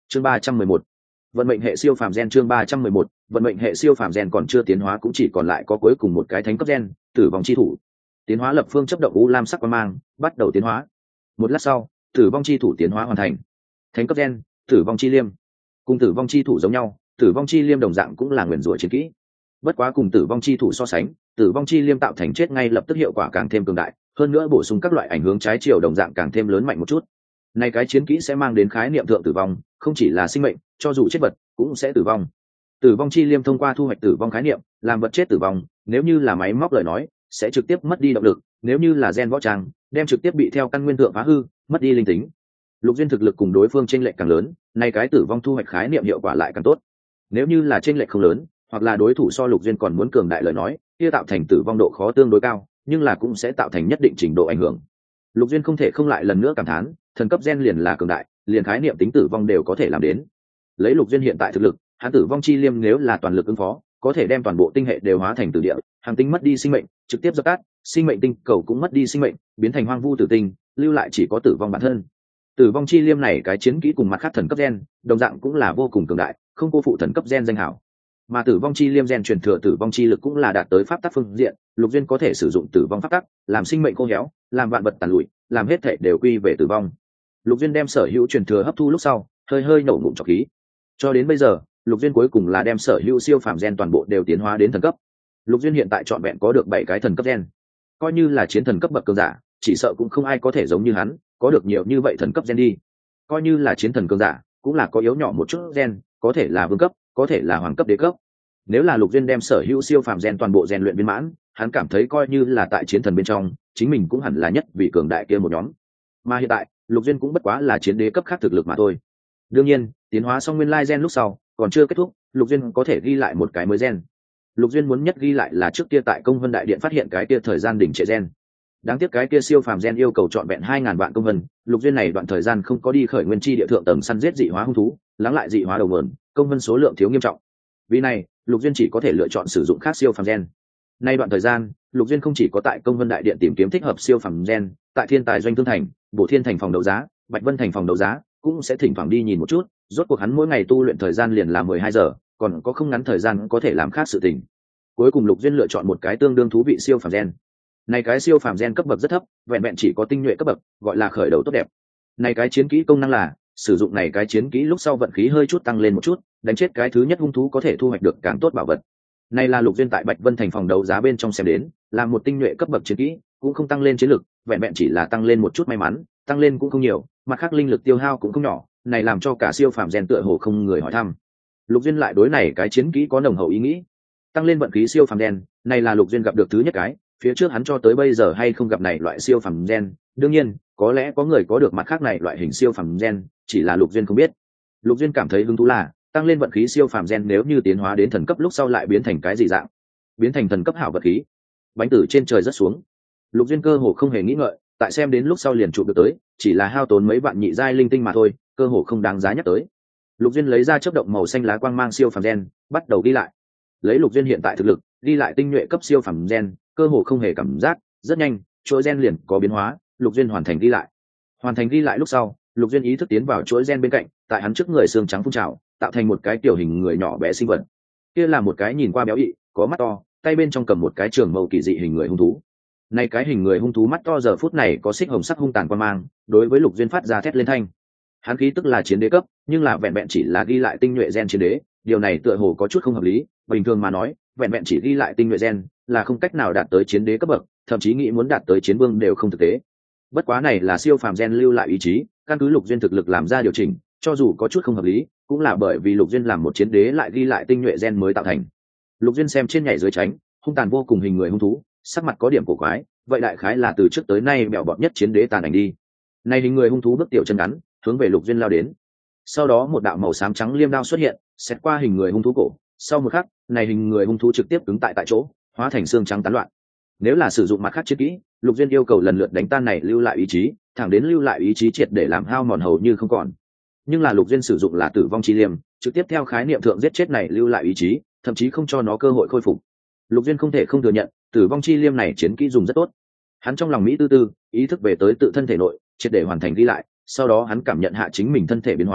chương 311, vận mệnh hệ siêu phàm gen. chương 311, vận mệnh hệ siêu phàm gen còn chưa tiến hóa, cũng chỉ còn lại có cuối cùng một cái thánh cấp gen, tử vong chi thủ. Tiến hóa lập phương chấp động u lam sắc quang mang, bắt đầu tiến hóa. Một lát sau, tử vong chi thủ tiến hóa hoàn thành. Thánh cấp gen, tử vong chi liêm. Cùng tử vong chi thủ giống nhau, tử vong chi liêm đồng dạng cũng là nguyền rủa chiến kỹ. Bất quá cùng tử vong chi thủ so sánh, tử vong chi liêm tạo thành chết ngay lập tức hiệu quả càng thêm cường đại, hơn nữa bổ sung các loại ảnh hướng trái chiều đồng dạng càng thêm lớn mạnh một chút. Này cái chiến kỹ sẽ mang đến khái niệm thượng tử vong, không chỉ là sinh mệnh, cho dù chết vật cũng sẽ tử vong. Tử vong chi liêm thông qua thu hoạch tử vong khái niệm, làm vật chết tử vong, nếu như là máy móc lời nói, sẽ trực tiếp mất đi động lực, nếu như là gen võ trang, đem trực tiếp bị theo căn nguyên thượng phá hư, mất đi linh tính. Lục Duyên thực lực cùng đối phương chênh lệch càng lớn, này cái tử vong thu hoạch khái niệm hiệu quả lại càng tốt. Nếu như là chênh lệch không lớn, hoặc là đối thủ so Lục Duyên còn muốn cường đại lời nói, kia tạo thành tử vong độ khó tương đối cao, nhưng là cũng sẽ tạo thành nhất định trình độ ảnh hưởng. Lục Duyên không thể không lại lần nữa cảm thán, thần cấp gen liền là cường đại, liền khái niệm tính tử vong đều có thể làm đến. Lấy Lục Duyên hiện tại thực lực, hắn tử vong chi liêm nếu là toàn lực ứng phó, có thể đem toàn bộ tinh hệ đều hóa thành tử địa, hành tinh mất đi sinh mệnh, trực tiếp dập tắt, sinh mệnh tinh cầu cũng mất đi sinh mệnh, biến thành hoang vu tử tinh, lưu lại chỉ có tử vong bản thân. Tử vong chi liêm này cái chiến kỹ cùng mặt khác thần cấp gen, đồng dạng cũng là vô cùng cường đại, không cô phụ thần cấp gen danh hảo. Mà tử vong chi liêm gen truyền thừa tử vong chi lực cũng là đạt tới pháp tắc phương diện, Lục Duyên có thể sử dụng tử vong pháp tắc, làm sinh mệnh khô héo, làm vạn vật tàn lụi, làm hết thể đều quy về tử vong. Lục Duyên đem sở hữu truyền thừa hấp thu lúc sau, hơi hơi nổ ngụm trọc khí. Cho đến bây giờ, Lục Duyên cuối cùng là đem sở hữu siêu phàm gen toàn bộ đều tiến hóa đến thần cấp. Lục Duyên hiện tại trọn vẹn có được 7 cái thần cấp gen. Coi như là chiến thần cấp bậc cường giả, chỉ sợ cũng không ai có thể giống như hắn, có được nhiều như vậy thần cấp gen đi. Coi như là chiến thần cường giả, cũng là có yếu nhỏ một chút gen, có thể là vương cấp, có thể là hoàng cấp đế cấp. Nếu là Lục Duyên đem sở hữu siêu phàm gen toàn bộ gen luyện viên mãn, hắn cảm thấy coi như là tại chiến thần bên trong, chính mình cũng hẳn là nhất vì cường đại kia một nhóm. Mà hiện tại, Lục Duyên cũng bất quá là chiến đế cấp khác thực lực mà thôi. Đương nhiên, tiến hóa xong nguyên lai gen lúc sau, còn chưa kết thúc, Lục Duyên có thể ghi lại một cái mới gen. Lục Duyên muốn nhất ghi lại là trước kia tại công vân đại điện phát hiện cái kia thời gian đỉnh trệ gen. Đáng tiếc cái kia siêu phàm gen yêu cầu trọn vẹn 2000 vạn công vân, Lục Duyên này đoạn thời gian không có đi khởi nguyên chi địa thượng tầng săn giết dị hóa hung thú, lắng lại dị hóa đầu nguồn, công vân số lượng thiếu nghiêm trọng. Vì này, Lục Duyên chỉ có thể lựa chọn sử dụng khác siêu phàm gen. Nay đoạn thời gian, Lục Duyên không chỉ có tại công vân đại điện tìm kiếm thích hợp siêu phàm gen, tại Thiên Tài Doanh Thương Thành, Bổ Thiên Thành phòng đấu giá, Bạch Vân Thành phòng đấu giá, cũng sẽ thỉnh thoảng đi nhìn một chút. Rốt cuộc hắn mỗi ngày tu luyện thời gian liền là 12 giờ, còn có không ngắn thời gian có thể làm khác sự tình. Cuối cùng Lục Duyên lựa chọn một cái tương đương thú vị siêu phàm gen. Này cái siêu phàm gen cấp bậc rất thấp, vẹn vẹn chỉ có tinh nhuệ cấp bậc, gọi là khởi đầu tốt đẹp. Này cái chiến kỹ công năng là sử dụng này cái chiến kỹ lúc sau vận khí hơi chút tăng lên một chút, đánh chết cái thứ nhất hung thú có thể thu hoạch được càng tốt bảo vật. Này là Lục Duyên tại Bạch Vân Thành phòng đấu giá bên trong xem đến, là một tinh nhuệ cấp bậc chiến kỹ, cũng không tăng lên chiến lực, vẹn vẹn chỉ là tăng lên một chút may mắn, tăng lên cũng không nhiều, mặt khác linh lực tiêu hao cũng không nhỏ, này làm cho cả siêu phàm gen tựa hồ không người hỏi thăm. Lục Duyên lại đối này cái chiến kỹ có nồng hậu ý nghĩ, tăng lên vận khí siêu phàm gen, này là Lục Duyên gặp được thứ nhất cái, phía trước hắn cho tới bây giờ hay không gặp này loại siêu phàm gen, đương nhiên, có lẽ có người có được mặt khác này loại hình siêu phàm gen, chỉ là Lục Duyên không biết. Lục Duyên cảm thấy hứng thú là tăng lên vận khí siêu phàm gen nếu như tiến hóa đến thần cấp lúc sau lại biến thành cái gì dạng, biến thành thần cấp hảo vật khí, bánh tử trên trời rất xuống. Lục Duyên cơ hồ không hề nghĩ ngợi, tại xem đến lúc sau liền chụp được tới, chỉ là hao tốn mấy vạn nhị giai linh tinh mà thôi, cơ hồ không đáng giá nhắc tới. Lục Duyên lấy ra chớp động màu xanh lá quang mang siêu phàm gen, bắt đầu ghi lại. Lấy Lục Duyên hiện tại thực lực, ghi lại tinh nhuệ cấp siêu phàm gen, cơ hồ không hề cảm giác, rất nhanh, chuỗi gen liền có biến hóa, Lục Duyên hoàn thành ghi lại. Hoàn thành ghi lại lúc sau, Lục Duyên ý thức tiến vào chuỗi gen bên cạnh, tại hắn trước người xương trắng phun trào, tạo thành một cái tiểu hình người nhỏ bé sinh vật. Kia là một cái nhìn qua béo ị, có mắt to, tay bên trong cầm một cái trường mâu kỳ dị hình người hung thú. Này cái hình người hung thú mắt to giờ phút này có xích hồng sắc hung tàn quan mang, đối với Lục Duyên phát ra thét lên thanh. Hắn khí tức là chiến đế cấp, nhưng là vẹn vẹn chỉ là ghi lại tinh nhuệ gen chiến đế, điều này tựa hồ có chút không hợp lý, bình thường mà nói, vẹn vẹn chỉ ghi lại tinh nhuệ gen là không cách nào đạt tới chiến đế cấp bậc, thậm chí nghĩ muốn đạt tới chiến vương đều không thực tế. Bất quá này là siêu phàm gen lưu lại ý chí, căn cứ Lục Duyên thực lực làm ra điều chỉnh, cho dù có chút không hợp lý, cũng là bởi vì Lục Duyên làm một chiến đế lại ghi lại tinh nhuệ gen mới tạo thành. Lục Duyên xem trên nhảy dưới tránh, hung tàn vô cùng hình người hung thú, sắc mặt có điểm cổ quái, vậy đại khái là từ trước tới nay bèo bọt nhất chiến đế tàn ảnh đi. Này hình người hung thú bước tiểu chân ngắn, hướng về Lục Duyên lao đến. Sau đó một đạo màu xám trắng liêm đao xuất hiện, xẹt qua hình người hung thú cổ, sau một khắc, này hình người hung thú trực tiếp cứng tại chỗ, hóa thành xương trắng tán loạn. Nếu là sử dụng mặt khác chiến kỹ, Lục Duyên yêu cầu lần lượt đánh tan này lưu lại ý chí, thẳng đến lưu lại ý chí triệt để làm hao mòn hầu như không còn. Nhưng là Lục Duyên sử dụng là tử vong chi liêm, trực tiếp theo khái niệm thượng giết chết này lưu lại ý chí, thậm chí không cho nó cơ hội khôi phục. Lục Duyên không thể không thừa nhận, tử vong chi liêm này chiến kỹ dùng rất tốt. Hắn trong lòng mỹ tư tư, ý thức về tới tự thân thể nội, triệt để hoàn thành ghi lại, sau đó hắn cảm nhận hạ chính mình thân thể biến hóa,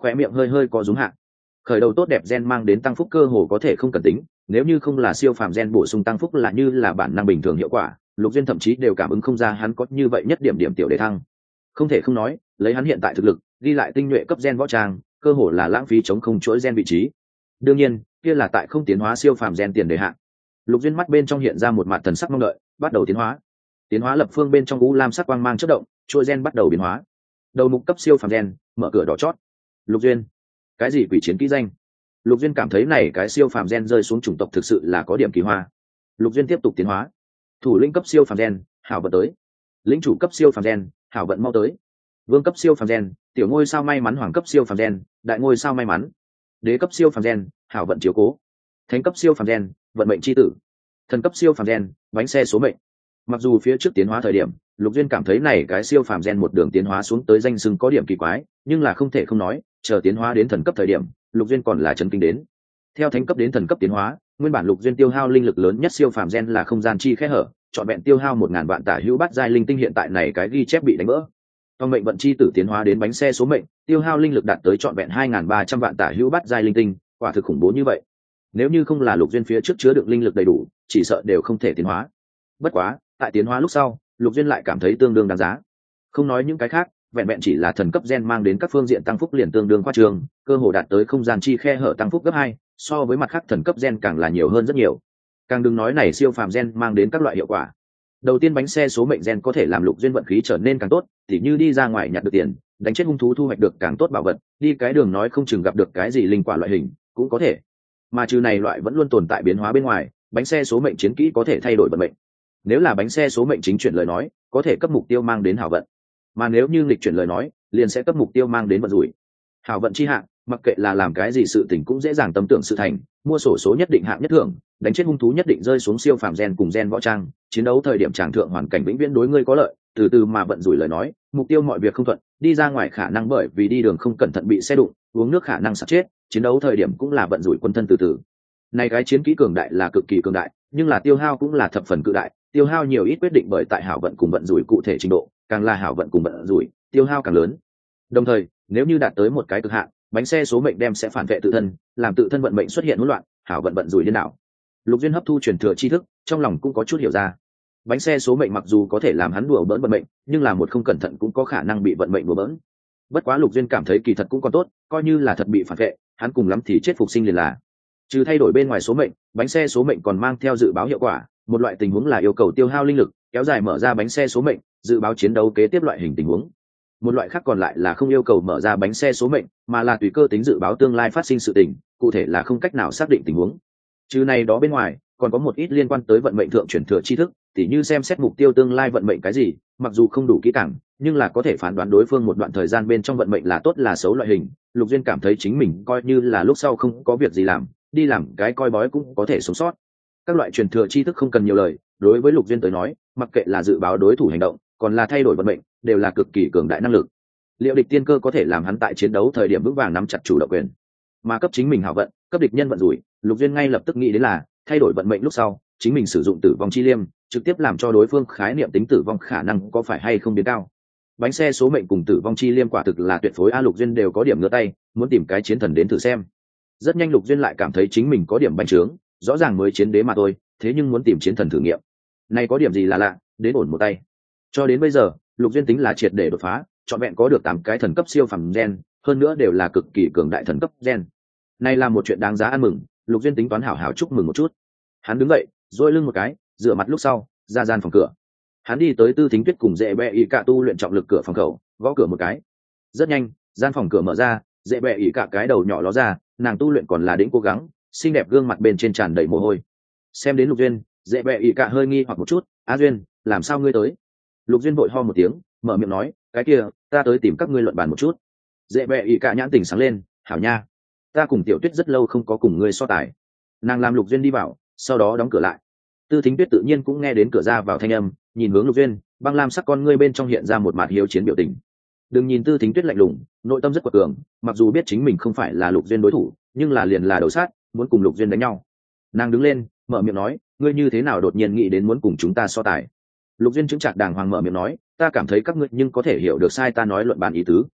khóe miệng hơi hơi có rúm hạ. Khởi đầu tốt đẹp gen mang đến tăng phúc cơ hồ có thể không cần tính, nếu như không là siêu phàm gen bổ sung tăng phúc là như là bản năng bình thường hiệu quả, Lục Duyên thậm chí đều cảm ứng không ra hắn có như vậy nhất điểm điểm tiểu đề thăng. Không thể không nói, lấy hắn hiện tại thực lực, ghi lại tinh nhuệ cấp gen võ trang, cơ hồ là lãng phí chống không chuỗi gen vị trí. Đương nhiên, kia là tại không tiến hóa siêu phàm gen tiền đề hạn. Lục Duyên mắt bên trong hiện ra một mặt thần sắc mong đợi, bắt đầu tiến hóa. Tiến hóa lập phương bên trong u lam sắc quang mang chớp động, chuỗi gen bắt đầu biến hóa. Đầu mục cấp siêu phàm gen, mở cửa đỏ chót. Lục Duyên, cái gì quỷ chiến kỹ danh? Lục Duyên cảm thấy này cái siêu phàm gen rơi xuống chủng tộc thực sự là có điểm kỳ hoa. Lục Duyên tiếp tục tiến hóa. Thủ lĩnh cấp siêu phàm gen, hảo vận tới. Lĩnh chủ cấp siêu phàm gen, hảo vận mau tới. Vương cấp siêu phàm gen, tiểu ngôi sao may mắn. Hoàng cấp siêu phàm gen, đại ngôi sao may mắn. Đế cấp siêu phàm gen, hảo vận chiếu cố. Thánh cấp siêu phàm gen, vận mệnh chi tử. Thần cấp siêu phàm gen, bánh xe số mệnh. Mặc dù phía trước tiến hóa thời điểm, Lục Duyên cảm thấy này cái siêu phàm gen một đường tiến hóa xuống tới danh xưng có điểm kỳ quái, nhưng là không thể không nói, chờ tiến hóa đến thần cấp thời điểm, Lục Duyên còn là chấn kinh đến. Theo thánh cấp đến thần cấp tiến hóa, nguyên bản Lục Duyên tiêu hao linh lực lớn nhất siêu phàm gen là không gian chi khe hở, trọn vẹn tiêu hao 1000 vạn tả hữu bát giai linh tinh, hiện tại này cái ghi chép bị đánh vỡ. Tông mệnh vận chi tử tiến hóa đến bánh xe số mệnh, tiêu hao linh lực đạt tới trọn vẹn 2300 vạn tả hữu bát giai linh tinh, quả thực khủng bố như vậy. Nếu như không là Lục Duyên phía trước chứa đựng linh lực đầy đủ, chỉ sợ đều không thể tiến hóa. Bất quá, tại tiến hóa lúc sau, Lục Duyên lại cảm thấy tương đương đáng giá. Không nói những cái khác, vẹn vẹn chỉ là thần cấp gen mang đến các phương diện tăng phúc liền tương đương khoa trương, cơ hồ đạt tới không gian chi khe hở tăng phúc gấp 2, so với mặt khác thần cấp gen càng là nhiều hơn rất nhiều. Càng đừng nói này siêu phàm gen mang đến các loại hiệu quả. Đầu tiên bánh xe số mệnh gen có thể làm Lục Duyên vận khí trở nên càng tốt, tỉ như đi ra ngoài nhặt được tiền, đánh chết hung thú thu hoạch được càng tốt bảo vật, đi cái đường nói không chừng gặp được cái gì linh quả loại hình, cũng có thể. Mà trừ này loại vẫn luôn tồn tại biến hóa bên ngoài, bánh xe số mệnh chiến kỹ có thể thay đổi vận mệnh. Nếu là bánh xe số mệnh chính chuyển lời nói, có thể cấp mục tiêu mang đến hảo vận, mà nếu như nghịch chuyển lời nói, liền sẽ cấp mục tiêu mang đến vận rủi. Hảo vận chi hạng, mặc kệ là làm cái gì sự tình cũng dễ dàng tâm tưởng sự thành, mua sổ số nhất định hạng nhất thưởng, đánh chết hung thú nhất định rơi xuống siêu phàm gen cùng gen võ trang, chiến đấu thời điểm tràng thượng hoàn cảnh vĩnh viễn đối ngươi có lợi, từ từ mà vận rủi lời nói, mục tiêu mọi việc không thuận, đi ra ngoài khả năng bởi vì đi đường không cẩn thận bị xe đụng, uống nước khả năng sặc chết, chiến đấu thời điểm cũng là vận rủi quân thân từ từ. Này cái chiến kỹ cường đại là cực kỳ cường đại, nhưng là tiêu hao cũng là thập phần cự đại, tiêu hao nhiều ít quyết định bởi tại hảo vận cùng vận rủi cụ thể trình độ, càng là hảo vận cùng vận rủi, tiêu hao càng lớn. Đồng thời, nếu như đạt tới một cái cực hạn, bánh xe số mệnh đem sẽ phản vệ tự thân, làm tự thân vận mệnh xuất hiện hỗn loạn, hảo vận vận rủi điên đảo. Lục Duyên hấp thu truyền thừa tri thức, trong lòng cũng có chút hiểu ra. Bánh xe số mệnh mặc dù có thể làm hắn đùa bỡn vận mệnh, nhưng là một không cẩn thận cũng có khả năng bị vận mệnh đùa bỡn. Bất quá Lục Duyên cảm thấy kỳ thật cũng còn tốt, coi như là thật bị phản vệ, hắn cùng lắm thì chết phục sinh liền là. Trừ thay đổi bên ngoài số mệnh, bánh xe số mệnh còn mang theo dự báo hiệu quả, một loại tình huống là yêu cầu tiêu hao linh lực, kéo dài mở ra bánh xe số mệnh, dự báo chiến đấu kế tiếp loại hình tình huống. Một loại khác còn lại là không yêu cầu mở ra bánh xe số mệnh, mà là tùy cơ tính dự báo tương lai phát sinh sự tình, cụ thể là không cách nào xác định tình huống. Trừ này đó bên ngoài, còn có một ít liên quan tới vận mệnh thượng chuyển thừa tri thức, tỉ như xem xét mục tiêu tương lai vận mệnh cái gì, mặc dù không đủ kỹ càng, nhưng là có thể phán đoán đối phương một đoạn thời gian bên trong vận mệnh là tốt là xấu loại hình. Lục Duyên cảm thấy chính mình coi như là lúc sau không có việc gì làm, đi làm cái coi bói cũng có thể sống sót. Các loại truyền thừa tri thức không cần nhiều lời, đối với Lục Duyên tới nói, mặc kệ là dự báo đối thủ hành động, còn là thay đổi vận mệnh, đều là cực kỳ cường đại năng lực. Liệu địch tiên cơ có thể làm hắn tại chiến đấu thời điểm vững vàng nắm chặt chủ động quyền, mà cấp chính mình hảo vận, cấp địch nhân vận rủi. Lục Duyên ngay lập tức nghĩ đến là thay đổi vận mệnh lúc sau, chính mình sử dụng tử vong chi liêm, trực tiếp làm cho đối phương khái niệm tính tử vong khả năng có phải hay không biến cao. Bánh xe số mệnh cùng tử vong chi liêm quả thực là tuyệt phối a. Lục Duyên đều có điểm ngửa tay, muốn tìm cái chiến thần đến thử xem. Rất nhanh Lục Duyên lại cảm thấy chính mình có điểm bành trướng, rõ ràng mới chiến đế mà thôi, thế nhưng muốn tìm chiến thần thử nghiệm, này có điểm gì là lạ, đến ổn một tay. Cho đến bây giờ, Lục Duyên tính là triệt để đột phá, trọn vẹn có được 8 cái thần cấp siêu phẩm gen, hơn nữa đều là cực kỳ cường đại thần cấp gen. Này là một chuyện đáng giá ăn mừng, Lục Duyên tính toán hảo hảo chúc mừng một chút. Hắn đứng dậy, duỗi lưng một cái, dựa mặt lúc sau, ra gian phòng cửa. Hắn đi tới Tư Thính Tuyết cùng Dễ Bẹ Ý Cạ tu luyện trọng lực cửa phòng khẩu, gõ cửa một cái. Rất nhanh, gian phòng cửa mở ra, Dễ Bẹ Ý Cạ cái đầu nhỏ ló ra, nàng tu luyện còn là đỉnh cố gắng, xinh đẹp gương mặt bên trên tràn đầy mồ hôi. Xem đến Lục Duyên, Dễ Bẹ Ý Cạ hơi nghi hoặc một chút, "A Duyên, làm sao ngươi tới?" Lục Duyên vội ho một tiếng, mở miệng nói, "Cái kia, ta tới tìm các ngươi luận bàn một chút." Dễ Bẹ Ý Cạ nhãn tỉnh sáng lên, "Hảo nha, ta cùng Tiểu Tuyết rất lâu không có cùng ngươi so tài." Nàng làm Lục Duyên đi vào, sau đó đóng cửa lại. Tư Thính Tuyết tự nhiên cũng nghe đến cửa ra vào thanh âm, nhìn hướng Lục Duyên, băng lam sắc con ngươi bên trong hiện ra một mạt hiếu chiến biểu tình. Đừng nhìn Tư Thính Tuyết lạnh lùng, nội tâm rất quật cường, mặc dù biết chính mình không phải là Lục Duyên đối thủ, nhưng là liền là đầu sát, muốn cùng Lục Duyên đánh nhau. Nàng đứng lên, mở miệng nói, "Ngươi như thế nào đột nhiên nghĩ đến muốn cùng chúng ta so tài?" Lục Duyên chứng chặt đàng hoàng mở miệng nói, "Ta cảm thấy các ngươi nhưng có thể hiểu được sai ta nói luận bàn ý tứ."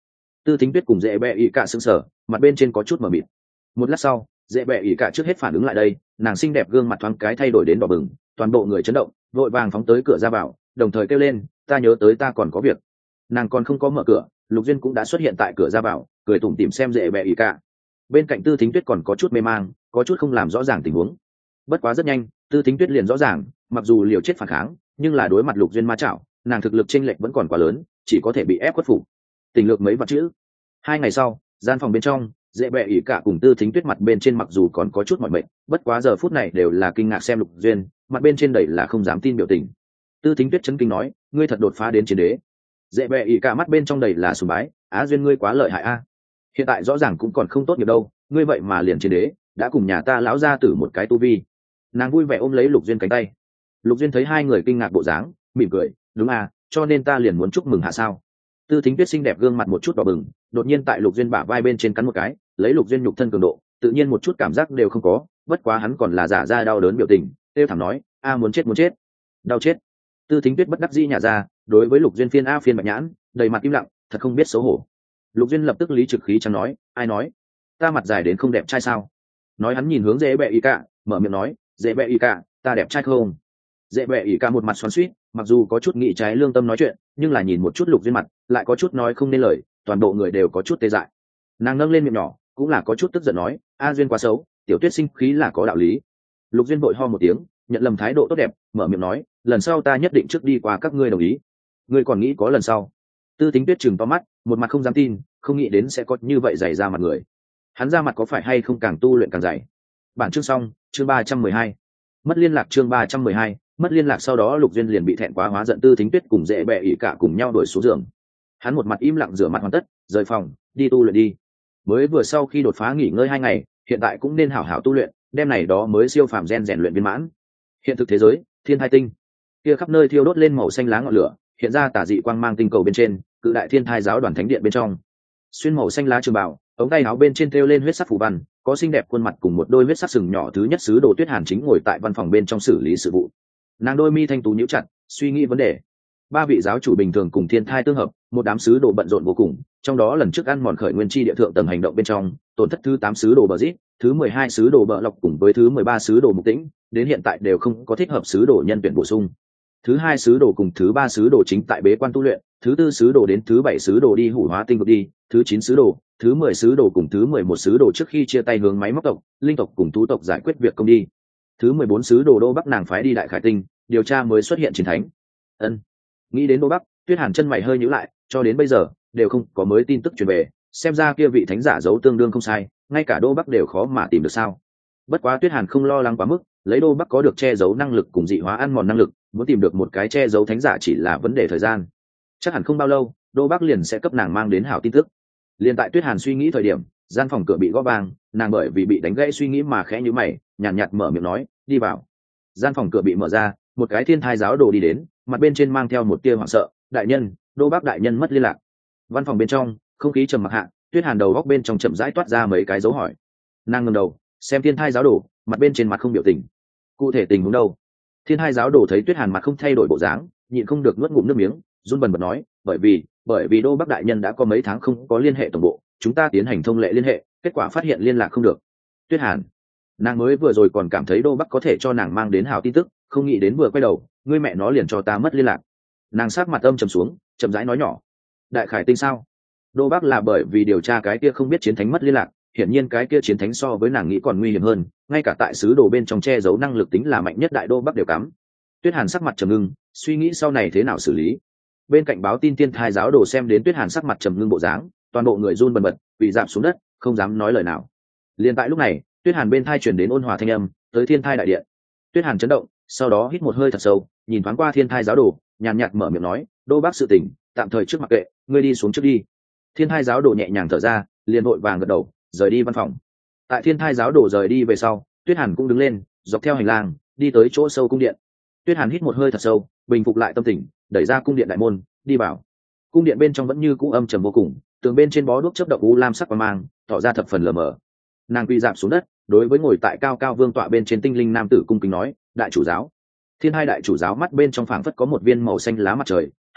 Tư Thính Tuyết cùng Dễ Bẹ ỉ cả sững sờ, mặt bên trên có chút mờ mịt. Một lát sau, Dễ Bẹ ỉ cả trước hết phản ứng lại đây, nàng xinh đẹp gương mặt thoáng cái thay đổi đến đỏ bừng, toàn bộ người chấn động, vội vàng phóng tới cửa ra vào, đồng thời kêu lên, ta nhớ tới ta còn có việc. Nàng còn không có mở cửa, Lục Duyên cũng đã xuất hiện tại cửa ra vào, cười tủm tỉm xem Dễ Bẹ ỉ cả. Bên cạnh Tư Thính Tuyết còn có chút mê mang, có chút không làm rõ ràng tình huống. Bất quá rất nhanh, Tư Thính Tuyết liền rõ ràng, mặc dù liều chết phản kháng, nhưng là đối mặt Lục Duyên ma chảo, nàng thực lực chênh lệch vẫn còn quá lớn, chỉ có thể bị ép khuất phục. Tình lược mấy vật chữ. 2 ngày sau, gian phòng bên trong, Dễ Bẹ ỉ cả cùng Tư Thính Tuyết mặt bên trên mặc dù còn có chút mỏi mệt, bất quá giờ phút này đều là kinh ngạc xem Lục Duyên, mặt bên trên đầy là không dám tin biểu tình. Tư Thính Tuyết chấn kinh nói, ngươi thật đột phá đến chiến đế. Dễ Bẹ ỉ cả mắt bên trong đầy là sùng bái, á Duyên ngươi quá lợi hại a. Hiện tại rõ ràng cũng còn không tốt nghiệp đâu, ngươi vậy mà liền chiến đế, đã cùng nhà ta lão gia tử một cái tu vi. Nàng vui vẻ ôm lấy Lục Duyên cánh tay. Lục Duyên thấy hai người kinh ngạc bộ dáng, mỉm cười, đúng à, cho nên ta liền muốn chúc mừng hạ sao. Tư Thính Tuyết xinh đẹp gương mặt một chút đỏ bừng, đột nhiên tại Lục Duyên bả vai bên trên cắn một cái, lấy Lục Duyên nhục thân cường độ, tự nhiên một chút cảm giác đều không có, bất quá hắn còn là giả ra đau đớn biểu tình, kêu thẳng nói, a muốn chết, đau chết. Tư Thính Tuyết bất đắc dĩ nhả ra, đối với Lục Duyên phiên a phiên bạch nhãn, đầy mặt im lặng, thật không biết xấu hổ. Lục Duyên lập tức lý trực khí chẳng nói, ai nói, ta mặt dài đến không đẹp trai sao? Nói hắn nhìn hướng Dễ Bẹ ỉ cả, mở miệng nói, Dễ Bẹ ỉ cả, ta đẹp trai không? Dễ Bẹ ỉ cả một mặt xoắn xuýt, mặc dù có chút nghị trái lương tâm nói chuyện, nhưng là nhìn một chút Lục Duyên mặt, lại có chút nói không nên lời, toàn bộ người đều có chút tê dại. Nàng nâng lên miệng nhỏ, cũng là có chút tức giận nói, a Duyên quá xấu, tiểu Tuyết sinh khí là có đạo lý. Lục Duyên vội ho một tiếng, nhận lầm thái độ tốt đẹp, mở miệng nói, lần sau ta nhất định trước đi qua các ngươi đồng ý. Ngươi còn nghĩ có lần sau? Tư Thính Tuyết trừng to mắt, một mặt không dám tin, không nghĩ đến sẽ có như vậy dày ra mặt người. Hắn ra mặt có phải hay không càng tu luyện càng dày. Bản chương xong, chương 312. Mất liên lạc chương 312, mất liên lạc sau đó Lục Duyên liền bị thẹn quá hóa giận Tư Thính Tuyết cùng Dễ Bẹ ỉ cả cùng nhau đuổi xuống giường. Hắn một mặt im lặng rửa mặt hoàn tất, rời phòng, đi tu luyện đi. Mới vừa sau khi đột phá nghỉ ngơi 2 ngày, hiện tại cũng nên hảo hảo tu luyện, đêm này đó mới siêu phàm gen rèn luyện viên mãn. Hiện thực thế giới, thiên thai tinh, kia khắp nơi thiêu đốt lên màu xanh lá ngọn lửa, hiện ra tà dị quang mang tinh cầu bên trên, cự đại thiên thai giáo đoàn thánh điện bên trong. Xuyên màu xanh lá trường bào, ống tay áo bên trên thêu lên huyết sắc phù văn, có xinh đẹp khuôn mặt cùng một đôi huyết sắc sừng nhỏ thứ nhất sứ Đồ Tuyết Hàn chính ngồi tại văn phòng bên trong xử lý sự vụ. Nàng đôi mi thanh tú nhíu chặt, suy nghĩ vấn đề. 3 vị giáo chủ bình thường cùng thiên thai tương hợp, một đám sứ đồ bận rộn vô cùng, trong đó lần trước ăn mòn khởi nguyên chi địa thượng tầng hành động bên trong, tổn thất thứ 8 sứ đồ bờ rít, thứ 12 sứ đồ bờ lọc cùng với thứ 13 sứ đồ mục tĩnh, đến hiện tại đều không có thích hợp sứ đồ nhân tuyển bổ sung. Thứ 2 sứ đồ cùng thứ 3 sứ đồ chính tại bế quan tu luyện, thứ 4 sứ đồ đến thứ 7 sứ đồ đi hủ hóa tinh vực đi, thứ 9 sứ đồ, thứ 10 sứ đồ cùng thứ 11 sứ đồ trước khi chia tay hướng máy móc tộc, linh tộc cùng thú tộc giải quyết việc công đi. Thứ 14 sứ đồ Đô Bắc nàng phái đi Đại Khải Tinh, điều tra mới xuất hiện chiến thánh. Ân. Nghĩ đến Đô Bắc, Tuyết Hàn chân mày hơi nhíu lại, cho đến bây giờ đều không có mới tin tức truyền về, xem ra kia vị thánh giả giấu tương đương không sai, ngay cả Đô Bắc đều khó mà tìm được sao? Bất quá Tuyết Hàn không lo lắng quá mức, lấy Đô Bắc có được che giấu năng lực cùng dị hóa ăn mòn năng lực, muốn tìm được một cái che giấu thánh giả chỉ là vấn đề thời gian. Chắc hẳn không bao lâu, Đô Bắc liền sẽ cấp nàng mang đến hảo tin tức. Liên tại Tuyết Hàn suy nghĩ thời điểm, gian phòng cửa bị gõ vang, nàng bởi vì bị đánh gãy suy nghĩ mà khẽ nhíu mày, nhàn nhạt mở miệng nói, đi vào. Gian phòng cửa bị mở ra, một cái thiên thai giáo đồ đi đến, mặt bên trên mang theo một tia hoảng sợ, đại nhân, Đô Bắc đại nhân mất liên lạc. Văn phòng bên trong, không khí trầm mặc hạ, Tuyết Hàn đầu góc bên trong chậm rãi toát ra mấy cái dấu hỏi. Nàng ngẩng đầu, xem thiên thai giáo đồ, mặt bên trên mặt không biểu tình. Cụ thể tình huống đâu? Thiên thai giáo đồ thấy Tuyết Hàn mặt không thay đổi bộ dáng, nhịn không được nuốt ngụm nước miếng, run bần bật nói, bởi vì Đô Bắc đại nhân đã có mấy tháng không có liên hệ tổng bộ, chúng ta tiến hành thông lệ liên hệ, kết quả phát hiện liên lạc không được. Tuyết Hàn, nàng mới vừa rồi còn cảm thấy Đô Bắc có thể cho nàng mang đến hảo tin tức, không nghĩ đến vừa quay đầu, ngươi mẹ nó liền cho ta mất liên lạc. Nàng sát mặt âm trầm xuống, chậm rãi nói nhỏ, Đại Khải Tinh sao? Đô Bắc là bởi vì điều tra cái kia không biết chiến thánh mất liên lạc, hiển nhiên cái kia chiến thánh so với nàng nghĩ còn nguy hiểm hơn, ngay cả tại sứ đồ bên trong che giấu năng lực tính là mạnh nhất đại Đô Bắc đều cắm. Tuyết Hàn sắc mặt trầm ngưng, suy nghĩ sau này thế nào xử lý. Bên cạnh báo tin thiên thai giáo đồ xem đến Tuyết Hàn sắc mặt trầm ngưng bộ dáng, toàn bộ người run bần bật, quỳ rạp xuống đất, không dám nói lời nào. Liên tại lúc này, Tuyết Hàn bên thai truyền đến ôn hòa thanh âm, tới thiên thai đại điện. Tuyết Hàn chấn động, sau đó hít một hơi thật sâu, nhìn thoáng qua thiên thai giáo đồ, nhàn nhạt mở miệng nói, Đô Bắc sự tình, tạm thời trước mặc kệ, ngươi đi xuống trước đi. Thiên thai giáo đồ nhẹ nhàng thở ra, liền vội vàng gật đầu, rời đi văn phòng. Tại thiên thai giáo đồ rời đi về sau, Tuyết Hàn cũng đứng lên, dọc theo hành lang, đi tới chỗ sâu cung điện. Tuyết Hàn hít một hơi thật sâu, bình phục lại tâm tình, đẩy ra cung điện đại môn, đi vào. Cung điện bên trong vẫn như cũ âm trầm vô cùng, tường bên trên bó đuốc chớp động u lam sắc quang mang, tỏ ra thập phần lờ mờ. Nàng quỳ rạp xuống đất, đối với ngồi tại cao cao vương tọa bên trên tinh linh nam tử cung kính nói, đại chủ giáo. Thiên hai đại chủ giáo mắt bên trong phảng phất có một viên màu xanh lá mặt trời,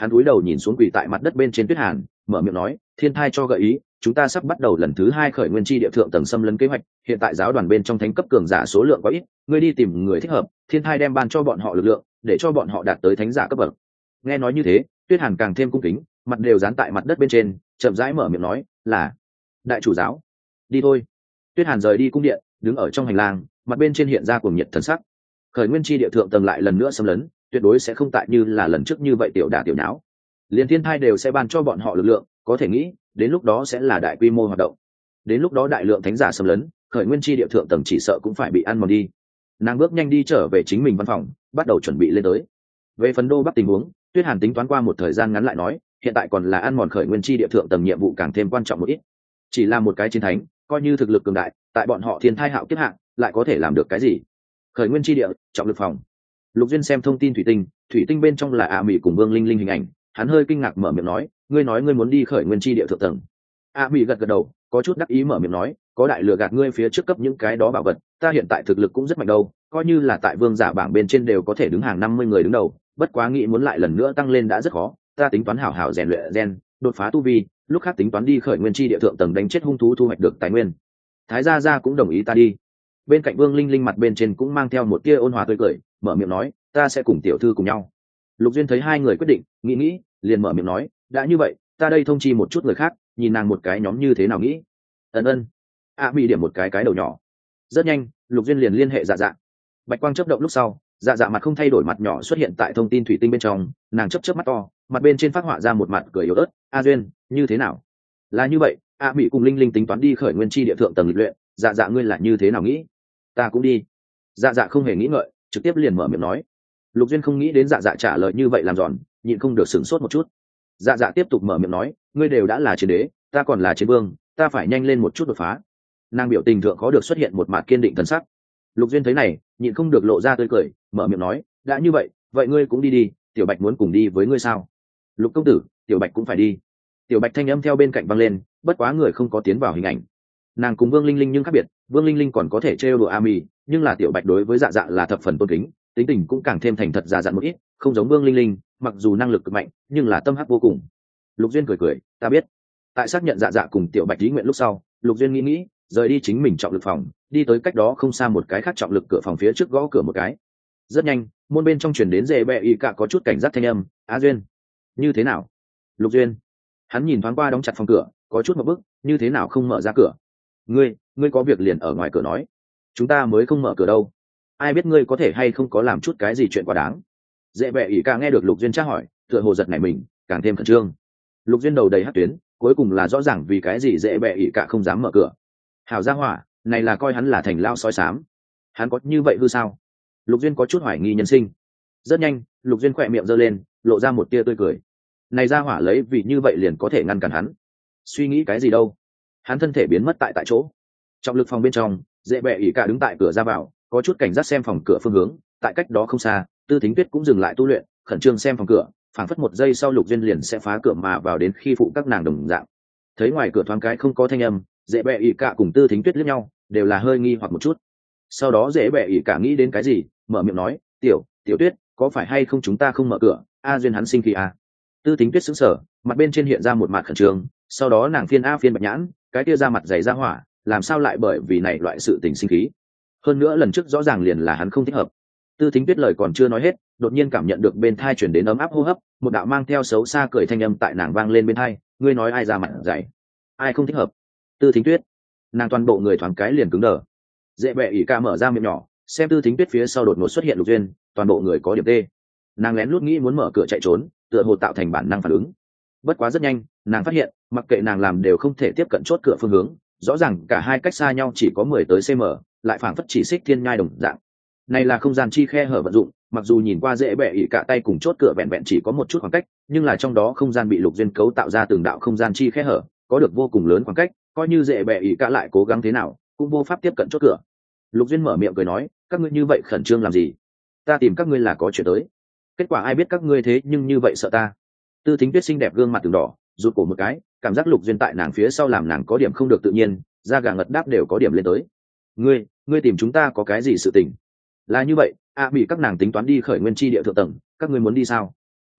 hắn cúi đầu nhìn xuống quỳ tại mặt đất bên trên Tuyết Hàn, mở miệng nói, thiên thai cho gợi ý, chúng ta sắp bắt đầu lần thứ 2 khởi nguyên chi địa thượng tầng xâm lấn kế hoạch, hiện tại giáo đoàn bên trong thánh cấp cường giả số lượng quá ít, ngươi đi tìm người thích hợp, thiên thai đem ban cho bọn họ lực lượng, để cho bọn họ đạt tới thánh giả cấp bậc. Nghe nói như thế, Tuyết Hàn càng thêm cung kính, mặt đều dán tại mặt đất bên trên, chậm rãi mở miệng nói, là đại chủ giáo. Đi thôi. Tuyết Hàn rời đi cung điện, đứng ở trong hành lang, mặt bên trên hiện ra cuồng nhiệt thần sắc. Khởi nguyên chi địa thượng tầng lại lần nữa xâm lấn, tuyệt đối sẽ không tại như là lần trước như vậy tiểu đả tiểu nháo. Liên thiên thai đều sẽ ban cho bọn họ lực lượng, có thể nghĩ, đến lúc đó sẽ là đại quy mô hoạt động. Đến lúc đó đại lượng thánh giả xâm lấn, khởi nguyên chi địa thượng tầng chỉ sợ cũng phải bị ăn mòn đi. Nàng bước nhanh đi trở về chính mình văn phòng, bắt đầu chuẩn bị lên tới. Về phần Đô Bắc tình huống, Tuyết Hàn tính toán qua một thời gian ngắn lại nói, hiện tại còn là ăn mòn khởi nguyên chi địa thượng tầng nhiệm vụ càng thêm quan trọng một ít. Chỉ là một cái chiến thánh, coi như thực lực cường đại, tại bọn họ thiên thai hạo kiếp hạng, lại có thể làm được cái gì? Khởi nguyên chi địa, trọng lực phòng. Lục Duyên xem thông tin thủy tinh bên trong là A Mỹ cùng Vương Linh Linh hình ảnh, hắn hơi kinh ngạc mở miệng nói, ngươi nói ngươi muốn đi khởi nguyên chi địa thượng tầng. A Mỹ gật gật đầu, có chút đắc ý mở miệng nói, có đại lừa gạt ngươi phía trước cấp những cái đó bảo vật, ta hiện tại thực lực cũng rất mạnh đâu, coi như là tại vương giả bảng bên trên đều có thể đứng hàng 50 người đứng đầu, bất quá nghĩ muốn lại lần nữa tăng lên đã rất khó, ta tính toán hảo hảo rèn luyện gen, đột phá tu vi, lúc khác tính toán đi khởi nguyên chi địa thượng tầng đánh chết hung thú thu hoạch được tài nguyên. Thái gia gia cũng đồng ý ta đi. Bên cạnh Vương Linh Linh mặt bên trên cũng mang theo một tia ôn hòa tươi cười, mở miệng nói, ta sẽ cùng tiểu thư cùng nhau. Lục Duyên thấy hai người quyết định, nghĩ liền mở miệng nói, đã như vậy, ta đây thông chi một chút người khác, nhìn nàng một cái nhóm như thế nào nghĩ. Ân. Bị điểm một cái đầu nhỏ. Rất nhanh, Lục Duyên liền liên hệ Dạ Dạ. Bạch quang chớp động lúc sau, Dạ Dạ mặt không thay đổi mặt nhỏ xuất hiện tại thông tin thủy tinh bên trong, nàng chớp mắt to, mặt bên trên phát họa ra một mặt cười yếu ớt, "A Duyên, như thế nào?" "Là như vậy, Bị cùng Linh Linh tính toán đi khởi nguyên chi địa thượng tầng lịch luyện, Dạ Dạ ngươi là như thế nào nghĩ?" "Ta cũng đi." Dạ Dạ không hề nghĩ ngợi, trực tiếp liền mở miệng nói. Lục Duyên không nghĩ đến Dạ Dạ trả lời như vậy làm giòn, nhịn không được sửng sốt một chút. Dạ Dạ tiếp tục mở miệng nói, "Ngươi đều đã là chiến đế, ta còn là chiến vương, ta phải nhanh lên một chút đột phá." Nàng biểu tình thượng khó được xuất hiện một mặt kiên định thần sắc. Lục Duyên thấy này, nhịn không được lộ ra tươi cười, mở miệng nói, đã như vậy, vậy ngươi cũng đi, Tiểu Bạch muốn cùng đi với ngươi sao? Lục công tử, Tiểu Bạch cũng phải đi. Tiểu Bạch thanh âm theo bên cạnh vang lên, bất quá người không có tiến vào hình ảnh. Nàng cùng Vương Linh Linh nhưng khác biệt, Vương Linh Linh còn có thể trêu đùa A Mì, nhưng là Tiểu Bạch đối với Dạ Dạ là thập phần tôn kính, tính tình cũng càng thêm thành thật già dặn một ít, không giống Vương Linh Linh, mặc dù năng lực cực mạnh, nhưng là tâm hắc vô cùng. Lục Duyên cười, ta biết. Tại xác nhận Dạ Dạ cùng Tiểu Bạch ý nguyện lúc sau, Lục Duyên nghĩ, rời đi chính mình trọng lực phòng, đi tới cách đó không xa một cái khác trọng lực cửa phòng phía trước gõ cửa một cái. Rất nhanh, môn bên trong truyền đến dễ bẹ y cả có chút cảnh giác thanh âm, "Á Duyên, như thế nào?" "Lục Duyên." Hắn nhìn thoáng qua đóng chặt phòng cửa, có chút một bức, "Như thế nào không mở ra cửa?" Ngươi có việc liền ở ngoài cửa nói. Chúng ta mới không mở cửa đâu. Ai biết ngươi có thể hay không có làm chút cái gì chuyện quá đáng." Dễ bẹ y cả nghe được Lục Duyên tra hỏi, tựa hồ giật nảy mình, càng thêm khẩn trương. Lục Duyên đầu đầy hắc tuyến, cuối cùng là rõ ràng vì cái gì dễ bẹ y cả không dám mở cửa. Hảo gia hỏa, này là coi hắn là thành lao soi sám. Hắn có như vậy hư sao? Lục Duyên có chút hoài nghi nhân sinh. Rất nhanh, Lục Duyên khỏe miệng giơ lên, lộ ra một tia tươi cười. Này gia hỏa lấy vì như vậy liền có thể ngăn cản hắn. Suy nghĩ cái gì đâu? Hắn thân thể biến mất tại chỗ. Trọng lực phòng bên trong, dễ bẹ ỉ cả đứng tại cửa ra vào, có chút cảnh giác xem phòng cửa phương hướng. Tại cách đó không xa, Tư Thính Tuyết cũng dừng lại tu luyện, khẩn trương xem phòng cửa, phảng phất một giây sau Lục Duyên liền sẽ phá cửa mà vào đến khi phụ các nàng đồng dạng. Thấy ngoài cửa thoáng cái không có thanh âm, dễ bẹ ỉ cả cùng Tư Thính Tuyết liếc nhau, đều là hơi nghi hoặc một chút. Sau đó dễ bẹ ỉ cả nghĩ đến cái gì, mở miệng nói, tiểu Tuyết, có phải hay không chúng ta không mở cửa? A Duyên hắn sinh khí à? Tư Thính Tuyết sững sờ, mặt bên trên hiện ra một mặt khẩn trương, sau đó nàng phiên bạch nhãn, cái kia ra mặt dày ra hỏa, làm sao lại bởi vì này loại sự tình sinh khí? Hơn nữa lần trước rõ ràng liền là hắn không thích hợp. Tư Thính Tuyết lời còn chưa nói hết, đột nhiên cảm nhận được bên thai chuyển đến ấm áp hô hấp, một đạo mang theo xấu xa cười thanh âm tại nàng vang lên bên thai, ngươi nói ai ra mặt dày? Ai không thích hợp? Tư Thính Tuyết. Nàng toàn bộ người thoáng cái liền cứng đờ. Dễ bẹ ỉ ca mở ra miệng nhỏ, xem Tư Thính Tuyết phía sau đột ngột xuất hiện Lục Duyên, toàn bộ người có điểm tê. Nàng lén lút nghĩ muốn mở cửa chạy trốn, tựa hồ tạo thành bản năng phản ứng. Bất quá rất nhanh, nàng phát hiện, mặc kệ nàng làm đều không thể tiếp cận chốt cửa phương hướng, rõ ràng cả hai cách xa nhau chỉ có 10 tới cm, lại phảng phất chỉ xích thiên nhai đồng dạng. Này là không gian chi khe hở vận dụng, mặc dù nhìn qua dễ bẹ ỉ cả tay cùng chốt cửa vẹn vẹn chỉ có một chút khoảng cách, nhưng là trong đó không gian bị Lục Duyên cấu tạo ra từng đạo không gian chi khe hở, có được vô cùng lớn khoảng cách, coi như dễ bẹ ỉ cả lại cố gắng thế nào, cũng vô pháp tiếp cận chốt cửa. Lục Duyên mở miệng cười nói, các ngươi như vậy khẩn trương làm gì? Ta tìm các ngươi là có chuyện tới. Kết quả ai biết các ngươi thế nhưng như vậy sợ ta. Tư Thính Tuyết xinh đẹp gương mặt từng đỏ, rụt cổ một cái, cảm giác Lục Duyên tại nàng phía sau làm nàng có điểm không được tự nhiên, da gà ngật đáp đều có điểm lên tới. Ngươi tìm chúng ta có cái gì sự tình? Là như vậy, bị các nàng tính toán đi khởi nguyên chi địa thượng tầng, các ngươi muốn đi sao?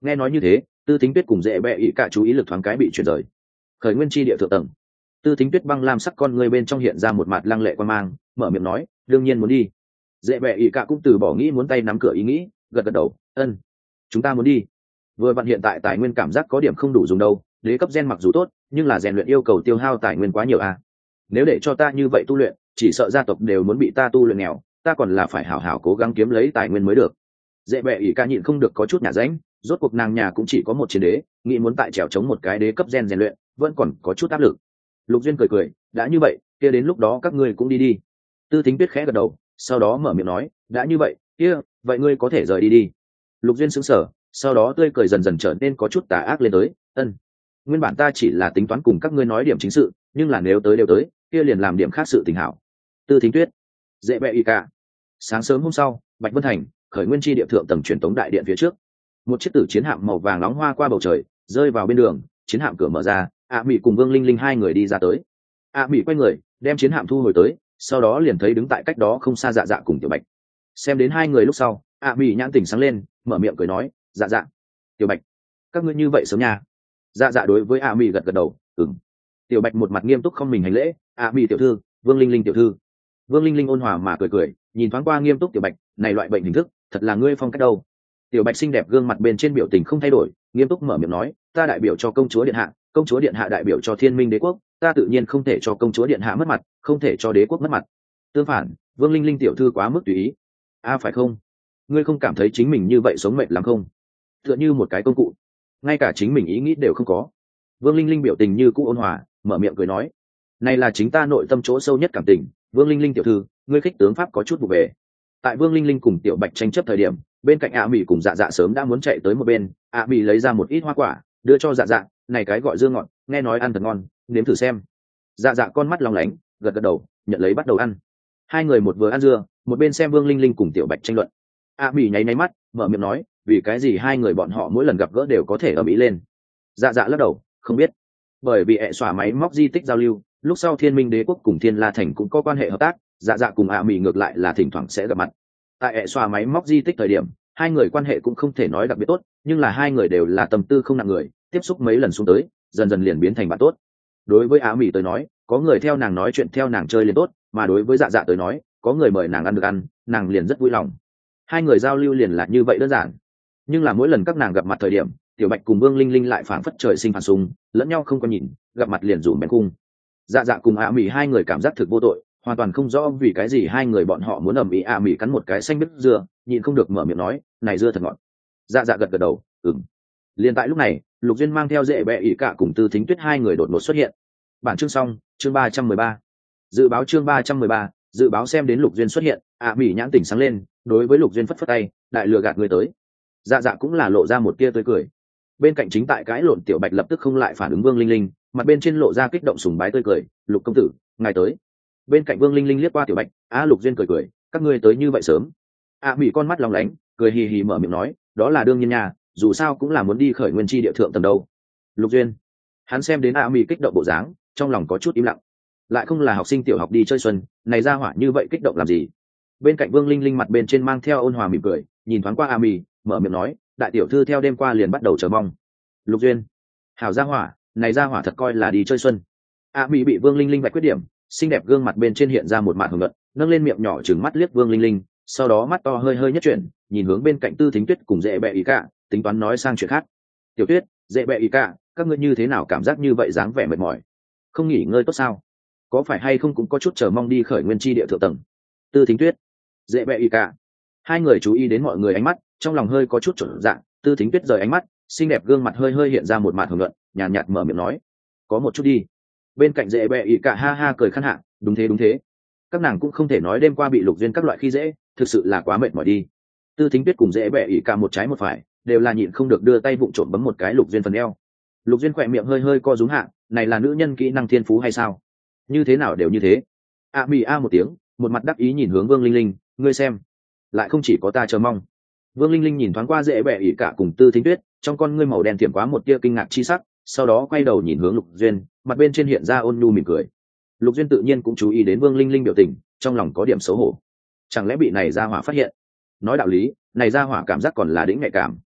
Nghe nói như thế, Tư Thính Tuyết cùng Dễ Bẹ ỷ cả chú ý lực thoáng cái bị chuyển rời. Khởi nguyên chi địa thượng tầng, Tư Thính Tuyết băng lam sắc con người bên trong hiện ra một mặt lăng lệ quan mang, mở miệng nói, đương nhiên muốn đi. Dễ Bẹ ỷ cả cũng từ bỏ nghĩ muốn tay nắm cửa ý nghĩ, gật gật đầu, ân, chúng ta muốn đi. Vừa vặn hiện tại tài nguyên cảm giác có điểm không đủ dùng đâu, đế cấp gen mặc dù tốt, nhưng là rèn luyện yêu cầu tiêu hao tài nguyên quá nhiều à. Nếu để cho ta như vậy tu luyện, chỉ sợ gia tộc đều muốn bị ta tu luyện nghèo, ta còn là phải hảo hảo cố gắng kiếm lấy tài nguyên mới được. Dễ Bẹ ỷ cả nhịn không được có chút nhả ránh, rốt cuộc nàng nhà cũng chỉ có một chiến đế, nghĩ muốn tại trèo chống một cái đế cấp gen rèn luyện vẫn còn có chút áp lực. Lục Duyên cười cười, đã như vậy kia đến lúc đó các ngươi cũng đi đi. Tư Thính Tuyết khẽ gật đầu, sau đó mở miệng nói, đã như vậy kia vậy ngươi có thể rời đi đi. Lục Duyên sững sờ, sau đó tươi cười dần dần trở nên có chút tà ác lên tới, ân, nguyên bản ta chỉ là tính toán cùng các ngươi nói điểm chính sự, nhưng là nếu tới đều tới kia liền làm điểm khác sự tình hảo. Tư Thính Tuyết, Dễ Bẹ ỷ cả. Sáng sớm hôm sau, Bạch Vân Thành, khởi nguyên chi địa thượng tầng truyền tống đại điện phía trước, một chiếc tử chiến hạm màu vàng nóng hoa qua bầu trời, rơi vào bên đường, chiến hạm cửa mở ra, Mỹ cùng Vương Linh Linh hai người đi ra tới. Mỹ quay người, đem chiến hạm thu hồi tới, sau đó liền thấy đứng tại cách đó không xa Dạ Dạ cùng Tiểu Bạch. Xem đến hai người lúc sau, Mỹ nhãn tỉnh sáng lên, mở miệng cười nói, Dạ Dạ, Tiểu Bạch, các ngươi như vậy sớm nha. Dạ Dạ đối với Mỹ gật gật đầu, ừm. Tiểu Bạch một mặt nghiêm túc không mình hành lễ, Mỹ tiểu thư, Vương Linh Linh tiểu thư. Vương Linh Linh ôn hòa mà cười cười, nhìn thoáng qua nghiêm túc Tiểu Bạch, này loại bệnh hình thức, thật là ngươi phong cách đâu. Tiểu Bạch xinh đẹp gương mặt bên trên biểu tình không thay đổi, nghiêm túc mở miệng nói, ta đại biểu cho công chúa điện hạ, công chúa điện hạ đại biểu cho Thiên Minh đế quốc, ta tự nhiên không thể cho công chúa điện hạ mất mặt, không thể cho đế quốc mất mặt. Tương phản, Vương Linh Linh tiểu thư quá mức tùy ý. Phải không? Ngươi không cảm thấy chính mình như vậy sống mệt lắm không? Tựa như một cái công cụ, ngay cả chính mình ý nghĩ đều không có. Vương Linh Linh biểu tình như cũ ôn hòa, mở miệng cười nói, này là chính ta nội tâm chỗ sâu nhất cảm tình. Vương Linh Linh tiểu thư, ngươi khích tướng pháp có chút vụ về. Tại Vương Linh Linh cùng Tiểu Bạch tranh chấp thời điểm, bên cạnh Mỹ cùng Dạ Dạ sớm đã muốn chạy tới một bên. Mỹ lấy ra một ít hoa quả đưa cho Dạ Dạ, này cái gọi dương ngọt, nghe nói ăn thật ngon, nếm thử xem. Dạ Dạ con mắt long lánh, gật gật đầu, nhận lấy bắt đầu ăn. Hai người một vừa ăn dưa, một bên xem Vương Linh Linh cùng Tiểu Bạch tranh luận. Mỹ nháy nháy mắt, mở miệng nói, vì cái gì hai người bọn họ mỗi lần gặp gỡ đều có thể ầm ĩ lên. Dạ Dạ lắc đầu, không biết. Bởi vì xóa máy móc di tích giao lưu, lúc sau Thiên Minh đế quốc cùng Thiên La thành cũng có quan hệ hợp tác, Dạ Dạ cùng Mỹ ngược lại là thỉnh thoảng sẽ gặp mặt. Tại xóa máy móc di tích thời điểm, hai người quan hệ cũng không thể nói đặc biệt tốt, nhưng là hai người đều là tâm tư không nặng người, tiếp xúc mấy lần xuống tới, dần dần liền biến thành bạn tốt. Đối với Mỹ tới nói, có người theo nàng nói chuyện theo nàng chơi liền tốt, mà đối với Dạ Dạ tới nói, có người mời nàng ăn được ăn, nàng liền rất vui lòng. Hai người giao lưu liền là như vậy đơn giản. Nhưng là mỗi lần các nàng gặp mặt thời điểm, Tiểu Bạch cùng Vương Linh Linh lại phảng phất trời sinh phản xung, lẫn nhau không có nhìn, gặp mặt liền rủ bén cung. Dạ Dạ cùng Mỹ hai người cảm giác thực vô tội, hoàn toàn không rõ vì cái gì hai người bọn họ muốn ầm ĩ. Mỹ cắn một cái xanh biếc dưa, nhịn không được mở miệng nói, này dưa thật ngọt. Dạ Dạ gật gật đầu, ừm. Liền tại lúc này, Lục Duyên mang theo Dễ Bẹ ỷ cả cùng Tư Thính Tuyết hai người đột ngột xuất hiện. Bản chương xong, chương 313. Dự báo chương 313, dự báo xem đến Lục Duyên xuất hiện, Mỹ nhãn tỉnh sáng lên, đối với Lục Duyên phất phất tay, đại lừa gạt người tới. Dạ Dạ cũng là lộ ra một tia tươi cười. Bên cạnh chính tại cãi lộn Tiểu Bạch lập tức không lại phản ứng Vương Linh Linh, mặt bên trên lộ ra kích động sùng bái tươi cười, Lục công tử, ngài tới. Bên cạnh Vương Linh Linh liếc qua Tiểu Bạch, Lục Duyên cười cười, các ngươi tới như vậy sớm. Mỹ con mắt long lánh, cười hì hì mở miệng nói, đó là đương nhiên nha, dù sao cũng là muốn đi khởi nguyên chi địa thượng tầng đâu. Lục Duyên, hắn xem đến Mỹ kích động bộ dáng, trong lòng có chút im lặng. Lại không là học sinh tiểu học đi chơi xuân, này ra hỏa như vậy kích động làm gì? Bên cạnh Vương Linh Linh mặt bên trên mang theo ôn hòa mỉm cười, nhìn thoáng qua Mỹ, mở miệng nói, đại tiểu thư theo đêm qua liền bắt đầu chờ mong. Lục Duyên, hảo gia hỏa, này gia hỏa thật coi là đi chơi xuân. Mỹ bị Vương Linh Linh vạch khuyết điểm, xinh đẹp gương mặt bên trên hiện ra một mạt hưởng luận, nâng lên miệng nhỏ trừng mắt liếc Vương Linh Linh, sau đó mắt to hơi hơi nhất chuyển, nhìn hướng bên cạnh Tư Thính Tuyết cùng Dễ Bẹ ỷ cả, tính toán nói sang chuyện khác. Tiểu Tuyết, Dễ Bẹ ỷ cả, các ngươi như thế nào cảm giác như vậy dáng vẻ mệt mỏi, không nghỉ ngơi tốt sao? Có phải hay không cũng có chút chờ mong đi khởi nguyên chi địa thượng tầng? Tư Thính Tuyết, Dễ Bẹ ỷ cả, hai người chú ý đến mọi người ánh mắt, trong lòng hơi có chút chột dạ. Tư Thính Tuyết rời ánh mắt, xinh đẹp gương mặt hơi hơi hiện ra một mạt hưởng luận, nhàn nhạt mở miệng nói, có một chút đi. Bên cạnh Dễ Bẹ ỷ cả ha ha cười khăn hạ, đúng thế, các nàng cũng không thể nói đêm qua bị Lục Duyên các loại khi dễ, thực sự là quá mệt mỏi đi. Tư Thính Tuyết cùng Dễ Bẹ ỷ cả một trái một phải, đều là nhịn không được đưa tay vụng trộm bấm một cái Lục Duyên phần eo. Lục Duyên khỏe miệng hơi hơi co rúm hạ, này là nữ nhân kỹ năng thiên phú hay sao? Như thế nào đều như thế. Mỹ một tiếng, một mặt đắc ý nhìn hướng Vương Linh Linh, ngươi xem, lại không chỉ có ta chờ mong. Vương Linh Linh nhìn thoáng qua Dễ Bẹ ỷ cả cùng Tư Thính Tuyết, trong con ngươi màu đen tiềm quá một tia kinh ngạc chi sắc, sau đó quay đầu nhìn hướng Lục Duyên, mặt bên trên hiện ra ôn nhu mỉm cười. Lục Duyên tự nhiên cũng chú ý đến Vương Linh Linh biểu tình, trong lòng có điểm xấu hổ. Chẳng lẽ bị này gia hỏa phát hiện? Nói đạo lý, này gia hỏa cảm giác còn là đĩnh nhạy cảm.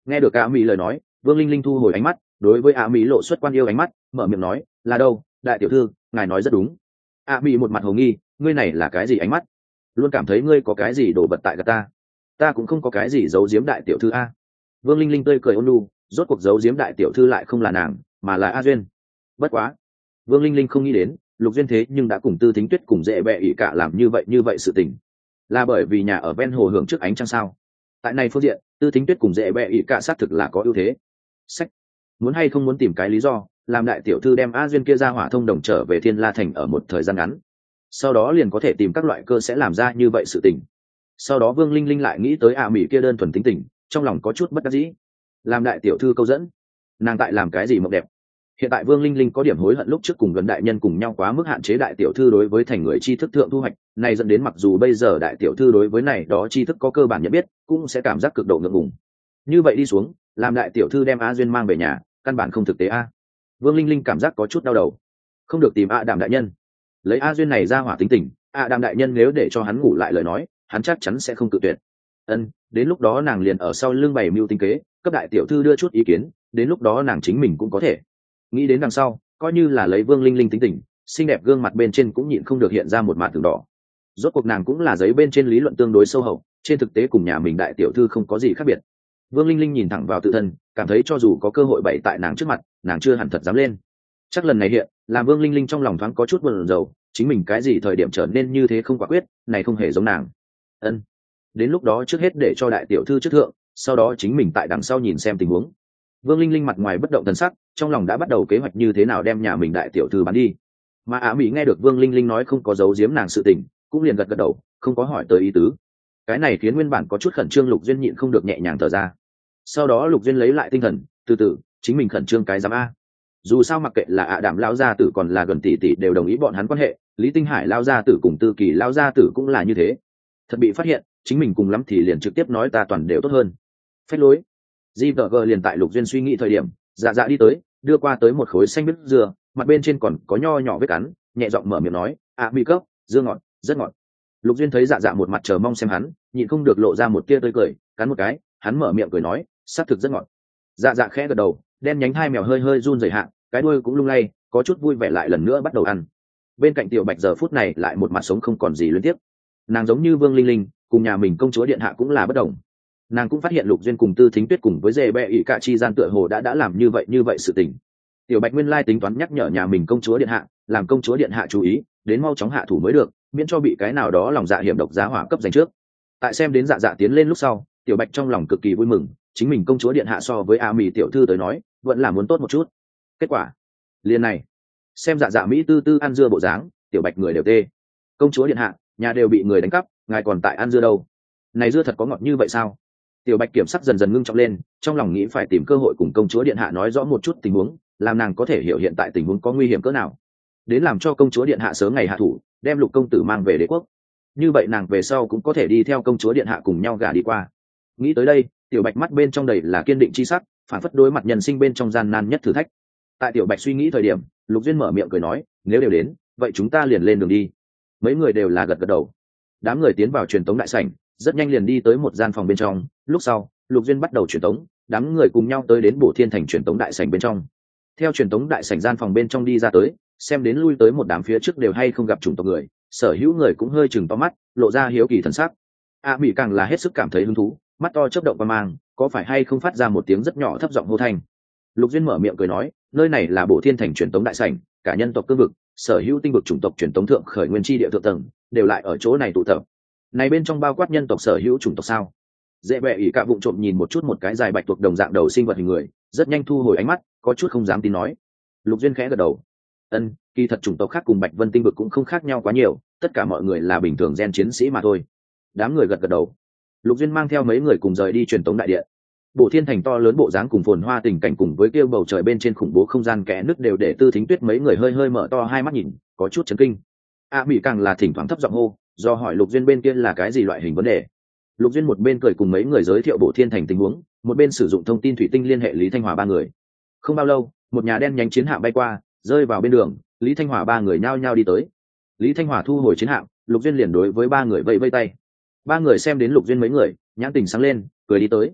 Nghe được a mỹ lời nói, Vương Linh Linh thu hồi ánh mắt, đối với a mỹ lộ xuất quan yêu ánh mắt, mở miệng nói, là đâu đại tiểu thư, ngài nói rất đúng. a mỹ một mặt hồ nghi, ngươi này là cái gì ánh mắt? Luôn cảm thấy ngươi có cái gì đổ vật tại gạt ta cũng không có cái gì giấu giếm đại tiểu thư a. Vương Linh Linh tươi cười ôn nhu, rốt cuộc giấu giếm đại tiểu thư lại không là nàng mà là a duyên. Bất quá Vương Linh Linh không nghĩ đến Lục Duyên thế nhưng đã cùng Tư Thính Tuyết cùng dễ bẹ ỉ cả làm như vậy sự tình, là bởi vì nhà ở ven hồ hưởng trước ánh trăng sao? Tại này phương diện Tư Thính Tuyết cùng dễ bẹ ỉ cả xác thực là có ưu thế. Sách, muốn hay không muốn tìm cái lý do làm đại tiểu thư đem a duyên kia ra hỏa thông đồng trở về Thiên La Thành ở một thời gian ngắn, sau đó liền có thể tìm các loại cơ sẽ làm ra như vậy sự tình. Sau đó Vương Linh Linh lại nghĩ tới mỹ kia đơn thuần tính tình, trong lòng có chút bất đắc dĩ. Làm đại tiểu thư câu dẫn, nàng tại làm cái gì mộng đẹp? Hiện tại Vương Linh Linh có điểm hối hận lúc trước cùng gần đại nhân cùng nhau quá mức hạn chế đại tiểu thư đối với thành người tri thức thượng thu hoạch, này dẫn đến mặc dù bây giờ đại tiểu thư đối với này đó tri thức có cơ bản nhận biết, cũng sẽ cảm giác cực độ ngượng ngùng. Như vậy đi xuống, làm đại tiểu thư đem a duyên mang về nhà, căn bản không thực tế a. Vương Linh Linh cảm giác có chút đau đầu. Không được tìm Đàm đại nhân, lấy a duyên này ra hỏa tính tình, Đàm đại nhân nếu để cho hắn ngủ lại lời nói, hắn chắc chắn sẽ không tự tuyệt. Đến lúc đó nàng liền ở sau lưng bày mưu tính kế, cấp đại tiểu thư đưa chút ý kiến, đến lúc đó nàng chính mình cũng có thể. Nghĩ đến đằng sau, coi như là lấy Vương Linh Linh tính tình, xinh đẹp gương mặt bên trên cũng nhịn không được hiện ra một mạt tường đỏ. Rốt cuộc nàng cũng là giấy bên trên lý luận tương đối sâu hậu, trên thực tế cùng nhà mình đại tiểu thư không có gì khác biệt. Vương Linh Linh nhìn thẳng vào tự thân, cảm thấy cho dù có cơ hội bày tại nàng trước mặt, nàng chưa hẳn thật dám lên. Chắc lần này hiện, làm Vương Linh Linh trong lòng thoáng có chút buồn rầu, chính mình cái gì thời điểm trở nên như thế không quả quyết, này không hề giống nàng. Đến lúc đó trước hết để cho đại tiểu thư trước thượng, sau đó chính mình tại đằng sau nhìn xem tình huống. Vương Linh Linh mặt ngoài bất động thần sắc, trong lòng đã bắt đầu kế hoạch như thế nào đem nhà mình đại tiểu thư bán đi. Mà mỹ nghe được Vương Linh Linh nói không có giấu giếm nàng sự tình, cũng liền gật gật đầu, không có hỏi tới ý tứ. Cái này khiến nguyên bản có chút khẩn trương Lục Duyên nhịn không được nhẹ nhàng thở ra. Sau đó Lục Duyên lấy lại tinh thần, từ từ, chính mình khẩn trương cái giám a. Dù sao mặc kệ là Đàm lão gia tử còn là gần tỷ tỷ đều đồng ý bọn hắn quan hệ, Lý Tinh Hải lão gia tử cùng Tư Kỳ lão gia tử cũng là như thế. Thật bị phát hiện, chính mình cùng lắm thì liền trực tiếp nói ta toàn đều tốt hơn. Phách lối. GVG liền tại Lục Duyên suy nghĩ thời điểm, dạ đi tới, đưa qua tới một khối xanh biếc dừa, mặt bên trên còn có nho nhỏ vết cắn, nhẹ giọng mở miệng nói, mỹ cấp, dưa ngọt, rất ngọt. Lục Duyên thấy dạ một mặt chờ mong xem hắn, nhịn không được lộ ra một tia tươi cười, cắn một cái, hắn mở miệng cười nói, xác thực rất ngọt. Dạ khẽ gật đầu, đen nhánh hai mèo hơi hơi run rẩy hạ, cái đuôi cũng lung lay, có chút vui vẻ lại lần nữa bắt đầu ăn. Bên cạnh Tiểu Bạch giờ phút này lại một mặt sống không còn gì liên tiếp. Nàng giống như Vương Linh Linh, cùng nhà mình công chúa điện hạ cũng là bất đồng. Nàng cũng phát hiện Lục Duyên cùng Tư Thính Tuyết cùng với dê bẹ ỉ cả chi gian tựa hồ đã làm như vậy sự tình. Tiểu Bạch nguyên lai tính toán nhắc nhở nhà mình công chúa điện hạ, làm công chúa điện hạ chú ý, đến mau chóng hạ thủ mới được, miễn cho bị cái nào đó lòng dạ hiểm độc giá hỏa cấp giành trước. Tại xem đến dạ tiến lên lúc sau, Tiểu Bạch trong lòng cực kỳ vui mừng, chính mình công chúa điện hạ so với mỹ tiểu thư tới nói, vẫn là muốn tốt một chút. Kết quả, liền này, xem dạ mỹ tư tư ăn dưa bộ dáng, Tiểu Bạch người đều tê. Công chúa điện hạ, nhà đều bị người đánh cắp, ngài còn tại ăn dưa đâu? Này dưa thật có ngọt như vậy sao? Tiểu Bạch kiểm sắc dần dần ngưng trọng lên, trong lòng nghĩ phải tìm cơ hội cùng công chúa điện hạ nói rõ một chút tình huống, làm nàng có thể hiểu hiện tại tình huống có nguy hiểm cỡ nào, đến làm cho công chúa điện hạ sớm ngày hạ thủ, đem Lục công tử mang về đế quốc. Như vậy nàng về sau cũng có thể đi theo công chúa điện hạ cùng nhau gả đi qua. Nghĩ tới đây, Tiểu Bạch mắt bên trong đầy là kiên định chi sắc, phản phất đối mặt nhân sinh bên trong gian nan nhất thử thách. Tại Tiểu Bạch suy nghĩ thời điểm, Lục Duyên mở miệng cười nói, nếu đều đến, vậy chúng ta liền lên đường đi. Mấy người đều là gật gật đầu. Đám người tiến vào truyền tống đại sảnh, rất nhanh liền đi tới một gian phòng bên trong, lúc sau Lục Duyên bắt đầu truyền tống, đám người cùng nhau tới đến Bổ Thiên Thành truyền tống đại sảnh bên trong. Theo truyền tống đại sảnh gian phòng bên trong đi ra tới, xem đến lui tới một đám phía trước đều hay không gặp chủng tộc người, sở hữu người cũng hơi chừng to mắt, lộ ra hiếu kỳ thần sắc. Mỹ càng là hết sức cảm thấy hứng thú, mắt to chớp động qua mang, có phải hay không phát ra một tiếng rất nhỏ thấp giọng hô thành. Lục Duyên mở miệng cười nói, nơi này là Bổ Thiên Thành truyền tống đại sảnh, cả nhân tộc cương vực, sở hữu tinh vực chủng tộc truyền tống thượng khởi nguyên chi địa thượng tầng, đều lại ở chỗ này tụ tập. Này bên trong bao quát nhân tộc sở hữu chủng tộc sao? Dễ bẹ ỉ cả vụng trộm nhìn một chút một cái dài bạch tuộc đồng dạng đầu sinh vật hình người, rất nhanh thu hồi ánh mắt, có chút không dám tin nói. Lục Duyên khẽ gật đầu. Kỳ thật chủng tộc khác cùng Bạch Vân tinh vực cũng không khác nhau quá nhiều, tất cả mọi người là bình thường gen chiến sĩ mà thôi. Đám người gật gật đầu. Lục Duyên mang theo mấy người cùng rời đi truyền tống đại điện. Bộ Thiên Thành to lớn bộ dáng cùng phồn hoa tình cảnh cùng với kia bầu trời bên trên khủng bố không gian kẽ nứt đều để Tư Thính Tuyết mấy người hơi hơi mở to hai mắt nhìn, có chút chấn kinh. Mỹ càng là thỉnh thoảng thấp giọng hô, do hỏi Lục Duyên bên kia là cái gì loại hình vấn đề. Lục Duyên một bên cười cùng mấy người giới thiệu Bộ Thiên Thành tình huống, một bên sử dụng thông tin thủy tinh liên hệ Lý Thanh Hòa ba người. Không bao lâu, một nhà đen nhánh chiến hạm bay qua, rơi vào bên đường, Lý Thanh Hòa ba người nhao nhao đi tới. Lý Thanh Hòa thu hồi chiến hạm, Lục Duyên liền đối với ba người vẫy vẫy tay. Ba người xem đến Lục Duyên mấy người, nhãn tình sáng lên, cười đi tới.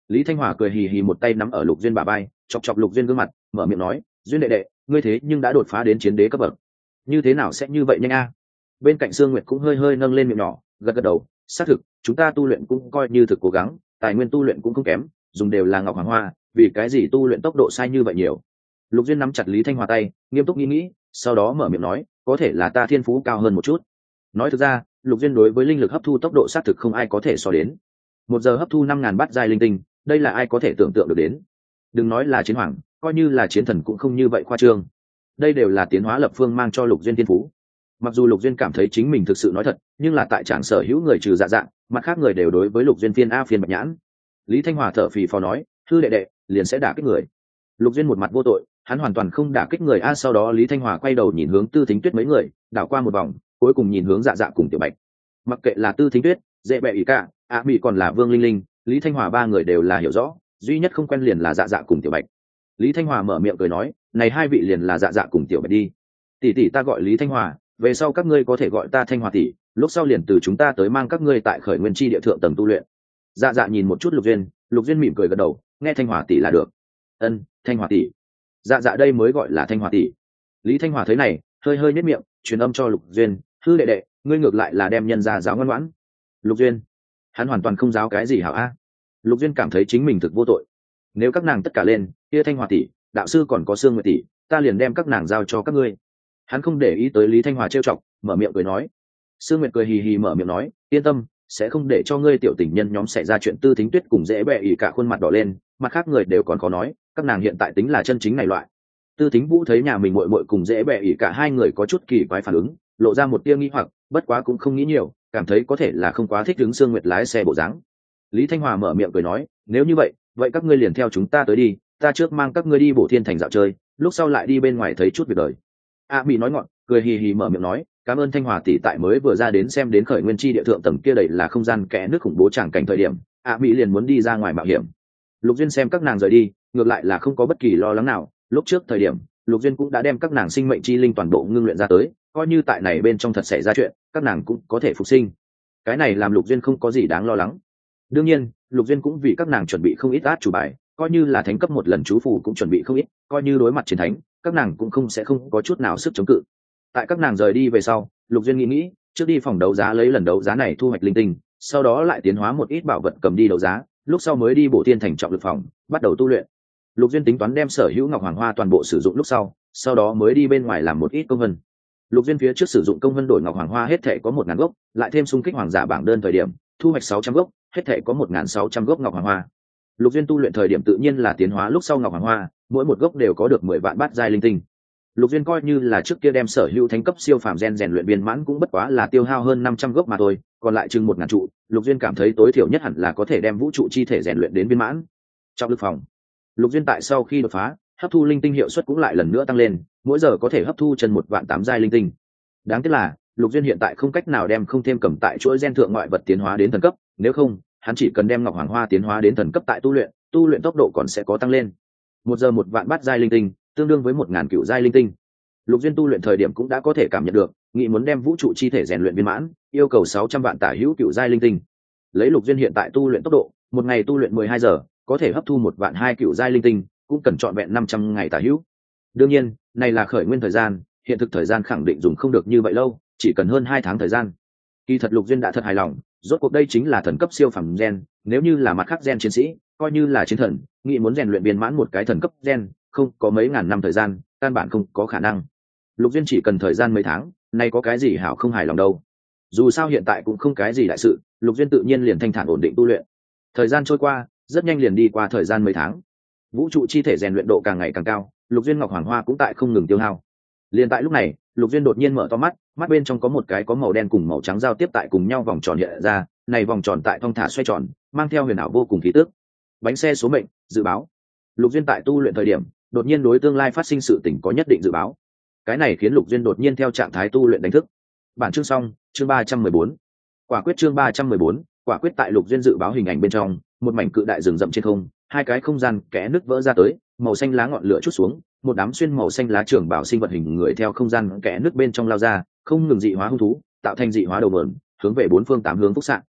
Lý Thanh Hòa cười hì hì một tay nắm ở Lục Duyên bả vai, chọc chọc Lục Duyên gương mặt, mở miệng nói, duyên đệ đệ, ngươi thế nhưng đã đột phá đến chiến đế cấp bậc, như thế nào sẽ như vậy nhanh a? Bên cạnh Sương Nguyệt cũng hơi hơi nâng lên miệng nhỏ, gật gật đầu, xác thực chúng ta tu luyện cũng coi như thực cố gắng, tài nguyên tu luyện cũng không kém, dùng đều là ngọc hoàng hoa, vì cái gì tu luyện tốc độ sai như vậy nhiều? Lục Duyên nắm chặt Lý Thanh Hòa tay, nghiêm túc nghĩ, sau đó mở miệng nói, có thể là ta thiên phú cao hơn một chút. Nói thực ra, Lục Duyên đối với linh lực hấp thu tốc độ xác thực không ai có thể so đến. Một giờ hấp thu 5.000 bát giai linh tinh, đây là ai có thể tưởng tượng được đến. Đừng nói là chiến hoàng, coi như là chiến thần cũng không như vậy khoa trương. Đây đều là tiến hóa lập phương mang cho Lục Duyên thiên phú. Mặc dù Lục Duyên cảm thấy chính mình thực sự nói thật, nhưng là tại trạng sở hữu người trừ dạ dạng, mặt khác người đều đối với Lục Duyên phiên a phiên bạch nhãn. Lý Thanh Hòa thở phì phò nói, hư đệ đệ liền sẽ đả kích người. Lục Duyên một mặt vô tội, hắn hoàn toàn không đả kích người a. Sau đó Lý Thanh Hòa quay đầu nhìn hướng Tư Thính Tuyết mấy người, đảo qua một vòng, cuối cùng nhìn hướng dạ dạ cùng Tiểu Bạch. Mặc kệ là Tư Thính Tuyết, dễ bẹ ý cả, mỹ còn là Vương Linh Linh, Lý Thanh Hòa ba người đều là hiểu rõ, duy nhất không quen liền là dạ dạ cùng Tiểu Bạch. Lý Thanh Hòa mở miệng cười nói, này hai vị liền là dạ dạ cùng Tiểu Bạch đi. Tỷ tỷ ta gọi Lý Thanh Hòa, về sau các ngươi có thể gọi ta Thanh Hòa tỷ, lúc sau liền từ chúng ta tới mang các ngươi tại Khởi Nguyên Chi địa thượng tầng tu luyện. Dạ dạ nhìn một chút Lục Duyên mỉm cười gật đầu, nghe Thanh Hòa tỷ là được. Ân, Thanh Hòa tỷ. Dạ dạ đây mới gọi là Thanh Hòa tỷ. Lý Thanh Hòa thấy này, hơi hơi nhếch miệng, truyền âm cho Lục Duyên, hư đệ đệ, ngươi ngược lại là đem nhân ra giáo ngoan ngoãn. Lục Duyên, hắn hoàn toàn không giáo cái gì hảo a. Lục Duyên cảm thấy chính mình thực vô tội. Nếu các nàng tất cả lên, kia Thanh Hòa tỷ, đạo sư còn có Sương Nguyệt tỷ, ta liền đem các nàng giao cho các ngươi. Hắn không để ý tới Lý Thanh Hòa trêu chọc, mở miệng cười nói. Sương Nguyệt cười hì hì mở miệng nói, yên tâm, sẽ không để cho ngươi tiểu tình nhân nhóm xảy ra chuyện. Tư Thính Tuyết cùng dễ bẹ ỉ cả khuôn mặt đỏ lên, mặt khác người đều còn khó nói, các nàng hiện tại tính là chân chính này loại. Tư Thính Vũ thấy nhà mình muội muội cùng dễ bẹ ỉ cả hai người có chút kỳ quái phản ứng, lộ ra một tia nghi hoặc, bất quá cũng không nghĩ nhiều, cảm thấy có thể là không quá thích đứng Sương Nguyệt lái xe bộ dáng. Lý Thanh Hòa mở miệng cười nói, nếu như vậy các ngươi liền theo chúng ta tới đi, ta trước mang các ngươi đi Bổ Thiên thành dạo chơi, lúc sau lại đi bên ngoài thấy chút việc đời. Mỹ nói ngọn, cười hì hì mở miệng nói, cảm ơn Thanh Hòa tỷ tại mới vừa ra đến xem đến Khởi Nguyên Chi địa thượng tầng kia đầy là không gian kẽ nước khủng bố tràng cảnh thời điểm, Mỹ liền muốn đi ra ngoài mạo hiểm. Lục Duyên xem các nàng rời đi, ngược lại là không có bất kỳ lo lắng nào, lúc trước thời điểm, Lục Duyên cũng đã đem các nàng sinh mệnh chi linh toàn bộ ngưng luyện ra tới, coi như tại này bên trong thật xảy ra chuyện, các nàng cũng có thể phục sinh. Cái này làm Lục Duyên không có gì đáng lo lắng. Đương nhiên, Lục Duyên cũng vì các nàng chuẩn bị không ít át chủ bài, coi như là thánh cấp một lần chú phù cũng chuẩn bị không ít, coi như đối mặt chiến thánh, các nàng cũng sẽ không có chút nào sức chống cự. Tại các nàng rời đi về sau, Lục Duyên nghĩ trước đi phòng đấu giá lấy lần đấu giá này thu hoạch linh tinh, sau đó lại tiến hóa một ít bảo vật cầm đi đấu giá, lúc sau mới đi Bổ Thiên thành trọng lực phòng bắt đầu tu luyện. Lục Duyên tính toán đem sở hữu ngọc hoàng hoa toàn bộ sử dụng lúc sau đó mới đi bên ngoài làm một ít công vân. Lục Duyên phía trước sử dụng công vân đổi ngọc hoàng hoa hết thể có 1.000 gốc, lại thêm xung kích hoàng giả bảng đơn thời điểm thu hoạch 600 gốc, hết thể có 1.600 gốc ngọc hoàng hoa. Lục Duyên tu luyện thời điểm tự nhiên là tiến hóa lúc sau ngọc hoàng hoa, mỗi một gốc đều có được 10 vạn bát giai linh tinh. Lục Duyên coi như là trước kia đem sở hữu thánh cấp siêu phàm gen rèn luyện viên mãn cũng bất quá là tiêu hao hơn 500 gốc mà thôi, còn lại chừng 1.000 trụ, Lục Duyên cảm thấy tối thiểu nhất hẳn là có thể đem vũ trụ chi thể rèn luyện đến viên mãn. Trong lực phòng, Lục Duyên tại sau khi đột phá, hấp thu linh tinh hiệu suất cũng lại lần nữa tăng lên, mỗi giờ có thể hấp thu chân 1.800 giai linh tinh. Đáng tiếc là, Lục Duyên hiện tại không cách nào đem không thêm cầm tại chuỗi gen thượng ngoại vật tiến hóa đến thần cấp, nếu không, hắn chỉ cần đem ngọc hoàng hoa tiến hóa đến thần cấp tại tu luyện tốc độ còn sẽ có tăng lên. Một giờ 1 vạn bát giai linh tinh, tương đương với 1.000 cựu giai linh tinh. Lục Duyên tu luyện thời điểm cũng đã có thể cảm nhận được, nghĩ muốn đem vũ trụ chi thể rèn luyện viên mãn, yêu cầu 600 vạn tả hữu cựu giai linh tinh. Lấy Lục Duyên hiện tại tu luyện tốc độ, một ngày tu luyện 12 giờ, có thể hấp thu 1 vạn 2 cựu giai linh tinh, cũng cần trọn vẹn 500 ngày tả hữu. Đương nhiên, này là khởi nguyên thời gian, hiện thực thời gian khẳng định dùng không được như vậy lâu, chỉ cần hơn 2 tháng thời gian. Kỳ thật Lục Duyên đã thật hài lòng, rốt cuộc đây chính là thần cấp siêu phẩm gen, nếu như là mặt khác gen chiến sĩ, coi như là chiến thần, nghĩ muốn rèn luyện viên mãn một cái thần cấp gen, không có mấy ngàn năm thời gian, căn bản không có khả năng. Lục Duyên chỉ cần thời gian mấy tháng, nay có cái gì hảo không hài lòng đâu. Dù sao hiện tại cũng không cái gì đại sự, Lục Duyên tự nhiên liền thanh thản ổn định tu luyện. Thời gian trôi qua, rất nhanh liền đi qua thời gian mấy tháng. Vũ trụ chi thể rèn luyện độ càng ngày càng cao, Lục Duyên ngọc hoàng hoa cũng tại không ngừng tiêu hao. Liền tại lúc này, Lục Duyên đột nhiên mở to mắt, mắt bên trong có một cái có màu đen cùng màu trắng giao tiếp tại cùng nhau vòng tròn hiện ra, này vòng tròn tại thong thả xoay tròn, mang theo huyền ảo vô cùng khí tức. Bánh xe số mệnh, dự báo. Lục Duyên tại tu luyện thời điểm, đột nhiên đối tương lai phát sinh sự tình có nhất định dự báo. Cái này khiến Lục Duyên đột nhiên theo trạng thái tu luyện đánh thức. Bản chương xong, chương 314. Quả quyết chương 314, quả quyết tại Lục Duyên dự báo hình ảnh bên trong, một mảnh cự đại rừng rậm trên không, hai cái không gian kẽ nứt vỡ ra tới, màu xanh lá ngọn lửa chút xuống, một đám xuyên màu xanh lá trưởng bảo sinh vật hình người theo không gian kẽ nứt bên trong lao ra, không ngừng dị hóa hung thú, tạo thành dị hóa đầu mượn, hướng về 4 phương 8 hướng phúc xạ.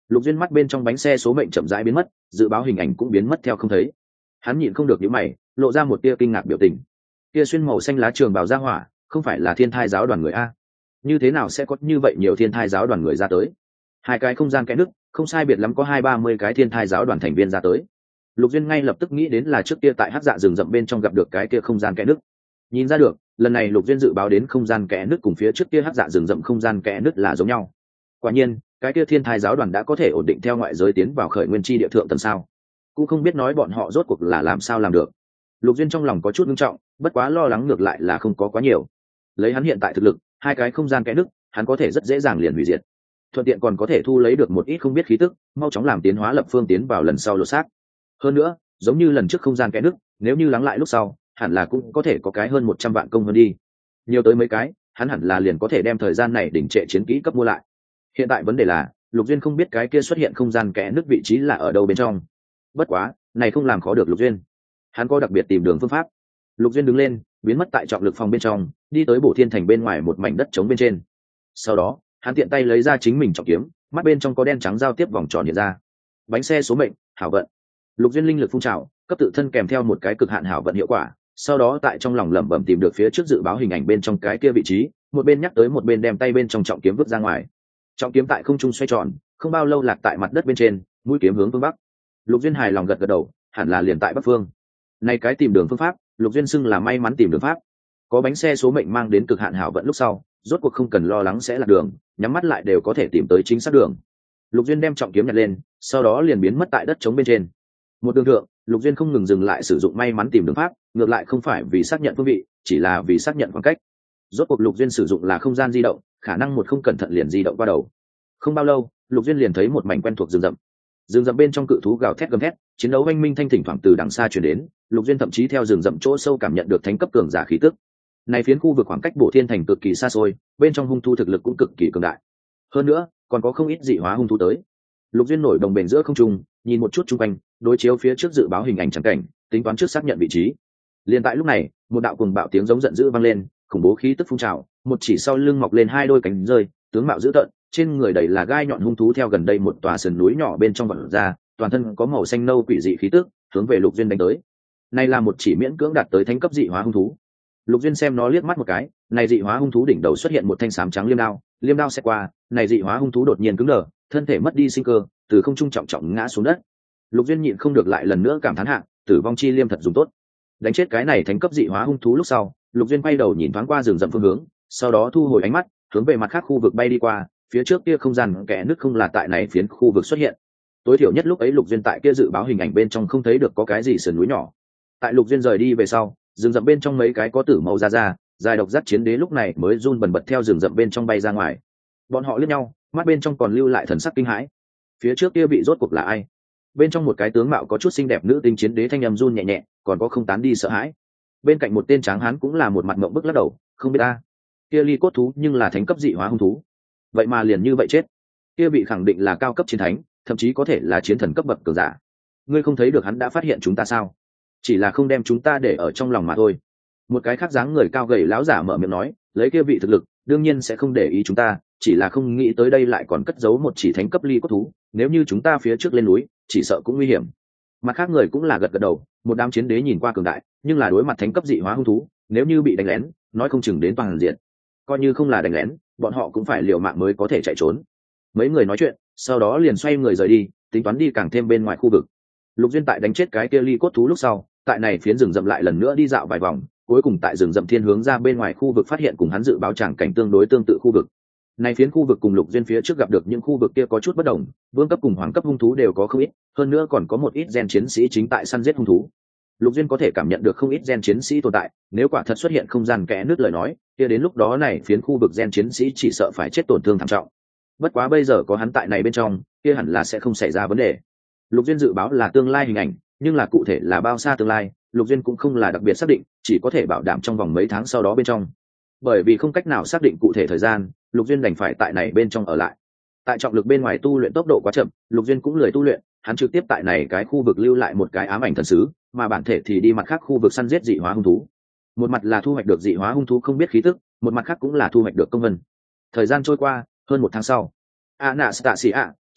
Lục Duyên mắt bên trong bánh xe số mệnh chậm rãi biến mất, dự báo hình ảnh cũng biến mất theo không thấy. Hắn nhịn không được nhíu mày, lộ ra một tia kinh ngạc biểu tình. Kia xuyên màu xanh lá trường bào ra hỏa, không phải là thiên thai giáo đoàn người a? Như thế nào sẽ có như vậy nhiều thiên thai giáo đoàn người ra tới? Hai cái không gian kẽ nứt, không sai biệt lắm có 20-30 cái thiên thai giáo đoàn thành viên ra tới. Lục Duyên ngay lập tức nghĩ đến là trước kia tại hắc dạ rừng rậm bên trong gặp được cái kia không gian kẽ nứt. Nhìn ra được, lần này Lục Duyên dự báo đến không gian kẽ nứt cùng phía trước kia hắc dạ rừng rậm không gian kẽ nứt là giống nhau. Quả nhiên, cái kia thiên thai giáo đoàn đã có thể ổn định theo ngoại giới tiến vào khởi nguyên chi địa thượng tầng sao? Cũng không biết nói bọn họ rốt cuộc là làm sao làm được. Lục Duyên trong lòng có chút nghiêm trọng, bất quá lo lắng ngược lại là không có quá nhiều. Lấy hắn hiện tại thực lực, hai cái không gian kẽ nứt, hắn có thể rất dễ dàng liền hủy diệt. Thuận tiện còn có thể thu lấy được một ít không biết khí tức, mau chóng làm tiến hóa lập phương tiến vào lần sau lột xác. Hơn nữa, giống như lần trước không gian kẽ nứt, nếu như lắng lại lúc sau, hẳn là cũng có thể có cái hơn 100 vạn công hơn đi. Nhiều tới mấy cái, hắn hẳn là liền có thể đem thời gian này đỉnh trệ chiến kỹ cấp mua lại. Hiện tại vấn đề là, Lục Duyên không biết cái kia xuất hiện không gian kẽ nứt vị trí là ở đâu bên trong. Bất quá, này không làm khó được Lục Duyên. Hắn có đặc biệt tìm đường phương pháp. Lục Duyên đứng lên, biến mất tại trọng lực phòng bên trong, đi tới Bổ Thiên Thành bên ngoài một mảnh đất trống bên trên. Sau đó, hắn tiện tay lấy ra chính mình trọng kiếm, mắt bên trong có đen trắng giao tiếp vòng tròn hiện ra. Bánh xe số mệnh, hảo vận. Lục Duyên linh lực phun trào, cấp tự thân kèm theo một cái cực hạn hảo vận hiệu quả, sau đó tại trong lòng lẩm bẩm tìm được phía trước dự báo hình ảnh bên trong cái kia vị trí, một bên nhắc tới một bên đem tay bên trong trọng kiếm vứt ra ngoài. Trọng kiếm tại không trung xoay tròn, không bao lâu lạc tại mặt đất bên trên, mũi kiếm hướng phương bắc. Lục Duyên hài lòng gật gật đầu, hẳn là liền tại bắc phương. Này cái tìm đường phương pháp, Lục Duyên xưng là may mắn tìm đường pháp. Có bánh xe số mệnh mang đến cực hạn hảo vận lúc sau, rốt cuộc không cần lo lắng sẽ lạc đường, nhắm mắt lại đều có thể tìm tới chính xác đường. Lục Duyên đem trọng kiếm nhặt lên, sau đó liền biến mất tại đất trống bên trên. Một đường thượng, Lục Duyên không ngừng dừng lại sử dụng may mắn tìm đường pháp, ngược lại không phải vì xác nhận phương vị, chỉ là vì xác nhận khoảng cách. Rốt cuộc Lục Duyên sử dụng là không gian di động, khả năng một không cẩn thận liền di động qua đầu. Không bao lâu, Lục Duyên liền thấy một mảnh quen thuộc rừng rậm. Rừng rậm bên trong cự thú gào thét gầm thét, chiến đấu oanh minh thanh thỉnh thoảng từ đằng xa truyền đến. Lục Duyên thậm chí theo rừng rậm chỗ sâu cảm nhận được thánh cấp cường giả khí tức. Này phiến khu vực khoảng cách Bổ Thiên Thành cực kỳ xa xôi, bên trong hung thú thực lực cũng cực kỳ cường đại. Hơn nữa, còn có không ít dị hóa hung thú tới. Lục Duyên nổi đồng bền giữa không trung, nhìn một chút xung quanh, đối chiếu phía trước dự báo hình ảnh chẳng cảnh, tính toán trước xác nhận vị trí. Liên tại lúc này, một đạo cuồng bạo tiếng giống giận dữ vang lên, khủng bố khí tức phun trào, một chỉ sau lưng mọc lên hai đôi cánh rơi, tướng mạo dữ tợn, trên người đầy là gai nhọn hung thú theo gần đây một tòa sườn núi nhỏ bên trong vọt ra, toàn thân có màu xanh nâu quỷ dị khí tức, hướng về Lục Duyên đánh tới. Này là một chỉ miễn cưỡng đạt tới thánh cấp dị hóa hung thú. Lục Duyên xem nó liếc mắt một cái, này dị hóa hung thú đỉnh đầu xuất hiện một thanh xám trắng liêm đao sẽ qua, này dị hóa hung thú đột nhiên cứng đờ, thân thể mất đi sinh cơ, từ không trung trọng trọng ngã xuống đất. Lục Duyên nhịn không được lại lần nữa cảm thán hạ, tử vong chi liêm thật dùng tốt. Đánh chết cái này thánh cấp dị hóa hung thú lúc sau, Lục Duyên quay đầu nhìn thoáng qua rừng rậm phương hướng, sau đó thu hồi ánh mắt, hướng về mặt khác khu vực bay đi qua, phía trước kia không gian kẽ nứt không là tại này phiến khu vực xuất hiện. Tối thiểu nhất lúc ấy Lục Duyên tại kia dự báo hình ảnh bên trong không thấy được có cái gì sườn núi nhỏ. Tại Lục Duyên rời đi về sau, rừng rậm bên trong mấy cái có tử màu ra, dài độc giác chiến đế lúc này mới run bần bật theo rừng rậm bên trong bay ra ngoài. Bọn họ liếc nhau, mắt bên trong còn lưu lại thần sắc kinh hãi. Phía trước kia bị rốt cuộc là ai? Bên trong một cái tướng mạo có chút xinh đẹp nữ tính chiến đế thanh âm run nhẹ nhẹ, còn có không tán đi sợ hãi. Bên cạnh một tên tráng hán cũng là một mặt ngậm bức lắc đầu, không biết ta. Kia ly cốt thú nhưng là thánh cấp dị hóa hung thú, vậy mà liền như vậy chết. Kia bị khẳng định là cao cấp chiến thánh, thậm chí có thể là chiến thần cấp bậc cường giả. Ngươi không thấy được hắn đã phát hiện chúng ta sao? Chỉ là không đem chúng ta để ở trong lòng mà thôi. Một cái khác dáng người cao gầy lão giả mở miệng nói, lấy kia vị thực lực đương nhiên sẽ không để ý chúng ta, chỉ là không nghĩ tới đây lại còn cất giấu một chỉ thánh cấp ly cốt thú, nếu như chúng ta phía trước lên núi chỉ sợ cũng nguy hiểm. Mặt khác người cũng là gật gật đầu, một đám chiến đế nhìn qua cường đại, nhưng là đối mặt thánh cấp dị hóa hung thú, nếu như bị đánh lén nói không chừng đến toàn diện. Coi như không là đánh lén, bọn họ cũng phải liều mạng mới có thể chạy trốn. Mấy người nói chuyện, sau đó liền xoay người rời đi, tính toán đi càng thêm bên ngoài khu vực. Lục Duyên tại đánh chết cái kia ly cốt thú lúc sau, tại này phiến rừng rậm lại lần nữa đi dạo vài vòng, cuối cùng tại rừng rậm thiên hướng ra bên ngoài khu vực phát hiện cùng hắn dự báo tràng cảnh tương đối tương tự khu vực. Này phiến khu vực cùng Lục Duyên phía trước gặp được những khu vực kia có chút bất đồng, vương cấp cùng hoàng cấp hung thú đều có không ít, hơn nữa còn có một ít gen chiến sĩ chính tại săn giết hung thú. Lục Duyên có thể cảm nhận được không ít gen chiến sĩ tồn tại, nếu quả thật xuất hiện không gian kẽ nứt lời nói, kia đến lúc đó này phiến khu vực gen chiến sĩ chỉ sợ phải chết tổn thương thảm trọng. Bất quá bây giờ có hắn tại này bên trong, kia hẳn là sẽ không xảy ra vấn đề. Lục Duyên dự báo là tương lai hình ảnh, nhưng là cụ thể là bao xa tương lai, Lục Duyên cũng không là đặc biệt xác định, chỉ có thể bảo đảm trong vòng mấy tháng sau đó bên trong. Bởi vì không cách nào xác định cụ thể thời gian, Lục Duyên đành phải tại này bên trong ở lại. Tại trọng lực bên ngoài tu luyện tốc độ quá chậm, Lục Duyên cũng lười tu luyện, hắn trực tiếp tại này cái khu vực lưu lại một cái ám ảnh thần sứ, mà bản thể thì đi mặt khác khu vực săn giết dị hóa hung thú. Một mặt là thu hoạch được dị hóa hung thú không biết khí tức, một mặt khác cũng là thu hoạch được công vân. Thời gian trôi qua, hơn một tháng sau, Anastasia,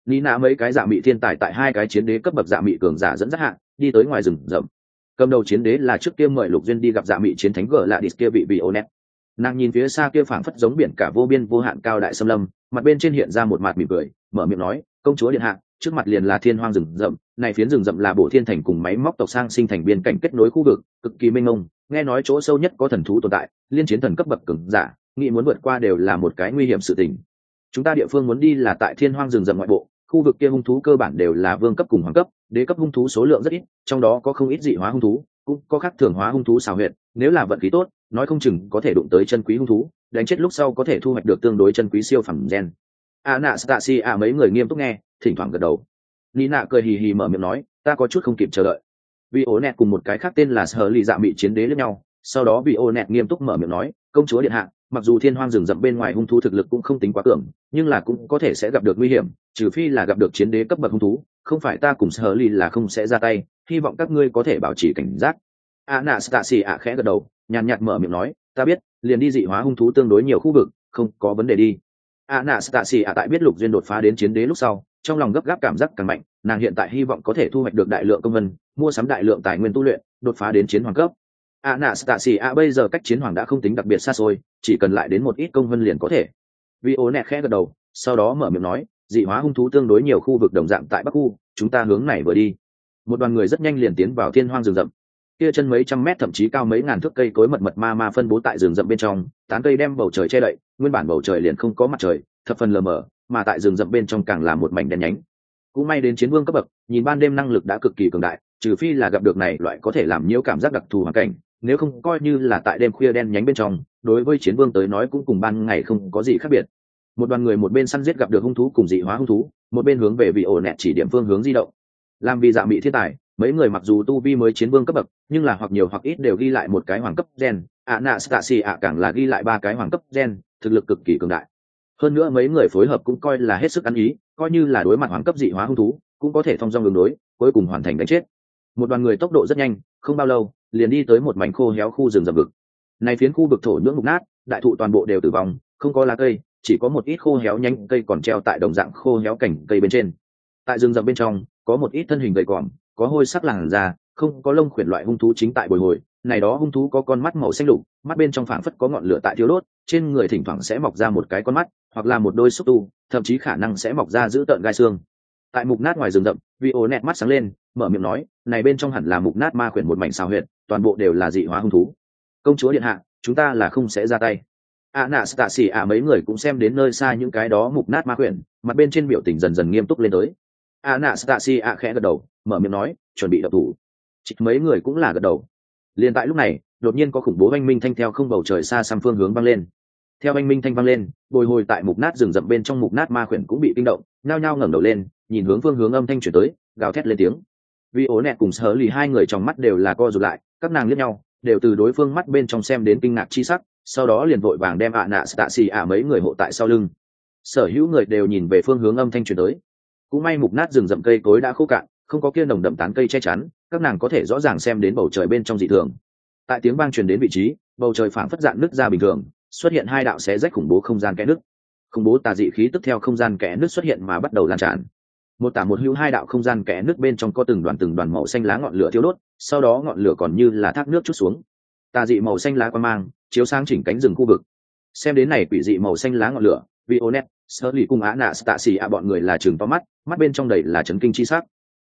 Nina mấy cái dạ mị thiên tài tại hai cái chiến đế cấp bậc dạ mị cường giả dẫn dắt hạ đi tới ngoài rừng rậm. Cầm đầu chiến đế là trước kia mời Lục Duyên đi gặp dạ mị chiến thánh gở lạ đít kia bị Vionet. Nàng nhìn phía xa kia phảng phất giống biển cả vô biên vô hạn cao đại xâm lâm, mặt bên trên hiện ra một mặt mỉm cười, mở miệng nói, công chúa điện hạ, trước mặt liền là thiên hoang rừng rậm, này phiến rừng rậm là Bổ Thiên thành cùng máy móc tộc sang sinh thành biên cảnh kết nối khu vực, cực kỳ mênh mông, nghe nói chỗ sâu nhất có thần thú tồn tại, liên chiến thần cấp bậc cường giả, nghĩ muốn vượt qua đều là một cái nguy hiểm sự tình. Chúng ta địa phương muốn đi là tại thiên hoang rừng rậm ngoại bộ, khu vực kia hung thú cơ bản đều là vương cấp cùng hoàng cấp, đế cấp hung thú số lượng rất ít, trong đó có không ít dị hóa hung thú, cũng có khác thường hóa hung thú xào huyệt, nếu là vận khí tốt, nói không chừng có thể đụng tới chân quý hung thú, đánh chết lúc sau có thể thu hoạch được tương đối chân quý siêu phẩm gen. Anastasia mấy người nghiêm túc nghe, thỉnh thoảng gật đầu. Nina cười hì hì mở miệng nói, ta có chút không kịp chờ đợi. Vionet cùng một cái khác tên là Shirley dạ mị chiến đế lẫn nhau, sau đó Vionet nghiêm túc mở miệng nói, công chúa điện hạ, mặc dù thiên hoang rừng rậm bên ngoài hung thú thực lực cũng không tính quá cường, nhưng là cũng có thể sẽ gặp được nguy hiểm, trừ phi là gặp được chiến đế cấp bậc hung thú, không phải ta cùng Shirley là không sẽ ra tay, hy vọng các ngươi có thể bảo trì cảnh giác. Anastasia khẽ gật đầu, nhàn nhạt mở miệng nói, ta biết, liền đi dị hóa hung thú tương đối nhiều khu vực, không có vấn đề đi. Anastasia tại biết Lục Duyên đột phá đến chiến đế lúc sau, trong lòng gấp gáp cảm giác càng mạnh, nàng hiện tại hy vọng có thể thu hoạch được đại lượng công vân, mua sắm đại lượng tài nguyên tu luyện, đột phá đến chiến hoàng cấp. Anastasia bây giờ cách chiến hoàng đã không tính đặc biệt xa xôi, chỉ cần lại đến một ít công vân liền có thể. Vionet khẽ gật đầu, sau đó mở miệng nói, dị hóa hung thú tương đối nhiều khu vực đồng dạng tại Bắc khu, chúng ta hướng này vừa đi. Một đoàn người rất nhanh liền tiến vào thiên hoang rừng rậm. Kia chân mấy trăm mét thậm chí cao mấy ngàn thước cây cối mật mật ma phân bố tại rừng rậm bên trong, tán cây đem bầu trời che đậy, nguyên bản bầu trời liền không có mặt trời, thập phần lờ mờ, mà tại rừng rậm bên trong càng là một mảnh đen nhánh. Cũng may đến chiến vương cấp bậc, nhìn ban đêm năng lực đã cực kỳ cường đại, trừ phi là gặp được này loại có thể làm nhiễu cảm giác đặc thù hoàn cảnh, nếu không coi như là tại đêm khuya đen nhánh bên trong, đối với chiến vương tới nói cũng cùng ban ngày không có gì khác biệt. Một đoàn người một bên săn giết gặp được hung thú cùng dị hóa hung thú, một bên hướng về Vionet chỉ điểm phương hướng di động. Làm vì dạ mị thiên tài, mấy người mặc dù tu vi mới chiến vương cấp bậc, nhưng là hoặc nhiều hoặc ít đều ghi lại một cái hoàng cấp gen, Anastasia càng là ghi lại 3 cái hoàng cấp gen, thực lực cực kỳ cường đại. Hơn nữa mấy người phối hợp cũng coi là hết sức ăn ý, coi như là đối mặt hoàng cấp dị hóa hung thú, cũng có thể thông dong đường đối, cuối cùng hoàn thành đánh chết. Một đoàn người tốc độ rất nhanh, không bao lâu, liền đi tới một mảnh khô héo khu rừng rậm vực. Này phiến khu vực thổ nhưỡng mục nát, đại thụ toàn bộ đều tử vong, không có lá cây, chỉ có một ít khô héo nhánh cây còn treo tại đồng dạng khô héo cành cây bên trên. Tại rừng rậm bên trong, có một ít thân hình gầy còm, có hôi sắc làn da, không có lông khuyển loại hung thú chính tại bồi hồi. Này đó hung thú có con mắt màu xanh lục, mắt bên trong phảng phất có ngọn lửa tại thiêu đốt, trên người thỉnh thoảng sẽ mọc ra một cái con mắt, hoặc là một đôi xúc tu, thậm chí khả năng sẽ mọc ra giữ tợn gai xương. Tại mục nát ngoài rừng rậm, Vionet mắt sáng lên, mở miệng nói, này bên trong hẳn là mục nát ma khuyển một mảnh xào huyệt, toàn bộ đều là dị hóa hung thú. Công chúa điện hạ, chúng ta là không sẽ ra tay. Anastasia mấy người cũng xem đến nơi xa những cái đó mục nát ma khuyển, mặt bên trên biểu tình dần dần nghiêm túc lên tới. Anastasia khẽ gật đầu, mở miệng nói, chuẩn bị động thủ. Chỉ mấy người cũng là gật đầu. Liền tại lúc này, đột nhiên có khủng bố oanh minh thanh theo không bầu trời xa xăm phương hướng vang lên. Theo oanh minh thanh vang lên, bồi hồi tại mục nát rừng rậm bên trong mục nát ma khuyển cũng bị kinh động, nhao nhao ngẩng đầu lên, nhìn hướng phương hướng âm thanh chuyển tới, gào thét lên tiếng. Vionet cùng Shirley hai người trong mắt đều là co rụt lại, các nàng liếc nhau, đều từ đối phương mắt bên trong xem đến kinh ngạc chi sắc, sau đó liền vội vàng đem Anastasia mấy người hộ tại sau lưng. Sở hữu người đều nhìn về phương hướng âm thanh chuyển tới. Cũng may mục nát rừng rậm cây cối đã khô cạn, không có kia nồng đậm tán cây che chắn, các nàng có thể rõ ràng xem đến bầu trời bên trong dị thường. Tại tiếng vang truyền đến vị trí, bầu trời phảng phất dạn nứt ra bình thường, xuất hiện 2 đạo xé rách khủng bố không gian kẽ nứt. Khủng bố tà dị khí tức theo không gian kẽ nứt xuất hiện mà bắt đầu lan tràn. Một tả một hữu 2 đạo không gian kẽ nứt bên trong có từng đoàn màu xanh lá ngọn lửa thiêu đốt, sau đó ngọn lửa còn như là thác nước trút xuống. Tà dị màu xanh lá quang mang chiếu sáng chỉnh cánh rừng khu vực. Xem đến này quỷ dị màu xanh lá ngọn lửa, Vionet, Shirley cùng Anastasia bọn người là trừng to mắt, mắt bên trong đầy là chấn kinh chi sắc.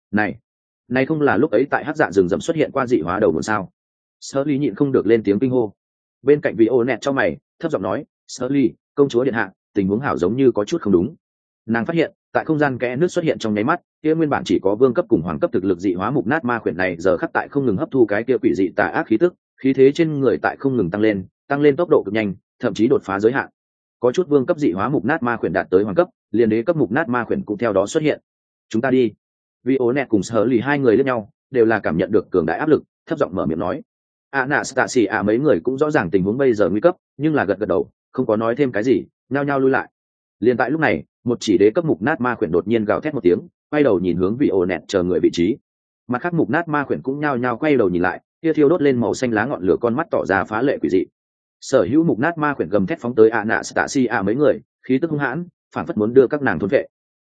Này không là lúc ấy tại hắc dạ rừng rậm xuất hiện qua dị hóa đầu nguồn sao? Shirley nhịn không được lên tiếng kinh hô. Bên cạnh Vionet trong mày, thấp giọng nói, Shirley, công chúa điện hạ, tình huống hảo giống như có chút không đúng. Nàng phát hiện, tại không gian kẽ nước xuất hiện trong nháy mắt, kia nguyên bản chỉ có vương cấp cùng hoàng cấp thực lực dị hóa mục nát ma khuyển này giờ khắc tại không ngừng hấp thu cái kia quỷ dị tà ác khí tức, khí thế trên người tại không ngừng tăng lên tốc độ cực nhanh, thậm chí đột phá giới hạn. Có chút vương cấp dị hóa mục nát ma khuyển đạt tới hoàng cấp, liền đế cấp mục nát ma khuyển cũng theo đó xuất hiện. Chúng ta đi. Vionet cùng Shirley hai người lẫn nhau, đều là cảm nhận được cường đại áp lực, thấp giọng mở miệng nói. Anastasia mấy người cũng rõ ràng tình huống bây giờ nguy cấp, nhưng là gật gật đầu, không có nói thêm cái gì, nhao nhao lui lại. Liền tại lúc này, một chỉ đế cấp mục nát ma khuyển đột nhiên gào thét một tiếng, quay đầu nhìn hướng Vionet chờ người vị trí. Mặt khác mục nát ma khuyển cũng nhao nhao quay đầu nhìn lại, kia thiêu đốt lên màu xanh lá ngọn lửa con mắt tỏ ra phá lệ quỷ dị. Sở hữu mục nát ma khuyển gầm thét phóng tới Anastasia mấy người, khí tức hung hãn, phản phất muốn đưa các nàng thôn vệ.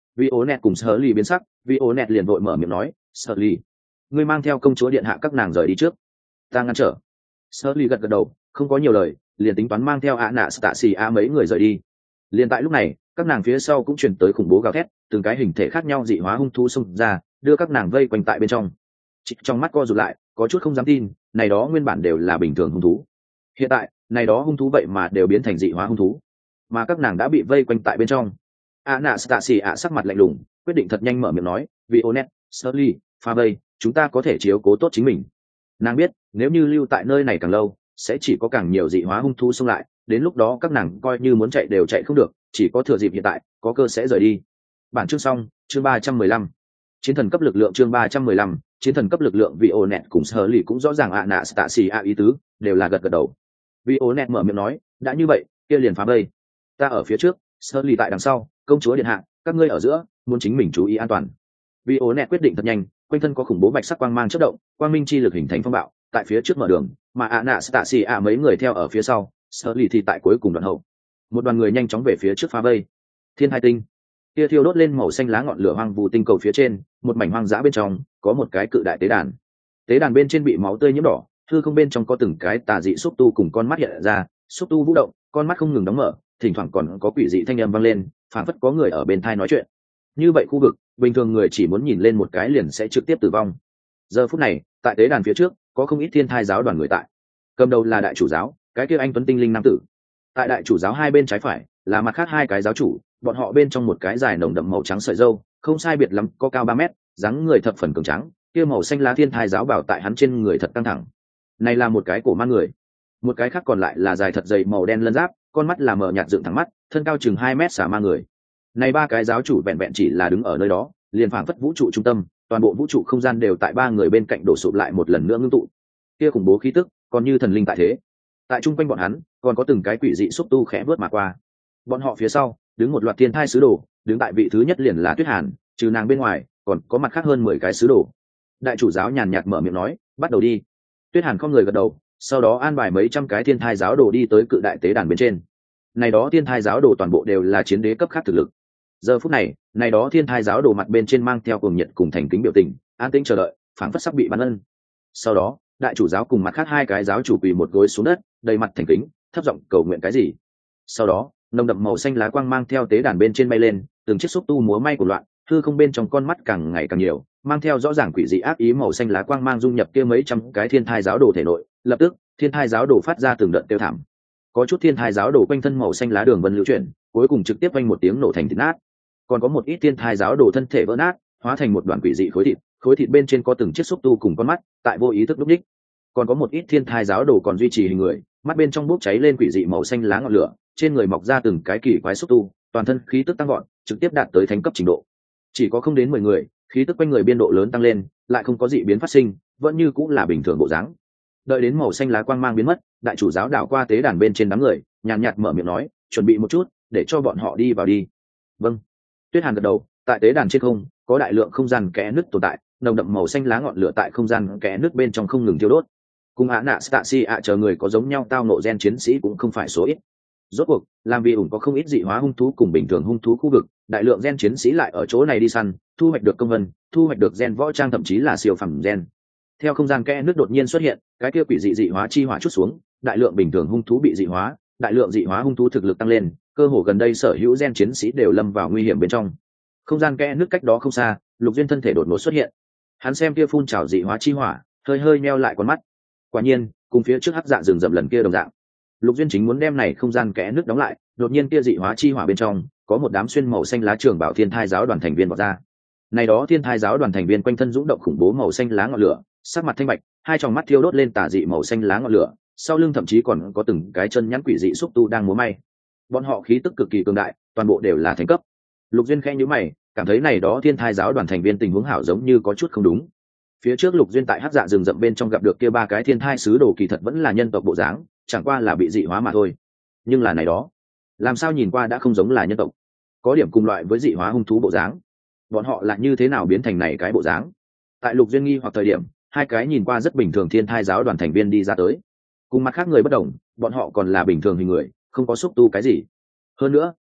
vì ố nẹt cùng sở ly biến sắc, vì ố nẹt liền vội mở miệng nói, sở ly, ngươi mang theo công chúa điện hạ các nàng rời đi trước, ta ngăn trở. Sở ly gật gật đầu, không có nhiều lời, liền tính toán mang theo ạ nạ tạ xì a mấy người rời đi. Liền tại lúc này, các nàng phía sau cũng truyền tới khủng bố gào thét, từng cái hình thể khác nhau dị hóa hung thú xông ra, đưa các nàng vây quanh tại bên trong. Chị trong mắt co rụt lại, có chút không dám tin, này đó nguyên bản đều là bình thường hung thú, hiện tại này đó hung thú vậy mà đều biến thành dị hóa hung thú, mà các nàng đã bị vây quanh tại bên trong. Anastasia sắc mặt lạnh lùng, quyết định thật nhanh mở miệng nói, Violet, Sully, pha vây, chúng ta có thể chiếu cố tốt chính mình. Nàng biết nếu như lưu tại nơi này càng lâu sẽ chỉ có càng nhiều dị hóa hung thú xông lại, đến lúc đó các nàng coi như muốn chạy đều chạy không được, chỉ có thừa dịp hiện tại có cơ sẽ rời đi. Bản chương xong, chương 315. Chiến thần cấp lực lượng, chương 315, chiến thần cấp lực lượng. Violet cùng Sully cũng rõ ràng Anastasia ý tứ, đều là gật gật đầu. Violet mở miệng nói, đã như vậy kia liền phá vây, ta ở phía trước, Sully tại đằng sau, công chúa điện hạ các ngươi ở giữa, muốn chính mình chú ý an toàn. Violet quyết định thật nhanh, quanh thân có khủng bố bạch sắc quang mang chớp động, quang minh chi lực hình thành phong bạo tại phía trước mở đường, mà Anastasia mấy người theo ở phía sau, Sully thì tại cuối cùng đoạn hậu. Một đoàn người nhanh chóng về phía trước phá vây. Thiên hai tinh kia thiêu đốt lên màu xanh lá ngọn lửa hoang vu tinh cầu phía trên, một mảnh hoang dã bên trong có một cái cự đại tế đàn. Tế đàn bên trên bị máu tươi nhiễm đỏ, hư không bên trong có từng cái tà dị xúc tu cùng con mắt hiện ra, xúc tu vũ động, con mắt không ngừng đóng mở, thỉnh thoảng còn có quỷ dị thanh âm vang lên, phảng phất có người ở bên tai nói chuyện. Như vậy khu vực, bình thường người chỉ muốn nhìn lên một cái liền sẽ trực tiếp tử vong. Giờ phút này, tại tế đàn phía trước, có không ít thiên thai giáo đoàn người tại. Cầm đầu là đại chủ giáo, cái kia anh tuấn tinh linh nam tử. Tại đại chủ giáo hai bên trái phải, là mặt khác hai cái giáo chủ, bọn họ bên trong một cái dài nồng đậm màu trắng sợi râu, không sai biệt lắm, có cao 3 mét, dáng người thập phần cường tráng, kia màu xanh lá thiên thai giáo bảo tại hắn trên người thật căng thẳng. Này là một cái cổ man người. Một cái khác còn lại là dài thật dày màu đen lân giáp, con mắt là mờ nhạt dựng thẳng mắt, thân cao chừng 2 mét xả ma người. Này ba cái giáo chủ vẹn vẹn chỉ là đứng ở nơi đó, liền phảng phất vũ trụ trung tâm, toàn bộ vũ trụ không gian đều tại ba người bên cạnh đổ sụp lại một lần nữa ngưng tụ. Kia khủng bố khí tức, còn như thần linh tại thế. Tại trung quanh bọn hắn, còn có từng cái quỷ dị xúc tu khẽ vớt mà qua. Bọn họ phía sau, đứng một loạt thiên thai sứ đồ, đứng tại vị thứ nhất liền là Tuyết Hàn, trừ nàng bên ngoài, còn có mặt khác hơn 10 cái sứ đồ. Đại chủ giáo nhàn nhạt mở miệng nói, bắt đầu đi. Tuyết Hàn không người gật đầu, sau đó an bài mấy trăm cái thiên thai giáo đồ đi tới cự đại tế đàn bên trên. Này đó thiên thai giáo đồ toàn bộ đều là chiến đế cấp khác thực lực. Giờ phút này, này đó thiên thai giáo đồ mặt bên trên mang theo cuồng nhiệt cùng thành kính biểu tình, an tĩnh chờ đợi, phảng phất sắp bị ban ân. Sau đó, đại chủ giáo cùng mặt khác hai cái giáo chủ quỳ một gối xuống đất, đầy mặt thành kính, thấp giọng cầu nguyện cái gì. Sau đó, nồng đậm màu xanh lá quang mang theo tế đàn bên trên bay lên, từng chiếc xúc tu múa may của loạn, hư không bên trong con mắt càng ngày càng nhiều, mang theo rõ ràng quỷ dị ác ý màu xanh lá quang mang dung nhập kia mấy trăm cái thiên thai giáo đồ thể nội. Lập tức, thiên thai giáo đồ phát ra từng đợt kêu thảm. Có chút thiên thai giáo đồ quanh thân màu xanh lá đường vân lưu chuyển, cuối cùng trực tiếp vang một tiếng nổ thành thịt nát. Còn có một ít thiên thai giáo đồ thân thể vỡ nát, hóa thành một đoàn quỷ dị khối thịt bên trên có từng chiếc xúc tu cùng con mắt, tại vô ý thức lúc đích. Còn có một ít thiên thai giáo đồ còn duy trì hình người, mắt bên trong bốc cháy lên quỷ dị màu xanh lá ngọn lửa, trên người mọc ra từng cái kỳ quái xúc tu, toàn thân khí tức tăng vọt, trực tiếp đạt tới thánh cấp trình độ. Chỉ có không đến 10 người, khí tức quanh người biên độ lớn tăng lên, lại không có dị biến phát sinh, vẫn như cũng là bình thường bộ dáng. Đợi đến màu xanh lá quang mang biến mất, đại chủ giáo đảo qua tế đàn bên trên đám người, nhàn nhạt mở miệng nói, chuẩn bị một chút, để cho bọn họ đi vào đi. Vâng. Tuyết Hàn gật đầu, tại tế đàn trên không, có đại lượng không gian kẽ nứt tồn tại, nồng đậm màu xanh lá ngọn lửa tại không gian kẽ nứt bên trong không ngừng thiêu đốt. Cùng Anastasia chờ người có giống nhau tao nộ gen chiến sĩ cũng không phải số ít. Rốt cuộc, làm vì ủng có không ít dị hóa hung thú cùng bình thường hung thú khu vực, đại lượng gen chiến sĩ lại ở chỗ này đi săn, thu hoạch được công vân, thu hoạch được gen võ trang, thậm chí là siêu phẩm gen. Theo không gian kẽ nứt đột nhiên xuất hiện, cái kia quỷ dị hóa chi hỏa chút xuống, đại lượng bình thường hung thú bị dị hóa, đại lượng dị hóa hung thú thực lực tăng lên, cơ hồ gần đây sở hữu gen chiến sĩ đều lâm vào nguy hiểm bên trong. Không gian kẽ nứt cách đó không xa, Lục Duyên thân thể đột ngột xuất hiện. Hắn xem kia phun trào dị hóa chi hỏa, hơi meo lại con mắt. Quả nhiên, cùng phía trước hắc dạ rừng rậm lần kia đồng dạng. Lục Duyên chính muốn đem này không gian kẽ nứt đóng lại, đột nhiên kia dị hóa chi hỏa bên trong có một đám xuyên màu xanh lá trường bảo thiên thai giáo đoàn thành viên vọt ra. Này đó thiên thai giáo đoàn thành viên quanh thân dũng động khủng bố màu xanh lá ngọn lửa, sắc mặt thanh bạch, hai tròng mắt thiêu đốt lên tà dị màu xanh lá ngọn lửa, sau lưng thậm chí còn có từng cái chân nhắn quỷ dị xúc tu đang múa may. Bọn họ khí tức cực kỳ cường đại, toàn bộ đều là thánh cấp. Lục Duyên khẽ nhíu mày, cảm thấy này đó thiên thai giáo đoàn thành viên tình huống hảo giống như có chút không đúng. Phía trước Lục Duyên tại hắc dạ rừng rậm bên trong gặp được kia ba cái thiên thai sứ đồ kỳ thật vẫn là nhân tộc bộ dáng, chẳng qua là bị dị hóa mà thôi. Nhưng là này đó, làm sao nhìn qua đã không giống là nhân tộc, có điểm cùng loại với dị hóa hung thú bộ dáng. Bọn họ là như thế nào biến thành này cái bộ dáng? Tại Lục Duyên nghi hoặc thời điểm, hai cái nhìn qua rất bình thường thiên thai giáo đoàn thành viên đi ra tới. Cùng mặt khác người bất đồng, bọn họ còn là bình thường hình người, không có xúc tu cái gì. Hơn nữa,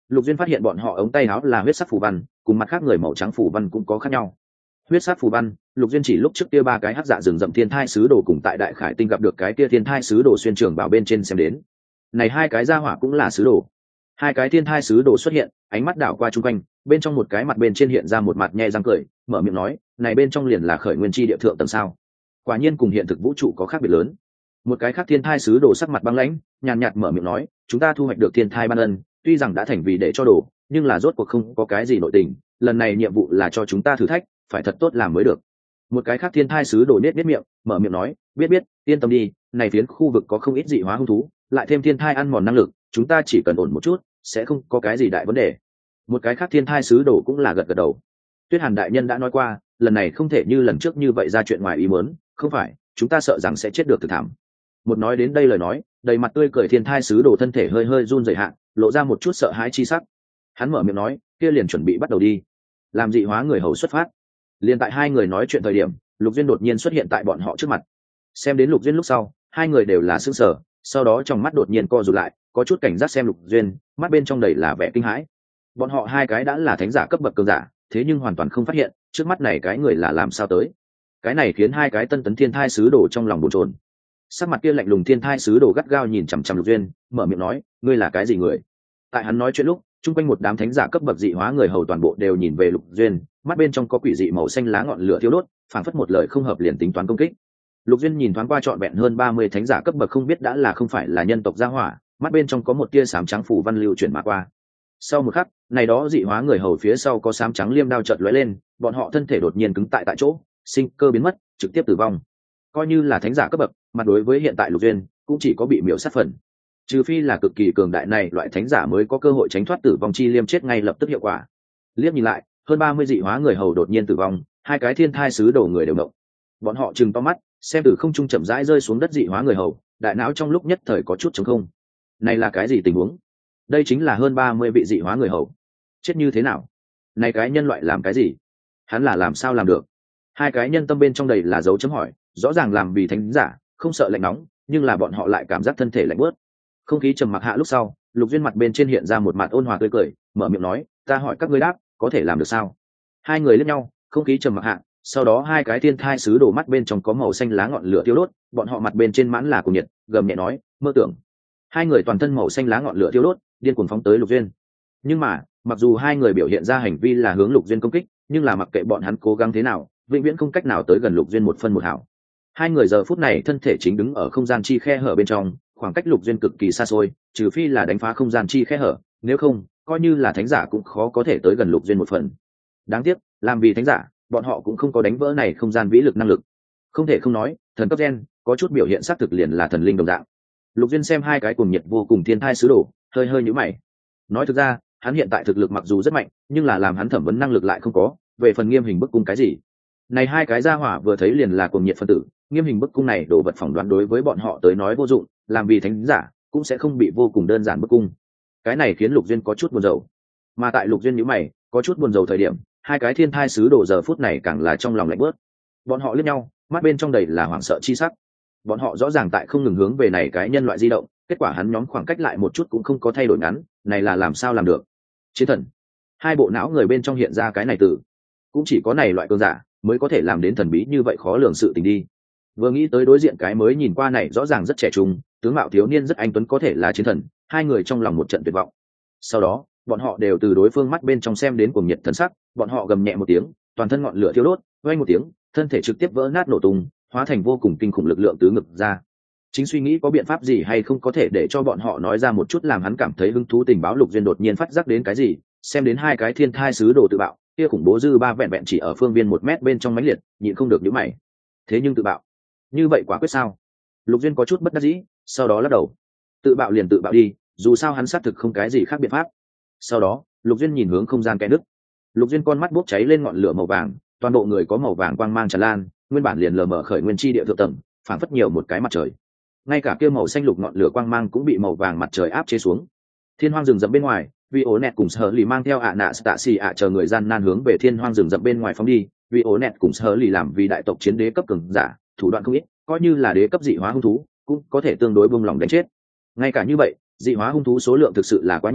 Lục Duyên phát hiện bọn họ ống tay áo là huyết sắc phù văn, cùng mặt khác người màu trắng phù văn cũng có khác nhau. Huyết sắc phù văn, Lục Duyên chỉ lúc trước kia ba cái hắc dạ rừng rậm thiên thai sứ đồ cùng tại Đại Khải Tinh gặp được cái kia thiên thai sứ đồ xuyên trường bảo bên trên xem đến. Này hai cái gia hỏa cũng là sứ đồ. Hai cái thiên thai sứ đồ xuất hiện, ánh mắt đảo qua chung quanh, bên trong một cái mặt bên trên hiện ra một mặt nhe răng cười, mở miệng nói, này bên trong liền là khởi nguyên chi địa thượng tầng sao? Quả nhiên cùng hiện thực vũ trụ có khác biệt lớn. Một cái khác thiên thai sứ đồ sắc mặt băng lãnh, nhàn nhạt mở miệng nói, chúng ta thu hoạch được thiên thai ban ân, tuy rằng đã thành vì để cho đồ, nhưng là rốt cuộc không có cái gì nội tình, lần này nhiệm vụ là cho chúng ta thử thách, phải thật tốt làm mới được. Một cái khác thiên thai sứ đồ nết miệng, mở miệng nói, biết, yên tâm đi, này phiến khu vực có không ít dị hóa hung thú, lại thêm thiên thai ăn mòn năng lực, chúng ta chỉ cần ổn một chút, sẽ không có cái gì đại vấn đề. Một cái khác thiên thai sứ đồ cũng là gật đầu. Tuyết Hàn đại nhân đã nói qua, lần này không thể như lần trước như vậy ra chuyện ngoài ý muốn, không phải, chúng ta sợ rằng sẽ chết được thực thảm. Một nói đến đây lời nói, đầy mặt tươi cười thiên thai sứ đồ thân thể hơi hơi run rẩy hạ, lộ ra một chút sợ hãi chi sắc. Hắn mở miệng nói, kia liền chuẩn bị bắt đầu đi. Làm dị hóa người hầu xuất phát. Liên tại hai người nói chuyện thời điểm, Lục Duyên đột nhiên xuất hiện tại bọn họ trước mặt. Xem đến Lục Duyên lúc sau, hai người đều là sững sờ, sau đó trong mắt đột nhiên co rụt lại, có chút cảnh giác xem Lục Duyên, mắt bên trong đầy là vẻ kinh hãi. Bọn họ hai cái đã là thánh giả cấp bậc cường giả, thế nhưng hoàn toàn không phát hiện, trước mắt này cái người là làm sao tới. Cái này khiến hai cái tân tấn thiên thai sứ đồ trong lòng bồn chồn. Sắc mặt kia lạnh lùng thiên thai sứ đồ gắt gao nhìn chằm chằm Lục Duyên, mở miệng nói, ngươi là cái gì người? Tại hắn nói chuyện lúc, chung quanh một đám thánh giả cấp bậc dị hóa người hầu toàn bộ đều nhìn về Lục Duyên, mắt bên trong có quỷ dị màu xanh lá ngọn lửa thiêu đốt, phảng phất một lời không hợp liền tính toán công kích. Lục Duyên nhìn thoáng qua trọn vẹn hơn 30 thánh giả cấp bậc không biết đã là không phải là nhân tộc gia hỏa, mắt bên trong có một tia xám trắng phủ văn lưu chuyển mà qua. Sau một khắc, này đó dị hóa người hầu phía sau có xám trắng liêm đao chợt lóe lên, bọn họ thân thể đột nhiên cứng tại chỗ, sinh cơ biến mất, trực tiếp tử vong. Coi như là thánh giả cấp bậc, mà đối với hiện tại Lục Duyên, cũng chỉ có bị miểu sát phần. Trừ phi là cực kỳ cường đại này, loại thánh giả mới có cơ hội tránh thoát tử vong chi liêm chết ngay lập tức hiệu quả. Liếc nhìn lại, hơn 30 dị hóa người hầu đột nhiên tử vong, hai cái thiên thai sứ đồ người đều động. Bọn họ trừng to mắt, xem từ không trung chậm rãi rơi xuống đất dị hóa người hầu, đại não trong lúc nhất thời có chút trống không. Này là cái gì tình huống? Đây chính là hơn 30 vị dị hóa người hầu. Chết như thế nào? Này cái nhân loại làm cái gì? Hắn là làm sao làm được? Hai cái nhân tâm bên trong đầy là dấu chấm hỏi, rõ ràng làm vì thánh giả, không sợ lạnh nóng, nhưng là bọn họ lại cảm giác thân thể lạnh bớt. Không khí trầm mặc hạ lúc sau, Lục Duyên mặt bên trên hiện ra một mặt ôn hòa tươi cười, mở miệng nói, ta hỏi các ngươi đáp, có thể làm được sao? Hai người liếc nhau, không khí trầm mặc hạ, sau đó hai cái thiên thai sứ đổ mắt bên trong có màu xanh lá ngọn lửa thiêu đốt, bọn họ mặt bên trên mãn là cuồng nhiệt, gầm nhẹ nói, mơ tưởng. Hai người toàn thân màu xanh lá ngọn lửa thiêu đốt, điên cuồng phóng tới Lục Duyên. Nhưng mà, mặc dù hai người biểu hiện ra hành vi là hướng Lục Duyên công kích, nhưng là mặc kệ bọn hắn cố gắng thế nào, vĩnh viễn không cách nào tới gần Lục Duyên một phân một hào. Hai người giờ phút này thân thể chính đứng ở không gian chi khe hở bên trong, khoảng cách Lục Duyên cực kỳ xa xôi, trừ phi là đánh phá không gian chi khe hở, nếu không, coi như là thánh giả cũng khó có thể tới gần Lục Duyên một phần. Đáng tiếc, làm vì thánh giả, bọn họ cũng không có đánh vỡ này không gian vĩ lực năng lực. Không thể không nói, thần cấp gen có chút biểu hiện xác thực liền là thần linh đồng dạng. Lục Duyên xem hai cái cùng nhiệt vô cùng thiên thai sứ đồ, hơi hơi nhíu mày. Nói thực ra, hắn hiện tại thực lực mặc dù rất mạnh, nhưng là làm hắn thẩm vấn năng lực lại không có, về phần nghiêm hình bức cung cái gì. Này hai cái gia hỏa vừa thấy liền là cuồng nhiệt phân tử, nghiêm hình bức cung này đồ vật phỏng đoán đối với bọn họ tới nói vô dụng, làm vì thánh giả cũng sẽ không bị vô cùng đơn giản bức cung. Cái này khiến Lục Duyên có chút buồn rầu. Mà tại Lục Duyên nhíu mày, có chút buồn rầu thời điểm, hai cái thiên thai sứ đồ giờ phút này càng là trong lòng lạnh bớt. Bọn họ liếc nhau, mắt bên trong đầy là hoảng sợ chi sắc. Bọn họ rõ ràng tại không ngừng hướng về này cái nhân loại di động, kết quả hắn nhóm khoảng cách lại một chút cũng không có thay đổi ngắn, này là làm sao làm được? Chiến thần. Hai bộ não người bên trong hiện ra cái này từ, cũng chỉ có này loại cường giả mới có thể làm đến thần bí như vậy khó lường sự tình đi. Vừa nghĩ tới đối diện cái mới nhìn qua này rõ ràng rất trẻ trung, tướng mạo thiếu niên rất anh tuấn có thể là chiến thần, hai người trong lòng một trận tuyệt vọng. Sau đó, bọn họ đều từ đối phương mắt bên trong xem đến cuồng nhiệt thần sắc, bọn họ gầm nhẹ một tiếng, toàn thân ngọn lửa thiêu đốt, vang một tiếng, thân thể trực tiếp vỡ nát nổ tung, hóa thành vô cùng kinh khủng lực lượng tứ ngực ra. Chính suy nghĩ có biện pháp gì hay không có thể để cho bọn họ nói ra một chút làm hắn cảm thấy hứng thú tình báo. Lục Duyên đột nhiên phát giác đến cái gì, xem đến hai cái thiên thai sứ đồ tự bạo, kia khủng bố dư ba vẹn vẹn chỉ ở phương viên 1 mét bên trong mãnh liệt, nhịn không được nhíu mày. Thế nhưng tự bạo, như vậy quả quyết sao? Lục Duyên có chút bất đắc dĩ, sau đó lắc đầu. Tự bạo liền tự bạo đi, dù sao hắn xác thực không cái gì khác biện pháp. Sau đó, Lục Duyên nhìn hướng không gian kẽ nứt. Lục Duyên con mắt bốc cháy lên ngọn lửa màu vàng, toàn bộ người có màu vàng quang mang tràn lan, nguyên bản liền lờ mờ khởi nguyên chi địa thượng tầng, phảng phất nhiều một cái mặt trời. Ngay cả kia màu xanh lục ngọn lửa quang mang cũng bị màu vàng mặt trời áp chế xuống. Thiên hoang rừng rậm bên ngoài, vì ố nẹt cùng Sở Lì mang theo ạ nạ Stacy ạ chờ người gian nan hướng về thiên hoang rừng rậm bên ngoài phóng đi. Vì ố nẹt cùng Sở Lì làm vì đại tộc chiến đế cấp cường giả, thủ đoạn không ít, coi như là đế cấp dị hóa hung thú, cũng có thể tương đối buông lỏng đánh chết. Ngay cả như vậy, dị hóa hung thú số lượng thực sự là quá nhiều,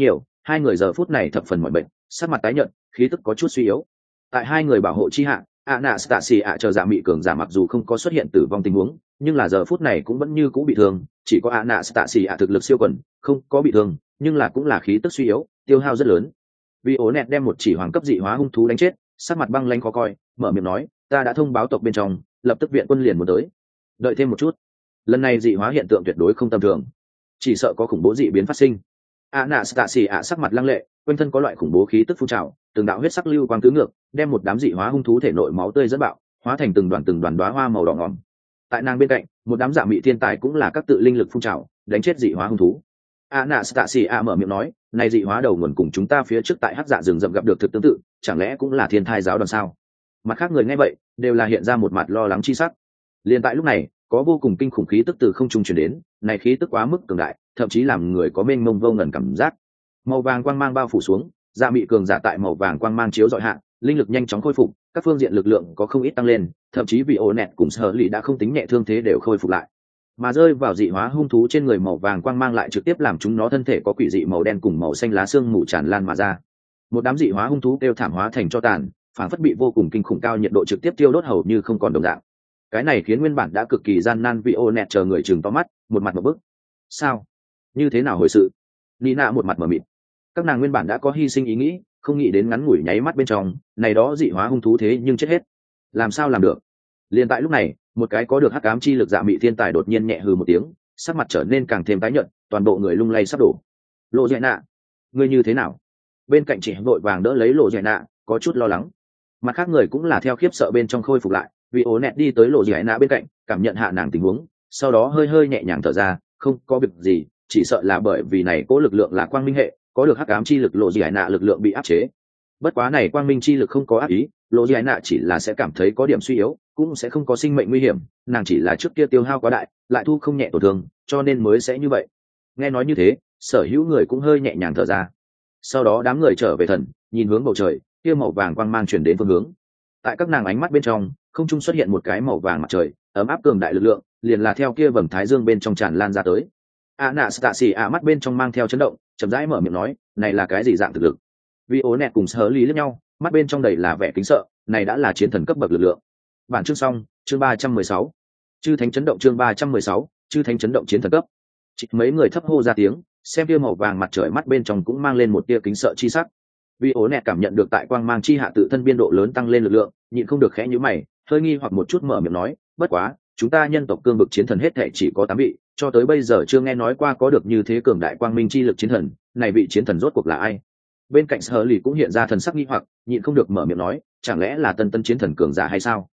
hai người giờ phút này thập phần mọi bệnh, sắc mặt tái nhợt, khí tức có chút suy yếu. Tại hai người bảo hộ chi hạ, Anastasia chờ Dạ Mị cường giả mặc dù không có xuất hiện tử vong tình huống, nhưng là giờ phút này cũng vẫn như cũ bị thương, chỉ có Anastasia thực lực siêu quần, không có bị thương, nhưng là cũng là khí tức suy yếu, tiêu hao rất lớn. Vionet đem một chỉ hoàng cấp dị hóa hung thú đánh chết, sắc mặt băng lãnh khó coi, mở miệng nói, ta đã thông báo tộc bên trong, lập tức viện quân liền muốn tới. Đợi thêm một chút. Lần này dị hóa hiện tượng tuyệt đối không tầm thường, chỉ sợ có khủng bố dị biến phát sinh. Anastasia sắc mặt lăng lệ, quanh thân có loại khủng bố khí tức phun trào, từng đạo huyết sắc lưu quang tứ ngược, đem một đám dị hóa hung thú thể nội máu tươi dẫn bạo, hóa thành từng đoàn đóa hoa màu đỏ ngòm. Tại nàng bên cạnh, một đám dạ mị thiên tài cũng là các tự linh lực phun trào, đánh chết dị hóa hung thú. Anastasia mở miệng nói, này dị hóa đầu nguồn cùng chúng ta phía trước tại hắc dạ rừng rậm gặp được thực tương tự, chẳng lẽ cũng là thiên thai giáo đoàn sao? Mặt khác người nghe vậy, đều là hiện ra một mặt lo lắng chi sắc. Liên tại lúc này, có vô cùng kinh khủng khí tức từ không trung truyền đến, này khí tức quá mức cường đại, thậm chí làm người có mênh mông vô ngần cảm giác. Màu vàng quang mang bao phủ xuống, dạ mị cường giả tại màu vàng quang mang chiếu dọi hạ, linh lực nhanh chóng khôi phục, các phương diện lực lượng có không ít tăng lên, thậm chí vì ổ nẹt cùng sở lì đã không tính nhẹ thương thế đều khôi phục lại. Mà rơi vào dị hóa hung thú trên người màu vàng quang mang lại trực tiếp làm chúng nó thân thể có quỷ dị màu đen cùng màu xanh lá xương mù tràn lan mà ra. Một đám dị hóa hung thú đều thảm hóa thành cho tàn, phản phất bị vô cùng kinh khủng cao nhiệt độ trực tiếp tiêu đốt hầu như không còn đồng dạng. Cái này khiến nguyên bản đã cực kỳ gian nan vị ô nẹt chờ người chừng to mắt, một mặt một bức. Sao? Như thế nào hồi sự? Nina một mặt mờ mịt. Các nàng nguyên bản đã có hy sinh ý nghĩ, không nghĩ đến ngắn ngủi nháy mắt bên trong, này đó dị hóa hung thú thế nhưng chết hết. Làm sao làm được? Liên tại lúc này, một cái có được hắc ám chi lực dạ mị thiên tài đột nhiên nhẹ hừ một tiếng, sắc mặt trở nên càng thêm tái nhợt, toàn bộ người lung lay sắp đổ. Lộ Dệ Nạ, ngươi như thế nào? Bên cạnh chị vội vàng đỡ lấy Lộ Dệ Nạ, có chút lo lắng. Mặt khác người cũng là theo khiếp sợ bên trong khôi phục lại, vì ố nẹt đi tới Lộ Dệ Nạ bên cạnh, cảm nhận hạ nàng tình huống, sau đó hơi hơi nhẹ nhàng thở ra, không có việc gì, chỉ sợ là bởi vì này cố lực lượng là quang minh hệ, có được hắc ám chi lực Lộ Dệ Nạ lực lượng bị áp chế. Bất quá này quang minh chi lực không có ác ý, Lộ Dệ Nạ chỉ là sẽ cảm thấy có điểm suy yếu, cũng sẽ không có sinh mệnh nguy hiểm, nàng chỉ là trước kia tiêu hao quá đại, lại thu không nhẹ tổn thương, cho nên mới sẽ như vậy. Nghe nói như thế, sở hữu người cũng hơi nhẹ nhàng thở ra. Sau đó đám người trở về thần, nhìn hướng bầu trời, kia màu vàng quang mang truyền đến phương hướng. Tại các nàng ánh mắt bên trong, không trung xuất hiện một cái màu vàng mặt trời, ấm áp cường đại lực lượng, liền là theo kia vầng thái dương bên trong tràn lan ra tới. Anastasia mắt bên trong mang theo chấn động, chậm rãi mở miệng nói, này là cái gì dạng thực lực? Vionet cùng Sở Lý liếc nhau, mắt bên trong đầy là vẻ kính sợ, này đã là chiến thần cấp bậc lực lượng. Bản chương xong, chương 316. Chư thánh chấn động chương 316, chư thánh chấn động chiến thần cấp. Chỉ mấy người thấp hô ra tiếng, xem kia màu vàng mặt trời mắt bên trong cũng mang lên một tia kính sợ chi sắc. Vionet cảm nhận được tại quang mang chi hạ tự thân biên độ lớn tăng lên lực lượng, nhịn không được khẽ nhíu mày, hơi nghi hoặc một chút mở miệng nói, bất quá, chúng ta nhân tộc cương vực chiến thần hết thảy chỉ có 8 vị, cho tới bây giờ chưa nghe nói qua có được như thế cường đại quang minh chi lực chiến thần, này vị chiến thần rốt cuộc là ai? Bên cạnh Sở Lì cũng hiện ra thần sắc nghi hoặc, nhịn không được mở miệng nói, chẳng lẽ là tân chiến thần cường giả hay sao?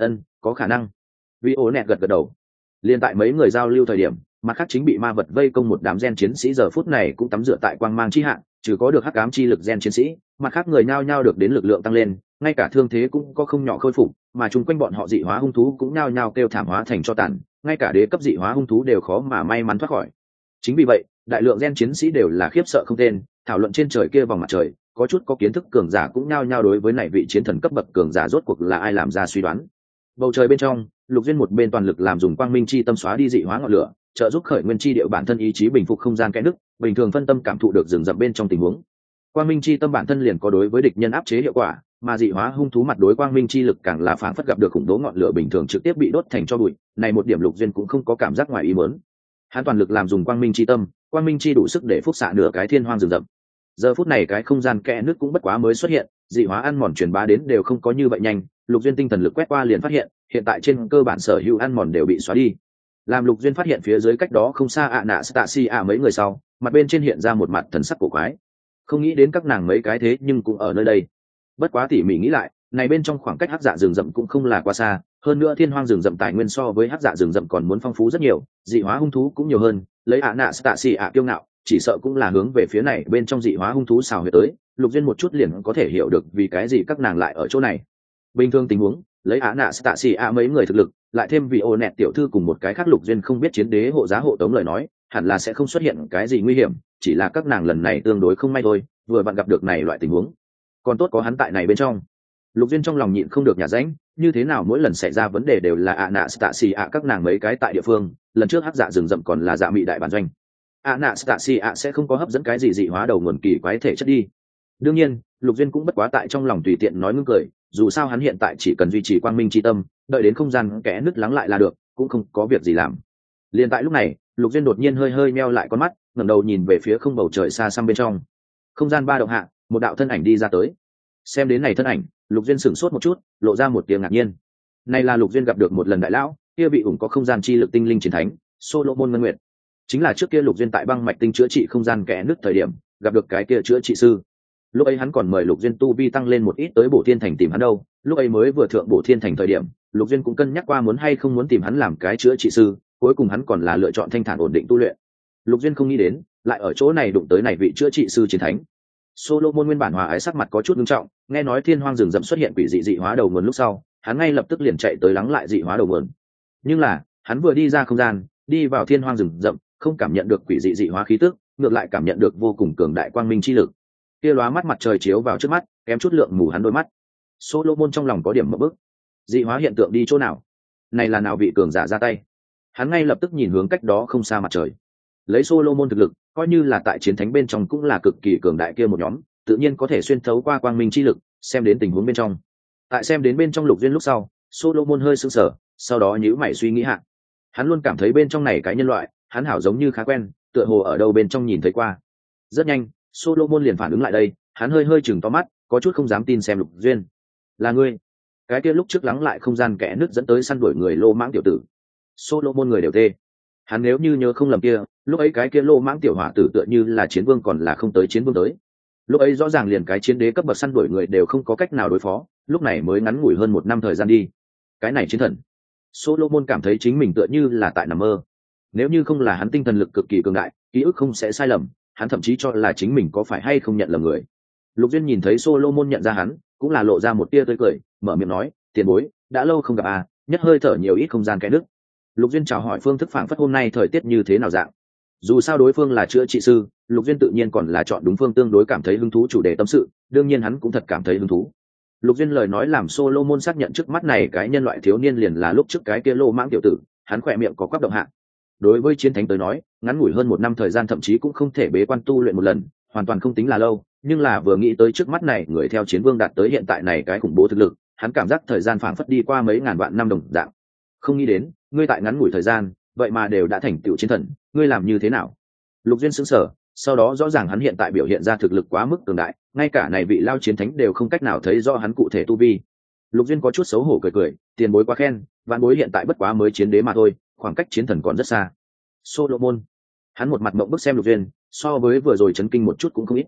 Có khả năng. Vionet gật gật đầu. Liên tại mấy người giao lưu thời điểm, mặt khác chính bị ma vật vây công một đám gen chiến sĩ giờ phút này cũng tắm rửa tại quang mang chi hạ, trừ có được hắc ám chi lực gen chiến sĩ, mặt khác người nhao nhao được đến lực lượng tăng lên, ngay cả thương thế cũng có không nhỏ khôi phục, mà chung quanh bọn họ dị hóa hung thú cũng nhao nhao kêu thảm hóa thành cho tàn, ngay cả đế cấp dị hóa hung thú đều khó mà may mắn thoát khỏi. Chính vì vậy, đại lượng gen chiến sĩ đều là khiếp sợ không tên, thảo luận trên trời kia vòng mặt trời, có chút có kiến thức cường giả cũng nhao nhao đối với này vị chiến thần cấp bậc cường giả rốt cuộc là ai làm ra suy đoán. Bầu trời bên trong, Lục Duyên một bên toàn lực làm dùng quang minh chi tâm xóa đi dị hóa ngọn lửa, trợ giúp khởi nguyên chi điệu bản thân ý chí bình phục không gian kẽ nứt, bình thường phân tâm cảm thụ được rừng rậm bên trong tình huống. Quang minh chi tâm bản thân liền có đối với địch nhân áp chế hiệu quả, mà dị hóa hung thú mặt đối quang minh chi lực càng là phản phất gặp được khủng bố ngọn lửa bình thường trực tiếp bị đốt thành tro bụi, này một điểm Lục Duyên cũng không có cảm giác ngoài ý muốn. Hắn toàn lực làm dùng quang minh chi tâm, quang minh chi đủ sức để phúc xạ nửa cái thiên hoang rừng rậm. Giờ phút này cái không gian kẽ nứt cũng bất quá mới xuất hiện, dị hóa ăn mòn truyền bá đến đều không có như vậy nhanh, Lục Duyên tinh thần lực quét qua liền phát hiện, hiện tại trên cơ bản sở hữu ăn mòn đều bị xóa đi. Làm Lục Duyên phát hiện phía dưới cách đó không xa Anastasia mấy người sau, mặt bên trên hiện ra một mặt thần sắc cổ quái. Không nghĩ đến các nàng mấy cái thế nhưng cũng ở nơi đây. Bất quá tỉ mỉ nghĩ lại, này bên trong khoảng cách hắc dạ rừng rậm cũng không là quá xa, hơn nữa thiên hoang rừng rậm tài nguyên so với hắc dạ rừng rậm còn muốn phong phú rất nhiều, dị hóa hung thú cũng nhiều hơn, lấy Anastasia kiêu ngạo, chỉ sợ cũng là hướng về phía này bên trong dị hóa hung thú xào huyệt tới. Lục Duyên một chút liền có thể hiểu được vì cái gì các nàng lại ở chỗ này. Bình thường tình huống, lấy Anastasia mấy người thực lực, lại thêm Vionet tiểu thư cùng một cái khác Lục Duyên không biết chiến đế hộ giá hộ tống lời nói, hẳn là sẽ không xuất hiện cái gì nguy hiểm, chỉ là các nàng lần này tương đối không may thôi, vừa vặn gặp được này loại tình huống. Còn tốt có hắn tại này bên trong. Lục Duyên trong lòng nhịn không được nhả rãnh, như thế nào mỗi lần xảy ra vấn đề đều là Anastasia các nàng mấy cái tại địa phương, lần trước hắc dạ rừng rậm còn là dạ mị đại bản doanh. Anastasia sẽ không có hấp dẫn cái gì dị hóa đầu nguồn kỳ quái thể chất đi. Đương nhiên Lục Duyên cũng bất quá tại trong lòng tùy tiện nói ngưng cười, dù sao hắn hiện tại chỉ cần duy trì quang minh chi tâm, đợi đến không gian kẽ nứt lắng lại là được, cũng không có việc gì làm. Liền tại lúc này Lục Duyên đột nhiên hơi hơi meo lại con mắt, ngẩng đầu nhìn về phía không bầu trời xa xăm bên trong. Không gian ba động hạ, một đạo thân ảnh đi ra tới. Xem đến này thân ảnh, Lục Duyên sửng sốt một chút, lộ ra một tiếng ngạc nhiên. Này là Lục Duyên gặp được một lần đại lão, kia bị ủng có không gian chi lực tinh linh chiến thánh Solomon Ngân Nguyệt. Chính là trước kia Lục Duyên tại băng mạch tinh chữa trị không gian kẽ nứt thời điểm gặp được cái kia chữa trị sư. Lúc ấy hắn còn mời Lục Duyên tu vi tăng lên một ít tới Bổ Thiên Thành tìm hắn đâu. Lúc ấy mới vừa thượng Bổ Thiên Thành thời điểm, Lục Duyên cũng cân nhắc qua muốn hay không muốn tìm hắn làm cái chữa trị sư, cuối cùng hắn còn là lựa chọn thanh thản ổn định tu luyện. Lục Duyên không nghĩ đến, lại ở chỗ này đụng tới này vị chữa trị sư chiến thánh. Solomon nguyên bản hòa ái sắc mặt có chút nghiêm trọng, nghe nói thiên hoang rừng rậm xuất hiện quỷ dị dị hóa đầu nguồn lúc sau, hắn ngay lập tức liền chạy tới lắng lại dị hóa đầu nguồn. Nhưng là, hắn vừa đi ra không gian, đi vào thiên hoang rừng rậm, không cảm nhận được quỷ dị dị hóa khí tức, ngược lại cảm nhận được vô cùng cường đại quang minh chi lực. Kia lóa mắt mặt trời chiếu vào trước mắt, kém chút lượng mù hắn đôi mắt. Solomon trong lòng có điểm mở bức. Dị hóa hiện tượng đi chỗ nào? Này là nào vị cường giả ra tay? Hắn ngay lập tức nhìn hướng cách đó không xa mặt trời. Lấy Solomon thực lực, coi như là tại chiến thánh bên trong cũng là cực kỳ cường đại kia một nhóm, tự nhiên có thể xuyên thấu qua quang minh chi lực, xem đến tình huống bên trong. Tại xem đến bên trong Lục Duyên lúc sau, Solomon hơi sững sờ, sau đó nhíu mày suy nghĩ hạ. Hắn luôn cảm thấy bên trong này cái nhân loại, hắn hảo giống như khá quen, tựa hồ ở đâu bên trong nhìn thấy qua. Rất nhanh, Solomon liền phản ứng lại đây, hắn hơi hơi chừng to mắt, có chút không dám tin xem Lục Duyên. Là ngươi? Cái kia lúc trước lắng lại không gian kẽ nứt dẫn tới săn đuổi người lô mãng tiểu tử. Solomon người đều tê. Hắn nếu như nhớ không lầm kia, lúc ấy cái kia lô mãng tiểu hỏa tử tựa như là chiến vương còn là không tới chiến vương tới. Lúc ấy rõ ràng liền cái chiến đế cấp bậc săn đuổi người đều không có cách nào đối phó, lúc này mới ngắn ngủi hơn 1 năm thời gian đi. Cái này chiến thần. Solomon cảm thấy chính mình tựa như là tại nằm mơ. Nếu như không là hắn tinh thần lực cực kỳ cường đại, ký ức không sẽ sai lầm, hắn thậm chí cho là chính mình có phải hay không nhận lầm người. Lục Duyên nhìn thấy Solomon nhận ra hắn, cũng là lộ ra một tia tươi cười, mở miệng nói, tiền bối, đã lâu không gặp à, nhất hơi thở nhiều ít không gian cái nước. Lục Duyên chào hỏi phương thức phảng phất hôm nay thời tiết như thế nào dạng. Dù sao đối phương là chữa trị sư, Lục Duyên tự nhiên còn là chọn đúng phương tương đối cảm thấy hứng thú chủ đề tâm sự, đương nhiên hắn cũng thật cảm thấy hứng thú. Lục Duyên lời nói làm Solomon xác nhận trước mắt này cái nhân loại thiếu niên liền là lúc trước cái kia lô mãng tiểu tử, hắn khỏe miệng có quắp động hạ. Đối với chiến thánh tới nói, ngắn ngủi hơn 1 năm thời gian thậm chí cũng không thể bế quan tu luyện một lần, hoàn toàn không tính là lâu, nhưng là vừa nghĩ tới trước mắt này người theo chiến vương đạt tới hiện tại này cái khủng bố thực lực, hắn cảm giác thời gian phảng phất đi qua mấy ngàn vạn năm đồng dạng. Không nghĩ đến, ngươi tại ngắn ngủi thời gian, vậy mà đều đã thành tựu chiến thần, ngươi làm như thế nào? Lục Duyên sững sờ, sau đó rõ ràng hắn hiện tại biểu hiện ra thực lực quá mức cường đại, ngay cả này vị lao chiến thánh đều không cách nào thấy rõ hắn cụ thể tu vi. Lục Duyên có chút xấu hổ cười cười, tiền bối quá khen, vạn bối hiện tại bất quá mới chiến đế mà thôi, khoảng cách chiến thần còn rất xa. Solomon, hắn một mặt mộng bức xem Lục Duyên, so với vừa rồi chấn kinh một chút cũng không ít.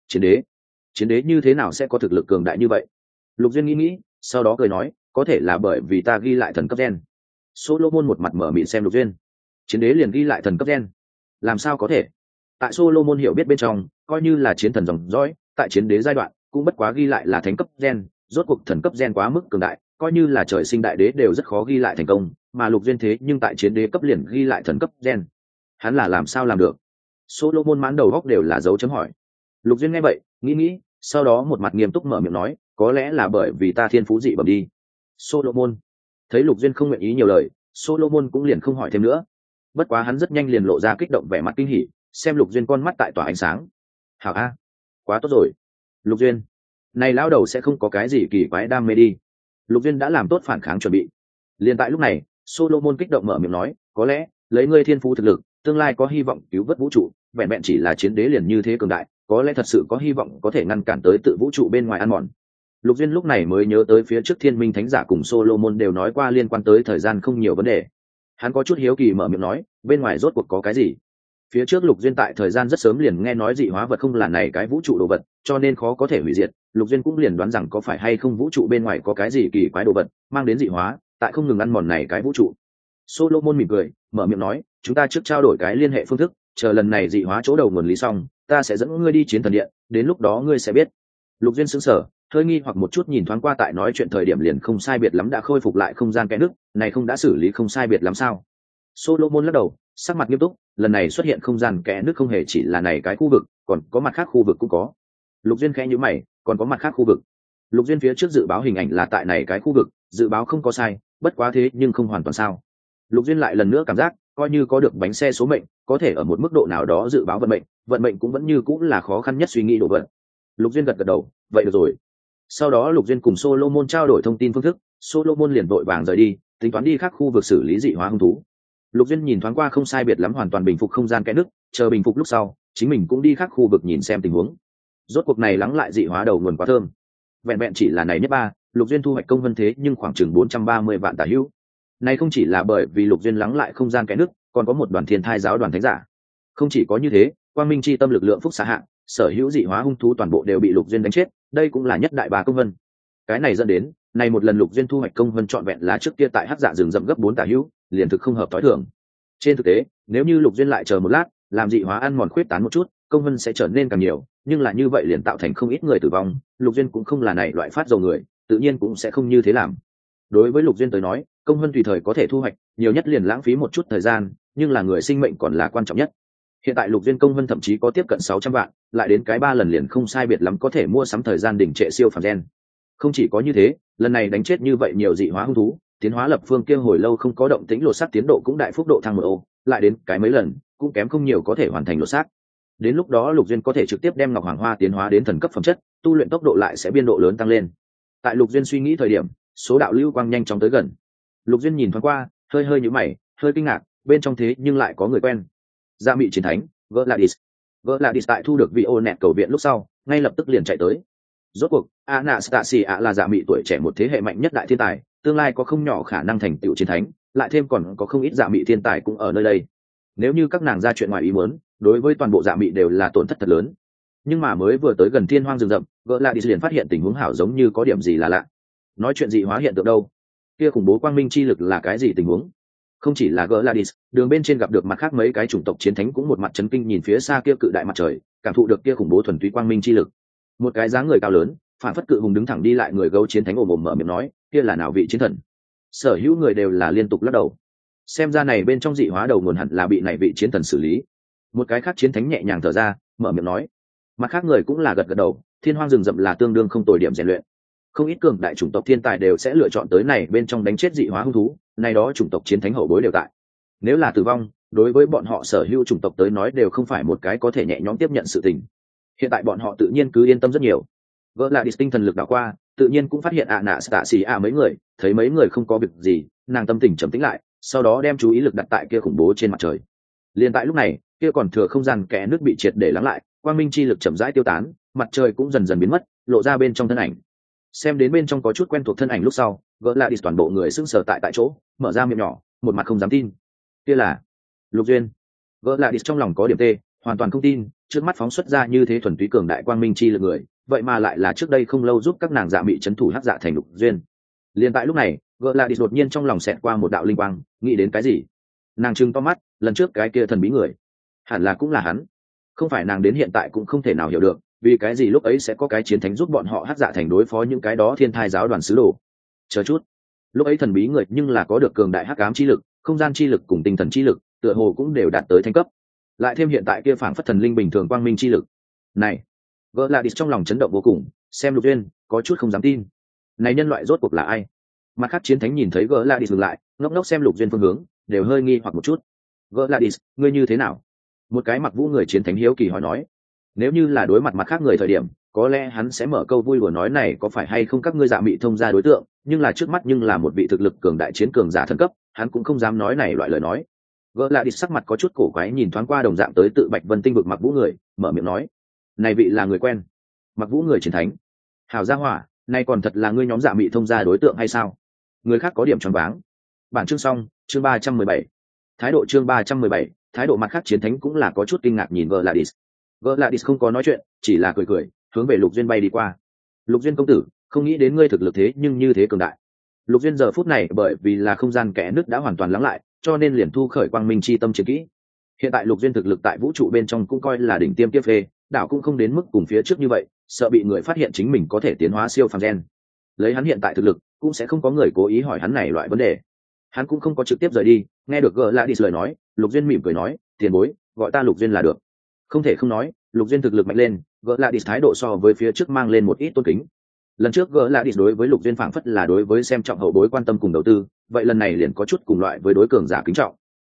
Chiến đế như thế nào sẽ có thực lực cường đại như vậy? Lục Duyên nghĩ, sau đó cười nói, có thể là bởi vì ta ghi lại thần cấp gen. Solomon một mặt mở mịt xem Lục Duyên, chiến đế liền ghi lại thần cấp gen, làm sao có thể? Tại Solomon hiểu biết bên trong, coi như là chiến thần dòng dõi, tại chiến đế giai đoạn cũng bất quá ghi lại là thánh cấp gen, rốt cuộc thần cấp gen quá mức cường đại, coi như là trời sinh đại đế đều rất khó ghi lại thành công, mà Lục Duyên thế nhưng tại chiến đế cấp liền ghi lại thần cấp gen, hắn là làm sao làm được? Solomon mãn đầu góc đều là dấu chấm hỏi. Lục Duyên nghe vậy, nghĩ, sau đó một mặt nghiêm túc mở miệng nói, có lẽ là bởi vì ta thiên phú dị bẩm đi. Solomon thấy Lục Duyên không nguyện ý nhiều lời, Solomon cũng liền không hỏi thêm nữa. Bất quá hắn rất nhanh liền lộ ra kích động vẻ mặt kinh hỉ, xem Lục Duyên con mắt tại tỏa ánh sáng. Hảo a, quá tốt rồi. Lục Duyên, này lão đầu sẽ không có cái gì kỳ quái đam mê đi. Lục Duyên đã làm tốt phản kháng chuẩn bị. Liền tại lúc này, Solomon kích động mở miệng nói, có lẽ lấy ngươi thiên phú thực lực, tương lai có hy vọng cứu vớt vũ trụ, vẹn vẹn chỉ là chiến đế liền như thế cường đại, có lẽ thật sự có hy vọng có thể ngăn cản tới tự vũ trụ bên ngoài ăn mòn. Lục Duyên lúc này mới nhớ tới phía trước Thiên Minh Thánh Giả cùng Solomon đều nói qua liên quan tới thời gian không nhiều vấn đề. Hắn có chút hiếu kỳ mở miệng nói, bên ngoài rốt cuộc có cái gì? Phía trước Lục Duyên tại thời gian rất sớm liền nghe nói dị hóa vật không là này cái vũ trụ đồ vật, cho nên khó có thể hủy diệt. Lục Duyên cũng liền đoán rằng có phải hay không vũ trụ bên ngoài có cái gì kỳ quái đồ vật mang đến dị hóa, tại không ngừng ăn mòn này cái vũ trụ. Solomon mỉm cười, mở miệng nói, chúng ta trước trao đổi cái liên hệ phương thức, chờ lần này dị hóa chỗ đầu nguồn lý xong, ta sẽ dẫn ngươi đi chiến thần điện, đến lúc đó ngươi sẽ biết. Lục Duyên sững sờ, hơi nghi hoặc một chút nhìn thoáng qua tại nói chuyện thời điểm liền không sai biệt lắm đã khôi phục lại không gian kẽ nước, này không đã xử lý không sai biệt lắm sao? Solomon lắc đầu, sắc mặt nghiêm túc, lần này xuất hiện không gian kẽ nước không hề chỉ là này cái khu vực, còn có mặt khác khu vực cũng có. Lục Duyên khẽ nhíu mày, còn có mặt khác khu vực. Lục Duyên phía trước dự báo hình ảnh là tại này cái khu vực, dự báo không có sai, bất quá thế nhưng không hoàn toàn sao. Lục Duyên lại lần nữa cảm giác, coi như có được bánh xe số mệnh, có thể ở một mức độ nào đó dự báo vận mệnh cũng vẫn như cũng là khó khăn nhất suy nghĩ đồ vật. Lục Duyên gật gật đầu, vậy được rồi. Sau đó Lục Duyên cùng Solomon trao đổi thông tin phương thức, Solomon liền vội vàng rời đi, tính toán đi khác khu vực xử lý dị hóa hung thú. Lục Duyên nhìn thoáng qua không sai biệt lắm hoàn toàn bình phục không gian kẽ nứt, chờ bình phục lúc sau, chính mình cũng đi khác khu vực nhìn xem tình huống. Rốt cuộc này lắng lại dị hóa đầu nguồn quá thơm. Vẹn vẹn chỉ là này nhất ba, Lục Duyên thu hoạch công vân thế nhưng khoảng chừng 430 vạn tà hữu. Này không chỉ là bởi vì Lục Duyên lắng lại không gian kẽ nứt, còn có một đoàn thiên thai giáo đoàn thánh giả. Không chỉ có như thế, quang minh chi tâm lực lượng phúc xạ hạng, sở hữu dị hóa hung thú toàn bộ đều bị Lục Duyên đánh chết, đây cũng là nhất đại ba công vân. Cái này dẫn đến, này một lần Lục Duyên thu hoạch công vân trọn vẹn là trước kia tại hắc dạ rừng rậm gấp 4 tà hữu, liền thực không hợp tối thường. Trên thực tế, nếu như Lục Duyên lại chờ một lát, làm dị hóa ăn mòn khuyết tán một chút, công vân sẽ trở nên càng nhiều, nhưng là như vậy liền tạo thành không ít người tử vong. Lục Duyên cũng không là này loại phát dầu người, tự nhiên cũng sẽ không như thế làm. Đối với Lục Duyên tới nói, công vân tùy thời có thể thu hoạch, nhiều nhất liền lãng phí một chút thời gian, nhưng là người sinh mệnh còn là quan trọng nhất. Hiện tại Lục Duyên công vân thậm chí có tiếp cận 600 vạn, lại đến cái 3 lần liền không sai biệt lắm có thể mua sắm thời gian đỉnh trệ siêu phàm gen. Không chỉ có như thế, lần này đánh chết như vậy nhiều dị hóa hung thú, tiến hóa lập phương kia hồi lâu không có động tĩnh lột xác tiến độ cũng đại phúc độ thăng một ô, lại đến cái mấy lần, cũng kém không nhiều có thể hoàn thành lột xác. Đến lúc đó Lục Duyên có thể trực tiếp đem ngọc hoàng hoa tiến hóa đến thần cấp phẩm chất, tu luyện tốc độ lại sẽ biên độ lớn tăng lên. Tại Lục Duyên suy nghĩ thời điểm, số đạo lưu quang nhanh chóng tới gần. Lục Duyên nhìn thoáng qua, hơi nhíu mày, hơi kinh ngạc, bên trong thế nhưng lại có người quen. Dạ Mị chiến thánh, Gladys. Gladys tại thu được video nẹt cầu viện lúc sau, ngay lập tức liền chạy tới. Rốt cuộc, Anastasia là Dạ Mị tuổi trẻ một thế hệ mạnh nhất đại thiên tài, tương lai có không nhỏ khả năng thành tựu chiến thánh, lại thêm còn có không ít Dạ Mị thiên tài cũng ở nơi đây. Nếu như các nàng ra chuyện ngoài ý muốn, đối với toàn bộ Dạ Mị đều là tổn thất thật lớn. Nhưng mà mới vừa tới gần thiên hoang rừng rậm, Gladys liền phát hiện tình huống hảo giống như có điểm gì là lạ. Nói chuyện dị hóa hiện tượng đâu? Kia khủng bố quang minh chi lực là cái gì tình huống? Không chỉ là Gladys, đường bên trên gặp được mặt khác mấy cái chủng tộc chiến thánh cũng một mặt chấn kinh nhìn phía xa kia cự đại mặt trời, cảm thụ được kia khủng bố thuần túy quang minh chi lực. Một cái dáng người cao lớn, phản phất cự hùng đứng thẳng đi lại người gấu chiến thánh ồm ồm mở miệng nói, kia là nào vị chiến thần? Sở hữu người đều là liên tục lắc đầu. Xem ra này bên trong dị hóa đầu nguồn hẳn là bị này vị chiến thần xử lý. Một cái khác chiến thánh nhẹ nhàng thở ra, mở miệng nói. Mặt khác người cũng là gật gật đầu, thiên hoang rừng rậm là tương đương không tồi điểm rèn luyện. Không ít cường đại chủng tộc thiên tài đều sẽ lựa chọn tới này bên trong đánh chết dị hóa hung thú, này đó chủng tộc chiến thánh hậu bối đều tại. Nếu là tử vong, đối với bọn họ sở hữu chủng tộc tới nói đều không phải một cái có thể nhẹ nhõm tiếp nhận sự tình. Hiện tại bọn họ tự nhiên cứ yên tâm rất nhiều. Vợ là đi tinh thần lực đảo qua, tự nhiên cũng phát hiện Anastasia mấy người, thấy mấy người không có việc gì, nàng tâm tình trầm tĩnh lại, sau đó đem chú ý lực đặt tại kia khủng bố trên mặt trời. Liên tại lúc này, kia còn thừa không gian kẽ nước bị triệt để lắng lại, quang minh chi lực chậm rãi tiêu tán, mặt trời cũng dần dần biến mất, lộ ra bên trong thân ảnh. Xem đến bên trong có chút quen thuộc thân ảnh lúc sau, gỡ lại đi toàn bộ người sững sờ tại chỗ, mở ra miệng nhỏ, một mặt không dám tin. Kia là Lục Duyên. Gỡ lại đi trong lòng có điểm tê, hoàn toàn không tin, trước mắt phóng xuất ra như thế thuần túy cường đại quang minh chi lực người, vậy mà lại là trước đây không lâu giúp các nàng Dạ Mị trấn thủ hắc dạ thành Lục Duyên. Liên tại lúc này, gỡ lại đi đột nhiên trong lòng xẹt qua một đạo linh quang, nghĩ đến cái gì? Nàng trừng to mắt, lần trước cái kia thần bí người, hẳn là cũng là hắn. Không phải nàng đến hiện tại cũng không thể nào hiểu được, vì cái gì lúc ấy sẽ có cái chiến thánh giúp bọn họ hắc dạ thành đối phó những cái đó thiên thai giáo đoàn sứ đồ. Chờ chút, lúc ấy thần bí người nhưng là có được cường đại hắc ám chi lực, không gian chi lực cùng tinh thần chi lực, tựa hồ cũng đều đạt tới thánh cấp. Lại thêm hiện tại kia phảng phất thần linh bình thường quang minh chi lực. Này, vợ là đi trong lòng chấn động vô cùng, xem Lục Duyên, có chút không dám tin. Này nhân loại rốt cuộc là ai? Mặt khác chiến thánh nhìn thấy gỡ la đi dừng lại, ngốc ngốc xem Lục Duyên phương hướng, đều hơi nghi hoặc một chút. Gỡ la đi, ngươi như thế nào? Một cái mặc vũ người chiến thánh hiếu kỳ hỏi nói. Nếu như là đối mặt mặt khác người thời điểm, có lẽ hắn sẽ mở câu vui đùa nói này có phải hay không các ngươi Dạ Mị thông ra đối tượng, nhưng là trước mắt nhưng là một vị thực lực cường đại chiến cường giả thần cấp, hắn cũng không dám nói này loại lời nói. Gỡ lại đi sắc mặt có chút cổ quái nhìn thoáng qua đồng dạng tới tự Bạch Vân tinh vực mặc vũ người, mở miệng nói, này vị là người quen. Mặc vũ người chiến thánh. Hảo gia hỏa, này còn thật là ngươi nhóm Dạ Mị thông ra đối tượng hay sao? Người khác có điểm choáng váng. Bản chương xong, chương 317. Thái độ chương 317, thái độ mặt khác chiến thánh cũng là có chút kinh ngạc nhìn Gladys. Gladys không có nói chuyện, chỉ là cười cười, hướng về Lục Duyên bay đi qua. Lục Duyên công tử, không nghĩ đến ngươi thực lực thế nhưng như thế cường đại. Lục Duyên giờ phút này bởi vì là không gian kẽ nứt đã hoàn toàn lắng lại, cho nên liền thu khởi quang minh chi tâm chiến kỹ. Hiện tại Lục Duyên thực lực tại vũ trụ bên trong cũng coi là đỉnh tiêm tiếp phê, đảo cũng không đến mức cùng phía trước như vậy, sợ bị người phát hiện chính mình có thể tiến hóa siêu phàm gen. Lấy hắn hiện tại thực lực, cũng sẽ không có người cố ý hỏi hắn này loại vấn đề. Hắn cũng không có trực tiếp rời đi, nghe được Gladys lời nói, Lục Duyên mỉm cười nói, tiền bối, gọi ta Lục Duyên là được. Không thể không nói, Lục Duyên thực lực mạnh lên, Gladys thái độ so với phía trước mang lên một ít tôn kính. Lần trước Gladys đối với Lục Duyên phảng phất là đối với xem trọng hậu bối quan tâm cùng đầu tư, vậy lần này liền có chút cùng loại với đối cường giả kính trọng.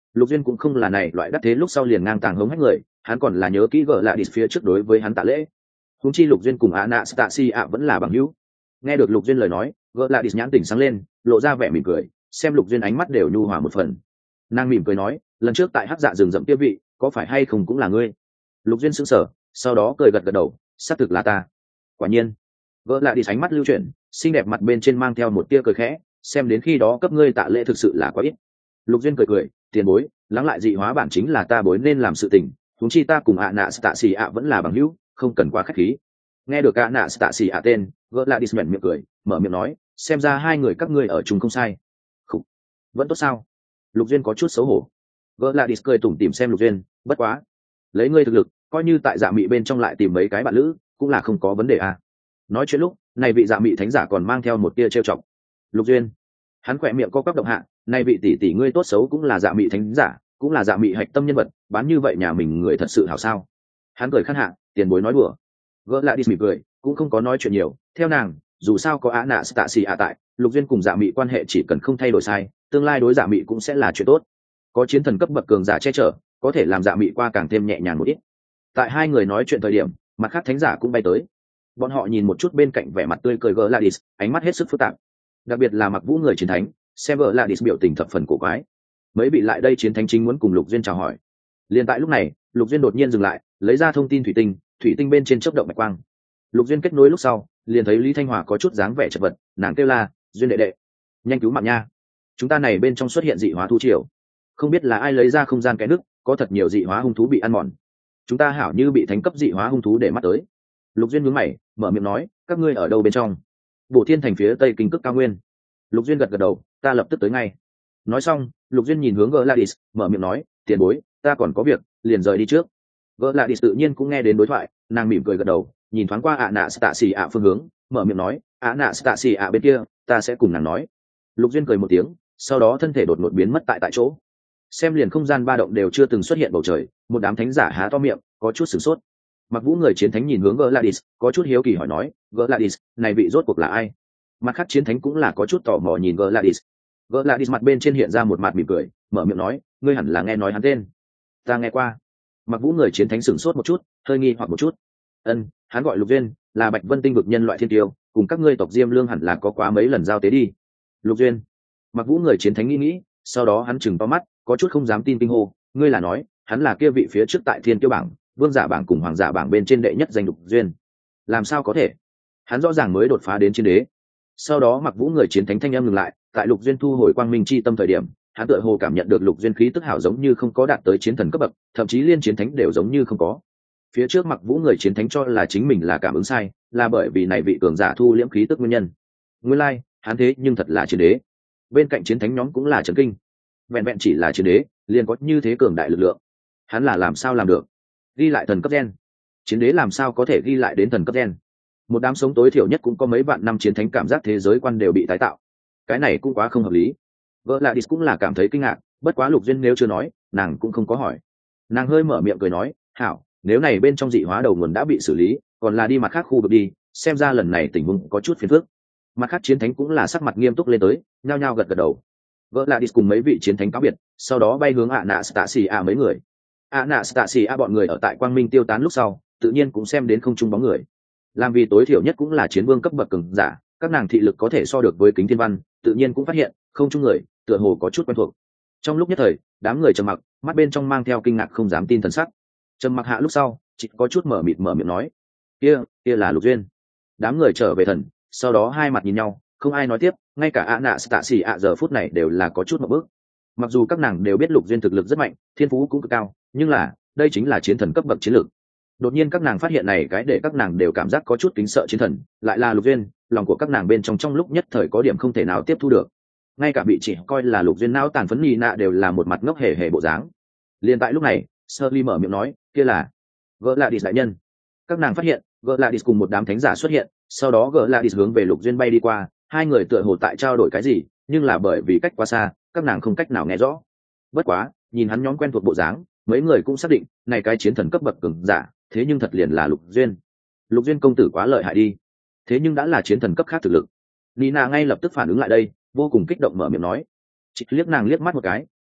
Lục Duyên cũng không là này loại đắc thế lúc sau liền ngang tàng hống hách người, hắn còn là nhớ kỹ gỡ lại đi phía trước đối với hắn tạ lễ. Huống chi Lục Duyên cùng Anastasia vẫn là bằng hữu. Nghe được Lục Duyên lời nói, gỡ lại đi nhãn tỉnh sáng lên, lộ ra vẻ mỉm cười, xem Lục Duyên ánh mắt đều nhu hòa một phần. Nàng mỉm cười nói, lần trước tại hắc dạ rừng rậm kia vị, có phải hay không cũng là ngươi? Lục Duyên sững sờ, sau đó cười gật gật đầu, xác thực là ta. Quả nhiên. Gỡ lại đi ánh mắt lưu chuyển, xinh đẹp mặt bên trên mang theo một tia cười khẽ, xem đến khi đó cấp ngươi tạ lễ thực sự là quá ít. Lục Duyên cười cười, tiền bối, lắng lại dị hóa bản chính là ta bối nên làm sự tình, huống chi ta cùng Anastasia vẫn là bằng hữu, không cần quá khách khí. Nghe được Anastasia tên, gỡ lại đi mỉm miệng cười, mở miệng nói, xem ra hai người các ngươi ở chung không sai. Khủ. Vẫn tốt sao? Lục Duyên có chút xấu hổ. Gỡ lại đi cười tủm tỉm xem Lục Duyên, bất quá, lấy ngươi thực lực, coi như tại dạ mị bên trong lại tìm mấy cái bạn lữ, cũng là không có vấn đề à. Nói chuyện lúc này vị dạ mị thánh giả còn mang theo một tia trêu chọc. Lục Duyên, hắn khỏe miệng co quắp động hạ, nay vị tỷ tỷ ngươi tốt xấu cũng là dạ mị thánh giả, cũng là dạ mị hạch tâm nhân vật, bán như vậy nhà mình người thật sự hảo sao? Hắn cười khăn hạ, tiền bối nói đùa. Gỡ lại đi mỉm cười, cũng không có nói chuyện nhiều, theo nàng, dù sao có Anastasia tại, Lục Duyên cùng dạ mị quan hệ chỉ cần không thay đổi sai, tương lai đối dạ mị cũng sẽ là chuyện tốt. Có chiến thần cấp bậc cường giả che chở, có thể làm dạ mị qua càng thêm nhẹ nhàng một ít. Tại hai người nói chuyện thời điểm, mặt khác thánh giả cũng bay tới. Bọn họ nhìn một chút bên cạnh vẻ mặt tươi cười Gladys, ánh mắt hết sức phức tạp. Đặc biệt là Mặc Vũ người chiến thánh, xem Gladys biểu tình thập phần cổ quái. Mấy vị lại đây chiến thánh chính muốn cùng Lục Duyên chào hỏi. Liền tại lúc này, Lục Duyên đột nhiên dừng lại, lấy ra thông tin thủy tinh bên trên chớp động bạch quang. Lục Duyên kết nối lúc sau, liền thấy Lý Thanh Hòa có chút dáng vẻ chật vật, nàng kêu la, "Duyên đệ đệ, nhanh cứu mạng nha. Chúng ta này bên trong xuất hiện dị hóa thú triều. Không biết là ai lấy ra không gian cái nước, có thật nhiều dị hóa hung thú bị ăn mòn. Chúng ta hảo như bị thánh cấp dị hóa hung thú để mắt tới." Lục Duyên nhướng mày, mở miệng nói, "Các ngươi ở đâu bên trong?" "Bổ Thiên thành phía tây kinh cực cao nguyên." Lục Duyên gật gật đầu, "Ta lập tức tới ngay." Nói xong, Lục Duyên nhìn hướng Gladys, mở miệng nói, "Tiền bối, ta còn có việc, liền rời đi trước." Gladys tự nhiên cũng nghe đến đối thoại, nàng mỉm cười gật đầu, nhìn thoáng qua Anastasia phương hướng, mở miệng nói, "Anastasia bên kia, ta sẽ cùng nàng nói." Lục Duyên cười một tiếng, sau đó thân thể đột ngột biến mất tại chỗ. Xem liền không gian ba động đều chưa từng xuất hiện bầu trời, một đám thánh giả há to miệng, có chút sửng sốt. Mặc Vũ người chiến thánh nhìn hướng Gladys, có chút hiếu kỳ hỏi nói, "Gladys, này vị rốt cuộc là ai?" Mặt khác chiến thánh cũng là có chút tò mò nhìn Gladys. Gladys mặt bên trên hiện ra một mặt mỉm cười, mở miệng nói, "Ngươi hẳn là nghe nói hắn tên." "Ta nghe qua." Mặc Vũ người chiến thánh sửng sốt một chút, hơi nghi hoặc một chút. "Ân, hắn gọi Lục Duyên, là Bạch Vân tinh vực nhân loại thiên tiêu, cùng các ngươi tộc Diêm Lương hẳn là có quá mấy lần giao tế đi." "Lục Duyên?" Mặc Vũ người chiến thánh nghĩ, sau đó hắn chừng to mắt, có chút không dám tin kinh hô, "Ngươi là nói, hắn là kia vị phía trước tại thiên tiêu bảng, vương giả bảng cùng hoàng giả bảng bên trên đệ nhất danh Lục Duyên? Làm sao có thể? Hắn rõ ràng mới đột phá đến chiến đế." Sau đó Mặc Vũ người chiến thánh thanh em ngừng lại, tại Lục Duyên thu hồi quang minh chi tâm thời điểm, hắn tựa hồ cảm nhận được Lục Duyên khí tức hảo giống như không có đạt tới chiến thần cấp bậc, thậm chí liên chiến thánh đều giống như không có. Phía trước Mặc Vũ người chiến thánh cho là chính mình là cảm ứng sai, là bởi vì này vị cường giả thu liễm khí tức nguyên nhân. Nguyên lai, hắn thế nhưng thật là chiến đế. Bên cạnh chiến thánh nhóm cũng là chấn kinh. Vẹn vẹn chỉ là chiến đế, liền có như thế cường đại lực lượng. Hắn là làm sao làm được? Ghi lại thần cấp gen. Chiến đế làm sao có thể ghi lại đến thần cấp gen? Một đám sống tối thiểu nhất cũng có mấy vạn năm chiến thánh cảm giác thế giới quan đều bị tái tạo. Cái này cũng quá không hợp lý. Gladys cũng là cảm thấy kinh ngạc, bất quá Lục Duyên nếu chưa nói, nàng cũng không có hỏi. Nàng hơi mở miệng cười nói, "Hảo, nếu này bên trong dị hóa đầu nguồn đã bị xử lý, còn là đi mặt khác khu vực đi, xem ra lần này tình huống có chút phiền phức." Mặt khác chiến thánh cũng là sắc mặt nghiêm túc lên tới, nhao nhao gật gật đầu. Gladys cùng mấy vị chiến thánh cáo biệt, sau đó bay hướng Anastasia mấy người. Anastasia bọn người ở tại Quang Minh tiêu tán lúc sau, tự nhiên cũng xem đến không trung bóng người. Làm vì tối thiểu nhất cũng là chiến vương cấp bậc cường giả, các nàng thị lực có thể so được với Kính Thiên Văn, tự nhiên cũng phát hiện không trung người tựa hồ có chút quen thuộc. Trong lúc nhất thời, đám người trầm mặc, mắt bên trong mang theo kinh ngạc không dám tin thần sắc. Trầm mặc hạ lúc sau, chỉ có chút mở miệng nói, kia là Lục Duyên." Đám người trở về thần, sau đó hai mặt nhìn nhau, không ai nói tiếp, ngay cả Anastasia giờ phút này đều là có chút một bước. Mặc dù các nàng đều biết Lục Duyên thực lực rất mạnh, thiên phú cũng cực cao, nhưng là đây chính là chiến thần cấp bậc chiến lược. Đột nhiên các nàng phát hiện này cái để các nàng đều cảm giác có chút kính sợ chiến thần, lại là Lục Duyên, lòng của các nàng bên trong lúc nhất thời có điểm không thể nào tiếp thu được. Ngay cả bị chỉ coi là Lục Duyên não tàn phấn nhì nạ đều là một mặt ngốc hề hề bộ dáng. Liên tại lúc này, Shirley mở miệng nói, "Kia là Gladys đại nhân." Các nàng phát hiện Gladys cùng một đám thánh giả xuất hiện, sau đó Gladys hướng về Lục Duyên bay đi qua, hai người tựa hồ tại trao đổi cái gì, nhưng là bởi vì cách quá xa, các nàng không cách nào nghe rõ. Bất quá, nhìn hắn nhóm quen thuộc bộ dáng, mấy người cũng xác định, này cái chiến thần cấp bậc cường giả, thế nhưng thật liền là Lục Duyên. Lục Duyên công tử quá lợi hại đi, thế nhưng đã là chiến thần cấp khác thực lực. Nina ngay lập tức phản ứng lại đây, vô cùng kích động mở miệng nói. Chị liếc nàng liếc mắt một cái,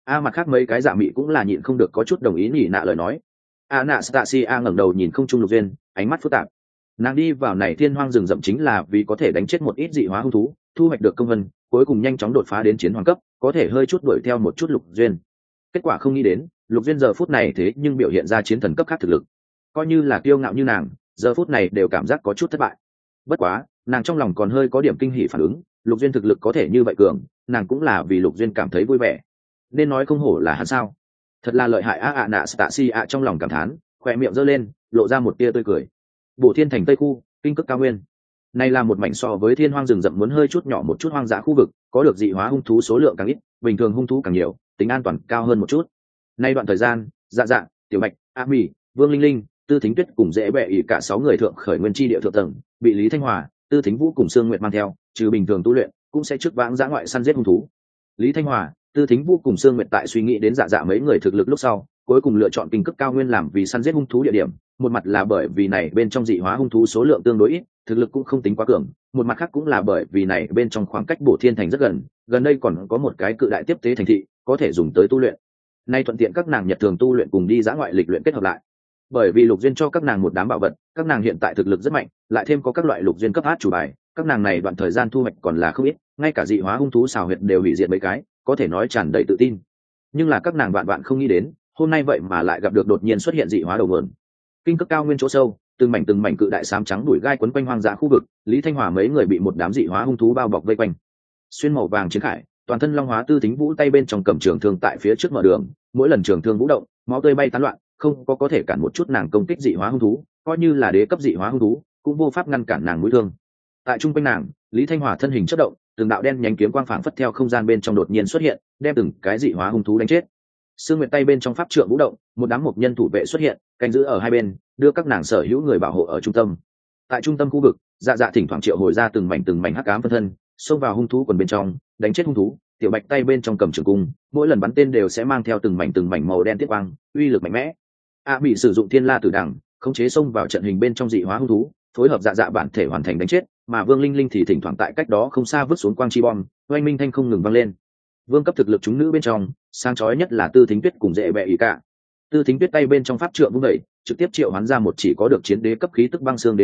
Mặt khác mấy cái dạ mị cũng là nhịn không được có chút đồng ý nhỉ nạ lời nói. Anastasia ngẩng đầu nhìn không trung Lục Duyên, ánh mắt phức tạp. Nàng đi vào này thiên hoang rừng rậm chính là vì có thể đánh chết một ít dị hóa hung thú, thu hoạch được công vân, cuối cùng nhanh chóng đột phá đến chiến hoàng cấp, có thể hơi chút đuổi theo một chút Lục Duyên. Kết quả không nghĩ đến, Lục Duyên giờ phút này thế nhưng biểu hiện ra chiến thần cấp khác thực lực. Coi như là kiêu ngạo như nàng, giờ phút này đều cảm giác có chút thất bại. Bất quá, nàng trong lòng còn hơi có điểm kinh hỉ phản ứng, Lục Duyên thực lực có thể như vậy cường, nàng cũng là vì Lục Duyên cảm thấy vui vẻ. Nên nói không hổ là hắn sao? Thật là lợi hại Anastasia trong lòng cảm thán, khóe miệng giơ lên, lộ ra một tia tươi cười. Bổ Thiên thành Tây khu, kinh cực cao nguyên. Này là một mảnh so với thiên hoang rừng rậm muốn hơi chút nhỏ một chút hoang dã khu vực, có được dị hóa hung thú số lượng càng ít, bình thường hung thú càng nhiều, tính an toàn cao hơn một chút. Nay đoạn thời gian, Dạ Dạ, Tiểu Bạch, A Mị, Vương Linh Linh, Tư Thính Tuyết cùng Dễ Bệ ỉ cả 6 người thượng khởi nguyên chi địa thượng tầng, bị Lý Thanh Hòa, Tư Thính Vũ cùng Sương Nguyệt mang theo, trừ bình thường tu luyện, cũng sẽ trước vãng dã ngoại săn giết hung thú. Lý Thanh Hòa, Tư Thính Vũ cùng Sương Nguyệt tại suy nghĩ đến Dạ Dạ mấy người thực lực lúc sau, cuối cùng lựa chọn kinh cực cao nguyên làm vì săn giết hung thú địa điểm, một mặt là bởi vì này bên trong dị hóa hung thú số lượng tương đối ít, thực lực cũng không tính quá cường, một mặt khác cũng là bởi vì này bên trong khoảng cách Bổ Thiên thành rất gần, gần đây còn có một cái cự đại tiếp tế thành thị, có thể dùng tới tu luyện. Nay thuận tiện các nàng nhật thường tu luyện cùng đi dã ngoại lịch luyện kết hợp lại. Bởi vì Lục Duyên cho các nàng một đám bảo vật, các nàng hiện tại thực lực rất mạnh, lại thêm có các loại Lục Duyên cấp át chủ bài, các nàng này đoạn thời gian thu hoạch còn là không ít, ngay cả dị hóa hung thú xào huyệt đều hủy diệt mấy cái, có thể nói tràn đầy tự tin. Nhưng là các nàng vạn vạn không nghĩ đến, hôm nay vậy mà lại gặp được đột nhiên xuất hiện dị hóa đầu nguồn. Kinh cực cao nguyên chỗ sâu, từng mảnh cự đại xám trắng đuổi gai quấn quanh hoang dã khu vực, Lý Thanh Hòa mấy người bị một đám dị hóa hung thú bao bọc vây quanh. Xuyên màu vàng chiến khải, toàn thân long hóa Tư Thính Vũ tay bên trong cầm trường thương tại phía trước mở đường, mỗi lần trường thương vũ động, máu tươi bay tán loạn, không có thể cản một chút nàng công kích dị hóa hung thú, coi như là đế cấp dị hóa hung thú, cũng vô pháp ngăn cản nàng mũi thương. Tại trung quanh nàng, Lý Thanh Hòa thân hình chớp động, từng đạo đen nhánh kiếm quang phảng phất theo không gian bên trong đột nhiên xuất hiện, đem từng cái dị hóa hung thú đánh chết. Sương Nguyệt tay bên trong pháp trượng vũ động, một đám mộc nhân thủ vệ xuất hiện, canh giữ ở hai bên, đưa các nàng sở hữu người bảo hộ ở trung tâm. Tại trung tâm khu vực, Dạ Dạ thỉnh thoảng triệu hồi ra từng mảnh hắc ám phân thân, xông vào hung thú quần bên trong, đánh chết hung thú. Tiểu Bạch tay bên trong cầm trường cung, mỗi lần bắn tên đều sẽ mang theo từng mảnh màu đen tiếp quang, uy lực mạnh mẽ. Bị sử dụng Thiên La Tử Đằng, khống chế xông vào trận hình bên trong dị hóa hung thú, phối hợp Dạ Dạ bản thể hoàn thành đánh chết, mà Vương Linh Linh thì thỉnh thoảng tại cách đó không xa vứt xuống quang chi bom, oanh minh thanh không ngừng vang lên. Vương cấp thực lực chúng nữ bên trong, sáng chói nhất là Tư Thính Tuyết cùng Dễ Bệ ỉ cả. Tư Thính Tuyết tay bên trong pháp trượng vung đẩy, trực tiếp triệu hoán ra một chỉ có được chiến đế cấp khí tức băng xương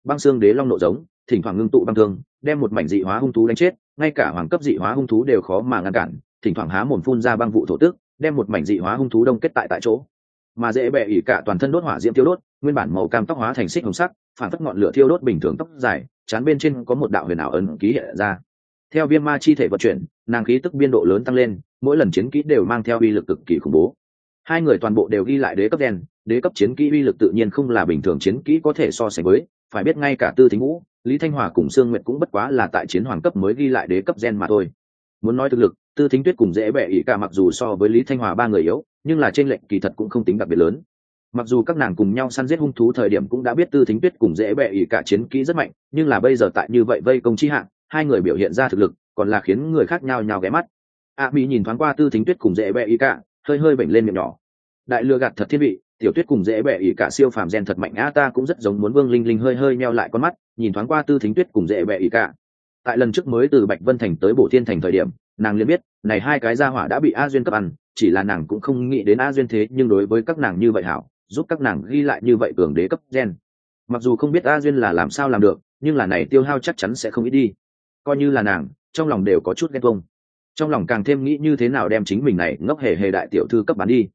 đế long nộ giống, thỉnh thoảng ngưng tụ băng thương, đem một mảnh dị hóa hung thú đánh chết, ngay cả hoàng cấp dị hóa hung thú đều khó mà ngăn cản, thỉnh thoảng há mồm phun ra băng vụ thổ tức, đem một mảnh dị hóa hung thú đông kết tại chỗ. Mà Dễ Bệ ỉ cả toàn thân đốt hỏa diễm thiêu đốt, nguyên bản màu cam tóc hóa thành xích hồng sắc, phản phất ngọn lửa thiêu đốt bình thường tóc dài, trán bên trên có một đạo huyền ảo ấn ký hiện ra. Theo viêm ma chi thể vận chuyển, nàng khí tức biên độ lớn tăng lên, mỗi lần chiến kỹ đều mang theo uy lực cực kỳ khủng bố. Hai người toàn bộ đều ghi lại đế cấp đen, đế cấp chiến kỹ uy lực tự nhiên không là bình thường chiến kỹ có thể so sánh với, phải biết ngay cả Tư Thính Vũ, Lý Thanh Hòa cùng Sương Nguyệt cũng bất quá là tại chiến hoàng cấp mới ghi lại đế cấp gen mà thôi. Muốn nói thực lực, Tư Thính Tuyết cùng Dễ Bệ ỉ cả mặc dù so với Lý Thanh Hòa ba người yếu, nhưng là trên lệnh kỳ thật cũng không tính đặc biệt lớn. Mặc dù các nàng cùng nhau săn giết hung thú thời điểm cũng đã biết Tư Thính Tuyết cùng Dễ Bệ ỉ cả chiến kỹ rất mạnh, nhưng là bây giờ tại như vậy vây công chi hạng, hai người biểu hiện ra thực lực, còn là khiến người khác nhao nhao ghé mắt. Mỹ nhìn thoáng qua Tư Thính Tuyết cùng Dễ Bệ ỉ cả, hơi vểnh lên miệng nhỏ. Đại lừa gạt thật thiên vị, Tiểu Tuyết cùng Dễ Bệ ỉ cả siêu phàm gen thật mạnh ta cũng rất giống muốn. Vương Linh Linh hơi nheo lại con mắt, nhìn thoáng qua Tư Thính Tuyết cùng Dễ Bệ ỉ cả. Tại lần trước mới từ Bạch Vân thành tới Bổ Thiên thành thời điểm, nàng liền biết, này hai cái gia hỏa đã bị A Duyên cấp ăn, chỉ là nàng cũng không nghĩ đến A Duyên thế nhưng đối với các nàng như vậy hảo, giúp các nàng ghi lại như vậy cường đế cấp gen. Mặc dù không biết A Duyên là làm sao làm được, nhưng là này tiêu hao chắc chắn sẽ không ít đi. Coi như là nàng, trong lòng đều có chút ghen tuông. Trong lòng càng thêm nghĩ như thế nào đem chính mình này ngốc hề đại tiểu thư cấp bán đi.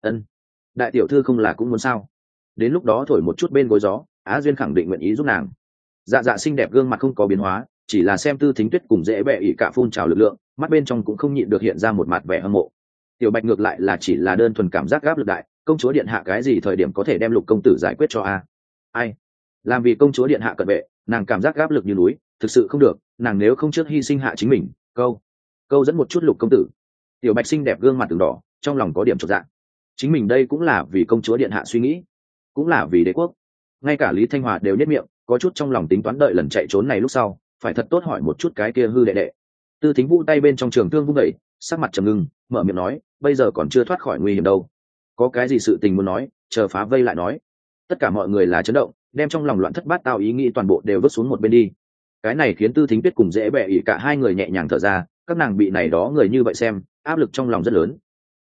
Đại tiểu thư không là cũng muốn sao? Đến lúc đó thổi một chút bên gối gió, Á Duyên khẳng định nguyện ý giúp nàng. Dạ Dạ xinh đẹp gương mặt không có biến hóa, chỉ là xem Tư Thính Tuyết cùng Dễ Bệ ỉ cả phun trào lực lượng, mắt bên trong cũng không nhịn được hiện ra một mặt vẻ hâm mộ. Tiểu Bạch ngược lại là chỉ là đơn thuần cảm giác gáp lực đại, công chúa điện hạ cái gì thời điểm có thể đem Lục công tử giải quyết cho a? Ai? Làm vì công chúa điện hạ cận vệ, nàng cảm giác gáp lực như núi, thực sự không được, nàng nếu không trước hy sinh hạ chính mình, câu dẫn một chút Lục công tử. Tiểu Bạch xinh đẹp gương mặt từng đỏ, trong lòng có điểm chột dạ. Chính mình đây cũng là vì công chúa điện hạ suy nghĩ, cũng là vì đế quốc. Ngay cả Lý Thanh Hòa đều nhếch miệng, có chút trong lòng tính toán đợi lần chạy trốn này lúc sau, phải thật tốt hỏi một chút cái kia hư đệ đệ. Tư Thính Vũ tay bên trong trường thương vung đẩy, sắc mặt trầm ngưng, mở miệng nói, bây giờ còn chưa thoát khỏi nguy hiểm đâu. Có cái gì sự tình muốn nói, chờ phá vây lại nói. Tất cả mọi người là chấn động, đem trong lòng loạn thất bát tao ý nghĩ toàn bộ đều vứt xuống một bên đi. Cái này khiến Tư Thính Tuyết cùng Dễ Bệ ỉ cả hai người nhẹ nhàng thở ra, các nàng bị này đó người như vậy xem, áp lực trong lòng rất lớn.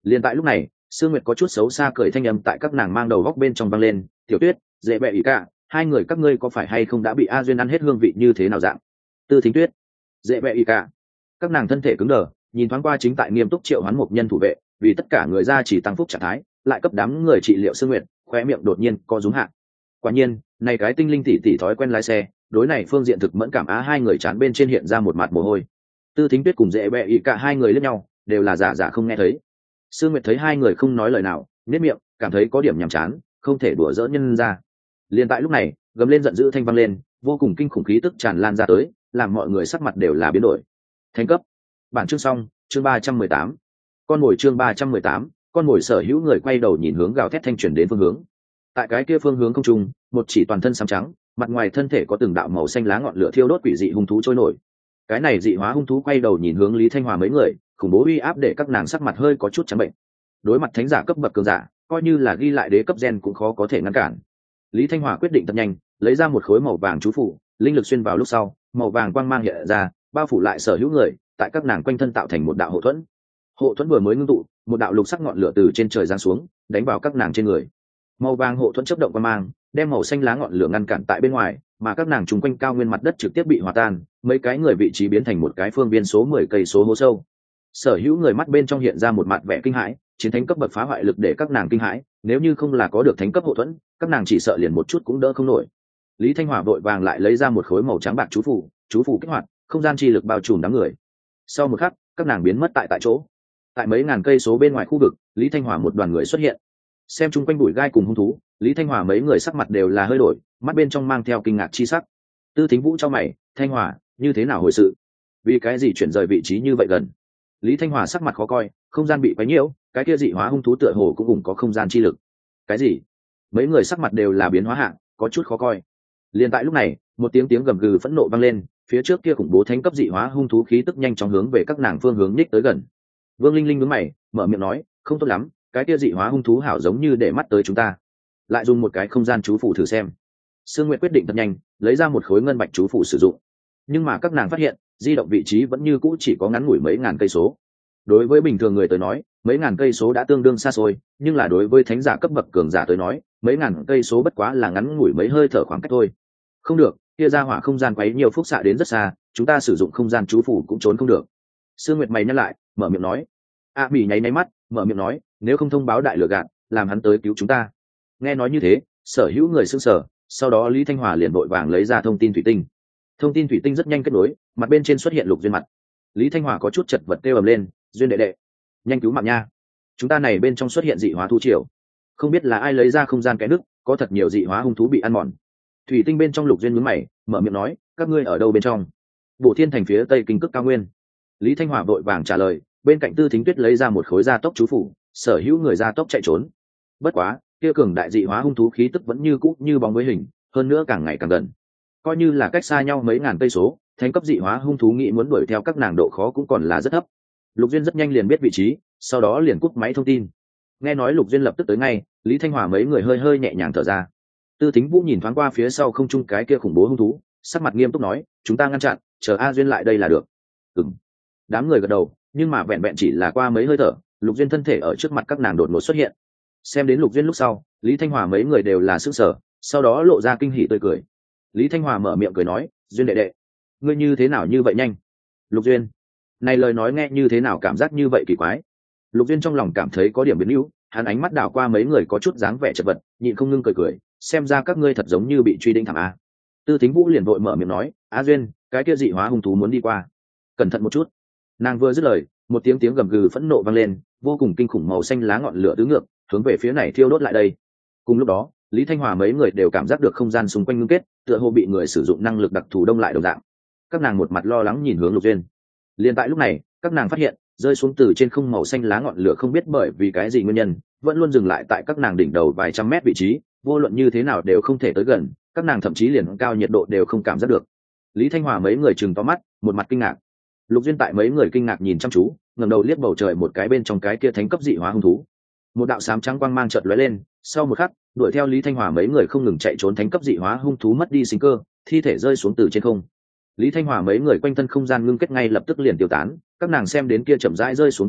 Liền tại lúc này, Sương Nguyệt có chút xấu xa cười thanh âm tại các nàng mang đầu góc bên trong vang lên, "Tiểu Tuyết, Dễ Bệ ỉ cả, hai người các ngươi có phải hay không đã bị A Duyên ăn hết hương vị như thế nào dạng?" Tư Thính Tuyết, Dễ Bệ ỉ cả. Các nàng thân thể cứng đờ, nhìn thoáng qua chính tại nghiêm túc triệu hoán một nhân thủ vệ, vì tất cả người ra chỉ tăng phúc trạng thái, lại cấp đám người trị liệu Sương Nguyệt, khóe miệng đột nhiên co rúm hạ. Quả nhiên, này cái tinh linh tỷ tỷ thói quen lái xe, đối này phương diện thực mẫn cảm á, hai người chán bên trên hiện ra một mặt mồ hôi. Tư Thính Tuyết cùng Dễ Bệ ỉ cả hai người liếc nhau, đều là giả không nghe thấy. Sương Nguyệt thấy hai người không nói lời nào, nhếch miệng, cảm thấy có điểm nhàm chán, không thể đùa giỡn nhân ra. Liền tại lúc này, gầm lên giận dữ thanh vang lên, vô cùng kinh khủng khí tức tràn lan ra tới, làm mọi người sắc mặt đều là biến đổi. Thánh cấp. Bản chương xong, chương 318. Con mồi chương 318, con mồi. Sở hữu người quay đầu nhìn hướng gào thét thanh chuyển đến phương hướng. Tại cái kia phương hướng không trung, một chỉ toàn thân xám trắng, mặt ngoài thân thể có từng đạo màu xanh lá ngọn lửa thiêu đốt quỷ dị hung thú trôi nổi. Cái này dị hóa hung thú quay đầu nhìn hướng Lý Thanh Hòa mấy người, khủng bố uy áp để các nàng sắc mặt hơi có chút trắng bệnh. Đối mặt thánh giả cấp bậc cường giả, coi như là ghi lại đế cấp gen cũng khó có thể ngăn cản. Lý Thanh Hòa quyết định thật nhanh, lấy ra một khối màu vàng chú phủ, linh lực xuyên vào lúc sau, màu vàng quang mang hiện ra, bao phủ lại sở hữu người, tại các nàng quanh thân tạo thành một đạo hộ thuẫn. Hộ thuẫn vừa mới ngưng tụ, một đạo lục sắc ngọn lửa từ trên trời giáng xuống, đánh vào các nàng trên người. Màu vàng hộ thuẫn chớp động quang mang, đem màu xanh lá ngọn lửa ngăn cản tại bên ngoài, mà các nàng trùng quanh cao nguyên mặt đất trực tiếp bị hòa tan, mấy cái người vị trí biến thành một cái phương viên số 10 cây số hố sâu. Sở hữu người mắt bên trong hiện ra một mặt vẻ kinh hãi, chiến thánh cấp bậc phá hoại lực để các nàng kinh hãi, nếu như không là có được thánh cấp hộ thuẫn, các nàng chỉ sợ liền một chút cũng đỡ không nổi. Lý Thanh Hòa vội vàng lại lấy ra một khối màu trắng bạc chú phủ kích hoạt, không gian chi lực bao trùm đám người. Sau một khắc, các nàng biến mất tại chỗ. Tại mấy ngàn cây số bên ngoài khu vực, Lý Thanh Hòa một đoàn người xuất hiện. Xem chung quanh bụi gai cùng hung thú, Lý Thanh Hòa mấy người sắc mặt đều là hơi đổi, mắt bên trong mang theo kinh ngạc chi sắc. Tư Thính Vũ cho mày, "Thanh Hòa, như thế nào hồi sự? Vì cái gì chuyển rời vị trí như vậy gần?" Lý Thanh Hòa sắc mặt khó coi, không gian bị quấy nhiễu, cái kia dị hóa hung thú tựa hồ cũng cùng có không gian chi lực. Cái gì? Mấy người sắc mặt đều là biến hóa hạng, có chút khó coi. Liền tại lúc này, một tiếng gầm gừ phẫn nộ vang lên, phía trước kia khủng bố thánh cấp dị hóa hung thú khí tức nhanh chóng hướng về các nàng phương hướng nhích tới gần. Vương Linh Linh nhướng mày, mở miệng nói, "Không tốt lắm, cái kia dị hóa hung thú hảo giống như để mắt tới chúng ta." Lại dùng một cái không gian chú phụ thử xem. Sương Nguyệt quyết định thật nhanh, lấy ra một khối ngân bạch chú phụ sử dụng. Nhưng mà các nàng phát hiện, di động vị trí vẫn như cũ chỉ có ngắn ngủi mấy ngàn cây số. Đối với bình thường người tới nói, mấy ngàn cây số đã tương đương xa xôi, nhưng là đối với thánh giả cấp bậc cường giả tới nói, mấy ngàn cây số bất quá là ngắn ngủi mấy hơi thở khoảng cách thôi. Không được, kia ra hỏa không gian quấy nhiều phúc xạ đến rất xa, chúng ta sử dụng không gian chú phủ cũng trốn không được. Sương Nguyệt mày nhắc lại, mở miệng nói. Bỉ nháy mắt, mở miệng nói, "Nếu không thông báo đại lừa gạt, làm hắn tới cứu chúng ta." Nghe nói như thế, sở hữu người sững sờ, sau đó Lý Thanh Hòa liền vội vàng lấy ra thông tin thủy tinh. Thông tin thủy tinh rất nhanh kết nối, mặt bên trên xuất hiện Lục Duyên mặt. Lý Thanh Hòa có chút chật vật kêu ầm lên, "Duyên đệ đệ, nhanh cứu mạng nha, chúng ta này bên trong xuất hiện dị hóa thu triều, không biết là ai lấy ra không gian cái nước, có thật nhiều dị hóa hung thú bị ăn mòn." Thủy tinh bên trong Lục Duyên nhướng mày, mở miệng nói, "Các ngươi ở đâu bên trong?" "Bộ Thiên thành phía tây kinh cực cao nguyên." Lý Thanh Hòa vội vàng trả lời, bên cạnh Tư Thính Tuyết lấy ra một khối gia tốc chú phủ, sở hữu người gia tốc chạy trốn. Bất quá, kia cường đại dị hóa hung thú khí tức vẫn như cũ như bóng với hình, hơn nữa càng ngày càng gần. Coi như là cách xa nhau mấy ngàn cây số, thánh cấp dị hóa hung thú nghĩ muốn đuổi theo các nàng độ khó cũng còn là rất thấp. Lục Duyên rất nhanh liền biết vị trí, sau đó liền cúp máy thông tin. Nghe nói Lục Duyên lập tức tới ngay, Lý Thanh Hòa mấy người hơi nhẹ nhàng thở ra. Tư Thính Vũ nhìn thoáng qua phía sau không trung cái kia khủng bố hung thú, sắc mặt nghiêm túc nói, "Chúng ta ngăn chặn, chờ A Duyên lại đây là được." Ừm. Đám người gật đầu, nhưng mà vẹn vẹn chỉ là qua mấy hơi thở, Lục Duyên thân thể ở trước mặt các nàng đột ngột xuất hiện. Xem đến Lục Duyên lúc sau, Lý Thanh Hòa mấy người đều là sửng sở, sau đó lộ ra kinh hỉ tươi cười. Lý Thanh Hòa mở miệng cười nói, "Duyên đệ đệ, ngươi như thế nào như vậy nhanh?" Lục Duyên, này lời nói nghe như thế nào cảm giác như vậy kỳ quái. Lục Duyên trong lòng cảm thấy có điểm biến hữu, hắn ánh mắt đảo qua mấy người có chút dáng vẻ chật vật, nhịn không ngưng cười, "Xem ra các ngươi thật giống như bị truy đinh thẳng a." Tư Thính Vũ liền vội mở miệng nói, "A Duyên, cái kia dị hóa hung thú muốn đi qua, cẩn thận một chút." Nàng vừa dứt lời, một tiếng gầm gừ phẫn nộ vang lên, vô cùng kinh khủng màu xanh lá ngọn lửa tứ ngược, hướng về phía này thiêu đốt lại đây. Cùng lúc đó, Lý Thanh Hòa mấy người đều cảm giác được không gian xung quanh ngưng kết, tựa hồ bị người sử dụng năng lực đặc thù đông lại đồng dạng. Các nàng một mặt lo lắng nhìn hướng Lục Duyên. Liên tại lúc này, các nàng phát hiện, rơi xuống từ trên không màu xanh lá ngọn lửa không biết bởi vì cái gì nguyên nhân, vẫn luôn dừng lại tại các nàng đỉnh đầu vài trăm mét vị trí, vô luận như thế nào đều không thể tới gần, các nàng thậm chí liền cao nhiệt độ đều không cảm giác được. Lý Thanh Hòa mấy người trừng to mắt, một mặt kinh ngạc. Lục Duyên tại mấy người kinh ngạc nhìn chăm chú, ngẩng đầu liếc bầu trời một cái bên trong cái kia thánh cấp dị hóa hung thú. Một đạo xám trắng quang mang chợt lóe lên, sau một khắc, đuổi theo Lý Thanh Hòa mấy người không ngừng chạy trốn thánh cấp dị hóa hung thú mất đi sinh cơ, thi thể rơi xuống từ trên không. Lý Thanh Hòa mấy người quanh thân không gian ngưng kết ngay lập tức liền tiêu tán, các nàng xem đến kia chậm rãi rơi xuống thi thể,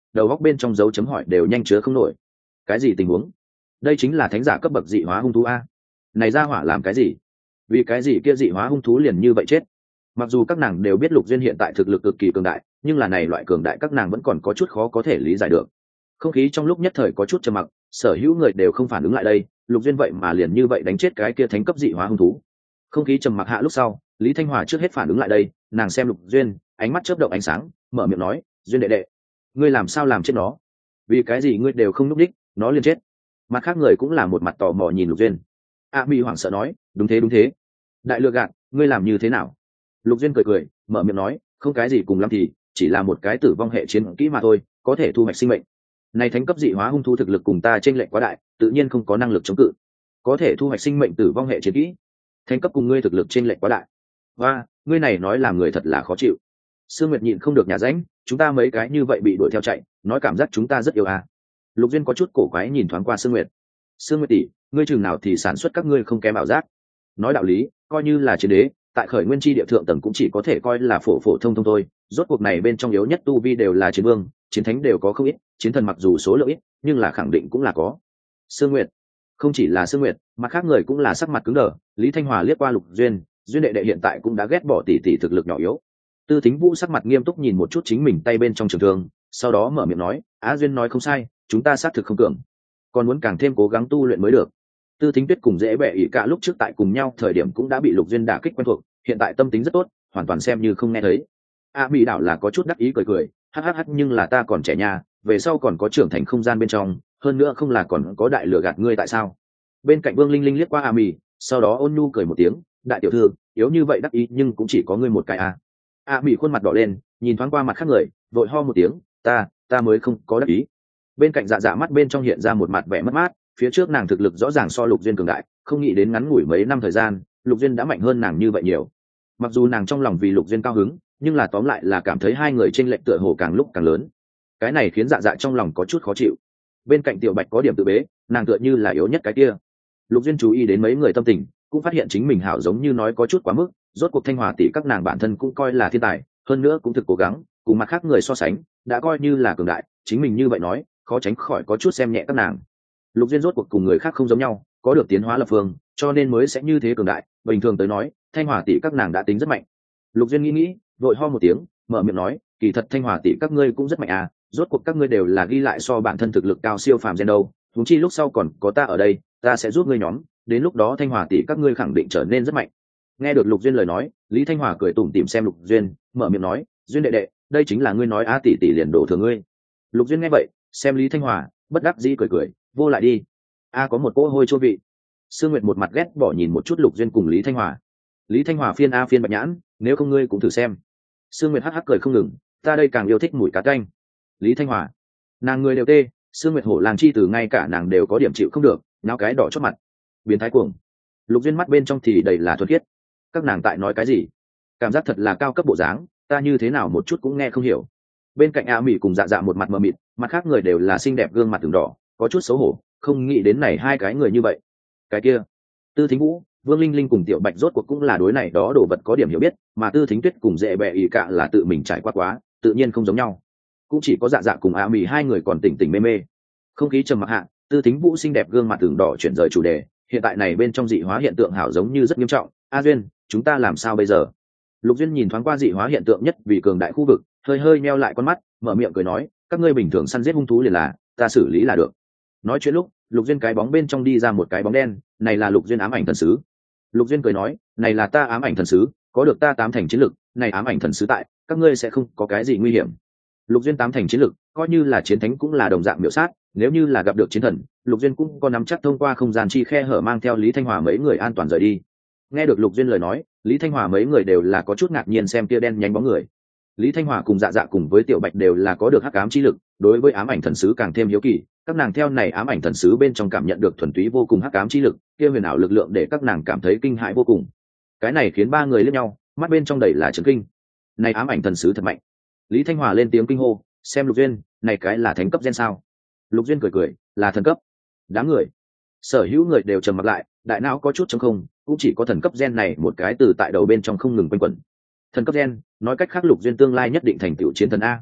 đầu góc bên trong dấu chấm hỏi đều nhanh chứa không nổi. Cái gì tình huống? Đây chính là thánh giả cấp bậc dị hóa hung thú a. Này ra hỏa làm cái gì? Vì cái gì kia dị hóa hung thú liền như vậy chết? Mặc dù các nàng đều biết Lục Duyên hiện tại thực lực cực kỳ cường đại, nhưng là này loại cường đại các nàng vẫn còn có chút khó có thể lý giải được. Không khí trong lúc nhất thời có chút trầm mặc, sở hữu người đều không phản ứng lại đây, Lục Duyên vậy mà liền như vậy đánh chết cái kia thánh cấp dị hóa hung thú. Không khí trầm mặc hạ lúc sau, Lý Thanh Hòa trước hết phản ứng lại đây, nàng xem Lục Duyên, ánh mắt chớp động ánh sáng, mở miệng nói, "Duyên đệ đệ, ngươi làm sao làm chết nó? Vì cái gì ngươi đều không núp đích, nó liền chết?" Mặt khác người cũng là một mặt tò mò nhìn Lục Duyên. Mỹ hoảng sợ nói, đúng thế, đại lừa gạt, ngươi làm như thế nào? Lục Duyên cười mở miệng nói, không cái gì cùng lắm thì chỉ là một cái tử vong hệ chiến kỹ mà thôi, có thể thu hoạch sinh mệnh. Này thánh cấp dị hóa hung thú thực lực cùng ta chênh lệch quá đại, tự nhiên không có năng lực chống cự. Có thể thu hoạch sinh mệnh tử vong hệ chiến kỹ, thánh cấp cùng ngươi thực lực chênh lệch quá đại. Và ngươi này nói làm người thật là khó chịu. Sương Nguyệt nhịn không được nhà ránh, chúng ta mấy cái như vậy bị đuổi theo chạy, nói cảm giác chúng ta rất yêu à. Lục Duyên có chút cổ quái nhìn thoáng qua Sương Nguyệt. Sương Nguyệt tỷ, ngươi chừng nào thì sản xuất các ngươi không kém ảo giác. Nói đạo lý, coi như là chiến đế, tại khởi nguyên chi địa thượng tầng cũng chỉ có thể coi là phổ phổ thông thông thôi. Rốt cuộc này bên trong yếu nhất tu vi đều là chiến vương, chiến thánh đều có không ít, chiến thần mặc dù số lượng ít, nhưng là khẳng định cũng là có. Sương Nguyệt, không chỉ là Sương Nguyệt, mà khác người cũng là sắc mặt cứng đờ. Lý Thanh Hòa liếc qua Lục Duyên, Duyên đệ đệ hiện tại cũng đã ghét bỏ tỷ tỷ thực lực nhỏ yếu. Tư Thính Vũ sắc mặt nghiêm túc nhìn một chút chính mình tay bên trong trường thương, sau đó mở miệng nói, Á Duyên nói không sai, chúng ta xác thực không cường, còn muốn càng thêm cố gắng tu luyện mới được. Tư Thính Tuyết cùng dễ bẹ ỉ cả lúc trước tại cùng nhau thời điểm cũng đã bị Lục Duyên đả kích quen thuộc, hiện tại tâm tính rất tốt, hoàn toàn xem như không nghe thấy. Mỹ đảo là có chút đắc ý cười, hắc nhưng là ta còn trẻ nha, về sau còn có trưởng thành không gian bên trong, hơn nữa không là còn có đại lừa gạt ngươi tại sao? Bên cạnh Vương Linh Linh liếc qua Mỹ, sau đó ôn nhu cười một tiếng, đại tiểu thư, yếu như vậy đắc ý nhưng cũng chỉ có ngươi một cái à. Mỹ khuôn mặt đỏ lên, nhìn thoáng qua mặt khác người, vội ho một tiếng, ta mới không có đắc ý. Bên cạnh Dạ Dạ mắt bên trong hiện ra một mặt vẻ mất mát, phía trước nàng thực lực rõ ràng so Lục Duyên cường đại, không nghĩ đến ngắn ngủi mấy năm thời gian, Lục Duyên đã mạnh hơn nàng như vậy nhiều. Mặc dù nàng trong lòng vì Lục Duyên cao hứng, nhưng là tóm lại là cảm thấy hai người chênh lệch tựa hồ càng lúc càng lớn. Cái này khiến Dạ Dạ trong lòng có chút khó chịu. Bên cạnh Tiểu Bạch có điểm tự bế, nàng tựa như là yếu nhất cái kia. Lục Duyên chú ý đến mấy người tâm tình, cũng phát hiện chính mình hảo giống như nói có chút quá mức, rốt cuộc Thanh Hòa tỷ các nàng bản thân cũng coi là thiên tài, hơn nữa cũng thực cố gắng, cùng mặt khác người so sánh, đã coi như là cường đại, chính mình như vậy nói, khó tránh khỏi có chút xem nhẹ các nàng. Lục Duyên rốt cuộc cùng người khác không giống nhau, có được tiến hóa lập phương, cho nên mới sẽ như thế cường đại, bình thường tới nói, Thanh Hòa tỷ các nàng đã tính rất mạnh. Lục Duyên nghĩ, vội ho một tiếng, mở miệng nói, kỳ thật Thanh Hòa tỷ các ngươi cũng rất mạnh à, rốt cuộc các ngươi đều là ghi lại so bản thân thực lực cao siêu phàm gen đâu, huống chi lúc sau còn có ta ở đây, ta sẽ giúp ngươi nhóm, đến lúc đó Thanh Hòa tỷ các ngươi khẳng định trở nên rất mạnh. Nghe được Lục Duyên lời nói, Lý Thanh Hòa cười tủm tỉm xem Lục Duyên, mở miệng nói, Duyên đệ đệ, đây chính là ngươi nói tỷ tỷ liền đổ thừa ngươi. Lục Duyên nghe vậy, xem Lý Thanh Hòa, bất đắc dĩ cười, vô lại đi. Có một cỗ hôi chua vị. Sương Nguyệt một mặt ghét bỏ nhìn một chút Lục Duyên cùng Lý Thanh Hòa. Lý Thanh Hòa phiên bạch nhãn, nếu không ngươi cũng thử xem. Sương Nguyệt hắc cười không ngừng, ta đây càng yêu thích mùi cá canh. Lý Thanh Hòa, nàng người đều tê, Sương Nguyệt hổ làng chi từ ngay cả nàng đều có điểm chịu không được, náo cái đỏ chót mặt. Biến thái cuồng. Lục Duyên mắt bên trong thì đầy là thuần khiết. Các nàng tại nói cái gì? Cảm giác thật là cao cấp bộ dáng, ta như thế nào một chút cũng nghe không hiểu. Bên cạnh Mỹ cùng Dạ Dạ một mặt mờ mịt, mặt khác người đều là xinh đẹp gương mặt từng đỏ, có chút xấu hổ, không nghĩ đến này hai cái người như vậy. Cái kia, Tư Thính Vũ, Vương Linh Linh cùng Tiểu Bạch rốt cuộc cũng là đối này đó đồ vật có điểm hiểu biết, mà Tư Thính Tuyết cùng dễ bẹ ỉ cả là tự mình trải qua quá, tự nhiên không giống nhau. Cũng chỉ có Dạ Dạ cùng Mỹ hai người còn tỉnh tỉnh mê mê. Không khí trầm mặc hạ, Tư Thính Vũ xinh đẹp gương mặt từng đỏ chuyển rời chủ đề, hiện tại này bên trong dị hóa hiện tượng hảo giống như rất nghiêm trọng, Duyên, chúng ta làm sao bây giờ? Lục Duyên nhìn thoáng qua dị hóa hiện tượng nhất vì cường đại khu vực, hơi meo lại con mắt, mở miệng cười nói, các ngươi bình thường săn giết hung thú liền là, ta xử lý là được. Nói chuyện lúc, Lục Duyên cái bóng bên trong đi ra một cái bóng đen, này là Lục Duyên ám ảnh thần sứ. Lục Duyên cười nói, này là ta ám ảnh thần sứ, có được ta 8 thành chiến lực, này ám ảnh thần sứ tại, các ngươi sẽ không có cái gì nguy hiểm. Lục Duyên 8 thành chiến lực, coi như là chiến thánh cũng là đồng dạng miểu sát, nếu như là gặp được chiến thần, Lục Duyên cũng có nắm chắc thông qua không gian chi khe hở mang theo Lý Thanh Hòa mấy người an toàn rời đi. Nghe được Lục Duyên lời nói, Lý Thanh Hòa mấy người đều là có chút ngạc nhiên xem tia đen nhánh bóng người. Lý Thanh Hòa cùng Dạ Dạ cùng với Tiểu Bạch đều là có được hắc ám chi lực, đối với ám ảnh thần sứ càng thêm hiếu kỳ, các nàng theo này ám ảnh thần sứ bên trong cảm nhận được thuần túy vô cùng hắc ám chi lực, kia huyền ảo lực lượng để các nàng cảm thấy kinh hãi vô cùng. Cái này khiến ba người liếc nhau, mắt bên trong đầy là chấn kinh. Này ám ảnh thần sứ thật mạnh. Lý Thanh Hòa lên tiếng kinh hô, xem Lục Duyên, này cái là thánh cấp gen sao? Lục Duyên cười, là thần cấp. Đám người, sở hữu người đều trầm mặt lại, đại não có chút trống không, cũng chỉ có thần cấp gen này một cái từ tại đầu bên trong không ngừng quanh quẩn. Thần cấp gen, nói cách khác Lục Duyên tương lai nhất định thành tựu chiến thần a.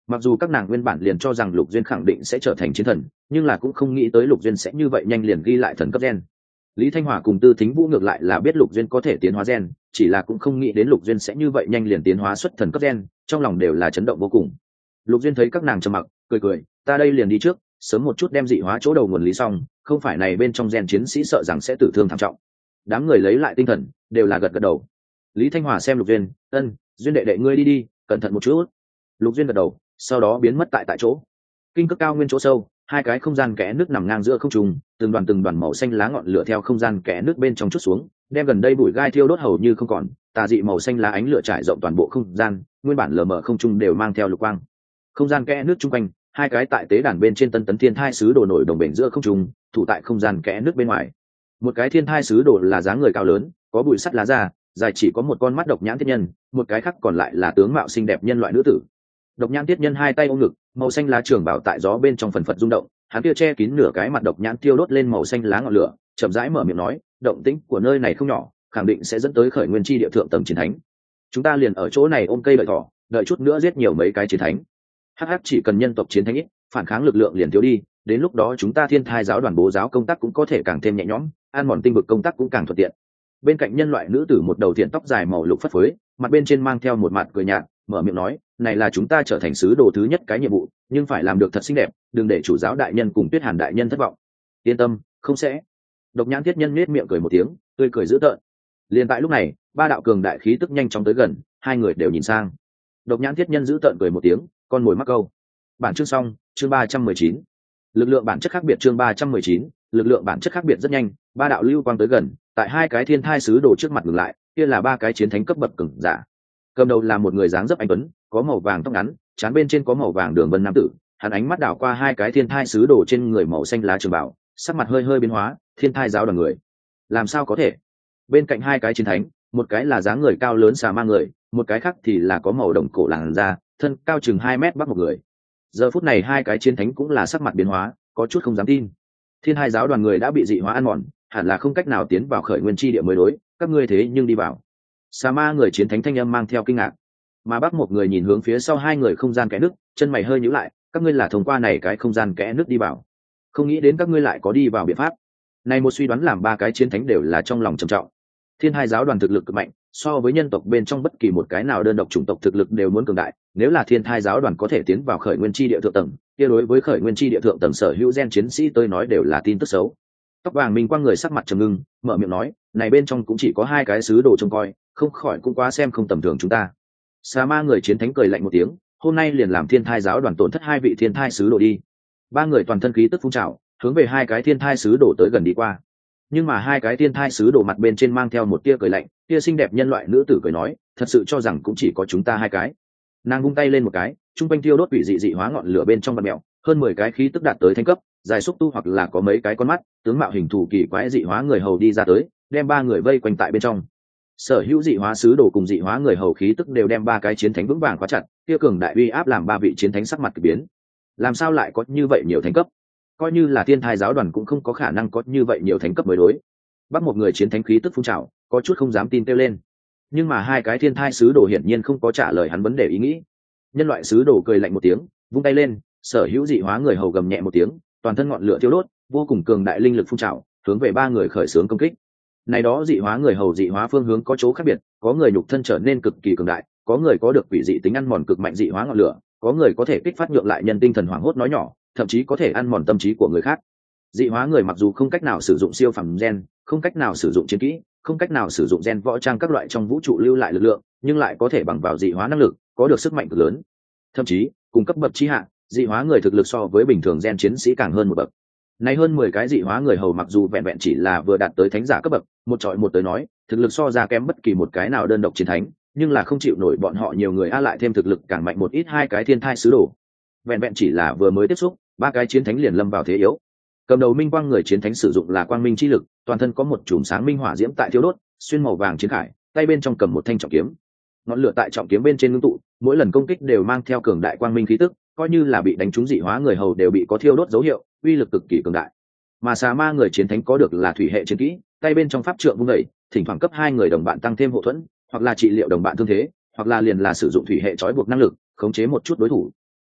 Mặc dù các nàng nguyên bản liền cho rằng Lục Duyên khẳng định sẽ trở thành chiến thần, nhưng là cũng không nghĩ tới Lục Duyên sẽ như vậy nhanh liền ghi lại thần cấp gen. Lý Thanh Hòa cùng Tư Thính Vũ ngược lại là biết Lục Duyên có thể tiến hóa gen, chỉ là cũng không nghĩ đến Lục Duyên sẽ như vậy nhanh liền tiến hóa xuất thần cấp gen, trong lòng đều là chấn động vô cùng. Lục Duyên thấy các nàng trầm mặc, cười cười, ta đây liền đi trước, sớm một chút đem dị hóa chỗ đầu nguồn lý xong, không phải này bên trong gen chiến sĩ sợ rằng sẽ tử thương thảm trọng. Đám người lấy lại tinh thần, đều là gật gật đầu. Lý Thanh Hòa xem Lục Duyên, Duyên đệ đệ ngươi đi đi, cẩn thận một chút. Lục Duyên gật đầu, sau đó biến mất tại chỗ. Kinh cực cao nguyên chỗ sâu, hai cái không gian kẽ nước nằm ngang giữa không trung, từng đoàn màu xanh lá ngọn lửa theo không gian kẽ nước bên trong chút xuống, đem gần đây bụi gai thiêu đốt hầu như không còn, tà dị màu xanh lá ánh lửa trải rộng toàn bộ không gian, nguyên bản lờ mờ không trung đều mang theo lục quang. Không gian kẽ nước chung quanh, hai cái tại tế đàn bên trên tân tấn thiên thai sứ đồ nổi đồng bền giữa không trung, thủ tại không gian kẽ nước bên ngoài. Một cái thiên thai sứ đồ là dáng người cao lớn, có bụi sắt lá da, dài chỉ có một con mắt độc nhãn thiết nhân, một cái khác còn lại là tướng mạo xinh đẹp nhân loại nữ tử. Độc nhãn thiết nhân hai tay ôm ngực, màu xanh lá trường bảo tại gió bên trong phần phật rung động, hắn kia che kín nửa cái mặt độc nhãn tiêu đốt lên màu xanh lá ngọn lửa, chậm rãi mở miệng nói, động tĩnh của nơi này không nhỏ, khẳng định sẽ dẫn tới khởi nguyên chi địa thượng tầng chiến thánh. Chúng ta liền ở chỗ này ôm cây đợi thỏ, đợi chút nữa giết nhiều mấy cái chiến thánh. Hắc chỉ cần nhân tộc chiến thánh ít, phản kháng lực lượng liền thiếu đi, đến lúc đó chúng ta thiên thai giáo đoàn bố giáo công tác cũng có thể càng thêm nhẹ nhõm, an mòn tinh vực công tác cũng càng thuận tiện. Bên cạnh nhân loại nữ tử một đầu thiện tóc dài màu lục phất phới, mặt bên trên mang theo một mặt cười nhạt, mở miệng nói, này là chúng ta trở thành sứ đồ thứ nhất cái nhiệm vụ, nhưng phải làm được thật xinh đẹp, đừng để chủ giáo đại nhân cùng Tuyết Hàn đại nhân thất vọng. Yên tâm, không sẽ. Độc nhãn thiết nhân nết miệng cười một tiếng, tươi cười dữ tợn. Liền tại lúc này, ba đạo cường đại khí tức nhanh chóng tới gần, hai người đều nhìn sang. Độc nhãn thiết nhân dữ tợn cười một tiếng, con mồi mắc câu. Bản chương xong, chương 319. Lực lượng bản chất khác biệt chương 319, lực lượng bản chất khác biệt rất nhanh, ba đạo lưu quang tới gần, tại hai cái thiên thai sứ đồ trước mặt ngừng lại, kia là ba cái chiến thánh cấp bậc cường giả. Cầm đầu là một người dáng dấp anh tuấn, có màu vàng tóc ngắn, trán bên trên có màu vàng đường vân nam tử, hắn ánh mắt đảo qua hai cái thiên thai sứ đồ trên người màu xanh lá trường bảo, sắc mặt hơi hơi biến hóa, thiên thai giáo đoàn người. Làm sao có thể? Bên cạnh hai cái chiến thánh, một cái là dáng người cao lớn xà ma người, một cái khác thì là có màu đồng cổ làn da, thân cao chừng 2 mét bắc một người. Giờ phút này hai cái chiến thánh cũng là sắc mặt biến hóa, có chút không dám tin. Thiên hai giáo đoàn người đã bị dị hóa ăn mòn, hẳn là không cách nào tiến vào khởi nguyên chi địa mới đối, các ngươi thế nhưng đi vào. Xà ma người chiến thánh thanh âm mang theo kinh ngạc, mà bắc một người nhìn hướng phía sau hai người không gian kẽ nước, chân mày hơi nhíu lại, các ngươi là thông qua này cái không gian kẽ nước đi vào, không nghĩ đến các ngươi lại có đi vào biện pháp. Này một suy đoán làm ba cái chiến thánh đều là trong lòng trầm trọng. Thiên hai giáo đoàn thực lực cực mạnh, so với nhân tộc bên trong bất kỳ một cái nào đơn độc chủng tộc thực lực đều muốn cường đại, nếu là thiên thai giáo đoàn có thể tiến vào khởi nguyên chi địa thượng tầng, kia đối với khởi nguyên chi địa thượng tầng sở hữu gen chiến sĩ tôi nói đều là tin tức xấu. Tóc vàng minh quang người sắc mặt trầm ngưng, mở miệng nói, này bên trong cũng chỉ có hai cái sứ đồ trông coi, không khỏi cũng quá xem không tầm thường chúng ta. Sa ma người chiến thánh cười lạnh một tiếng, hôm nay liền làm thiên thai giáo đoàn tổn thất hai vị thiên thai sứ đồ đi. Ba người toàn thân khí tức phun trào, hướng về hai cái thiên thai sứ đồ tới gần đi qua. Nhưng mà hai cái thiên thai sứ đồ mặt bên trên mang theo một tia cười lạnh, tia xinh đẹp nhân loại nữ tử cười nói, thật sự cho rằng cũng chỉ có chúng ta hai cái. Nàng vung tay lên một cái, trung quanh tiêu đốt quỷ dị dị hóa ngọn lửa bên trong vật mèo, hơn 10 cái khí tức đạt tới thánh cấp, dài xúc tu hoặc là có mấy cái con mắt, tướng mạo hình thù kỳ quái dị hóa người hầu đi ra tới, đem ba người vây quanh tại bên trong. Sở hữu dị hóa sứ đồ cùng dị hóa người hầu khí tức đều đem ba cái chiến thánh vững vàng khóa chặt, kia cường đại uy áp làm ba vị chiến thánh sắc mặt kỳ biến. Làm sao lại có như vậy nhiều thánh cấp? Coi như là thiên thai giáo đoàn cũng không có khả năng có như vậy nhiều thánh cấp mới đối. Bắt một người chiến thánh khí tức phun trào, có chút không dám tin kêu lên. Nhưng mà hai cái thiên thai sứ đồ hiển nhiên không có trả lời hắn vấn đề ý nghĩ. Nhân loại sứ đồ cười lạnh một tiếng, vung tay lên, sở hữu dị hóa người hầu gầm nhẹ một tiếng, toàn thân ngọn lửa thiêu đốt, vô cùng cường đại linh lực phun trào, hướng về ba người khởi xướng công kích. Này đó dị hóa người hầu dị hóa phương hướng có chỗ khác biệt, có người nhục thân trở nên cực kỳ cường đại, có người có được quỷ dị tính ăn mòn cực mạnh dị hóa ngọn lửa, có người có thể kích phát nhượng lại nhân tinh thần hoảng hốt nói nhỏ, thậm chí có thể ăn mòn tâm trí của người khác. Dị hóa người mặc dù không cách nào sử dụng siêu phẩm gen, không cách nào sử dụng chiến kỹ, không cách nào sử dụng gen võ trang các loại trong vũ trụ lưu lại lực lượng, nhưng lại có thể bằng vào dị hóa năng lực, có được sức mạnh cực lớn. Thậm chí, cùng cấp bậc chi hạ, dị hóa người thực lực so với bình thường gen chiến sĩ càng hơn một bậc. Này hơn 10 cái dị hóa người hầu mặc dù vẹn vẹn chỉ là vừa đạt tới thánh giả cấp bậc, một trọi một tới nói, thực lực so ra kém bất kỳ một cái nào đơn độc chiến thánh, nhưng là không chịu nổi bọn họ nhiều người lại thêm thực lực càng mạnh một ít hai cái thiên thai sứ đồ. Vẹn vẹn chỉ là vừa mới tiếp xúc, ba cái chiến thánh liền lâm vào thế yếu. Cầm đầu minh quang người chiến thánh sử dụng là quang minh chi lực, toàn thân có một chùm sáng minh hỏa diễm tại thiêu đốt, xuyên màu vàng chiến khải, tay bên trong cầm một thanh trọng kiếm. Ngọn lửa tại trọng kiếm bên trên ngưng tụ, mỗi lần công kích đều mang theo cường đại quang minh khí tức, coi như là bị đánh trúng dị hóa người hầu đều bị có thiêu đốt dấu hiệu, uy lực cực kỳ cường đại. Mà xà ma người chiến thánh có được là thủy hệ chiến kỹ, tay bên trong pháp trượng vung đẩy, thỉnh thoảng cấp hai người đồng bạn tăng thêm hộ thuẫn, hoặc là trị liệu đồng bạn thương thế, hoặc là liền là sử dụng thủy hệ trói buộc năng lực, khống chế một chút đối thủ.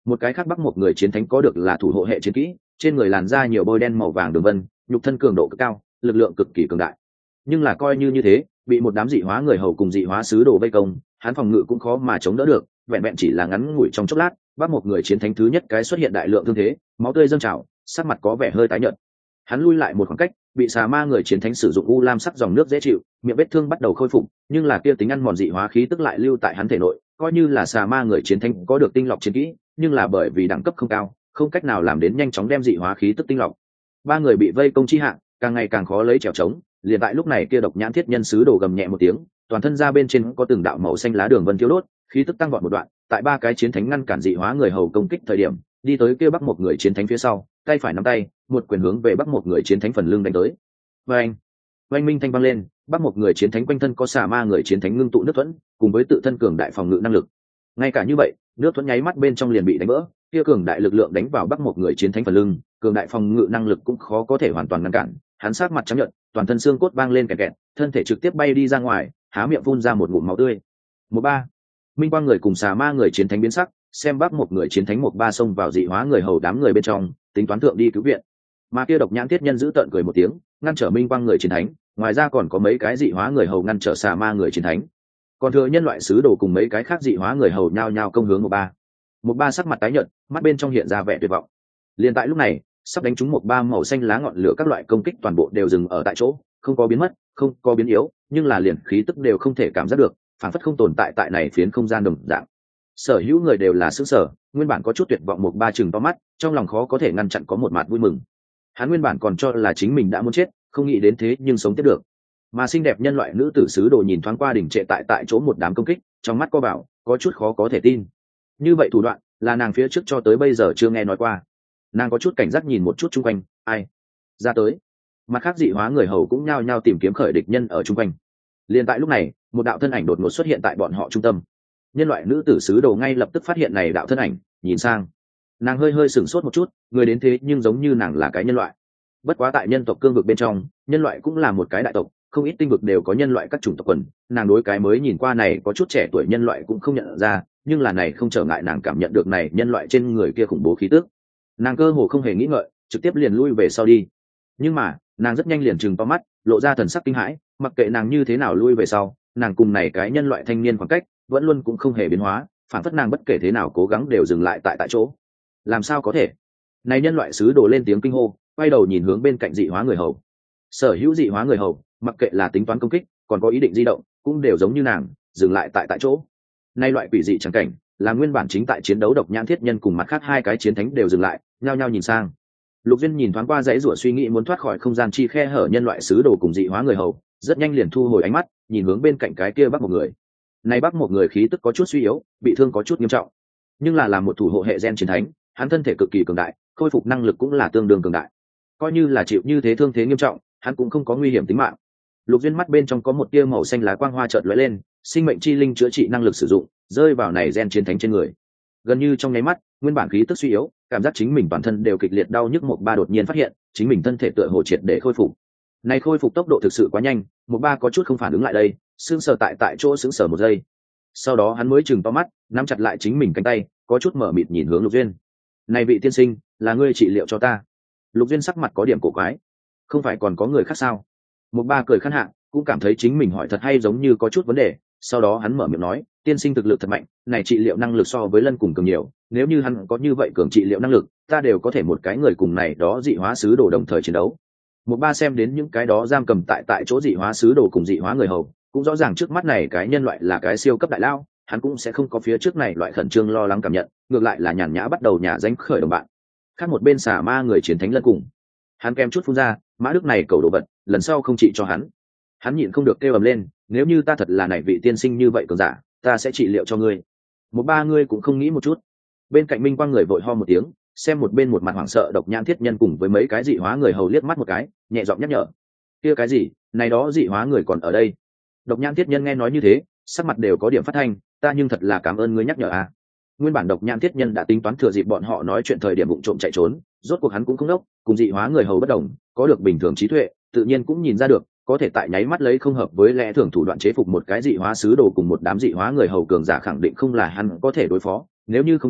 Một cái khác bắc một người chiến thánh có được là thủ hộ hệ chiến kỹ, trên người làn da nhiều bôi đen màu vàng đường vân, nhục thân cường độ cực cao, lực lượng cực kỳ cường đại. Nhưng là coi như thế, bị một đám dị hóa người hầu cùng dị hóa sứ đồ vây công, hắn phòng ngự cũng khó mà chống đỡ được, vẹn vẹn chỉ là ngắn ngủi trong chốc lát, bắc một người chiến thánh thứ nhất cái xuất hiện đại lượng thương thế, máu tươi dâng trào, sắc mặt có vẻ hơi tái nhợt. Hắn lui lại một khoảng cách, bị xà ma người chiến thánh sử dụng u lam sắc dòng nước dễ chịu, miệng vết thương bắt đầu khôi phục, nhưng là kia tính ăn mòn dị hóa khí tức lại lưu tại hắn thể nội, coi như là xà ma người chiến thánh có được tinh lọc chiến kỹ, nhưng là bởi vì đẳng cấp không cao, không cách nào làm đến nhanh chóng đem dị hóa khí tức tinh lọc. Ba người bị vây công chi hạng, càng ngày càng khó lấy trèo trống. Liền tại lúc này kia độc nhãn thiết nhân sứ đồ gầm nhẹ một tiếng, toàn thân ra bên trên có từng đạo màu xanh lá đường vân thiêu đốt, khí tức tăng vọt một đoạn. Tại ba cái chiến thánh ngăn cản dị hóa người hầu công kích thời điểm, đi tới kia bắc một người chiến thánh phía sau, tay phải nắm tay, một quyền hướng về bắc một người chiến thánh phần lưng đánh tới. Oanh, oanh minh thanh vang lên, bắc một người chiến thánh quanh thân có xà ma người chiến thánh ngưng tụ nước thuẫn, cùng với tự thân cường đại phòng ngự năng lực. Ngay cả như vậy, nước thuẫn nháy mắt bên trong liền bị đánh vỡ, kia cường đại lực lượng đánh vào bắc một người chiến thánh phần lưng, cường đại phòng ngự năng lực cũng khó có thể hoàn toàn ngăn cản. Hắn sát mặt trắng nhợt, toàn thân xương cốt vang lên kẹt kẹt, thân thể trực tiếp bay đi ra ngoài, há miệng phun ra một ngụm máu tươi. Một ba, minh quang người cùng xà ma người chiến thánh biến sắc, xem bắc một người chiến thánh một ba xông vào dị hóa người hầu đám người bên trong, tính toán thượng đi cứu viện. Mà kia độc nhãn thiết nhân giữ tợn cười một tiếng, ngăn trở minh quang người chiến thánh, ngoài ra còn có mấy cái dị hóa người hầu ngăn trở xà ma người chiến thánh. Còn thừa nhân loại sứ đồ cùng mấy cái khác dị hóa người hầu nhao nhao công hướng một ba. Một ba sắc mặt tái nhợt, mắt bên trong hiện ra vẻ tuyệt vọng. Liền tại lúc này, sắp đánh trúng một ba màu xanh lá ngọn lửa các loại công kích toàn bộ đều dừng ở tại chỗ, không có biến mất, không có biến yếu, nhưng là liền khí tức đều không thể cảm giác được, phản phất không tồn tại tại này phiến không gian đồng dạng. Sở hữu người đều là sững sờ, nguyên bản có chút tuyệt vọng một ba chừng to mắt, trong lòng khó có thể ngăn chặn có một mặt vui mừng. Hắn nguyên bản còn cho là chính mình đã muốn chết, không nghĩ đến thế nhưng sống tiếp được. Mà xinh đẹp nhân loại nữ tử sứ đồ nhìn thoáng qua đỉnh trệ tại chỗ một đám công kích, trong mắt co bảo, có chút khó có thể tin. Như vậy thủ đoạn, là nàng phía trước cho tới bây giờ chưa nghe nói qua. Nàng có chút cảnh giác nhìn một chút chung quanh, ai ra tới. Mặt khác dị hóa người hầu cũng nhao nhao tìm kiếm khởi địch nhân ở chung quanh. Liền tại lúc này, một đạo thân ảnh đột ngột xuất hiện tại bọn họ trung tâm. Nhân loại nữ tử sứ đồ ngay lập tức phát hiện này đạo thân ảnh, nhìn sang. Nàng hơi hơi sửng sốt một chút, người đến thế nhưng giống như nàng là cái nhân loại. Bất quá tại nhân tộc cương vực bên trong, nhân loại cũng là một cái đại tộc, không ít tinh vực đều có nhân loại các chủng tộc quần. Nàng đối cái mới nhìn qua này có chút trẻ tuổi nhân loại cũng không nhận ra, nhưng là này không trở ngại nàng cảm nhận được này nhân loại trên người kia khủng bố khí tức. Nàng cơ hồ không hề nghĩ ngợi, trực tiếp liền lui về sau đi. Nhưng mà nàng rất nhanh liền trừng to mắt, lộ ra thần sắc kinh hãi. Mặc kệ nàng như thế nào lui về sau, nàng cùng này cái nhân loại thanh niên khoảng cách vẫn luôn cũng không hề biến hóa, phản phất nàng bất kể thế nào cố gắng đều dừng lại tại chỗ. Làm sao có thể? Này nhân loại sứ đồ lên tiếng kinh hô, quay đầu nhìn hướng bên cạnh dị hóa người hầu. Sở hữu dị hóa người hầu, mặc kệ là tính toán công kích, còn có ý định di động, cũng đều giống như nàng, dừng lại tại chỗ. Nay loại quỷ dị chẳng cảnh, là nguyên bản chính tại chiến đấu độc nhãn thiết nhân cùng mặt khác hai cái chiến thánh đều dừng lại, nhao nhao nhìn sang. Lục Duyên nhìn thoáng qua dãy rủa suy nghĩ muốn thoát khỏi không gian chi khe hở nhân loại sứ đồ cùng dị hóa người hầu, rất nhanh liền thu hồi ánh mắt, nhìn hướng bên cạnh cái kia bắc một người. Này bắc một người khí tức có chút suy yếu, bị thương có chút nghiêm trọng, nhưng là làm một thủ hộ hệ gen chiến thánh, hắn thân thể cực kỳ cường đại, khôi phục năng lực cũng là tương đương cường đại. Coi như là chịu như thế thương thế nghiêm trọng, hắn cũng không có nguy hiểm tính mạng. Lục Duyên mắt bên trong có một tia màu xanh lá quang hoa chợt lóe lên, sinh mệnh chi linh chữa trị năng lực sử dụng, rơi vào này gen chiến thánh trên người. Gần như trong nháy mắt, nguyên bản khí tức suy yếu, cảm giác chính mình toàn thân đều kịch liệt đau nhức, một ba đột nhiên phát hiện, chính mình thân thể tựa hồ triệt để khôi phục. Này khôi phục tốc độ thực sự quá nhanh, một ba có chút không phản ứng lại đây, sững sờ tại chỗ sững sờ một giây. Sau đó hắn mới chừng to mắt, nắm chặt lại chính mình cánh tay, có chút mở mịt nhìn hướng Lục Duyên. "Này vị tiên sinh, là ngươi trị liệu cho ta?" Lục Duyên sắc mặt có điểm cổ quái. "Không phải còn có người khác sao?" Một ba cười khăn hạ, cũng cảm thấy chính mình hỏi thật hay giống như có chút vấn đề. Sau đó hắn mở miệng nói, "Tiên sinh thực lực thật mạnh, này trị liệu năng lực so với Lân cùng cường nhiều, nếu như hắn có như vậy cường trị liệu năng lực, ta đều có thể một cái người cùng này đó dị hóa sứ đồ đồng thời chiến đấu." Một ba xem đến những cái đó giam cầm tại chỗ dị hóa sứ đồ cùng dị hóa người hầu, cũng rõ ràng trước mắt này cái nhân loại là cái siêu cấp đại lao, hắn cũng sẽ không có phía trước này loại khẩn trương lo lắng cảm nhận, ngược lại là nhàn nhã bắt đầu nhà danh khởi đồng bạn. Khác một bên xà ma người chiến thánh Lân cùng, hắn kem chút phun ra, mã đức này cầu đồ vật, lần sau không trị cho hắn. Hắn nhịn không được kêu ầm lên, "Nếu như ta thật là này vị tiên sinh như vậy cường giả, ta sẽ trị liệu cho ngươi." Một ba ngươi cũng không nghĩ một chút. Bên cạnh minh quang người vội ho một tiếng, xem một bên một mặt hoảng sợ độc nhãn thiết nhân cùng với mấy cái dị hóa người hầu liếc mắt một cái, nhẹ giọng nhắc nhở, "Kia cái gì, này đó dị hóa người còn ở đây." Độc nhãn thiết nhân nghe nói như thế, sắc mặt đều có điểm phát thanh, "Ta nhưng thật là cảm ơn ngươi nhắc nhở à." Nguyên bản độc nhãn thiết nhân đã tính toán thừa dịp bọn họ nói chuyện thời điểm vụng trộm chạy trốn, rốt cuộc hắn cũng không đốc, cùng dị hóa người hầu bất đồng, có được bình thường trí tuệ, tự nhiên cũng nhìn ra được, có thể tại nháy mắt lấy không hợp với lẽ thường thủ đoạn chế phục một cái dị hóa sứ đồ cùng một đám dị hóa người hầu cường giả khẳng định không là hắn có thể đối phó, nếu như không đi,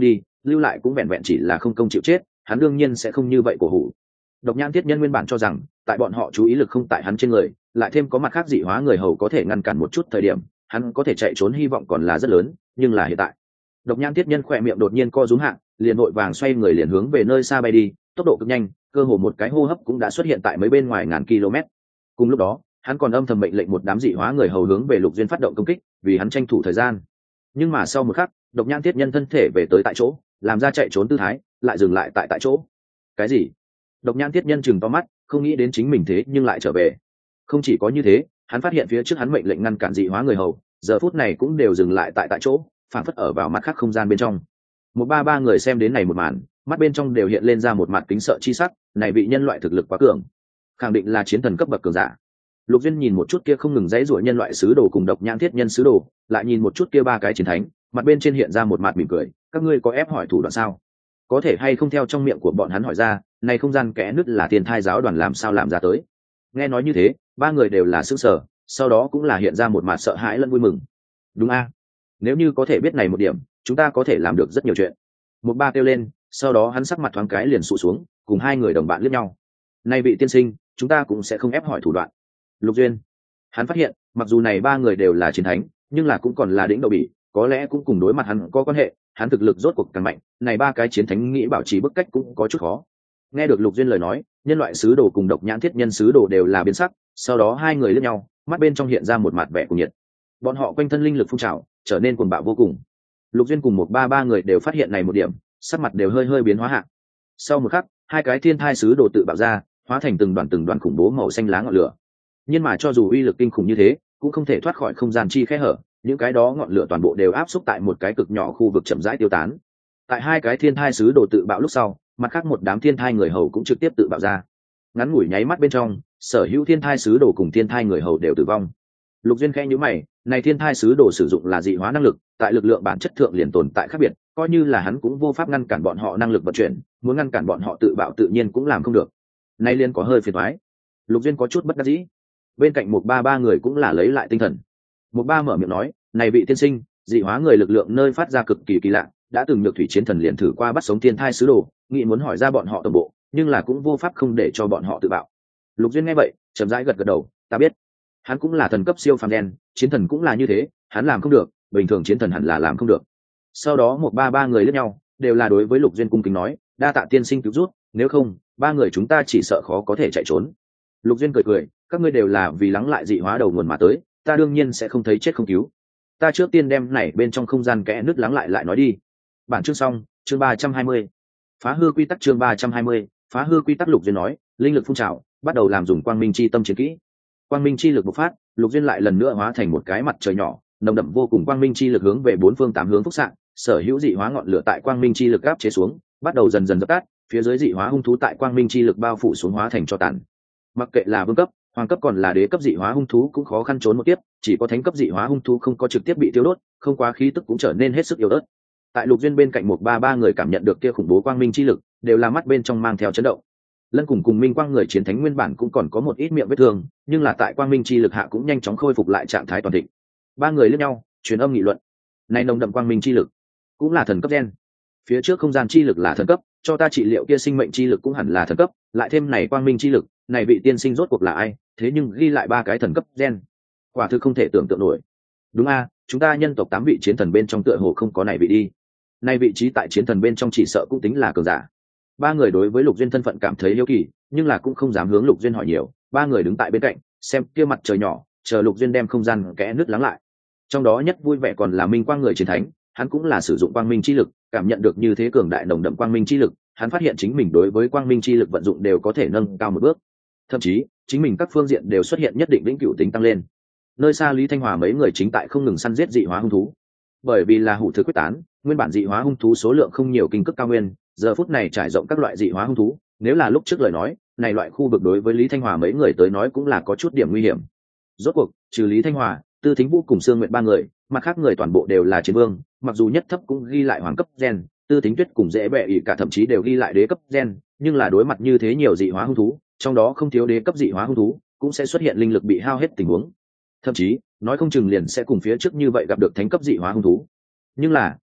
lưu lại cũng vẹn vẹn chỉ là không công chịu chết, hắn đương nhiên sẽ không như vậy cổ hủ. Độc Nhãn Thiết Nhân nguyên bản cho rằng tại bọn họ chú ý lực không tại hắn trên người, lại thêm có mặt khác dị hóa người hầu có thể ngăn cản một chút thời điểm, hắn có thể chạy trốn hy vọng còn là rất lớn, nhưng là hiện tại. Độc Nhãn Thiết Nhân khỏe miệng đột nhiên co rúm hạ, liền vội vàng xoay người liền hướng về nơi xa bay đi, tốc độ cực nhanh, cơ hồ một cái hô hấp cũng đã xuất hiện tại mấy bên ngoài ngàn km. Cùng lúc đó, hắn còn âm thầm mệnh lệnh một đám dị hóa người hầu hướng về Lục Duyên phát động công kích, vì hắn tranh thủ thời gian. Nhưng mà sau một khắc, Độc Nhãn Thiết Nhân thân thể về tới tại chỗ, làm ra chạy trốn tư thái, lại dừng lại tại chỗ. Cái gì? Độc Nhãn Thiết Nhân chừng to mắt, không nghĩ đến chính mình thế nhưng lại trở về. Không chỉ có như thế, hắn phát hiện phía trước hắn mệnh lệnh ngăn cản dị hóa người hầu, giờ phút này cũng đều dừng lại tại chỗ, phản phất ở vào mặt khác không gian bên trong. Một ba người xem đến này một màn, mắt bên trong đều hiện lên ra một mặt kính sợ chi sắc, này vị nhân loại thực lực quá cường, khẳng định là chiến thần cấp bậc cường giả. Lục Duyên nhìn một chút kia không ngừng dãy rủa nhân loại sứ đồ cùng Độc Nhãn Thiết Nhân sứ đồ, lại nhìn một chút kia ba cái chiến thánh, mặt bên trên hiện ra một mặt mỉm cười, các ngươi có ép hỏi thủ đoạn sao? Có thể hay không theo trong miệng của bọn hắn hỏi ra, này không gian kẽ nứt là Thiên Thai giáo đoàn làm sao làm ra tới? Nghe nói như thế, ba người đều là sững sờ, sau đó cũng là hiện ra một mặt sợ hãi lẫn vui mừng. Đúng a, nếu như có thể biết này một điểm, chúng ta có thể làm được rất nhiều chuyện. Một ba kêu lên, sau đó hắn sắc mặt thoáng cái liền sụ xuống, cùng hai người đồng bạn liếc nhau. Này vị tiên sinh, chúng ta cũng sẽ không ép hỏi thủ đoạn. Lục Duyên, hắn phát hiện, mặc dù này ba người đều là chiến thánh, nhưng là cũng còn là đỉnh đầu bỉ, có lẽ cũng cùng đối mặt hắn có quan hệ, hắn thực lực rốt cuộc càng mạnh, này ba cái chiến thánh nghĩ bảo trì bức cách cũng có chút khó. Nghe được Lục Duyên lời nói, nhân loại sứ đồ cùng Độc Nhãn Thiết Nhân sứ đồ đều là biến sắc, sau đó hai người liếc nhau, mắt bên trong hiện ra một mặt vẻ cuồng nhiệt. Bọn họ quanh thân linh lực phun trào, trở nên cuồng bạo vô cùng. Lục Duyên cùng một ba người đều phát hiện này một điểm, sắc mặt đều hơi biến hóa hạ. Sau một khắc, hai cái thiên thai sứ đồ tự bạo ra, hóa thành từng đoàn khủng bố màu xanh lá ngọn lửa. Nhưng mà cho dù uy lực kinh khủng như thế, cũng không thể thoát khỏi không gian chi khe hở, những cái đó ngọn lửa toàn bộ đều áp xúc tại một cái cực nhỏ khu vực chậm rãi tiêu tán. Tại hai cái thiên thai sứ đồ tự bạo lúc sau, mặt khác một đám thiên thai người hầu cũng trực tiếp tự bạo ra. Ngắn ngủi nháy mắt bên trong, sở hữu thiên thai sứ đồ cùng thiên thai người hầu đều tử vong. Lục Duyên khẽ nhíu mày, này thiên thai sứ đồ sử dụng là dị hóa năng lực, tại lực lượng bản chất thượng liền tồn tại khác biệt, coi như là hắn cũng vô pháp ngăn cản bọn họ năng lực vận chuyển, muốn ngăn cản bọn họ tự bạo tự nhiên cũng làm không được. Nay liên có hơi phiền toái. Lục Duyên có chút bất đắc dĩ. Bên cạnh một ba người cũng là lấy lại tinh thần. Một ba mở miệng nói, này vị tiên sinh, dị hóa người lực lượng nơi phát ra cực kỳ kỳ lạ, đã từng Nhược Thủy Chiến Thần liền thử qua bắt sống thiên thai sứ đồ, nghĩ muốn hỏi ra bọn họ tổng bộ, nhưng là cũng vô pháp không để cho bọn họ tự bạo. Lục Duyên nghe vậy, chậm rãi gật đầu, ta biết. Hắn cũng là thần cấp siêu phàm đen, chiến thần cũng là như thế, hắn làm không được, bình thường chiến thần hẳn là làm không được. Sau đó một ba người liếc nhau, đều là đối với Lục Duyên cung kính nói, đa tạ tiên sinh cứu giúp, nếu không, ba người chúng ta chỉ sợ khó có thể chạy trốn. Lục Duyên cười, các ngươi đều là vì lắng lại dị hóa đầu nguồn mà tới, ta đương nhiên sẽ không thấy chết không cứu. Ta trước tiên đem này bên trong không gian kẽ nứt lắng lại nói đi. Bản chương xong, chương 320. Phá hư quy tắc chương 320, phá hư quy tắc. Lục Duyên nói, linh lực phun trào, bắt đầu làm dùng quang minh chi tâm chiến kỹ. Quang minh chi lực bộc phát, Lục Duyên lại lần nữa hóa thành một cái mặt trời nhỏ, nồng đậm vô cùng quang minh chi lực hướng về bốn phương tám hướng phúc xạ, sở hữu dị hóa ngọn lửa tại quang minh chi lực áp chế xuống, bắt đầu dần dần dập tắt, phía dưới dị hóa hung thú tại quang minh chi lực bao phủ xuống hóa thành tro tàn. Mặc kệ là vương cấp, hoàng cấp còn là đế cấp dị hóa hung thú cũng khó khăn trốn một tiếp, chỉ có thánh cấp dị hóa hung thú không có trực tiếp bị tiêu đốt, không quá khí tức cũng trở nên hết sức yếu ớt. Tại Lục Duyên bên cạnh một ba người cảm nhận được kia khủng bố quang minh chi lực, đều là mắt bên trong mang theo chấn động. Lân cùng minh quang người chiến thánh nguyên bản cũng còn có một ít miệng vết thương, nhưng là tại quang minh chi lực hạ cũng nhanh chóng khôi phục lại trạng thái toàn thịnh. Ba người liếc nhau, truyền âm nghị luận. Này nồng đậm quang minh chi lực cũng là thần cấp gen. Phía trước không gian chi lực là thần cấp, cho ta trị liệu kia sinh mệnh chi lực cũng hẳn là thần cấp, lại thêm này quang minh chi lực, này vị tiên sinh rốt cuộc là ai, thế nhưng ghi lại ba cái thần cấp gen. Quả thực không thể tưởng tượng nổi. Đúng a, chúng ta nhân tộc 8 vị chiến thần bên trong tựa hồ không có này vị đi. Này vị trí tại chiến thần bên trong chỉ sợ cũng tính là cường giả. Ba người đối với Lục Duyên thân phận cảm thấy hiếu kỳ, nhưng là cũng không dám hướng Lục Duyên hỏi nhiều, ba người đứng tại bên cạnh, xem kia mặt trời nhỏ, chờ Lục Duyên đem không gian kẽ nứt lắng lại. Trong đó nhất vui vẻ còn là minh quang người chiến thánh, hắn cũng là sử dụng quang minh chi lực, cảm nhận được như thế cường đại nồng đậm quang minh chi lực, hắn phát hiện chính mình đối với quang minh chi lực vận dụng đều có thể nâng cao một bước. Thậm chí, chính mình các phương diện đều xuất hiện nhất định vĩnh cửu tính tăng lên. Nơi xa Lý Thanh Hòa mấy người chính tại không ngừng săn giết dị hóa hung thú. Bởi vì là hủ thực quyết tán, nguyên bản dị hóa hung thú số lượng không nhiều, kinh cực cao nguyên, giờ phút này trải rộng các loại dị hóa hung thú, nếu là lúc trước lời nói, này loại khu vực đối với Lý Thanh Hòa mấy người tới nói cũng là có chút điểm nguy hiểm. Rốt cuộc, trừ Lý Thanh Hòa, Tư Thính Vũ cùng Sương Nguyệt ba người, mặt khác người toàn bộ đều là chiến vương, mặc dù nhất thấp cũng ghi lại hoàng cấp gen, Tư Thính Tuyết cùng Dễ Bệ ỷ cả thậm chí đều ghi lại đế cấp gen, nhưng là đối mặt như thế nhiều dị hóa hung thú, trong đó không thiếu đế cấp dị hóa hung thú, cũng sẽ xuất hiện linh lực bị hao hết tình huống. Thậm chí, nói không chừng liền sẽ cùng phía trước như vậy gặp được thánh cấp dị hóa hung thú. Nhưng là,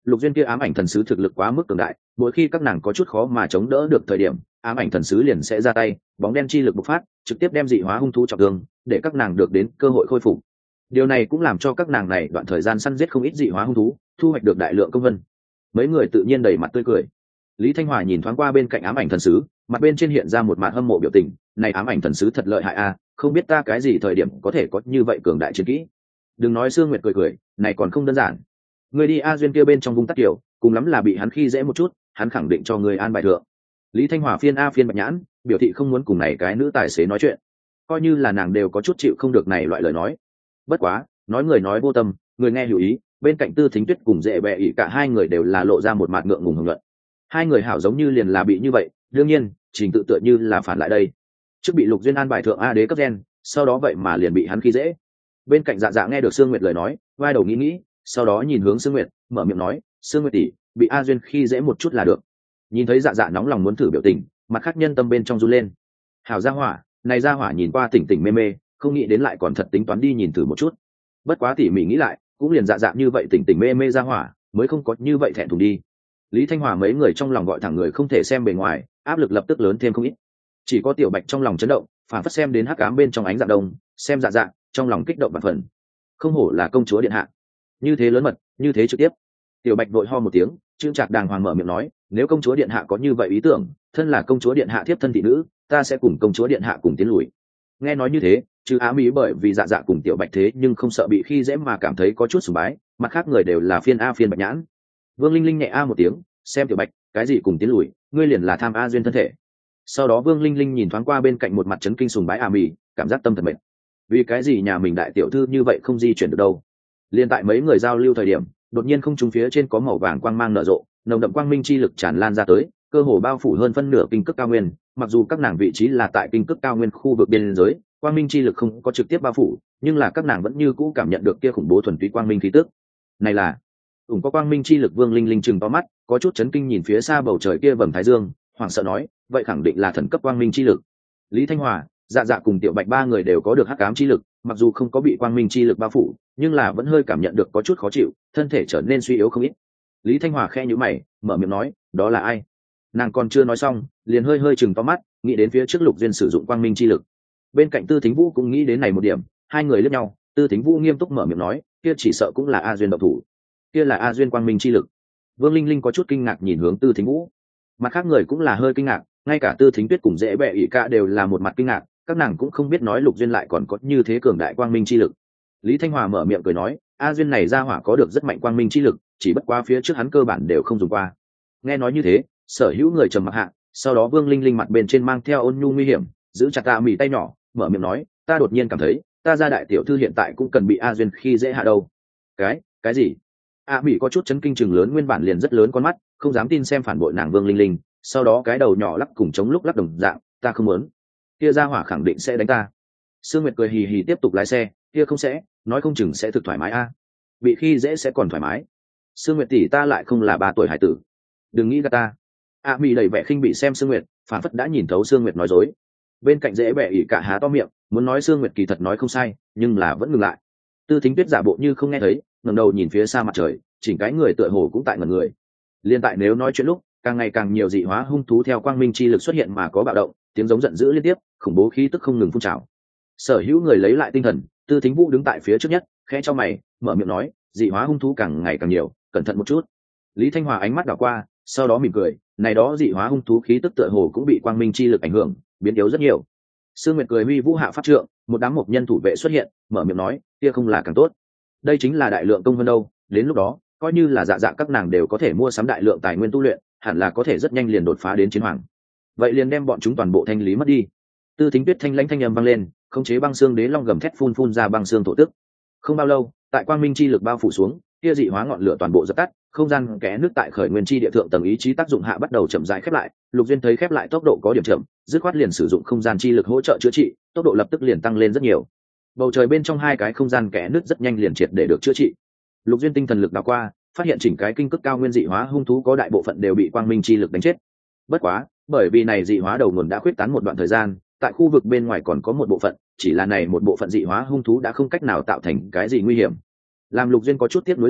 Lục duyên kia ám ảnh thần sứ thực lực quá mức cường đại, mỗi khi các nàng có chút khó mà chống đỡ được thời điểm, ám ảnh thần sứ liền sẽ ra tay, bóng đen chi lực bộc phát, trực tiếp đem dị hóa hung thú trọng thương, để các nàng được đến cơ hội khôi phục. Điều này cũng làm cho các nàng này đoạn thời gian săn giết không ít dị hóa hung thú, thu hoạch được đại lượng công vân. Mấy người tự nhiên đầy mặt tươi cười. Lý Thanh Hòa nhìn thoáng qua bên cạnh ám ảnh thần sứ, mặt bên trên hiện ra một màn hâm mộ biểu tình. Này ám ảnh thần sứ thật lợi hại a, không biết ta cái gì thời điểm có thể có như vậy cường đại chiến kỹ. Đừng nói Sương Nguyệt cười cười, này còn không đơn giản. Người đi a duyên kia bên trong vùng tắc kiểu, cùng lắm là bị hắn khi dễ một chút, hắn khẳng định cho người an bài thượng. Lý Thanh Hòa phiên bạch nhãn, biểu thị không muốn cùng này cái nữ tài xế nói chuyện. Coi như là nàng đều có chút chịu không được này loại lời nói. Bất quá, nói người nói vô tâm, người nghe hiểu ý. Bên cạnh Tư Thính Tuyết cùng Dễ Bẹ ỉ cả hai người đều là lộ ra một mặt ngượng ngùng hưởng luận. Hai người hảo giống như liền là bị như vậy, đương nhiên trình tự tựa như là phản lại đây. Trước bị Lục Duyên an bài thượng a đế cấp gen, sau đó vậy mà liền bị hắn khi dễ. Bên cạnh Dạ Dạ nghe được Sương Nguyệt lời nói, vai đầu nghĩ, sau đó nhìn hướng Sương Nguyệt, mở miệng nói, Sương Nguyệt tỷ, bị A Duyên khi dễ một chút là được. Nhìn thấy Dạ Dạ nóng lòng muốn thử biểu tình, mặt khác nhân tâm bên trong run lên. Hảo gia hỏa, này gia hỏa nhìn qua tỉnh tỉnh mê mê, không nghĩ đến lại còn thật tính toán đi nhìn thử một chút. Bất quá tỉ mỉ nghĩ lại, cũng liền Dạ Dạ như vậy tỉnh tỉnh mê mê gia hỏa, mới không có như vậy thẹn thùng đi. Lý Thanh Hòa mấy người trong lòng gọi thẳng người không thể xem bề ngoài, áp lực lập tức lớn thêm không ít. Chỉ có Tiểu Bạch trong lòng chấn động, phản phất xem đến hắc ám bên trong ánh dạng đông, xem Dạ Dạ, trong lòng kích động bạt phần. Không hổ là công chúa điện hạ, như thế lớn mật, như thế trực tiếp. Tiểu Bạch vội ho một tiếng, trương trạc đàng hoàng mở miệng nói, nếu công chúa điện hạ có như vậy ý tưởng, thân là công chúa điện hạ thiếp thân thị nữ, ta sẽ cùng công chúa điện hạ cùng tiến lùi. Nghe nói như thế, chứ Á Mỹ bởi vì Dạ Dạ cùng Tiểu Bạch thế nhưng không sợ bị khi dễ mà cảm thấy có chút sùng bái, mặt khác người đều là phiên bạch nhãn. Vương Linh Linh nhẹ a một tiếng, xem Tiểu Bạch, cái gì cùng tiến lùi, ngươi liền là tham a duyên thân thể. Sau đó Vương Linh Linh nhìn thoáng qua bên cạnh một mặt chấn kinh sùng bái Mỹ, cảm giác tâm thật mệt. Vì cái gì nhà mình đại tiểu thư như vậy không di chuyển được đâu? Liên tại mấy người giao lưu thời điểm, đột nhiên không trung phía trên có màu vàng quang mang nở rộ, nồng đậm quang minh chi lực tràn lan ra tới, cơ hồ bao phủ hơn phân nửa kinh cực cao nguyên. Mặc dù các nàng vị trí là tại kinh cực cao nguyên khu vực biên giới, quang minh chi lực không có trực tiếp bao phủ, nhưng là các nàng vẫn như cũ cảm nhận được kia khủng bố thuần túy quang minh khí tức. Này là có quang minh chi lực. Vương Linh Linh trừng to mắt, có chút chấn kinh nhìn phía xa bầu trời kia vầng thái dương, hoảng sợ nói, vậy khẳng định là thần cấp quang minh chi lực. Lý Thanh Hòa, Dạ Dạ cùng Tiểu Bạch ba người đều có được hắc ám chi lực, mặc dù không có bị quang minh chi lực bao phủ, nhưng là vẫn hơi cảm nhận được có chút khó chịu, thân thể trở nên suy yếu không ít. Lý Thanh Hòa khe nhíu mày, mở miệng nói, đó là ai? Nàng còn chưa nói xong, liền hơi chừng to mắt, nghĩ đến phía trước Lục Duyên sử dụng quang minh chi lực. Bên cạnh Tư Thính Vũ cũng nghĩ đến này một điểm, hai người liếc nhau, Tư Thính Vũ nghiêm túc mở miệng nói, kia chỉ sợ cũng là A Duyên động thủ. Kia là A Duyên quang minh chi lực. Vương Linh Linh có chút kinh ngạc nhìn hướng Tư Thính Vũ. Mặt khác người cũng là hơi kinh ngạc, ngay cả Tư Thính Tuyết cùng Dễ Bẹ ỉ cả đều là một mặt kinh ngạc, các nàng cũng không biết nói Lục Duyên lại còn có như thế cường đại quang minh chi lực. Lý Thanh Hòa mở miệng cười nói, A Duyên này ra hỏa có được rất mạnh quang minh chi lực, chỉ bất quá phía trước hắn cơ bản đều không dùng qua. Nghe nói như thế, sở hữu người trầm mặc hạ, sau đó Vương Linh Linh mặt bên trên mang theo ôn nhu nguy hiểm, giữ chặt tạ mỉ tay nhỏ, mở miệng nói, ta đột nhiên cảm thấy, ta gia đại tiểu thư hiện tại cũng cần bị A Duyên khi dễ hạ đâu. Cái gì? A Mỹ có chút chấn kinh chừng lớn nguyên bản liền rất lớn con mắt, không dám tin xem phản bội nàng Vương Linh Linh, sau đó cái đầu nhỏ lắc cùng chống lúc lắc đồng dạng, ta không muốn. Kia gia hỏa khẳng định sẽ đánh ta. Sương Nguyệt cười hì hì tiếp tục lái xe, kia không sẽ, nói không chừng sẽ thực thoải mái a. Bị khi dễ sẽ còn thoải mái. Sương Nguyệt tỷ ta lại không là 3 tuổi hải tử. Đừng nghĩ gạt ta. A Mỹ đầy vẻ khinh bị xem Sương Nguyệt, phản phất đã nhìn thấu Sương Nguyệt nói dối. Bên cạnh Dễ Bẹ ỉ cả há to miệng, muốn nói Sương Nguyệt kỳ thật nói không sai, nhưng là vẫn ngừng lại. Tư Thính Tuyết giả bộ như không nghe thấy, ngẩng đầu nhìn phía xa mặt trời, chỉnh cái người tựa hồ cũng tại ngẩn người. Liên tại nếu nói chuyện lúc, càng ngày càng nhiều dị hóa hung thú theo quang minh chi lực xuất hiện mà có bạo động, tiếng giống giận dữ liên tiếp, khủng bố khí tức không ngừng phun trào. Sở hữu người lấy lại tinh thần, Tư Thính Vũ đứng tại phía trước nhất, khẽ cho mày, mở miệng nói, dị hóa hung thú càng ngày càng nhiều, cẩn thận một chút. Lý Thanh Hòa ánh mắt đảo qua, sau đó mỉm cười, này đó dị hóa hung thú khí tức tựa hồ cũng bị quang minh chi lực ảnh hưởng, biến yếu rất nhiều. Sương Nguyệt cười huy vũ hạ pháp trượng, một đám mộc nhân thủ vệ xuất hiện, mở miệng nói, kia không là càng tốt. Đây chính là đại lượng công vân đâu, đến lúc đó, coi như là Dạ Dạ các nàng đều có thể mua sắm đại lượng tài nguyên tu luyện, hẳn là có thể rất nhanh liền đột phá đến chiến hoàng. Vậy liền đem bọn chúng toàn bộ thanh lý mất đi. Tư Thính Tuyết thanh lãnh thanh âm vang lên, khống chế băng xương đế long gầm thét phun ra băng xương thổ tức. Không bao lâu, tại quang minh chi lực bao phủ xuống, kia dị hóa ngọn lửa toàn bộ dập tắt, không gian kẽ nước tại khởi nguyên chi địa thượng tầng ý chí tác dụng hạ bắt đầu chậm rãi khép lại. Lục Duyên thấy khép lại tốc độ có điểm chậm, dứt khoát liền sử dụng không gian chi lực hỗ trợ chữa trị, tốc độ lập tức liền tăng lên rất nhiều. Bầu trời bên trong hai cái không gian kẽ nước rất nhanh liền triệt để được chữa trị. Lục Duyên tinh thần lực đảo qua, phát hiện chỉnh cái kinh cực cao nguyên dị hóa hung thú có đại bộ phận đều bị quang minh chi lực đánh chết. Bất quá, bởi vì này dị hóa đầu nguồn đã khuyết tán một đoạn thời gian, tại khu vực bên ngoài còn có một bộ phận, chỉ là này một bộ phận dị hóa hung thú đã không cách nào tạo thành cái gì nguy hiểm. Làm Lục Duyên có chút tiếc nuối là,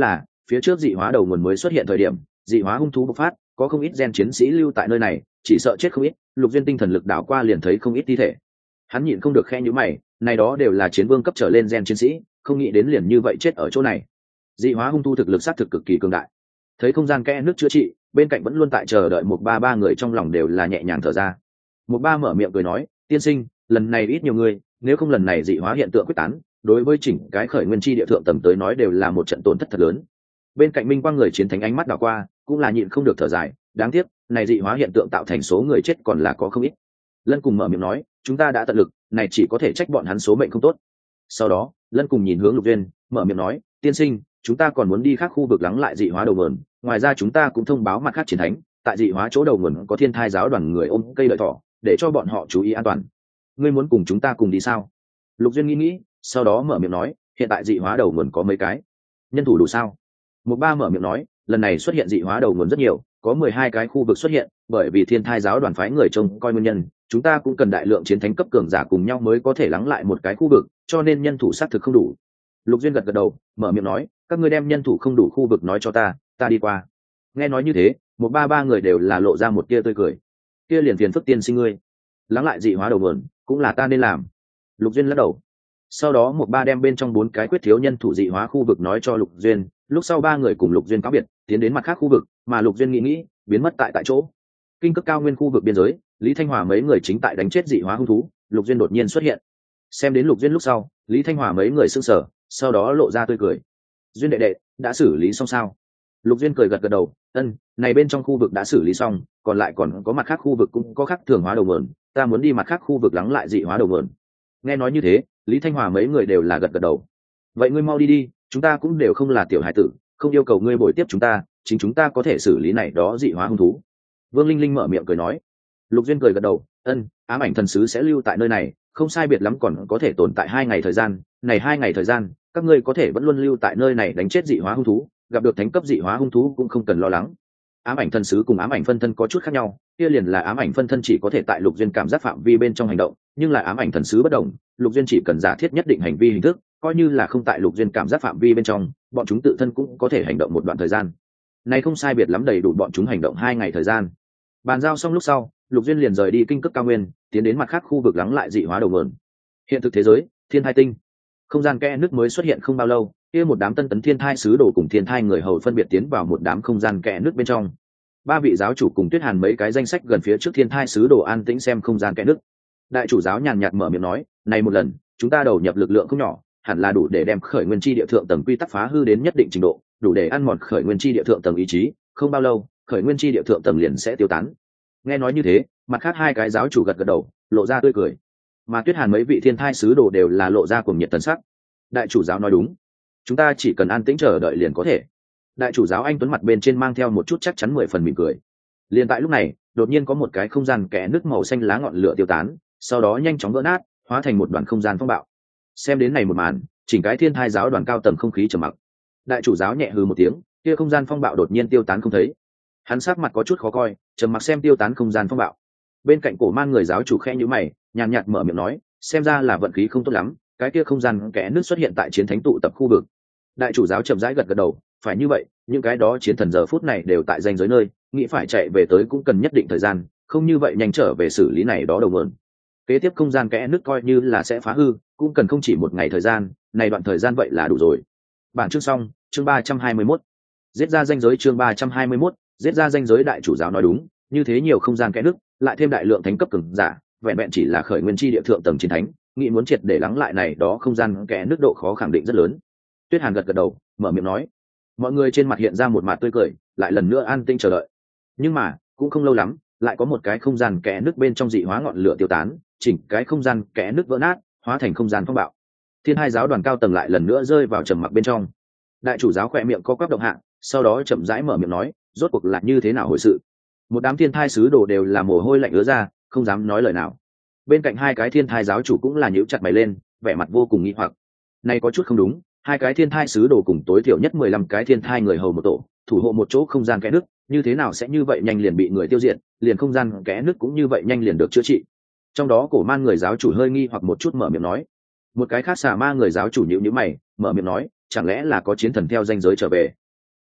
phía trước dị hóa đầu nguồn mới xuất hiện thời điểm, dị hóa hung thú bộc phát, có không ít gen chiến sĩ lưu tại nơi này, chỉ sợ chết không ít. Lục Duyên tinh thần lực đảo qua liền thấy không ít thi thể, hắn nhịn không được khe nhíu mày, này đó đều là chiến vương cấp trở lên gen chiến sĩ, không nghĩ đến liền như vậy chết ở chỗ này. Dị hóa hung thú thực lực sát thực cực kỳ cường đại. Thấy không gian kẽ nước chữa trị, bên cạnh vẫn luôn tại chờ đợi một ba người trong lòng đều là nhẹ nhàng thở ra. Một ba mở miệng cười nói, tiên sinh, lần này ít nhiều người, nếu không lần này dị hóa hiện tượng quyết tán, đối với chỉnh cái khởi nguyên chi địa thượng tầng tới nói đều là một trận tổn thất thật lớn. Bên cạnh Minh Quang người chiến thánh ánh mắt đảo qua, cũng là nhịn không được thở dài, đáng tiếc, này dị hóa hiện tượng tạo thành số người chết còn là có không ít. Lân cùng mở miệng nói, chúng ta đã tận lực, này chỉ có thể trách bọn hắn số mệnh không tốt. Sau đó, Lân cùng nhìn hướng Lục Duyên, mở miệng nói, tiên sinh, chúng ta còn muốn đi khác khu vực lắng lại dị hóa đầu nguồn, ngoài ra chúng ta cũng thông báo mặt khác chiến thánh, tại dị hóa chỗ đầu nguồn có thiên thai giáo đoàn người ôm cây lợi thỏ, để cho bọn họ chú ý an toàn. Ngươi muốn cùng chúng ta cùng đi sao? Lục Duyên nghĩ, sau đó mở miệng nói, hiện tại dị hóa đầu nguồn có mấy cái, nhân thủ đủ sao? Một ba mở miệng nói, lần này xuất hiện dị hóa đầu nguồn rất nhiều, có 12 cái khu vực xuất hiện, bởi vì thiên thai giáo đoàn phái người trông coi nguyên nhân, chúng ta cũng cần đại lượng chiến thánh cấp cường giả cùng nhau mới có thể lắng lại một cái khu vực, cho nên nhân thủ xác thực không đủ. Lục Duyên gật gật đầu, mở miệng nói, các ngươi đem nhân thủ không đủ khu vực nói cho ta đi qua. Nghe nói như thế, một ba người đều là lộ ra một tia tươi cười. Kia liền phiền phức tiên sinh ngươi, lắng lại dị hóa đầu nguồn, cũng là ta nên làm. Lục Duyên lắc đầu. Sau đó một ba đem bên trong 4 cái quyết thiếu nhân thủ dị hóa khu vực nói cho Lục Duyên, lúc sau 3 người cùng Lục Duyên cáo biệt, tiến đến mặt khác khu vực, mà Lục Duyên nghĩ, biến mất tại chỗ. Kinh cực cao nguyên khu vực biên giới, Lý Thanh Hòa mấy người chính tại đánh chết dị hóa hung thú, Lục Duyên đột nhiên xuất hiện. Xem đến Lục Duyên lúc sau, Lý Thanh Hòa mấy người sững sờ, sau đó lộ ra tươi cười. Duyên đệ đệ, đã xử lý xong sao? Lục Duyên cười gật gật đầu, ân, này bên trong khu vực đã xử lý xong, còn lại còn có mặt khác khu vực cũng có khác thường hóa đầu nguồn, ta muốn đi mặt khác khu vực lắng lại dị hóa đầu nguồn. Nghe nói như thế, Lý Thanh Hòa mấy người đều là gật gật đầu. Vậy ngươi mau đi đi, chúng ta cũng đều không là tiểu hải tử, không yêu cầu ngươi bồi tiếp chúng ta, chính chúng ta có thể xử lý này đó dị hóa hung thú. Vương Linh Linh mở miệng cười nói. Lục Duyên cười gật đầu, ân, ám ảnh thần sứ sẽ lưu tại nơi này, không sai biệt lắm còn có thể tồn tại 2 ngày thời gian, này 2 ngày thời gian, các ngươi có thể vẫn luôn lưu tại nơi này đánh chết dị hóa hung thú, gặp được thánh cấp dị hóa hung thú cũng không cần lo lắng. Ám ảnh thần sứ cùng ám ảnh phân thân có chút khác nhau, kia liền là ám ảnh phân thân chỉ có thể tại Lục Duyên cảm giác phạm vi bên trong hành động, nhưng là ám ảnh thần sứ bất động, Lục Duyên chỉ cần giả thiết nhất định hành vi hình thức, coi như là không tại Lục Duyên cảm giác phạm vi bên trong, bọn chúng tự thân cũng có thể hành động một đoạn thời gian. Này không sai biệt lắm đầy đủ bọn chúng hành động 2 ngày thời gian. Bàn giao xong lúc sau, Lục Duyên liền rời đi kinh cực cao nguyên, tiến đến mặt khác khu vực lắng lại dị hóa đầu nguồn. Hiện thực thế giới, Thiên Thai Tinh. Không gian kẽ nước mới xuất hiện không bao lâu, kia một đám tân tấn thiên thai sứ đồ cùng thiên thai người hầu phân biệt tiến vào một đám không gian kẽ nước bên trong. 3 vị giáo chủ cùng Tuyết Hàn mấy cái danh sách gần phía trước thiên thai sứ đồ an tĩnh xem không gian kẽ nước. Đại chủ giáo nhàn nhạt mở miệng nói, này một lần, chúng ta đầu nhập lực lượng không nhỏ, hẳn là đủ để đem khởi nguyên chi địa thượng tầng quy tắc phá hư đến nhất định trình độ, đủ để ăn mòn khởi nguyên chi địa thượng tầng ý chí, không bao lâu, khởi nguyên chi địa thượng tầng liền sẽ tiêu tán. Nghe nói như thế, mặt khác 2 cái giáo chủ gật gật đầu, lộ ra tươi cười. Mà Tuyết Hàn mấy vị thiên thai sứ đồ đều là lộ ra cuồng nhiệt tần sắc. Đại chủ giáo nói đúng, chúng ta chỉ cần an tĩnh chờ đợi liền có thể. Đại chủ giáo anh tuấn mặt bên trên mang theo một chút chắc chắn 10 phần mỉm cười. Liền tại lúc này, đột nhiên có một cái không gian kẽ nước màu xanh lá ngọn lửa tiêu tán, sau đó nhanh chóng vỡ nát, hóa thành một đoàn không gian phong bạo. Xem đến này một màn, chỉnh cái thiên thai giáo đoàn cao tầng không khí trầm mặc. Đại chủ giáo nhẹ hừ một tiếng, kia không gian phong bạo đột nhiên tiêu tán không thấy. Hắn sắc mặt có chút khó coi, trầm mặc xem tiêu tán không gian phong bạo. Bên cạnh cổ man người giáo chủ khẽ nhíu mày, nhàn nhạt mở miệng nói, xem ra là vận khí không tốt lắm, cái kia không gian kẽ nước xuất hiện tại chiến thánh tụ tập khu vực. Đại chủ giáo chậm rãi gật gật đầu, phải như vậy, những cái đó chiến thần giờ phút này đều tại ranh giới nơi, nghĩ phải chạy về tới cũng cần nhất định thời gian, không như vậy nhanh trở về xử lý này đó đầu nguồn. Kế tiếp không gian kẽ nước coi như là sẽ phá hư, cũng cần không chỉ 1 ngày thời gian, này đoạn thời gian vậy là đủ rồi. Bản chương xong, chương 321. Giết ra ranh giới chương 321, giết ra ranh giới. Đại chủ giáo nói đúng, như thế nhiều không gian kẽ nước, lại thêm đại lượng thánh cấp cường giả, vẹn vẹn chỉ là khởi nguyên chi địa thượng tầng chiến thánh, nghĩ muốn triệt để lắng lại này đó không gian kẽ nước độ khó khẳng định rất lớn. Tuyết Hàn gật gật đầu, mở miệng nói. Mọi người trên mặt hiện ra một mặt tươi cười, lại lần nữa an tĩnh chờ đợi. Nhưng mà, cũng không lâu lắm, lại có một cái không gian kẽ nước bên trong dị hóa ngọn lửa tiêu tán, chỉnh cái không gian kẽ nước vỡ nát, hóa thành không gian phong bạo. Thiên hai giáo đoàn cao tầng lại lần nữa rơi vào trầm mặc bên trong. Đại chủ giáo khẽ miệng co quắp động hạ, sau đó chậm rãi mở miệng nói, rốt cuộc là như thế nào hồi sự? Một đám thiên thai sứ đồ đều là mồ hôi lạnh ứa ra, không dám nói lời nào. Bên cạnh 2 cái thiên thai giáo chủ cũng là nhíu chặt mày lên, vẻ mặt vô cùng nghi hoặc. Này có chút không đúng, 2 cái thiên thai sứ đồ cùng tối thiểu nhất 15 cái thiên thai người hầu một tổ, thủ hộ một chỗ không gian kẽ nước, như thế nào sẽ như vậy nhanh liền bị người tiêu diệt, liền không gian kẽ nước cũng như vậy nhanh liền được chữa trị. Trong đó cổ man người giáo chủ hơi nghi hoặc một chút mở miệng nói. Một cái khác xà ma người giáo chủ nhíu nhíu mày, mở miệng nói, chẳng lẽ là có chiến thần theo ranh giới trở về?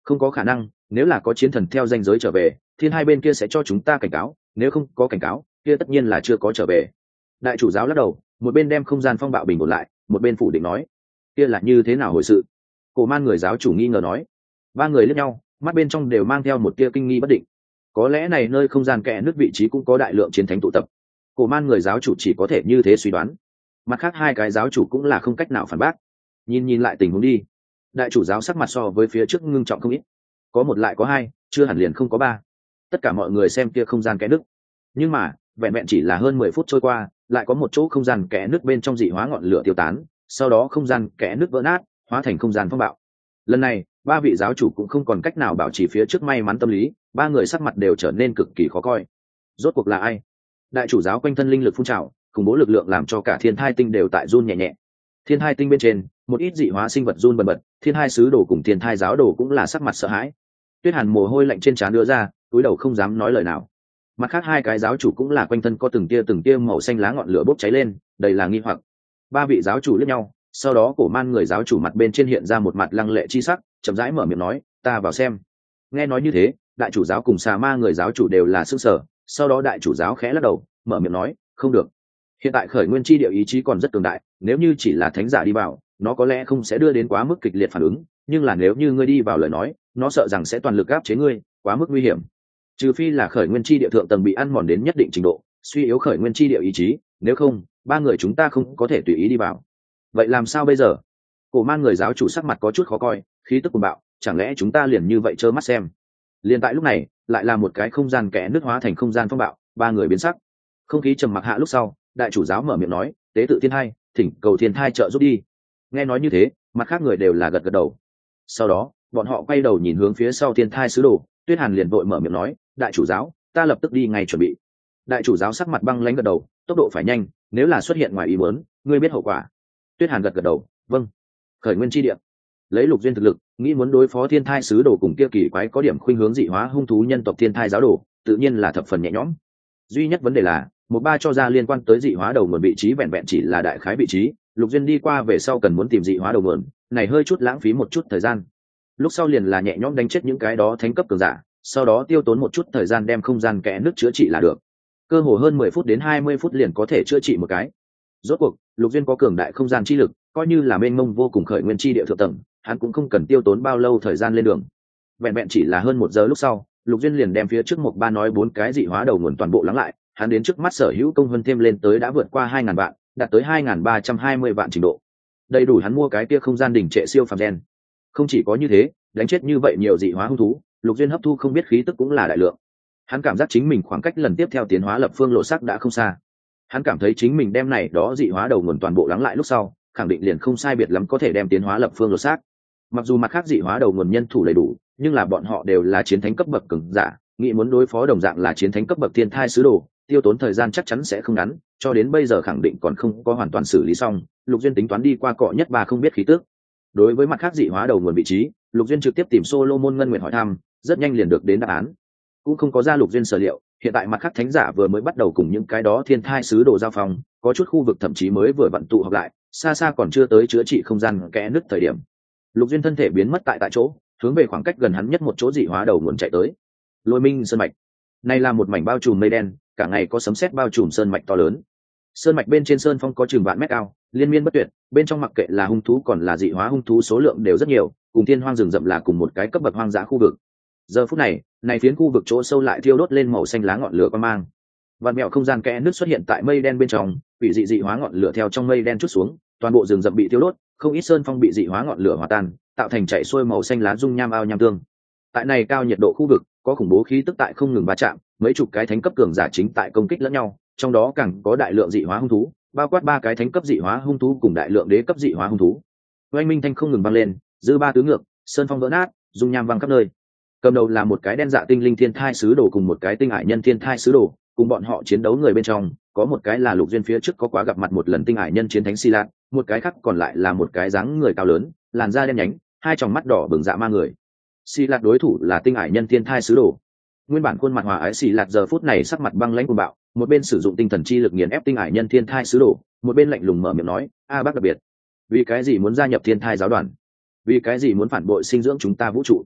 Không có khả năng, nếu là có chiến thần theo danh giới trở về, thiên hai bên kia sẽ cho chúng ta cảnh cáo, nếu không có cảnh cáo kia tất nhiên là chưa có trở về. Đại chủ giáo lắc đầu, một bên đem không gian phong bạo bình ổn lại, một bên phủ định nói, kia là như thế nào hồi sự? Cổ man người giáo chủ nghi ngờ nói. Ba người liếc nhau, mắt bên trong đều mang theo một tia kinh nghi bất định. Có lẽ này nơi không gian kẽ nước vị trí cũng có đại lượng chiến thánh tụ tập. Cổ man người giáo chủ chỉ có thể như thế suy đoán. Mặt khác hai cái giáo chủ cũng là không cách nào phản bác. Nhìn lại tình huống đi. Đại chủ giáo sắc mặt so với phía trước ngưng trọng không ít. Có một lại có hai, chưa hẳn liền không có ba. Tất cả mọi người xem kia không gian kẽ nước. Nhưng mà, vẹn vẹn chỉ là hơn 10 phút trôi qua, lại có một chỗ không gian kẽ nước bên trong dị hóa ngọn lửa tiêu tán, sau đó không gian kẽ nước vỡ nát, hóa thành không gian phong bạo. Lần này, ba vị giáo chủ cũng không còn cách nào bảo trì phía trước may mắn tâm lý, ba người sắc mặt đều trở nên cực kỳ khó coi. Rốt cuộc là ai? Đại chủ giáo quanh thân linh lực phun trào, khủng bố lực lượng làm cho cả thiên thai tinh đều tại run nhẹ nhẹ. Thiên thai tinh bên trên, một ít dị hóa sinh vật run bần bật, thiên hai sứ đồ cùng thiên thai giáo đồ cũng là sắc mặt sợ hãi. Tuyết Hàn mồ hôi lạnh trên trán đưa ra, cúi đầu không dám nói lời nào. Mặt khác hai cái giáo chủ cũng là quanh thân có từng tia màu xanh lá ngọn lửa bốc cháy lên, đầy là nghi hoặc. Ba vị giáo chủ liếc nhau, sau đó cổ man người giáo chủ mặt bên trên hiện ra một mặt lăng lệ chi sắc, chậm rãi mở miệng nói, ta vào xem. Nghe nói như thế, đại chủ giáo cùng xà ma người giáo chủ đều là sững sờ, sau đó đại chủ giáo khẽ lắc đầu, mở miệng nói, không được. Hiện tại khởi nguyên chi địa ý chí còn rất cường đại, nếu như chỉ là thánh giả đi vào, nó có lẽ không sẽ đưa đến quá mức kịch liệt phản ứng, nhưng là nếu như ngươi đi vào lời nói, nó sợ rằng sẽ toàn lực áp chế ngươi, quá mức nguy hiểm. Trừ phi là khởi nguyên chi địa thượng tầng bị ăn mòn đến nhất định trình độ, suy yếu khởi nguyên chi địa ý chí, nếu không, ba người chúng ta không có thể tùy ý đi vào. Vậy làm sao bây giờ? Cổ man người giáo chủ sắc mặt có chút khó coi, khí tức cuồng bạo, chẳng lẽ chúng ta liền như vậy trơ mắt xem? Liền tại lúc này, lại là một cái không gian kẽ nứt hóa thành không gian phong bạo, ba người biến sắc. Không khí trầm mặc hạ lúc sau, đại chủ giáo mở miệng nói, tế tự thiên hai, thỉnh cầu thiên thai trợ giúp đi. Nghe nói như thế, mặt khác người đều là gật gật đầu. Sau đó, bọn họ quay đầu nhìn hướng phía sau thiên thai sứ đồ, Tuyết Hàn liền vội mở miệng nói, đại chủ giáo, ta lập tức đi ngay chuẩn bị. Đại chủ giáo sắc mặt băng lãnh gật đầu, tốc độ phải nhanh, nếu là xuất hiện ngoài ý muốn, ngươi biết hậu quả. Tuyết Hàn gật gật đầu, vâng. Khởi nguyên chi địa, lấy Lục Duyên thực lực, nghĩ muốn đối phó thiên thai sứ đồ cùng kia kỳ quái có điểm khuynh hướng dị hóa hung thú nhân tộc thiên thai giáo đồ, tự nhiên là thập phần nhẹ nhõm. Duy nhất vấn đề là, một ba cho ra liên quan tới dị hóa đầu nguồn vị trí vẹn vẹn chỉ là đại khái vị trí, Lục Duyên đi qua về sau cần muốn tìm dị hóa đầu nguồn, này hơi chút lãng phí một chút thời gian. Lúc sau liền là nhẹ nhõm đánh chết những cái đó thánh cấp cường giả, sau đó tiêu tốn một chút thời gian đem không gian kẽ nước chữa trị là được. Cơ hồ hơn 10 phút đến 20 phút liền có thể chữa trị một cái. Rốt cuộc, Lục Duyên có cường đại không gian chi lực, coi như là mênh mông vô cùng khởi nguyên chi địa thượng tầng, hắn cũng không cần tiêu tốn bao lâu thời gian lên đường. Vẹn vẹn chỉ là hơn 1 giờ lúc sau, Lục Duyên liền đem phía trước một ba nói 4 cái dị hóa đầu nguồn toàn bộ lắng lại, hắn đến trước mắt sở hữu công hơn thêm lên tới đã vượt qua 2000 vạn, đạt tới 2320 vạn trình độ. Đầy đủ hắn mua cái kia không gian đỉnh trệ siêu phàm gen. Không chỉ có như thế, đánh chết như vậy nhiều dị hóa hung thú, Lục Duyên hấp thu không biết khí tức cũng là đại lượng. Hắn cảm giác chính mình khoảng cách lần tiếp theo tiến hóa lập phương lộ sắc đã không xa. Hắn cảm thấy chính mình đem này đó dị hóa đầu nguồn toàn bộ lắng lại lúc sau, khẳng định liền không sai biệt lắm có thể đem tiến hóa lập phương lộ sắc. Mặc dù mặt khác dị hóa đầu nguồn nhân thủ đầy đủ, nhưng là bọn họ đều là chiến thánh cấp bậc cường giả, nghĩ muốn đối phó đồng dạng là chiến thánh cấp bậc thiên thai sứ đồ, tiêu tốn thời gian chắc chắn sẽ không ngắn, cho đến bây giờ khẳng định còn không có hoàn toàn xử lý xong. Lục Duyên tính toán đi qua cọ nhất ba không biết khí tức. Đối với mặt khác dị hóa đầu nguồn vị trí, Lục Duyên trực tiếp tìm Solomon Ngân Nguyệt hỏi thăm, rất nhanh liền được đến đáp án. Cũng không có ra Lục Duyên sở liệu, hiện tại mặt khác thánh giả vừa mới bắt đầu cùng những cái đó thiên thai sứ đồ giao phòng, có chút khu vực thậm chí mới vừa vận tụ họp lại, xa xa còn chưa tới chữa trị không gian kẽ nứt thời điểm. Lục Duyên thân thể biến mất tại chỗ, hướng về khoảng cách gần hắn nhất một chỗ dị hóa đầu nguồn chạy tới. Lôi Minh sơn mạch. Này là một mảnh bao trùm mây đen, cả ngày có sấm sét bao trùm sơn mạch to lớn. Sơn mạch bên trên sơn phong có chừng vạn mét cao, liên miên bất tuyệt, bên trong mặc kệ là hung thú còn là dị hóa hung thú số lượng đều rất nhiều, cùng thiên hoang rừng rậm là cùng một cái cấp bậc hoang dã khu vực. Giờ phút này, này phiến khu vực chỗ sâu lại thiêu đốt lên màu xanh lá ngọn lửa quang mang. Vạn mèo không gian kẽ nứt xuất hiện tại mây đen bên trong, bị dị hóa ngọn lửa theo trong mây đen trút xuống, toàn bộ rừng rậm bị thiêu đốt, không ít sơn phong bị dị hóa ngọn lửa hòa tan, tạo thành chảy xuôi màu xanh lá dung nham ao nham tương. Tại này cao nhiệt độ khu vực, có khủng bố khí tức tại không ngừng va chạm, mấy chục cái thánh cấp cường giả chính tại công kích lẫn nhau, trong đó càng có đại lượng dị hóa hung thú, bao quát 3 cái thánh cấp dị hóa hung thú cùng đại lượng đế cấp dị hóa hung thú. Oanh minh thanh không ngừng vang lên, dư ba tứ ngược, sơn phong vỡ nát, dung nham văng khắp nơi. Cầm đầu là một cái đen dạ tinh linh thiên thai sứ đồ cùng một cái tinh ải nhân thiên thai sứ đồ, cùng bọn họ chiến đấu người bên trong, có một cái là Lục Duyên phía trước có quá gặp mặt một lần tinh ải nhân chiến thánh Si Lạt, một cái khác còn lại là một cái dáng người cao lớn, làn da đen nhánh, hai tròng mắt đỏ bừng dạ ma người. Si Lạt đối thủ là tinh ải nhân thiên thai sứ đồ. Nguyên bản khuôn mặt hòa ái Si Lạt giờ phút này sắc mặt băng lãnh cuồng bạo, một bên sử dụng tinh thần chi lực nghiền ép tinh ải nhân thiên thai sứ đồ, một bên lạnh lùng mở miệng nói, a bác đặc biệt, vì cái gì muốn gia nhập thiên thai giáo đoàn, vì cái gì muốn phản bội sinh dưỡng chúng ta vũ trụ.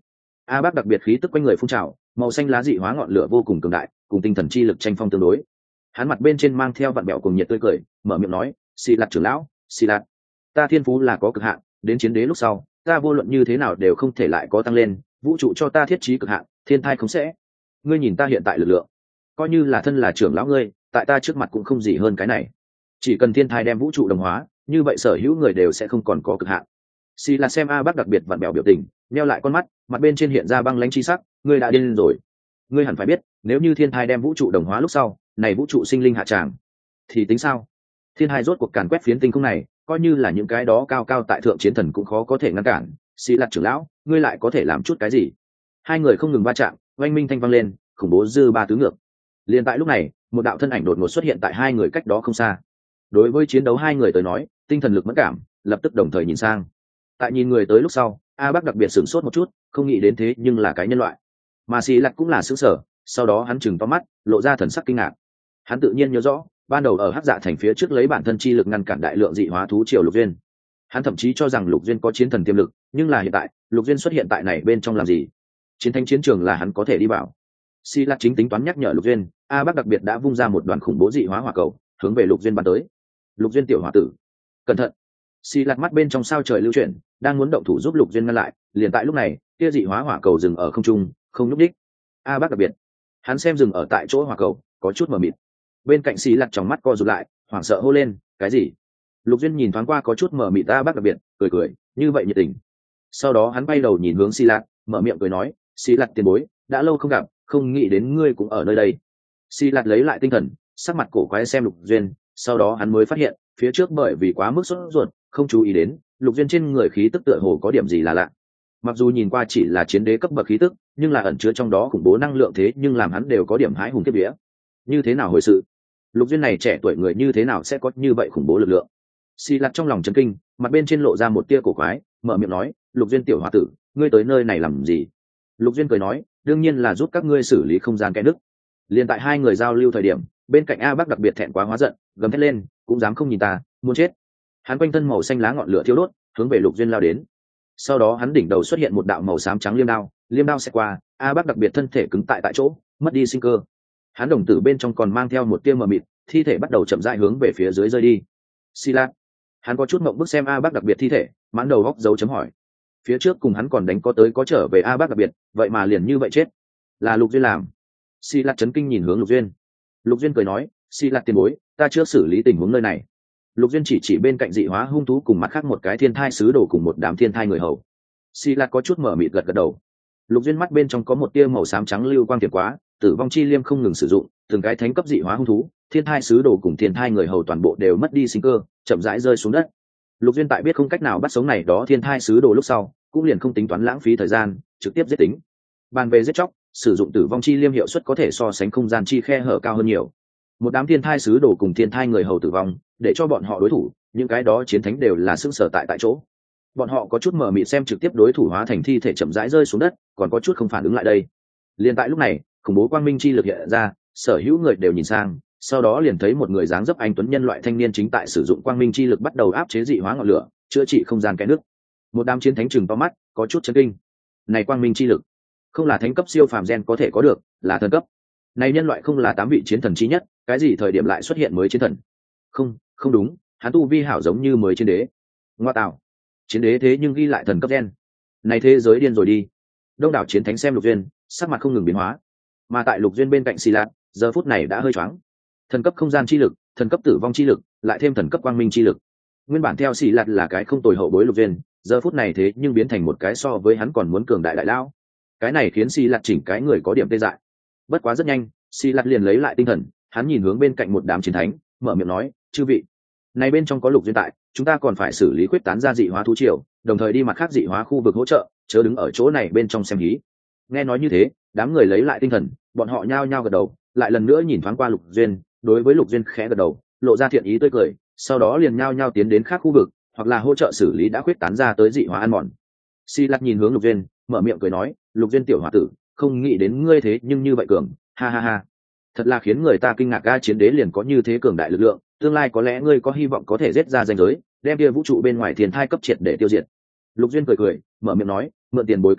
A Bác đặc biệt khí tức quanh người phun trào, màu xanh lá dị hóa ngọn lửa vô cùng cường đại, cùng tinh thần chi lực tranh phong tương đối. Hắn mặt bên trên mang theo vặn bẹo cùng nhiệt tươi cười, mở miệng nói, "Xì Lạt trưởng lão, Xì Lạt, ta thiên phú là có cực hạn, đến chiến đế lúc sau, ta vô luận như thế nào đều không thể lại có tăng lên, vũ trụ cho ta thiết trí cực hạn, thiên thai không sẽ. Ngươi nhìn ta hiện tại lực lượng, coi như là thân là trưởng lão ngươi, tại ta trước mặt cũng không gì hơn cái này. Chỉ cần thiên thai đem vũ trụ đồng hóa, như vậy sở hữu người đều sẽ không còn có cực hạn." Xì Lạt xem A Bác đặc biệt vặn bẹo biểu tình, nheo lại con mắt, mặt bên trên hiện ra băng lãnh chi sắc, "Ngươi đã điên rồi. Ngươi hẳn phải biết, nếu như thiên thai đem vũ trụ đồng hóa lúc sau, này vũ trụ sinh linh hạ tràng thì tính sao? Thiên hai rốt cuộc càn quét phiến tinh không này, coi như là những cái đó cao cao tại thượng chiến thần cũng khó có thể ngăn cản. Xì Lạt trưởng lão, ngươi lại có thể làm chút cái gì?" Hai người không ngừng va chạm, oanh minh thanh vang lên, khủng bố dư ba tứ ngược. Liền tại lúc này, một đạo thân ảnh đột ngột xuất hiện tại hai người cách đó không xa. Đối với chiến đấu hai người tới nói, tinh thần lực mẫn cảm, lập tức đồng thời nhìn sang. Tại nhìn người tới lúc sau, A Bác đặc biệt sửng sốt một chút, không nghĩ đến thế nhưng là cái nhân loại. Mà Xì Lạt cũng là sửng sở, sau đó hắn chừng to mắt, lộ ra thần sắc kinh ngạc. Hắn tự nhiên nhớ rõ, ban đầu ở Hắc Dạ thành phía trước lấy bản thân chi lực ngăn cản đại lượng dị hóa thú triều Lục Duyên. Hắn thậm chí cho rằng Lục Duyên có chiến thần tiềm lực, nhưng là hiện tại, Lục Duyên xuất hiện tại này bên trong làm gì? Chiến thánh chiến trường là hắn có thể đi vào. Xì Lạt chính tính toán nhắc nhở Lục Duyên, A Bác đặc biệt đã vung ra một đoàn khủng bố dị hóa hỏa cầu, hướng về Lục Duyên bắn tới. "Lục Duyên tiểu hòa tử, cẩn thận!" Xì Lạt mắt bên trong sao trời lưu chuyển, đang muốn động thủ giúp Lục Duyên ngăn lại, liền tại lúc này, kia dị hóa hỏa cầu dừng ở không trung, không nhúc đích. A Bác đặc biệt, hắn xem dừng ở tại chỗ hỏa cầu, có chút mờ mịt. Bên cạnh Xì Lạt trong mắt co rụt lại, hoảng sợ hô lên, "Cái gì?" Lục Duyên nhìn thoáng qua có chút mờ mịt A Bác đặc biệt, cười cười, như vậy nhiệt tình. Sau đó hắn bay đầu nhìn hướng Xì Lạt, mở miệng cười nói, "Xì Lạt tiền bối, đã lâu không gặp, không nghĩ đến ngươi cũng ở nơi đây." Xì Lạt lấy lại tinh thần, sắc mặt cổ quái xem Lục Duyên, sau đó hắn mới phát hiện, phía trước bởi vì quá mức sốt ruột, không chú ý đến, Lục Duyên trên người khí tức tựa hồ có điểm gì là lạ. Mặc dù nhìn qua chỉ là chiến đế cấp bậc khí tức, nhưng là ẩn chứa trong đó khủng bố năng lượng thế nhưng làm hắn đều có điểm hãi hùng kiếp vía. Như thế nào hồi sự? Lục Duyên này trẻ tuổi người như thế nào sẽ có như vậy khủng bố lực lượng? Xì Lạt trong lòng chấn kinh, mặt bên trên lộ ra một tia cổ quái, mở miệng nói, "Lục Duyên tiểu hòa tử, ngươi tới nơi này làm gì?" Lục Duyên cười nói, "Đương nhiên là giúp các ngươi xử lý không gian kẽ nứt." Liên tại hai người giao lưu thời điểm, bên cạnh A Bác đặc biệt thẹn quá hóa giận, gầm thét lên, "Cũng dám không nhìn ta, muốn chết!" Hắn quanh thân màu xanh lá ngọn lửa thiêu đốt, hướng về Lục Duyên lao đến. Sau đó hắn đỉnh đầu xuất hiện một đạo màu xám trắng liêm đao xẹt qua, A Bác đặc biệt thân thể cứng tại chỗ, mất đi sinh cơ. Hắn đồng tử bên trong còn mang theo một tia mờ mịt, thi thể bắt đầu chậm rãi hướng về phía dưới rơi đi. Xì Lạt, hắn có chút mộng bức xem A Bác đặc biệt thi thể, mãn đầu góc dấu chấm hỏi. Phía trước cùng hắn còn đánh có tới có trở về A Bác đặc biệt, vậy mà liền như vậy chết, là Lục Duyên làm. Xì Lạt chấn kinh nhìn hướng Lục Duyên. Lục Duyên cười nói, "Xì Lạt tiền bối, ta chưa xử lý tình huống nơi này." Lục Duyên chỉ bên cạnh dị hóa hung thú cùng mặt khác một cái thiên thai sứ đồ cùng một đám thiên thai người hầu. Xì Lạt có chút mở mịt gật gật đầu. Lục Duyên mắt bên trong có một tia màu xám trắng lưu quang tiệp quá, tử vong chi liêm không ngừng sử dụng, từng cái thánh cấp dị hóa hung thú, thiên thai sứ đồ cùng thiên thai người hầu toàn bộ đều mất đi sinh cơ, chậm rãi rơi xuống đất. Lục Duyên tại biết không cách nào bắt sống này đó thiên thai sứ đồ lúc sau, cũng liền không tính toán lãng phí thời gian, trực tiếp giết tính. Bàn về giết chóc, sử dụng tử vong chi liêm hiệu suất có thể so sánh không gian chi khe hở cao hơn nhiều. Một đám thiên thai sứ đồ cùng thiên thai người hầu tử vong, để cho bọn họ đối thủ, những cái đó chiến thánh đều là sững sờ tại chỗ. Bọn họ có chút mờ mịt xem trực tiếp đối thủ hóa thành thi thể chậm rãi rơi xuống đất, còn có chút không phản ứng lại đây. Liên tại lúc này, khủng bố quang minh chi lực hiện ra, sở hữu người đều nhìn sang, sau đó liền thấy một người dáng dấp anh tuấn nhân loại thanh niên chính tại sử dụng quang minh chi lực bắt đầu áp chế dị hóa ngọn lửa, chữa trị không gian cái nước. Một đám chiến thánh chừng to mắt, có chút chấn kinh. Này quang minh chi lực, không là thánh cấp siêu phàm gen có thể có được, là thần cấp. Này nhân loại không là 8 vị chiến thần chí nhất, cái gì thời điểm lại xuất hiện mới chiến thần? Không đúng, hắn tu vi hảo giống như mới chiến đế. Ngoa tạo, chiến đế thế nhưng ghi lại thần cấp gen. Này thế giới điên rồi đi. Đông đảo chiến thánh xem Lục Duyên, sắc mặt không ngừng biến hóa. Mà tại Lục Duyên bên cạnh Xì Lạt, giờ phút này đã hơi choáng. Thần cấp không gian chi lực, thần cấp tử vong chi lực, lại thêm thần cấp quang minh chi lực. Nguyên bản theo Xì Lạt là cái không tồi hậu bối Lục Duyên, giờ phút này thế nhưng biến thành một cái so với hắn còn muốn cường đại đại lao. Cái này khiến Xì Lạt chỉnh cái người có điểm tê dại. Bất quá rất nhanh, Xì Lạt liền lấy lại tinh thần, hắn nhìn hướng bên cạnh một đám chiến thánh, mở miệng nói, "Chư vị, này bên trong có Lục Duyên tại, chúng ta còn phải xử lý quyết tán ra dị hóa thú triều, đồng thời đi mặt khác dị hóa khu vực hỗ trợ, chớ đứng ở chỗ này bên trong xem hí." Nghe nói như thế, đám người lấy lại tinh thần, bọn họ nhao nhao gật đầu, lại lần nữa nhìn thoáng qua Lục Duyên, đối với Lục Duyên khẽ gật đầu, lộ ra thiện ý tươi cười, sau đó liền nhao nhao tiến đến khác khu vực, hoặc là hỗ trợ xử lý đã quyết tán ra tới dị hóa ăn mòn. Xì Lạt nhìn hướng Lục Duyên, mở miệng cười nói, "Lục Duyên tiểu hòa tử, không nghĩ đến ngươi thế nhưng như vậy cường, ha ha ha. Thật là khiến người ta kinh ngạc, ga chiến đế liền có như thế cường đại lực lượng, tương lai có lẽ ngươi có hy vọng có thể giết ra ranh giới, đem kia vũ trụ bên ngoài thiên thai cấp triệt để tiêu diệt." Lục Duyên cười cười, mở miệng nói, "Mượn tiền bối cắt ngôn,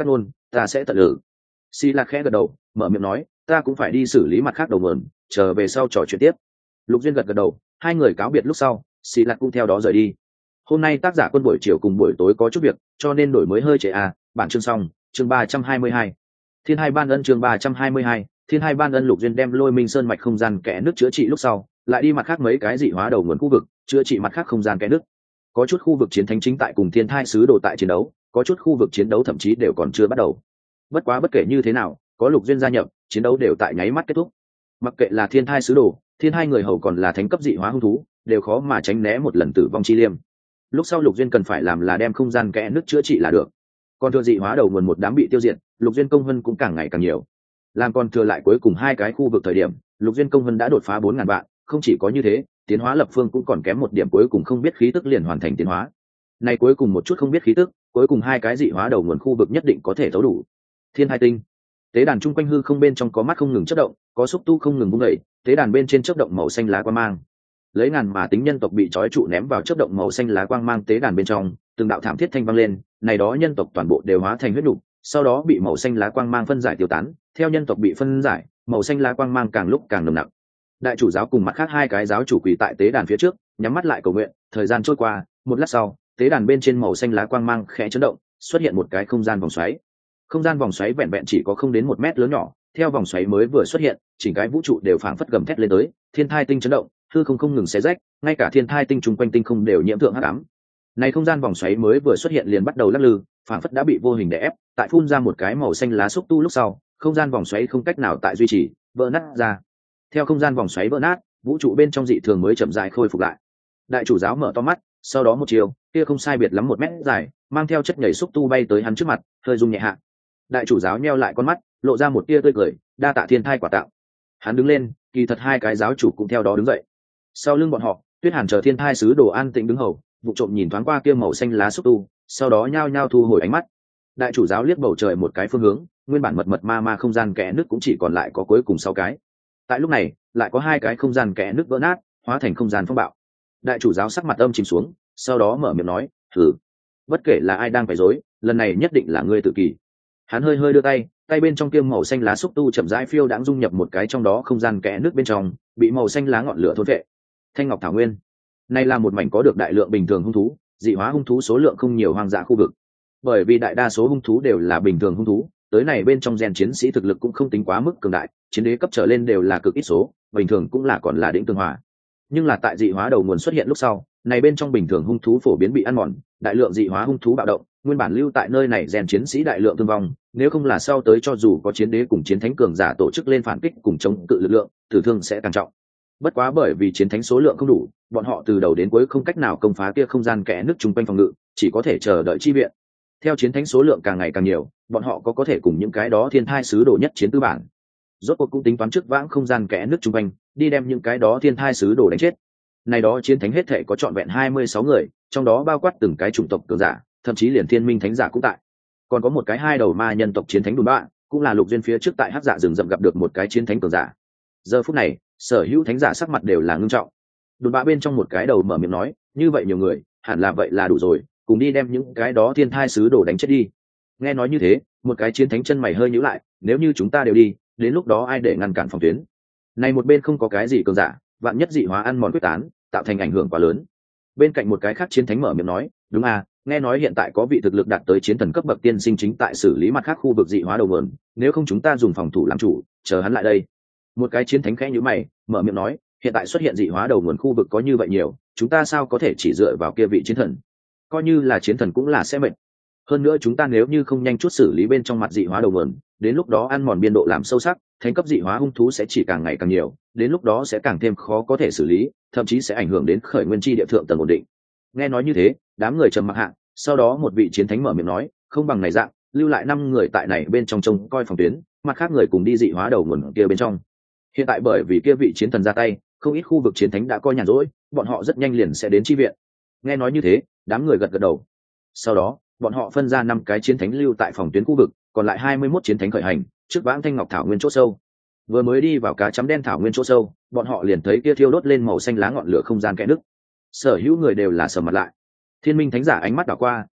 ta sẽ tận lực. Xì Lạc khẽ gật đầu, mở miệng nói, ta cũng phải đi xử lý mặt khác đầu mườn, chờ về sau trò chuyện tiếp. Lục Duyên gật gật đầu, hai người cáo biệt lúc sau, Xì Lạc cũng theo đó rời đi. Hôm nay tác giả quân buổi chiều cùng buổi tối có chút việc, cho nên đổi mới hơi trễ bản chương xong, chương 322. Thiên Hai Ban Ân chương 322, Thiên Hai Ban Ân. Lục Duyên đem Lôi Minh Sơn mạch không gian kẽ nước chữa trị lúc sau, lại đi mặt khác mấy cái dị hóa đầu nguồn khu vực, chữa trị mặt khác không gian kẽ nước. Có chút khu vực chiến thánh chính tại cùng Thiên Thai sứ đồ tại chiến đấu, có chút khu vực chiến đấu thậm chí đều còn chưa bắt đầu. Bất quá bất kể như thế nào, có Lục Duyên gia nhập, chiến đấu đều tại nháy mắt kết thúc. Mặc kệ là Thiên Thai sứ đồ, Thiên Hai người hầu còn là thánh cấp dị hóa hung thú, đều khó mà tránh né một lần tử vong chi liêm. Lúc sau Lục Duyên cần phải làm là đem không gian kẽ nước chữa trị là được. Còn thừa dị hóa đầu nguồn một đám bị tiêu diệt, Lục Duyên công vân cũng càng ngày càng nhiều. Làm còn thừa lại cuối cùng hai cái khu vực thời điểm, Lục Duyên công vân đã đột phá 4000 vạn, không chỉ có như thế, tiến hóa lập phương cũng còn kém một điểm cuối cùng không biết khí tức liền hoàn thành tiến hóa. Này cuối cùng một chút không biết khí tức, cuối cùng hai cái dị hóa đầu nguồn khu vực nhất định có thể thấu đủ. Thiên Hai tinh. Tế đàn trung quanh hư không bên trong có mắt không ngừng chớp động, có xúc tu không ngừng vung dậy, tế đàn bên trên chớp động màu xanh lá quang mang. Lấy ngàn mà tính nhân tộc bị trói trụ ném vào chớp động màu xanh lá quang mang tế đàn bên trong, từng đạo thảm thiết thanh vang lên, này đó nhân tộc toàn bộ đều hóa thành huyết nục, sau đó bị màu xanh lá quang mang phân giải tiêu tán, theo nhân tộc bị phân giải, màu xanh lá quang mang càng lúc càng nồng nặc. Đại chủ giáo cùng mặt khác hai cái giáo chủ quỳ tại tế đàn phía trước, nhắm mắt lại cầu nguyện. Thời gian trôi qua, một lát sau, tế đàn bên trên màu xanh lá quang mang khẽ chấn động, xuất hiện một cái không gian vòng xoáy. Không gian vòng xoáy vẹn vẹn chỉ có không đến 1 mét lớn nhỏ, theo vòng xoáy mới vừa xuất hiện, chỉnh cái vũ trụ đều phảng phất gầm thét lên tới, thiên thai tinh chấn động, hư không không ngừng xé rách, ngay cả thiên thai tinh chung quanh tinh không đều nhiễm thượng hắc ám. Này không gian vòng xoáy mới vừa xuất hiện liền bắt đầu lắc lư, phảng phất đã bị vô hình đè ép, tại phun ra một cái màu xanh lá xúc tu lúc sau, không gian vòng xoáy không cách nào tại duy trì, vỡ nát ra. Theo không gian vòng xoáy vỡ nát, vũ trụ bên trong dị thường mới chậm rãi khôi phục lại. Đại chủ giáo mở to mắt, sau đó một chiều, kia không sai biệt lắm 1 mét dài, mang theo chất nhảy xúc tu bay tới hắn trước mặt, hơi rung nhẹ hạ. Đại chủ giáo nheo lại con mắt, lộ ra một tia tươi cười, đa tạ thiên thai quả tạo. Hắn đứng lên, kỳ thật hai cái giáo chủ cũng theo đó đứng dậy. Sau lưng bọn họ, Tuyết Hàn chờ thiên thai sứ đồ an tĩnh đứng hầu, vụ trộm nhìn thoáng qua kia màu xanh lá xúc tu, sau đó nhao nhao thu hồi ánh mắt. Đại chủ giáo liếc bầu trời một cái phương hướng, nguyên bản mật ma không gian kẽ nước cũng chỉ còn lại có cuối cùng 6 cái. Tại lúc này, lại có 2 cái không gian kẽ nước vỡ nát, hóa thành không gian phong bạo. Đại chủ giáo sắc mặt âm chìm xuống, sau đó mở miệng nói, "Thử, bất kể là ai đang phải dối, lần này nhất định là ngươi tự kỷ." Hắn hơi hơi đưa tay, tay bên trong kiêm màu xanh lá xúc tu chậm rãi phiêu đãng dung nhập một cái trong đó không gian kẽ nước bên trong, bị màu xanh lá ngọn lửa thôn vệ. Thanh Ngọc Thảo Nguyên, này là một mảnh có được đại lượng bình thường hung thú, dị hóa hung thú số lượng không nhiều hoang dã khu vực. Bởi vì đại đa số hung thú đều là bình thường hung thú, tới này bên trong gen chiến sĩ thực lực cũng không tính quá mức cường đại, chiến đế cấp trở lên đều là cực ít số, bình thường cũng là còn là đỉnh tương hòa. Nhưng là tại dị hóa đầu nguồn xuất hiện lúc sau, này bên trong bình thường hung thú phổ biến bị ăn mòn, đại lượng dị hóa hung thú bạo động, nguyên bản lưu tại nơi này gen chiến sĩ đại lượng thương vong, nếu không là sau tới cho dù có chiến đế cùng chiến thánh cường giả tổ chức lên phản kích cùng chống cự lực lượng, tử thương sẽ càng trọng. Bất quá bởi vì chiến thánh số lượng không đủ, bọn họ từ đầu đến cuối không cách nào công phá kia không gian kẽ nước chung quanh phòng ngự, chỉ có thể chờ đợi chi viện. Theo chiến thánh số lượng càng ngày càng nhiều, bọn họ có thể cùng những cái đó thiên thai sứ đồ nhất chiến tư bản. Rốt cuộc cũng tính toán trước vãng không gian kẽ nước chung quanh, đi đem những cái đó thiên thai sứ đồ đánh chết. Này đó chiến thánh hết thể có trọn vẹn 26 người, trong đó bao quát từng cái chủng tộc cường giả, thậm chí liền thiên minh thánh giả cũng tại. Còn có một cái 2 đầu ma nhân tộc chiến thánh Đùn Bạ, cũng là Lục Duyên phía trước tại Hắc Dạ rừng rậm gặp được một cái chiến thánh cường giả. Giờ phút này, sở hữu thánh giả sắc mặt đều là ngưng trọng. Đùn Bạ bên trong một cái đầu mở miệng nói, như vậy nhiều người, hẳn là vậy là đủ rồi, cùng đi đem những cái đó thiên thai sứ đồ đánh chết đi. Nghe nói như thế, một cái chiến thánh chân mày hơi nhíu lại, nếu như chúng ta đều đi, đến lúc đó ai để ngăn cản phòng tuyến? Này một bên không có cái gì cường giả, vạn nhất dị hóa ăn mòn quyết tán, tạo thành ảnh hưởng quá lớn. Bên cạnh một cái khác chiến thánh mở miệng nói, đúng à, nghe nói hiện tại có vị thực lực đạt tới chiến thần cấp bậc tiên sinh chính tại xử lý mặt khác khu vực dị hóa đầu nguồn, nếu không chúng ta dùng phòng thủ làm chủ, chờ hắn lại đây. Một cái chiến thánh khẽ nhíu mày, mở miệng nói, hiện tại xuất hiện dị hóa đầu nguồn khu vực có như vậy nhiều, chúng ta sao có thể chỉ dựa vào kia vị chiến thần? Coi như là chiến thần cũng là sẽ mệt. Hơn nữa chúng ta nếu như không nhanh chút xử lý bên trong mặt dị hóa đầu nguồn, đến lúc đó ăn mòn biên độ làm sâu sắc, thánh cấp dị hóa hung thú sẽ chỉ càng ngày càng nhiều, đến lúc đó sẽ càng thêm khó có thể xử lý, thậm chí sẽ ảnh hưởng đến khởi nguyên chi địa thượng tầng ổn định. Nghe nói như thế, đám người trầm mặc hạ, sau đó một vị chiến thánh mở miệng nói, không bằng này dạng, lưu lại 5 người tại này bên trong trông coi phòng tuyến, mặt khác người cùng đi dị hóa đầu nguồn kia bên trong. Hiện tại bởi vì kia vị chiến thần ra tay, không ít khu vực chiến thánh đã coi nhàn rỗi, bọn họ rất nhanh liền sẽ đến chi viện. Nghe nói như thế, đám người gật gật đầu. Sau đó, bọn họ phân ra 5 cái chiến thánh lưu tại phòng tuyến khu vực, còn lại 21 chiến thánh khởi hành, trước vãng Thanh Ngọc Thảo Nguyên chỗ sâu. Vừa mới đi vào cá chấm đen thảo nguyên chỗ sâu, bọn họ liền thấy kia thiêu đốt lên màu xanh lá ngọn lửa không gian kẽ nứt. Sở hữu người đều là sầm mặt lại. Thiên minh thánh giả ánh mắt đảo qua,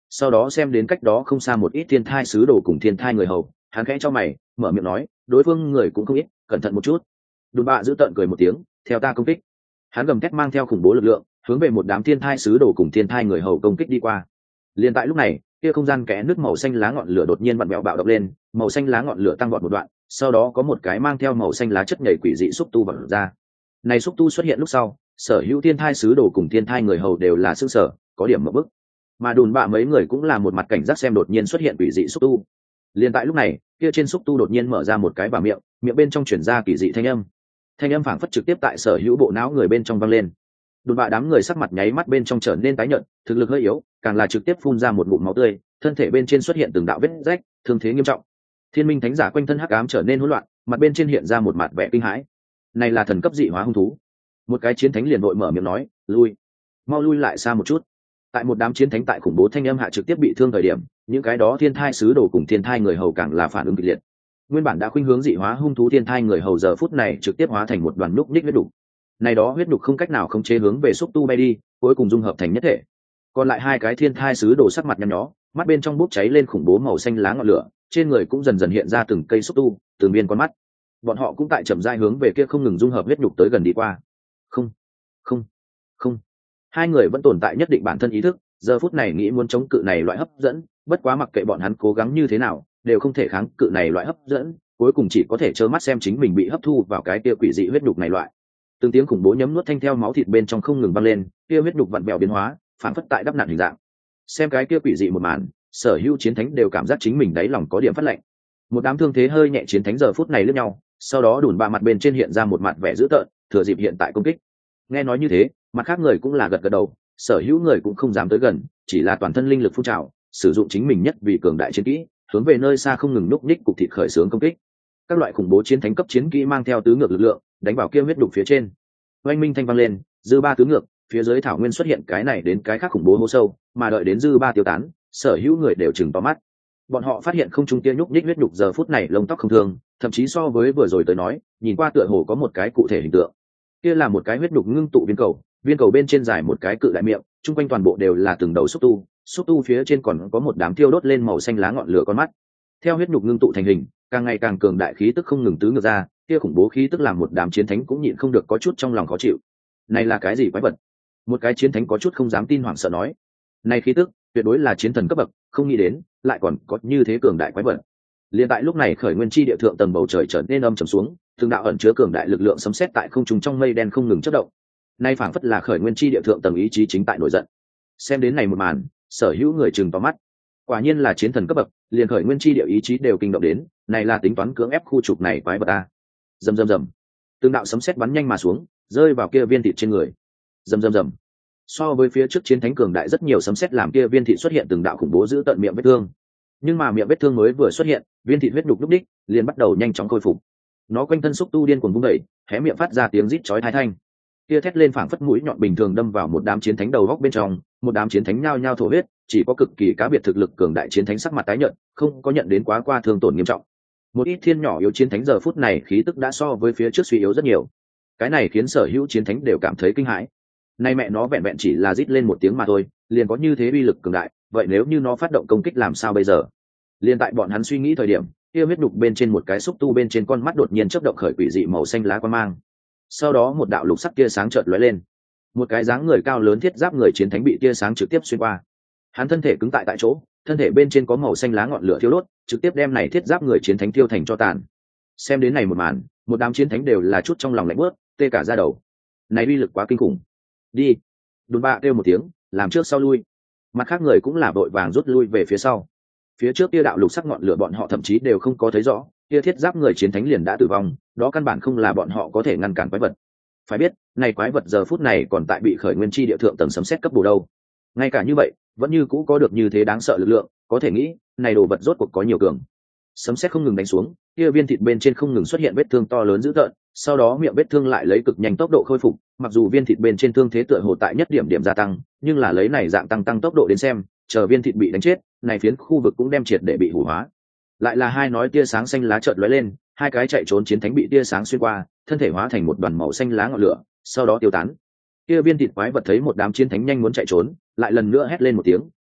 sau đó xem đến cách đó không xa một ít thiên thai sứ đồ cùng thiên thai người hầu, hắn khẽ cho mày mở miệng nói, đối phương người cũng không ít, cẩn thận một chút. Đùn bạ giữ tợn cười một tiếng, theo ta công kích. Hắn gầm thét mang theo khủng bố lực lượng hướng về một đám thiên thai sứ đồ cùng thiên thai người hầu công kích đi qua. Liên tại lúc này, kia không gian kẽ nước màu xanh lá ngọn lửa đột nhiên vặn vẹo bạo động lên, màu xanh lá ngọn lửa tăng vọt một đoạn, sau đó có một cái mang theo màu xanh lá chất nhảy quỷ dị xúc tu vọt ra. Này xúc tu xuất hiện lúc sau, sở hữu thiên thai sứ đồ cùng thiên thai người hầu đều là sững sờ, có điểm mở bức. Mà Đùn bạ mấy người cũng là một mặt cảnh giác xem đột nhiên xuất hiện quỷ dị xúc tu. Liên tại lúc này, kia trên xúc tu đột nhiên mở ra một cái bả miệng, miệng bên trong truyền ra kỳ dị thanh âm phảng phất trực tiếp tại sở hữu bộ não người bên trong vang lên. Đùn bạ đám người sắc mặt nháy mắt bên trong trở nên tái nhợt, thực lực hơi yếu, càng là trực tiếp phun ra một ngụm máu tươi, thân thể bên trên xuất hiện từng đạo vết rách, thương thế nghiêm trọng. Thiên minh thánh giả quanh thân hắc ám trở nên hỗn loạn, mặt bên trên hiện ra một mặt vẻ kinh hãi. Này là thần cấp dị hóa hung thú. Một cái chiến thánh liền vội mở miệng nói, lui, mau lui lại xa một chút. Tại một đám chiến thánh tại khủng bố thanh âm hạ trực tiếp bị thương thời điểm, những cái đó thiên thai sứ đồ cùng thiên thai người hầu càng là phản ứng kịch liệt. Nguyên bản đã khuynh hướng dị hóa hung thú thiên thai người hầu giờ phút này trực tiếp hóa thành một đoàn núc ních huyết đục. Này đó huyết đục không cách nào khống chế hướng về xúc tu bay đi, cuối cùng dung hợp thành nhất thể. Còn lại hai cái thiên thai sứ đồ sắc mặt nhăn nhó, mắt bên trong bốc cháy lên khủng bố màu xanh lá ngọn lửa, trên người cũng dần dần hiện ra từng cây xúc tu, từng viên con mắt. Bọn họ cũng tại chậm rãi hướng về kia không ngừng dung hợp huyết đục tới gần đi qua. Không, không, không. Hai người vẫn tồn tại nhất định bản thân ý thức, giờ phút này nghĩ muốn chống cự này loại hấp dẫn, bất quá mặc kệ bọn hắn cố gắng như thế nào, đều không thể kháng cự này loại hấp dẫn, cuối cùng chỉ có thể trơ mắt xem chính mình bị hấp thu vào cái kia quỷ dị huyết đục này loại. Từng tiếng khủng bố nhấm nuốt thanh theo máu thịt bên trong không ngừng vang lên, kia huyết đục vặn vẹo biến hóa, phản phất tại đắp nặn hình dạng. Xem cái kia quỷ dị một màn, sở hữu chiến thánh đều cảm giác chính mình đáy lòng có điểm phát lạnh. Một đám thương thế hơi nhẹ chiến thánh giờ phút này lướt nhau, sau đó Đùn bạ mặt bên trên hiện ra một mặt vẻ dữ tợn, thừa dịp hiện tại công kích. Nghe nói như thế, mặt khác người cũng là gật gật đầu, sở hữu người cũng không dám tới gần, chỉ là toàn thân linh lực phun trào, sử dụng chính mình nhất vì cường đại chiến kỹ, hướng về nơi xa không ngừng núp ních cục thịt khởi xướng công kích. Các loại khủng bố chiến thánh cấp chiến kỹ mang theo tứ ngược lực lượng, đánh vào kia huyết đục phía trên. Oanh minh thanh vang lên, dư ba tứ ngược, phía dưới thảo nguyên xuất hiện cái này đến cái khác khủng bố hố sâu, mà đợi đến dư ba tiêu tán, sở hữu người đều chừng to mắt. Bọn họ phát hiện không trung kia nhúc nhích huyết đục giờ phút này lông tóc không thương, thậm chí so với vừa rồi tới nói, nhìn qua tựa hồ có một cái cụ thể hình tượng. Kia là một cái huyết đục ngưng tụ viên cầu bên trên dài một cái cự đại miệng, chung quanh toàn bộ đều là từng đầu xúc tu phía trên còn có một đám thiêu đốt lên màu xanh lá ngọn lửa con mắt. Theo huyết nhục ngưng tụ thành hình, càng ngày càng cường đại khí tức không ngừng tứ ngược ra, kia khủng bố khí tức làm một đám chiến thánh cũng nhịn không được có chút trong lòng khó chịu. Này là cái gì quái vật? Một cái chiến thánh có chút không dám tin hoảng sợ nói. Này khí tức, tuyệt đối là chiến thần cấp bậc, không nghĩ đến, lại còn có như thế cường đại quái vật. Liên tại lúc này khởi nguyên chi địa thượng tầng bầu trời trở nên âm trầm xuống, từng đạo ẩn chứa cường đại lực lượng sấm sét tại không trung trong mây đen không ngừng chớp động. Nay phảng phất là khởi nguyên chi địa thượng tầng ý chí chính tại nổi giận. Xem đến này một màn, sở hữu người chừng to mắt. Quả nhiên là chiến thần cấp bậc, liền khởi nguyên chi địa ý chí đều kinh động đến, này là tính toán cưỡng ép khu trục này quái vật a. Rầm rầm rầm. Từng đạo sấm sét bắn nhanh mà xuống, rơi vào kia viên thịt trên người. Rầm rầm rầm. So với phía trước chiến thánh cường đại rất nhiều sấm sét làm kia viên thịt xuất hiện từng đạo khủng bố giữ tận miệng vết thương. Nhưng mà miệng vết thương mới vừa xuất hiện, viên thịt huyết đục lúc đích, liền bắt đầu nhanh chóng khôi phục. Nó quanh thân xúc tu điên cuồng vung đẩy, hé miệng phát ra tiếng rít chói tai thanh. Kia thét lên phảng phất mũi nhọn bình thường đâm vào một đám chiến thánh đầu góc bên trong, một đám chiến thánh nhao nhao thổ huyết, chỉ có cực kỳ cá biệt thực lực cường đại chiến thánh sắc mặt tái nhợt, không có nhận đến quá qua thương tổn nghiêm trọng. Một ít thiên nhỏ yếu chiến thánh giờ phút này khí tức đã so với phía trước suy yếu rất nhiều. Cái này khiến sở hữu chiến thánh đều cảm thấy kinh hãi. Nay mẹ nó vẹn vẹn chỉ là rít lên một tiếng mà thôi, liền có như thế uy lực cường đại, vậy nếu như nó phát động công kích làm sao bây giờ? Liên tại bọn hắn suy nghĩ thời điểm, kia huyết đục bên trên một cái xúc tu bên trên con mắt đột nhiên chớp động khởi quỷ dị màu xanh lá quang mang. Sau đó một đạo lục sắc tia sáng chợt lóe lên, một cái dáng người cao lớn thiết giáp người chiến thánh bị tia sáng trực tiếp xuyên qua. Hắn thân thể cứng tại chỗ, thân thể bên trên có màu xanh lá ngọn lửa thiêu đốt, trực tiếp đem này thiết giáp người chiến thánh tiêu thành tro tàn. Xem đến này một màn, một đám chiến thánh đều là chút trong lòng lạnh bớt, tê cả da đầu. Này uy lực quá kinh khủng. Đi. Đùn bạ kêu một tiếng, làm trước sau lui. Mặt khác người cũng là vội vàng rút lui về phía sau. Phía trước kia đạo lục sắc ngọn lửa bọn họ thậm chí đều không có thấy rõ, kia thiết giáp người chiến thánh liền đã tử vong, đó căn bản không là bọn họ có thể ngăn cản quái vật. Phải biết, này quái vật giờ phút này còn tại bị khởi nguyên chi địa thượng tầng sấm sét cấp bổ đâu. Ngay cả như vậy, vẫn như cũ có được như thế đáng sợ lực lượng, có thể nghĩ, này đồ vật rốt cuộc có nhiều cường. Sấm sét không ngừng đánh xuống, kia viên thịt bên trên không ngừng xuất hiện vết thương to lớn dữ tợn, sau đó miệng vết thương lại lấy cực nhanh tốc độ khôi phục, mặc dù viên thịt bên trên thương thế tựa hồ tại nhất điểm điểm gia tăng, nhưng là lấy này dạng tăng tốc độ đến xem, chờ viên thịt bị đánh chết, này phiến khu vực cũng đem triệt để bị hủy hóa. Lại là hai nói tia sáng xanh lá chợt lóe lên, hai cái chạy trốn chiến thánh bị tia sáng xuyên qua, thân thể hóa thành một đoàn màu xanh lá ngọn lửa, sau đó tiêu tán. Kia viên thịt quái vật thấy một đám chiến thánh nhanh muốn chạy trốn, lại lần nữa hét lên một tiếng,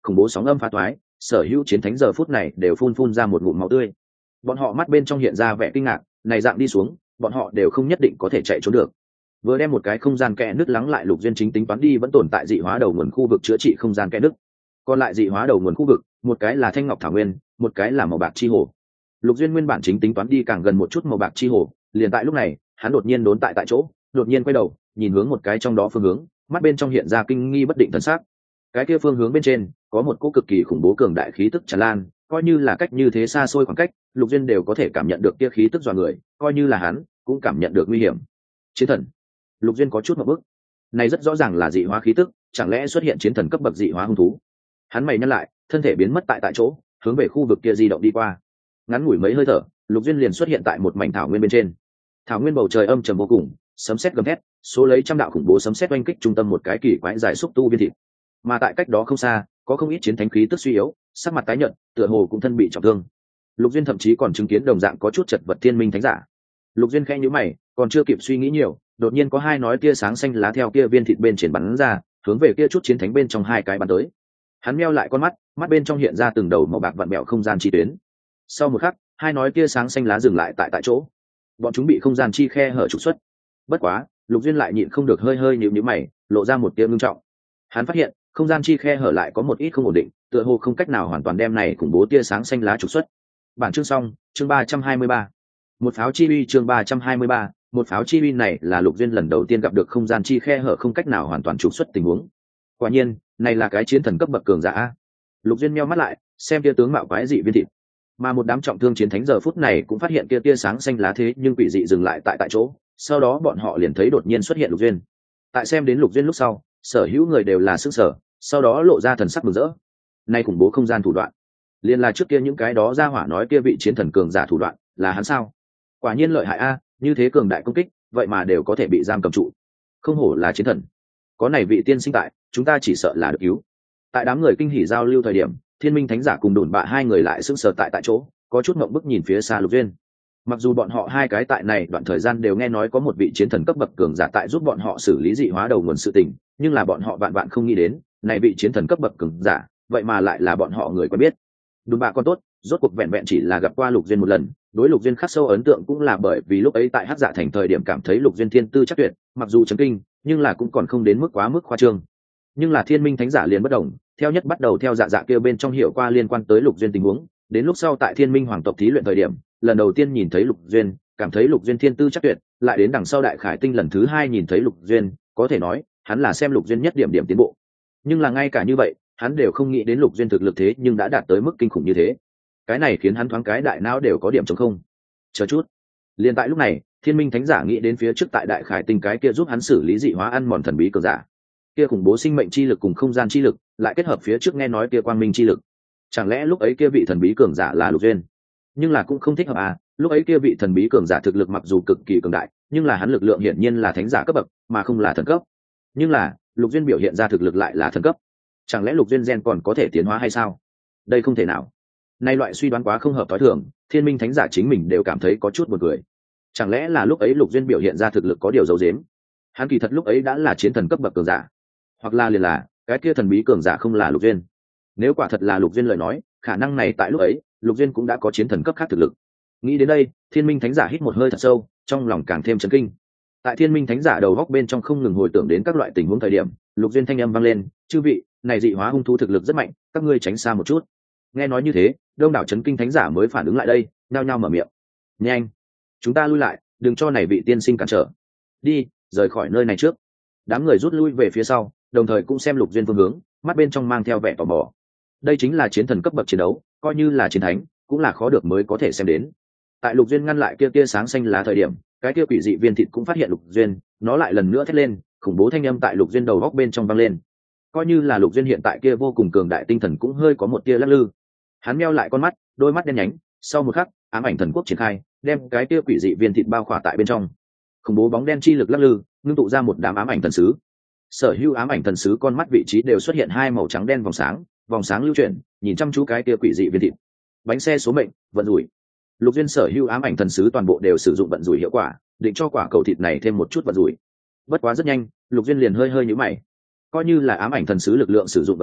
khủng bố sóng âm phá toái, sở hữu chiến thánh giờ phút này đều phun ra một ngụm máu tươi. Bọn họ mắt bên trong hiện ra vẻ kinh ngạc, này dạng đi xuống bọn họ đều không nhất định có thể chạy trốn được. Vừa đem một cái không gian kẽ nứt lắng lại, Lục Duyên chính tính toán đi vẫn tồn tại dị hóa đầu nguồn khu vực chữa trị không gian kẽ nứt. Còn lại dị hóa đầu nguồn khu vực, một cái là thanh ngọc thảo nguyên, một cái là màu bạc chi hồ. Lục Duyên nguyên bản chính tính toán đi càng gần một chút màu bạc chi hồ, liền tại lúc này hắn đột nhiên đốn tại chỗ, đột nhiên quay đầu nhìn hướng một cái trong đó phương hướng, mắt bên trong hiện ra kinh nghi bất định thần sắc. Cái kia phương hướng bên trên có một cỗ cực kỳ khủng bố cường đại khí tức tràn lan, coi như là cách như thế xa xôi khoảng cách, Lục Duyên đều có thể cảm nhận được kia khí tức dọa người, coi như là hắn cũng cảm nhận được nguy hiểm. Chiến thần. Lục Duyên có chút ngượng bức. Này rất rõ ràng là dị hóa khí tức, chẳng lẽ xuất hiện chiến thần cấp bậc dị hóa hung thú? Hắn mày nhăn lại, thân thể biến mất tại chỗ, hướng về khu vực kia di động đi qua. Ngắn ngủi mấy hơi thở, Lục Duyên liền xuất hiện tại một mảnh thảo nguyên bên trên. Thảo nguyên bầu trời âm trầm vô cùng, sấm sét gầm thét, số lấy trăm đạo khủng bố sấm sét oanh kích trung tâm một cái kỳ quái dài xúc tu viên thịt. Mà tại cách đó không xa, có không ít chiến thánh khí tức suy yếu, sắc mặt tái nhợt, tựa hồ cũng thân bị trọng thương. Lục Duyên thậm chí còn chứng kiến đồng dạng có chút chật vật thiên minh thánh giả. Lục Duyên khẽ nhíu mày, còn chưa kịp suy nghĩ nhiều, đột nhiên có hai nói tia sáng xanh lá theo kia viên thịt bên trên bắn ra, hướng về kia chút chiến thánh bên trong hai cái bắn tới. Hắn meo lại con mắt, mắt bên trong hiện ra từng đầu màu bạc vặn bẹo không gian chi tuyến. Sau một khắc, hai nói tia sáng xanh lá dừng lại tại chỗ. Bọn chúng bị không gian chi khe hở trục xuất. Bất quá, Lục Duyên lại nhịn không được hơi nhíu nhíu mày, lộ ra một tia ngưng trọng. Hắn phát hiện, không gian chi khe hở lại có một ít không ổn định, tựa hồ không cách nào hoàn toàn đem này khủng bố tia sáng xanh lá trục xuất. Bản chương xong, chương 323. Một pháo chi uy, chương 323. Một pháo chi uy này là Lục Duyên lần đầu tiên gặp được không gian chi khe hở không cách nào hoàn toàn trục xuất tình huống. Quả nhiên, này là cái chiến thần cấp bậc cường giả. Lục Duyên meo mắt lại, xem tia tướng mạo quái dị viên thịt. Mà một đám trọng thương chiến thánh giờ phút này cũng phát hiện kia tia sáng xanh lá thế nhưng quỷ dị dừng lại tại chỗ. Sau đó bọn họ liền thấy đột nhiên xuất hiện Lục Duyên. Tại xem đến Lục Duyên lúc sau, sở hữu người đều là sững sờ, sau đó lộ ra thần sắc mừng rỡ. Nay khủng bố không gian thủ đoạn, liền là trước kia những cái đó ra hỏa nói kia vị chiến thần cường giả thủ đoạn, là hắn sao? Quả nhiên lợi hại như thế cường đại công kích, vậy mà đều có thể bị giam cầm trụ. Không hổ là chiến thần. Có này vị tiên sinh tại, chúng ta chỉ sợ là được cứu. Tại đám người kinh hỉ giao lưu thời điểm, Thiên Minh Thánh giả cùng Đồn Bạ hai người lại sững sờ tại chỗ, có chút ngượng bức nhìn phía xa Lục Duyên. Mặc dù bọn họ hai cái tại này đoạn thời gian đều nghe nói có một vị chiến thần cấp bậc cường giả tại giúp bọn họ xử lý dị hóa đầu nguồn sự tình, nhưng là bọn họ vạn không nghĩ đến, này vị chiến thần cấp bậc cường giả, vậy mà lại là bọn họ người quen biết. Đồn Bạ còn tốt, rốt cuộc vẹn vẹn chỉ là gặp qua Lục Duyên một lần, đối Lục Duyên khắc sâu ấn tượng cũng là bởi vì lúc ấy tại Hắc Dạ Thành thời điểm cảm thấy Lục Duyên thiên tư chắc tuyệt, mặc dù chấn kinh, nhưng là cũng còn không đến mức quá mức khoa trương. Nhưng là Thiên Minh Thánh giả liền bất đồng, theo nhất bắt đầu theo dạ kia bên trong hiểu qua liên quan tới Lục Duyên tình huống, đến lúc sau tại Thiên Minh Hoàng tộc thí luyện thời điểm, lần đầu tiên nhìn thấy Lục Duyên, cảm thấy Lục Duyên thiên tư chắc tuyệt, lại đến đằng sau Đại Khải Tinh lần thứ hai nhìn thấy Lục Duyên, có thể nói, hắn là xem Lục Duyên nhất điểm tiến bộ. Nhưng là ngay cả như vậy, hắn đều không nghĩ đến Lục Duyên thực lực thế nhưng đã đạt tới mức kinh khủng như thế. Cái này khiến hắn thoáng cái đại não đều có điểm trống không. Chờ chút. Liên tại lúc này, Thiên Minh Thánh giả nghĩ đến phía trước tại Đại Khải Tinh cái kia giúp hắn xử lý dị hóa ăn mòn thần bí cường giả. Kia khủng bố sinh mệnh chi lực cùng không gian chi lực, lại kết hợp phía trước nghe nói kia quang minh chi lực. Chẳng lẽ lúc ấy kia vị thần bí cường giả là Lục Duyên? Nhưng là cũng không thích hợp lúc ấy kia vị thần bí cường giả thực lực mặc dù cực kỳ cường đại, nhưng là hắn lực lượng hiển nhiên là thánh giả cấp bậc, mà không là thần cấp. Nhưng là, Lục Duyên biểu hiện ra thực lực lại là thần cấp. Chẳng lẽ Lục Duyên gen còn có thể tiến hóa hay sao? Đây không thể nào. Nay loại suy đoán quá không hợp tối thường, Thiên Minh Thánh giả chính mình đều cảm thấy có chút buồn cười. Chẳng lẽ là lúc ấy Lục Duyên biểu hiện ra thực lực có điều giấu giếm? Hắn kỳ thật lúc ấy đã là chiến thần cấp bậc cường giả, hoặc là liền là cái kia thần bí cường giả không là Lục Duyên. Nếu quả thật là Lục Duyên lời nói, khả năng này tại lúc ấy, Lục Duyên cũng đã có chiến thần cấp khác thực lực. Nghĩ đến đây, Thiên Minh Thánh giả hít một hơi thật sâu, trong lòng càng thêm chấn kinh. Tại Thiên Minh Thánh giả đầu góc bên trong không ngừng hồi tưởng đến các loại tình huống thời điểm, Lục Duyên thanh âm vang lên, "Chư vị, này dị hóa hung thú thực lực rất mạnh, các ngươi tránh xa một chút." Nghe nói như thế, đông đảo chấn kinh thánh giả mới phản ứng lại đây, nhao nhao mở miệng. "Nhanh, chúng ta lui lại, đừng cho này vị tiên sinh cản trở. Đi, rời khỏi nơi này trước." Đám người rút lui về phía sau, đồng thời cũng xem Lục Duyên phương hướng, mắt bên trong mang theo vẻ tò mò. Đây chính là chiến thần cấp bậc chiến đấu, coi như là chiến thánh, cũng là khó được mới có thể xem đến. Tại Lục Duyên ngăn lại kia tia sáng xanh lá thời điểm, cái kia quỷ dị viên thịt cũng phát hiện Lục Duyên, nó lại lần nữa thét lên, khủng bố thanh âm tại Lục Duyên đầu góc bên trong vang lên. Coi như là Lục Duyên hiện tại kia vô cùng cường đại tinh thần cũng hơi có một tia lắc lư. Hắn meo lại con mắt, đôi mắt đen nhánh, sau một khắc, ám ảnh thần quốc triển khai, đem cái kia quỷ dị viên thịt bao khỏa tại bên trong. Khủng bố bóng đen chi lực lắc lư, ngưng tụ ra một đám ám ảnh thần sứ. Sở hữu ám ảnh thần sứ con mắt vị trí đều xuất hiện hai màu trắng đen vòng sáng lưu chuyển, nhìn chăm chú cái kia quỷ dị viên thịt. Bánh xe số mệnh, vận rủi. Lục Duyên sở hữu ám ảnh thần sứ toàn bộ đều sử dụng vận rủi hiệu quả, định cho quả cầu thịt này thêm một chút vận rủi. Bất quá rất nhanh, Lục Duyên liền hơi nhíu mày. Coi như là ám ảnh thần sứ lực lượng sử dụng vận rủi,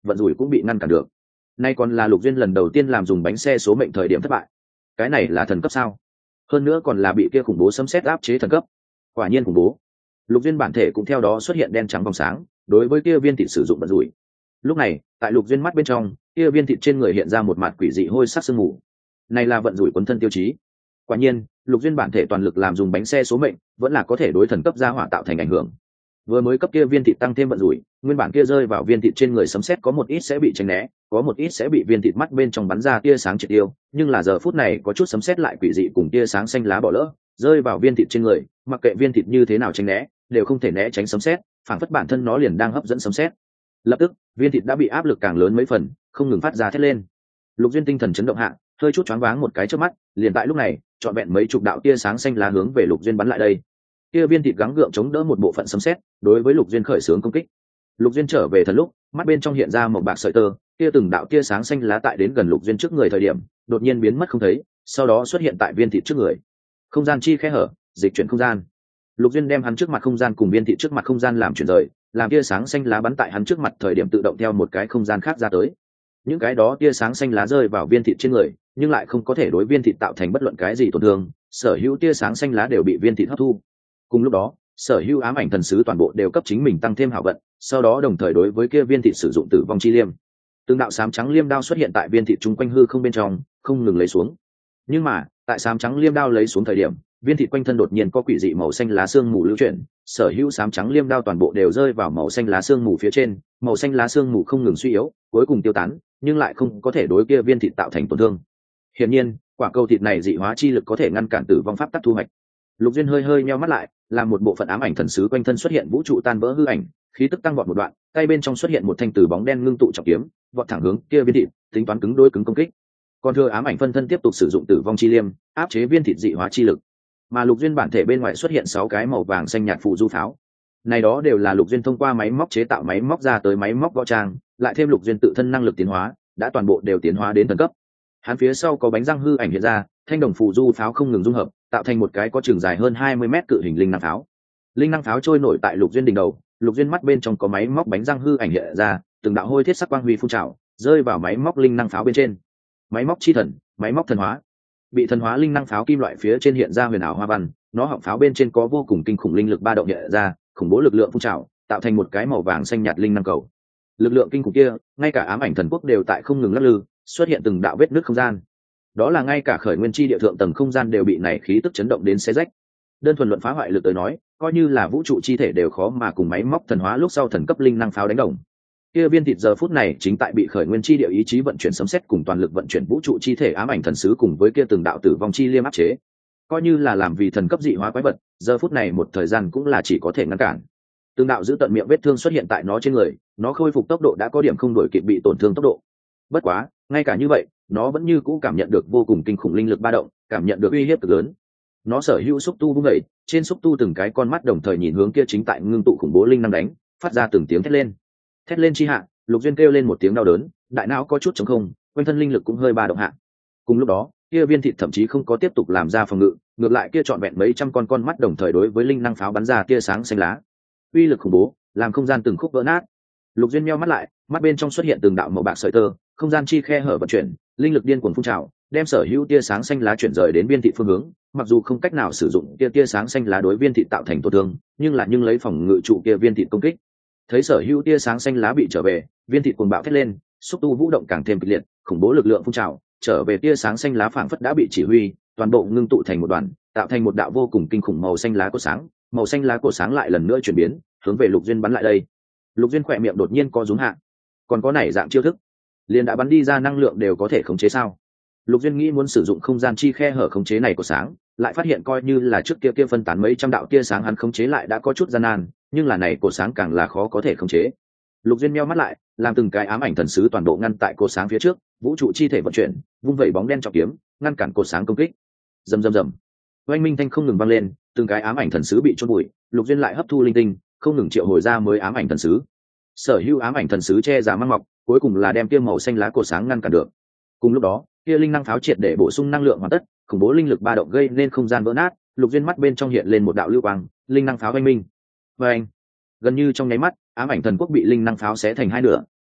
vận rủi cũng bị ngăn cản được. Nay còn là Lục Duyên lần đầu tiên làm dùng bánh xe số mệnh thời điểm thất bại. Cái này là thần cấp sao? Hơn nữa còn là bị kia khủng bố sấm sét áp chế thần cấp. Quả nhiên khủng bố. Lục Duyên bản thể cũng theo đó xuất hiện đen trắng vòng sáng, đối với kia viên thịt sử dụng vận rủi. Lúc này, tại Lục Duyên mắt bên trong, kia viên thịt trên người hiện ra một mạt quỷ dị hôi sắc sương mù. Này là vận rủi quấn thân tiêu chí. Quả nhiên, Lục Duyên bản thể toàn lực làm dùng bánh xe số mệnh, vẫn là có thể đối thần cấp gia hỏa tạo thành ảnh hưởng. Vừa mới cấp kia viên thịt tăng thêm vận rủi, nguyên bản kia rơi vào viên thịt trên người sấm sét có một ít sẽ bị tránh né, có một ít sẽ bị viên thịt mắt bên trong bắn ra tia sáng triệt tiêu, nhưng là giờ phút này có chút sấm sét lại quỷ dị cùng tia sáng xanh lá bỏ lỡ, rơi vào viên thịt trên người, mặc kệ viên thịt như thế nào tránh né, đều không thể né tránh sấm sét, phản phất bản thân nó liền đang hấp dẫn sấm sét. Lập tức, viên thịt đã bị áp lực càng lớn mấy phần, không ngừng phát ra thét lên. Lục Duyên tinh thần chấn động hạ, hơi chút choáng váng một cái trước mắt, liền tại lúc này, trọn vẹn mấy chục đạo tia sáng xanh lá hướng về Lục Duyên bắn lại đây. Kia viên thịt gắng gượng chống đỡ một bộ phận sấm sét, đối với Lục Duyên khởi xướng công kích. Lục Duyên trở về thần lúc, mắt bên trong hiện ra một bạc sợi tơ, kia từng đạo tia sáng xanh lá tại đến gần Lục Duyên trước người thời điểm, đột nhiên biến mất không thấy, sau đó xuất hiện tại viên thịt trước người. Không gian chi khe hở, dịch chuyển không gian. Lục Duyên đem hắn trước mặt không gian cùng viên thịt trước mặt không gian làm chuyển rời, làm tia sáng xanh lá bắn tại hắn trước mặt thời điểm tự động theo một cái không gian khác ra tới. Những cái đó tia sáng xanh lá rơi vào viên thịt trên người, nhưng lại không có thể đối viên thịt tạo thành bất luận cái gì tổn thương, sở hữu tia sáng xanh lá đều bị viên thịt hấp thu. Cùng lúc đó, sở hữu ám ảnh thần sứ toàn bộ đều cấp chính mình tăng thêm hảo vận, sau đó đồng thời đối với kia viên thịt sử dụng tử vong chi liêm. Từng đạo xám trắng liêm đao xuất hiện tại viên thịt chung quanh hư không bên trong, không ngừng lấy xuống. Nhưng mà, tại xám trắng liêm đao lấy xuống thời điểm, viên thịt quanh thân đột nhiên có quỷ dị màu xanh lá xương mù lưu chuyển, sở hữu xám trắng liêm đao toàn bộ đều rơi vào màu xanh lá xương mù phía trên, màu xanh lá xương mù không ngừng suy yếu, cuối cùng tiêu tán, nhưng lại không có thể đối kia viên thịt tạo thành tổn thương. Hiển nhiên, quả cầu thịt này dị hóa chi lực có thể ngăn cản tử vong pháp tắc thu hoạch. Lục Duyên hơi hơi nheo mắt lại, làm một bộ phận ám ảnh thần sứ quanh thân xuất hiện vũ trụ tan vỡ hư ảnh, khí tức tăng vọt một đoạn, tay bên trong xuất hiện một thanh từ bóng đen ngưng tụ trọng kiếm, vọt thẳng hướng kia viên thịt, tính toán cứng đối cứng công kích. Còn thừa ám ảnh phân thân tiếp tục sử dụng tử vong chi liêm, áp chế viên thịt dị hóa chi lực. Mà Lục Duyên bản thể bên ngoài xuất hiện 6 cái màu vàng xanh nhạt phụ du pháo. Này đó đều là Lục Duyên thông qua máy móc chế tạo máy móc ra tới máy móc võ trang, lại thêm Lục Duyên tự thân năng lực tiến hóa, đã toàn bộ đều tiến hóa đến thần cấp. Hắn phía sau có bánh răng hư ảnh hiện ra, thanh đồng phù du pháo không ngừng dung hợp, tạo thành một cái có trường dài hơn 20 mét cự hình linh năng pháo. Linh năng pháo trôi nổi tại Lục Duyên đỉnh đầu, Lục Duyên mắt bên trong có máy móc bánh răng hư ảnh hiện ra, từng đạo hôi thiết sắc quang huy phun trào, rơi vào máy móc linh năng pháo bên trên. Máy móc chi thần, máy móc thần hóa. Bị thần hóa linh năng pháo kim loại phía trên hiện ra huyền ảo hoa văn, nó họng pháo bên trên có vô cùng kinh khủng linh lực ba động hiện ra, khủng bố lực lượng phun trào, tạo thành một cái màu vàng xanh nhạt linh năng cầu. Lực lượng kinh khủng kia, ngay cả ám ảnh thần quốc đều tại không ngừng lắc lư, xuất hiện từng đạo vết nứt không gian. Đó là ngay cả khởi nguyên chi địa thượng tầng không gian đều bị này khí tức chấn động đến xé rách. Đơn thuần luận phá hoại lực tới nói, coi như là vũ trụ chi thể đều khó mà cùng máy móc thần hóa lúc sau thần cấp linh năng pháo đánh đồng. Kia viên thịt giờ phút này chính tại bị khởi nguyên chi địa ý chí vận chuyển sấm sét cùng toàn lực vận chuyển vũ trụ chi thể ám ảnh thần sứ cùng với kia từng đạo tử vong chi liêm áp chế. Coi như là làm vì thần cấp dị hóa quái vật, giờ phút này một thời gian cũng là chỉ có thể ngăn cản. Từng đạo giữ tận miệng vết thương xuất hiện tại nó trên người, nó khôi phục tốc độ đã có điểm không đổi kịp bị tổn thương tốc độ. Bất quá, ngay cả như vậy, nó vẫn như cũ cảm nhận được vô cùng kinh khủng linh lực ba động, cảm nhận được uy hiếp cực lớn. Nó sở hữu xúc tu vung dậy, trên xúc tu từng cái con mắt đồng thời nhìn hướng kia chính tại ngưng tụ khủng bố linh năng đánh, phát ra từng tiếng thét lên. Thét lên chi hạ, Lục Duyên kêu lên một tiếng đau đớn, đại não có chút trống không, quanh thân linh lực cũng hơi ba động hạ. Cùng lúc đó, kia viên thịt thậm chí không có tiếp tục làm ra phòng ngự, ngược lại kia trọn vẹn mấy trăm con mắt đồng thời đối với linh năng pháo bắn ra tia sáng xanh lá. Uy lực khủng bố, làm không gian từng khúc vỡ nát. Lục Duyên meo mắt lại, mắt bên trong xuất hiện từng đạo màu bạc sợi tơ, không gian chi khe hở vận chuyển, linh lực điên cuồng phun trào, đem sở hữu tia sáng xanh lá chuyển rời đến viên thịt phương hướng. Mặc dù không cách nào sử dụng tia sáng xanh lá đối viên thịt tạo thành tổn thương, nhưng lấy phòng ngự trụ kia viên thịt công kích. Thấy sở hữu tia sáng xanh lá bị trở về, viên thịt cuồng bạo thét lên, xúc tu vũ động càng thêm kịch liệt, khủng bố lực lượng phun trào, trở về tia sáng xanh lá phảng phất đã bị chỉ huy, toàn bộ ngưng tụ thành một đoàn, tạo thành một đạo vô cùng kinh khủng màu xanh lá của sáng. Màu xanh lá của sáng lại lần nữa chuyển biến, hướng về Lục Duyên bắn lại đây. Lục Duyên khỏe miệng đột nhiên co rúm hạ. Còn có nảy dạng chiêu thức, liền đã bắn đi ra năng lượng đều có thể khống chế sao? Lục Duyên nghĩ muốn sử dụng không gian chi khe hở khống chế này của sáng, lại phát hiện coi như là trước kia phân tán mấy trăm đạo tia sáng hắn khống chế lại đã có chút gian nan, nhưng là này của sáng càng là khó có thể khống chế. Lục Duyên meo mắt lại, làm từng cái ám ảnh thần sứ toàn bộ ngăn tại cột sáng phía trước, vũ trụ chi thể vận chuyển, vung vẩy bóng đen trọng kiếm, ngăn cản cột sáng công kích. Rầm rầm rầm. Oanh minh thanh không ngừng vang lên, từng cái ám ảnh thần sứ bị chôn bụi, Lục Duyên lại hấp thu linh tinh, không ngừng triệu hồi ra mới ám ảnh thần sứ. Sở hữu ám ảnh thần sứ che giả mang mọc, cuối cùng là đem kia màu xanh lá cột sáng ngăn cản được. Cùng lúc đó, kia linh năng pháo triệt để bổ sung năng lượng hoàn tất, khủng bố linh lực ba động gây nên không gian vỡ nát, Lục Duyên mắt bên trong hiện lên một đạo lưu quang, linh năng pháo oanh minh. Oanh! Gần như trong nháy mắt, ám ảnh thần quốc bị linh năng pháo xé thành hai nửa,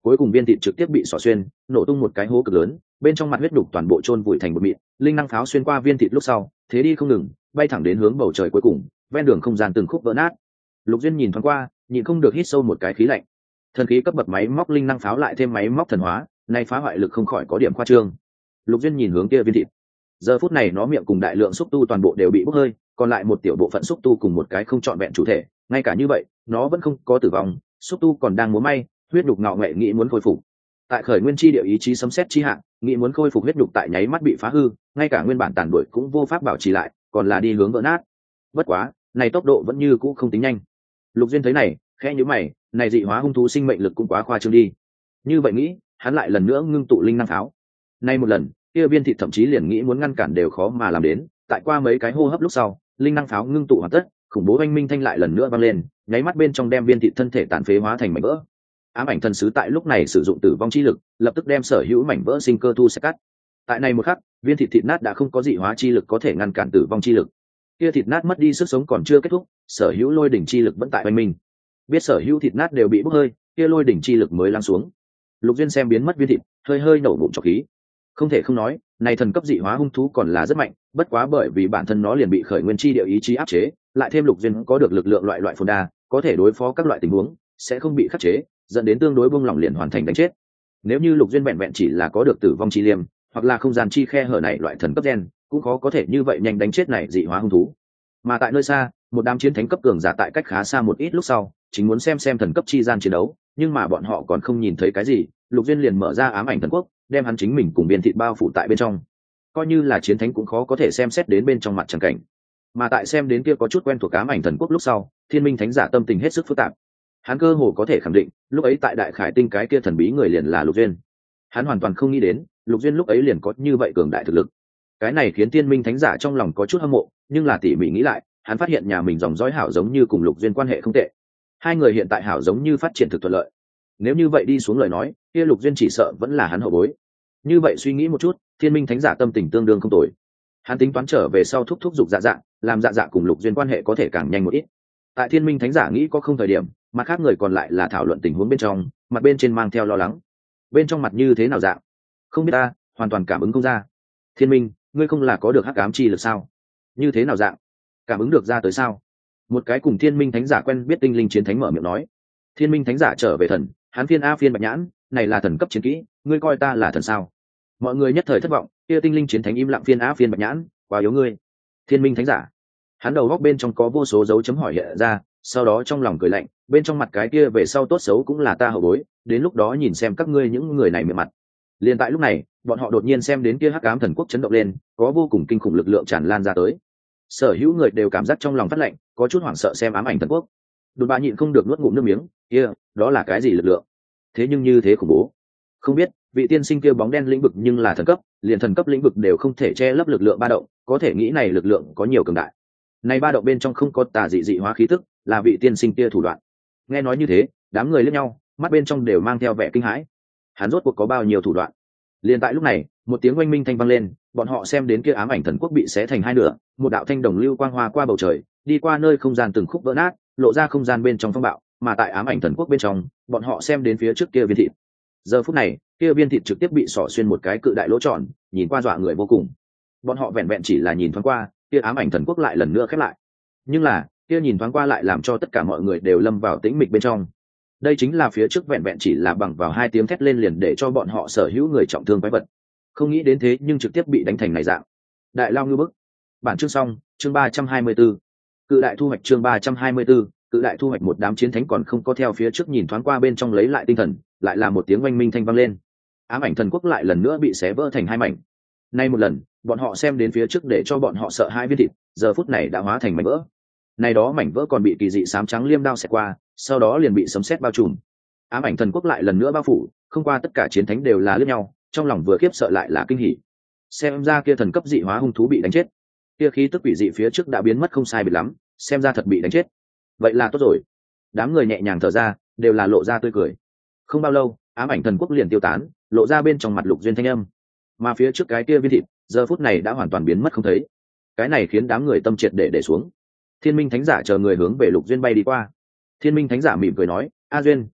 cuối cùng viên thịt trực tiếp bị xỏ xuyên, nổ tung một cái hố cực lớn, bên trong mặt huyết đục toàn bộ chôn vùi thành bột mịn. Linh năng pháo xuyên qua viên thịt lúc sau, thế đi không ngừng, bay thẳng đến hướng bầu trời cuối cùng, ven đường không gian từng khúc vỡ nát. Lục Duyên nhìn thoáng qua, nhịn không được hít sâu một cái khí lạnh. Thần khí cấp bậc máy móc linh năng pháo lại thêm máy móc thần hóa, nay phá hoại lực không khỏi có điểm khoa trương. Lục Duyên nhìn hướng kia viên thịt. Giờ phút này nó miệng cùng đại lượng xúc tu toàn bộ đều bị bốc hơi, còn lại một tiểu bộ phận xúc tu cùng một cái không trọn vẹn chủ thể, ngay cả như vậy, nó vẫn không có tử vong, xúc tu còn đang múa may, huyết đục ngạo nghệ nghĩ muốn khôi phục. Tại khởi nguyên chi địa ý chí sấm sét chi hạng, nghĩ muốn khôi phục huyết đục tại nháy mắt bị phá hư, ngay cả nguyên bản tàn đuổi cũng vô pháp bảo trì lại, còn là đi hướng vỡ nát. Bất quá, này tốc độ vẫn như cũ không tính nhanh. Lục Duyên thấy này, khẽ nhíu mày, này dị hóa hung thú sinh mệnh lực cũng quá khoa trương đi. Như vậy nghĩ, hắn lại lần nữa ngưng tụ linh năng pháo. Nay một lần, kia viên thịt thậm chí liền nghĩ muốn ngăn cản đều khó mà làm đến. Tại qua mấy cái hô hấp lúc sau, linh năng pháo ngưng tụ hoàn tất, khủng bố oanh minh thanh lại lần nữa vang lên, nháy mắt bên trong đem viên thịt thân thể tàn phế hóa thành mảnh vỡ. Ám ảnh thần sứ tại lúc này sử dụng tử vong chi lực, lập tức đem sở hữu mảnh vỡ sinh cơ thu sẽ cắt. Tại này một khắc, viên thịt thịt nát đã không có dị hóa chi lực có thể ngăn cản tử vong chi lực. Kia thịt nát mất đi sức sống còn chưa kết thúc, sở hữu lôi đỉnh chi lực vẫn tại oanh minh. Biết sở hữu thịt nát đều bị bốc hơi, kia lôi đỉnh chi lực mới lắng xuống. Lục Duyên xem biến mất viên thịt, hơi hơi nổ bụng trọc khí. Không thể không nói, này thần cấp dị hóa hung thú còn là rất mạnh, bất quá bởi vì bản thân nó liền bị khởi nguyên chi địa ý chí áp chế, lại thêm Lục Duyên có được lực lượng loại phồn đa, có thể đối phó các loại tình huống, sẽ không bị khắc chế, dẫn đến tương đối buông lỏng liền hoàn thành đánh chết. Nếu như Lục Duyên vẹn vẹn chỉ là có được tử vong chi liêm, hoặc là không gian chi khe hở này loại thần cấp gen, cũng khó có thể như vậy nhanh đánh chết này dị hóa hung thú. Mà tại nơi xa, một đám chiến thánh cấp cường giả tại cách khá xa một ít lúc sau, chính muốn xem thần cấp chi gian chiến đấu, nhưng mà bọn họ còn không nhìn thấy cái gì, Lục Duyên liền mở ra ám ảnh thần quốc, đem hắn chính mình cùng viên thịt bao phủ tại bên trong. Coi như là chiến thánh cũng khó có thể xem xét đến bên trong mặt chẳng cảnh. Mà tại xem đến kia có chút quen thuộc ám ảnh thần quốc lúc sau, Thiên Minh Thánh giả tâm tình hết sức phức tạp. Hắn cơ hồ có thể khẳng định, lúc ấy tại Đại Khải Tinh cái kia thần bí người liền là Lục Duyên. Hắn hoàn toàn không nghĩ đến, Lục Duyên lúc ấy liền có như vậy cường đại thực lực. Cái này khiến Thiên Minh Thánh giả trong lòng có chút hâm mộ, nhưng là tỉ mỉ nghĩ lại, hắn phát hiện nhà mình dòng dõi hảo giống như cùng Lục Duyên quan hệ không tệ. Hai người hiện tại hảo giống như phát triển thực thuận lợi. Nếu như vậy đi xuống lời nói, kia Lục Duyên chỉ sợ vẫn là hắn hậu bối. Như vậy suy nghĩ một chút, Thiên Minh Thánh giả tâm tình tương đương không tồi. Hắn tính toán trở về sau thúc giục dạ, làm dạ cùng Lục Duyên quan hệ có thể càng nhanh một ít. Tại Thiên Minh Thánh giả nghĩ có không thời điểm, mặt khác người còn lại là thảo luận tình huống bên trong, mặt bên trên mang theo lo lắng. Bên trong mặt như thế nào dạng? Không biết ta, hoàn toàn cảm ứng không ra. Thiên Minh, ngươi không là có được hắc ám chi lực sao? Như thế nào dạng? Cảm ứng được ra tới sao? Một cái cùng Thiên Minh Thánh giả quen biết tinh linh chiến thánh mở miệng nói. Thiên Minh Thánh giả trở về thần, hắn phiên bạch nhãn, này là thần cấp chiến kỹ, ngươi coi ta là thần sao? Mọi người nhất thời thất vọng, kia tinh linh chiến thánh im lặng phiên bạch nhãn, quá yếu ngươi. Thiên Minh Thánh giả, hắn đầu góc bên trong có vô số dấu chấm hỏi hiện ra, sau đó trong lòng cười lạnh, bên trong mặt cái kia về sau tốt xấu cũng là ta hậu bối, đến lúc đó nhìn xem các ngươi những người này miệng mặt. Liền tại lúc này, bọn họ đột nhiên xem đến kia hắc ám thần quốc chấn động lên, có vô cùng kinh khủng lực lượng tràn lan ra tới. Sở hữu người đều cảm giác trong lòng phát lạnh, có chút hoảng sợ xem ám ảnh thần quốc. Đột bạ nhịn không được nuốt ngụm nước miếng, kia, đó là cái gì lực lượng? Thế nhưng như thế khủng bố. Không biết, vị tiên sinh kia bóng đen lĩnh vực nhưng là thần cấp, liền thần cấp lĩnh vực đều không thể che lấp lực lượng ba động, có thể nghĩ này lực lượng có nhiều cường đại. Này ba động bên trong không có tà dị hóa khí tức, là vị tiên sinh kia thủ đoạn. Nghe nói như thế, đám người liếc nhau, mắt bên trong đều mang theo vẻ kinh hãi. Hắn rốt cuộc có bao nhiêu thủ đoạn? Liền tại lúc này, một tiếng oanh minh thanh vang lên, bọn họ xem đến kia ám ảnh thần quốc bị xé thành hai nửa, một đạo thanh đồng lưu quang hoa qua bầu trời, đi qua nơi không gian từng khúc vỡ nát, lộ ra không gian bên trong phong bạo, mà tại ám ảnh thần quốc bên trong, bọn họ xem đến phía trước kia viên thịt. Giờ phút này, kia viên thịt trực tiếp bị xỏ xuyên một cái cự đại lỗ tròn, nhìn qua dọa người vô cùng. Bọn họ vẹn vẹn chỉ là nhìn thoáng qua, kia ám ảnh thần quốc lại lần nữa khép lại. Nhưng là, kia nhìn thoáng qua lại làm cho tất cả mọi người đều lâm vào tĩnh mịch bên trong. Đây chính là phía trước vẹn vẹn chỉ là bằng vào hai tiếng thét lên liền để cho bọn họ sở hữu người trọng thương quái vật. Không nghĩ đến thế nhưng trực tiếp bị đánh thành này dạng. Đại lao ngư bức. Bản chương xong, chương 324. Cự đại thu hoạch chương 324, cự đại thu hoạch một đám chiến thánh còn không có theo phía trước nhìn thoáng qua bên trong lấy lại tinh thần, lại là một tiếng oanh minh thanh vang lên. Ám ảnh thần quốc lại lần nữa bị xé vỡ thành hai mảnh. Nay một lần, bọn họ xem đến phía trước để cho bọn họ sợ hai viên thịt, giờ phút này đã hóa thành mảnh vỡ. Này đó mảnh vỡ còn bị kỳ dị xám trắng liêm đao xẹt qua, sau đó liền bị sấm sét bao trùm. Ám ảnh thần quốc lại lần nữa bao phủ, không qua tất cả chiến thánh đều là liếc nhau, trong lòng vừa khiếp sợ lại là kinh hỉ. Xem ra kia thần cấp dị hóa hung thú bị đánh chết, kia khí tức quỷ dị phía trước đã biến mất không sai biệt lắm, xem ra thật bị đánh chết. Vậy là tốt rồi. Đám người nhẹ nhàng thở ra, đều là lộ ra tươi cười. Không bao lâu, ám ảnh thần quốc liền tiêu tán, lộ ra bên trong mặt Lục Duyên thanh âm. Mà phía trước cái kia viên thịt, giờ phút này đã hoàn toàn biến mất không thấy. Cái này khiến đám người tâm triệt để xuống. Thiên Minh Thánh giả chờ người hướng về Lục Duyên bay đi qua. Thiên Minh Thánh giả mỉm cười nói, A Duyên,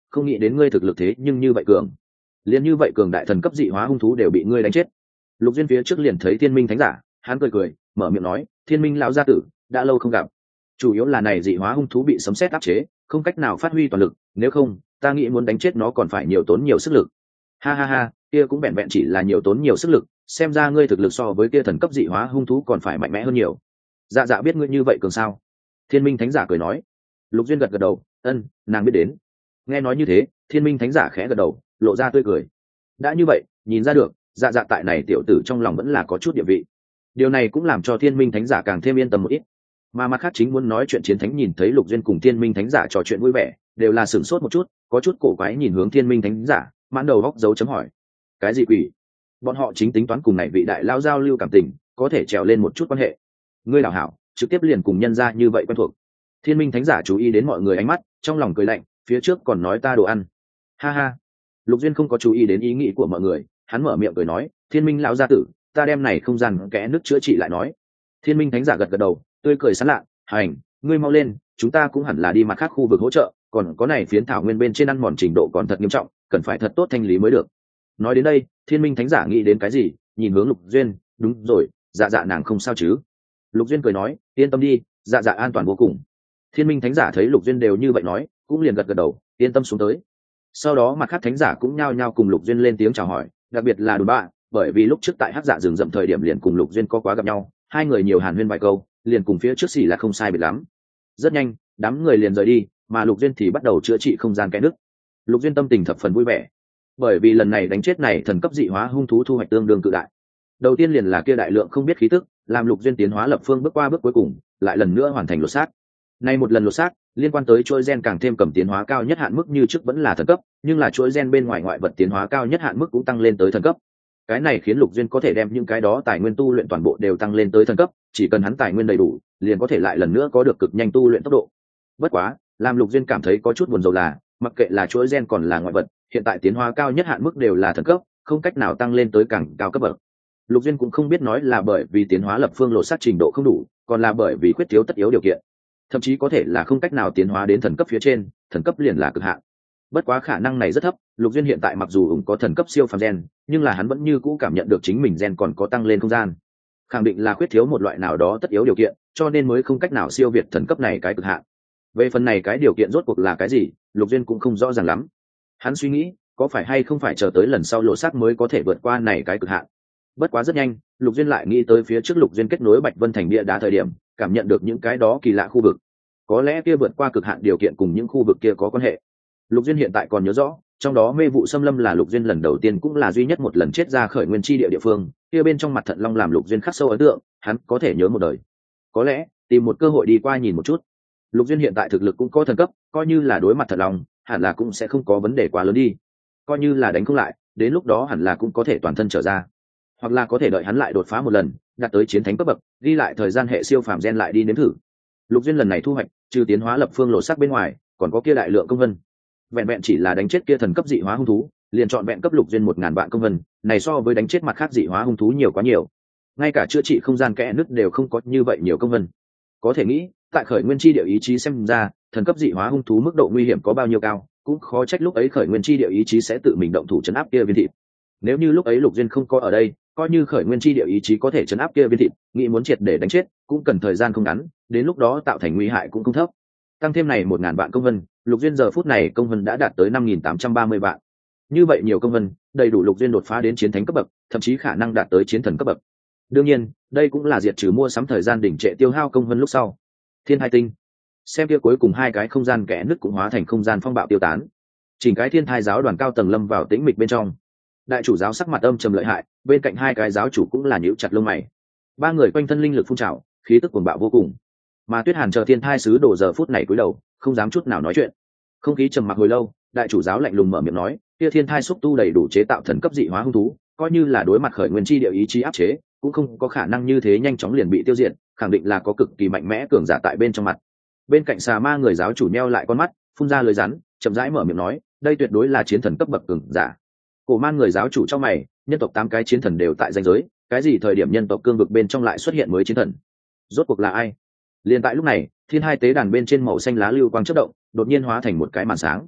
không nghĩ đến ngươi thực lực thế nhưng như vậy cường. Liên như vậy cường đại thần cấp dị hóa hung thú đều bị ngươi đánh chết. Lục Duyên phía trước liền thấy Thiên Minh Thánh Giả, hắn cười cười, mở miệng nói, Thiên Minh lão gia tử, đã lâu không gặp. Chủ yếu là này dị hóa hung thú bị sấm sét áp chế, không cách nào phát huy toàn lực, nếu không, ta nghĩ muốn đánh chết nó còn phải nhiều tốn nhiều sức lực. Ha ha ha, kia cũng vẹn vẹn chỉ là nhiều tốn nhiều sức lực, xem ra ngươi thực lực so với kia thần cấp dị hóa hung thú còn phải mạnh mẽ hơn nhiều. Dạ dạ biết ngươi như vậy cường sao? Thiên Minh Thánh Giả cười nói. Lục Duyên gật gật đầu, ân, nàng biết đến. Nghe nói như thế, Thiên Minh Thánh Giả khẽ gật đầu, lộ ra tươi cười. Đã như vậy, nhìn ra được, dạ dạ tại này tiểu tử trong lòng vẫn là có chút địa vị. Điều này cũng làm cho Thiên Minh Thánh Giả càng thêm yên tâm một ít. Mà mặt khác chính muốn nói chuyện chiến thánh nhìn thấy Lục Duyên cùng Thiên Minh Thánh Giả trò chuyện vui vẻ, đều là sửng sốt một chút, có chút cổ quái nhìn hướng Thiên Minh Thánh Giả, mãn đầu góc dấu chấm hỏi. Cái gì quỷ? Bọn họ chính tính toán cùng này vị đại lao giao lưu cảm tình, có thể trèo lên một chút quan hệ. Ngươi đảo hảo, trực tiếp liền cùng nhân ra như vậy quen thuộc. Thiên Minh Thánh Giả chú ý đến mọi người ánh mắt, trong lòng cười lạnh, phía trước còn nói ta đồ ăn. Ha ha. Lục Duyên không có chú ý đến ý nghĩ của mọi người, hắn mở miệng cười nói, Thiên Minh lão gia tử, ta đem này không gian kẽ nước chữa trị lại nói. Thiên Minh Thánh Giả gật gật đầu, tươi cười sán lạ, hành, ngươi mau lên, chúng ta cũng hẳn là đi mặt khác khu vực hỗ trợ, còn có này phiến thảo nguyên bên trên ăn mòn trình độ còn thật nghiêm trọng, cần phải thật tốt thanh lý mới được. Nói đến đây, Thiên Minh Thánh Giả nghĩ đến cái gì, nhìn hướng Lục Duyên, đúng rồi, dạ dạ nàng không sao chứ? Lục Duyên cười nói, yên tâm đi, dạ dạ an toàn vô cùng. Thiên Minh Thánh Giả thấy Lục Duyên đều như vậy nói, cũng liền gật gật đầu, yên tâm xuống tới. Sau đó mặt khác thánh giả cũng nhao nhao cùng Lục Duyên lên tiếng chào hỏi, đặc biệt là Đùn Bạ, bởi vì lúc trước tại Hắc Dạ rừng rậm thời điểm liền cùng Lục Duyên có quá gặp nhau, hai người nhiều hàn huyên vài câu, liền cùng phía trước xỉ là không sai biệt lắm. Rất nhanh, đám người liền rời đi, mà Lục Duyên thì bắt đầu chữa trị không gian kẽ nứt. Lục Duyên tâm tình thập phần vui vẻ, bởi vì lần này đánh chết này thần cấp dị hóa hung thú thu hoạch tương đương cự đại. Đầu tiên liền là kia đại lượng không biết khí tức, làm Lục Duyên tiến hóa lập phương bước qua bước cuối cùng, lại lần nữa hoàn thành lột xác. Nay một lần lột xác, liên quan tới chuỗi gen càng thêm cầm tiến hóa cao nhất hạn mức như trước vẫn là thần cấp, nhưng là chuỗi gen bên ngoài ngoại vật tiến hóa cao nhất hạn mức cũng tăng lên tới thần cấp. Cái này khiến Lục Duyên có thể đem những cái đó tài nguyên tu luyện toàn bộ đều tăng lên tới thần cấp, chỉ cần hắn tài nguyên đầy đủ, liền có thể lại lần nữa có được cực nhanh tu luyện tốc độ. Bất quá, làm Lục Duyên cảm thấy có chút buồn rầu là, mặc kệ là chuỗi gen còn là ngoại vật, hiện tại tiến hóa cao nhất hạn mức đều là thần cấp, không cách nào tăng lên tới càng cao cấp bậc. Lục Duyên cũng không biết nói là bởi vì tiến hóa lập phương lột xác trình độ không đủ, còn là bởi vì khuyết thiếu tất yếu điều kiện, thậm chí có thể là không cách nào tiến hóa đến thần cấp phía trên, thần cấp liền là cực hạn. Bất quá khả năng này rất thấp, Lục Duyên hiện tại mặc dù ủng có thần cấp siêu phàm gen, nhưng là hắn vẫn như cũ cảm nhận được chính mình gen còn có tăng lên không gian, khẳng định là khuyết thiếu một loại nào đó tất yếu điều kiện, cho nên mới không cách nào siêu việt thần cấp này cái cực hạn. Về phần này cái điều kiện rốt cuộc là cái gì, Lục Duyên cũng không rõ ràng lắm. Hắn suy nghĩ, có phải hay không phải chờ tới lần sau lộ xác mới có thể vượt qua này cái cực hạn. Bất quá rất nhanh, Lục Duyên lại nghĩ tới phía trước Lục Duyên kết nối Bạch Vân thành bia đá thời điểm, cảm nhận được những cái đó kỳ lạ khu vực. Có lẽ kia vượt qua cực hạn điều kiện cùng những khu vực kia có quan hệ. Lục Duyên hiện tại còn nhớ rõ, trong đó mê vụ xâm lâm là Lục Duyên lần đầu tiên cũng là duy nhất một lần chết ra khởi nguyên chi địa địa phương, kia bên trong mặt thận long làm Lục Duyên khắc sâu ấn tượng, hắn có thể nhớ một đời. Có lẽ, tìm một cơ hội đi qua nhìn một chút. Lục Duyên hiện tại thực lực cũng có thần cấp, coi như là đối mặt thận long, hẳn là cũng sẽ không có vấn đề quá lớn đi. Coi như là đánh không lại, đến lúc đó hẳn là cũng có thể toàn thân trở ra. Hoặc là có thể đợi hắn lại đột phá một lần, đạt tới chiến thánh cấp bậc, ghi lại thời gian hệ siêu phàm gen lại đi nếm thử. Lục Duyên lần này thu hoạch, trừ tiến hóa lập phương lộ sắc bên ngoài, còn có kia đại lượng công vân. Vẹn vẹn chỉ là đánh chết kia thần cấp dị hóa hung thú, liền chọn vẹn cấp Lục Duyên 1000 vạn công vân, này so với đánh chết mặt khác dị hóa hung thú nhiều quá nhiều. Ngay cả chữa trị không gian kẽ nứt đều không có như vậy nhiều công vân. Có thể nghĩ, tại khởi nguyên chi địa ý chí xem ra, thần cấp dị hóa hung thú mức độ nguy hiểm có bao nhiêu cao, cũng khó trách lúc ấy khởi nguyên chi địa ý chí sẽ tự mình động thủ trấn áp kia viên thịt. Nếu như lúc ấy Lục Duyên không có ở đây, coi như khởi nguyên chi địa ý chí có thể trấn áp kia viên thịt, nghĩ muốn triệt để đánh chết, cũng cần thời gian không ngắn, đến lúc đó tạo thành nguy hại cũng không thấp. Tăng thêm này 1000 vạn công vân, Lục Duyên giờ phút này công vân đã đạt tới 5830 vạn. Như vậy nhiều công vân, đầy đủ Lục Duyên đột phá đến chiến thánh cấp bậc, thậm chí khả năng đạt tới chiến thần cấp bậc. Đương nhiên, đây cũng là diệt trừ mua sắm thời gian đỉnh trệ tiêu hao công vân lúc sau. Thiên Thai Tinh, xem kia cuối cùng hai cái không gian kẽ nứt cũng hóa thành không gian phong bạo tiêu tán. Chỉnh cái Thiên Thai giáo đoàn cao tầng lâm vào tĩnh mịch bên trong. Đại chủ giáo sắc mặt âm trầm lợi hại, bên cạnh hai cái giáo chủ cũng là nhíu chặt lông mày. Ba người quanh thân linh lực phun trào, khí tức cuồng bạo vô cùng. Mà Tuyết Hàn chờ Thiên Thai sứ đổ giờ phút này cúi đầu, không dám chút nào nói chuyện. Không khí trầm mặc hồi lâu, đại chủ giáo lạnh lùng mở miệng nói, kia Thiên Thai xúc tu đầy đủ chế tạo thần cấp dị hóa hung thú, coi như là đối mặt khởi nguyên chi địa ý chí áp chế, cũng không có khả năng như thế nhanh chóng liền bị tiêu diệt, khẳng định là có cực kỳ mạnh mẽ cường giả tại bên trong mặt. Bên cạnh xà ma người giáo chủ nheo lại con mắt, phun ra lời rắn, chậm rãi mở miệng nói, đây tuyệt đối là chiến thần cấp bậc cường giả. Cổ man người giáo chủ trong mày, nhân tộc 8 cái chiến thần đều tại danh giới, cái gì thời điểm nhân tộc cương vực bên trong lại xuất hiện mới chiến thần? Rốt cuộc là ai? Liên tại lúc này, Thiên Hai tế đàn bên trên màu xanh lá lưu quang chớp động, đột nhiên hóa thành một cái màn sáng.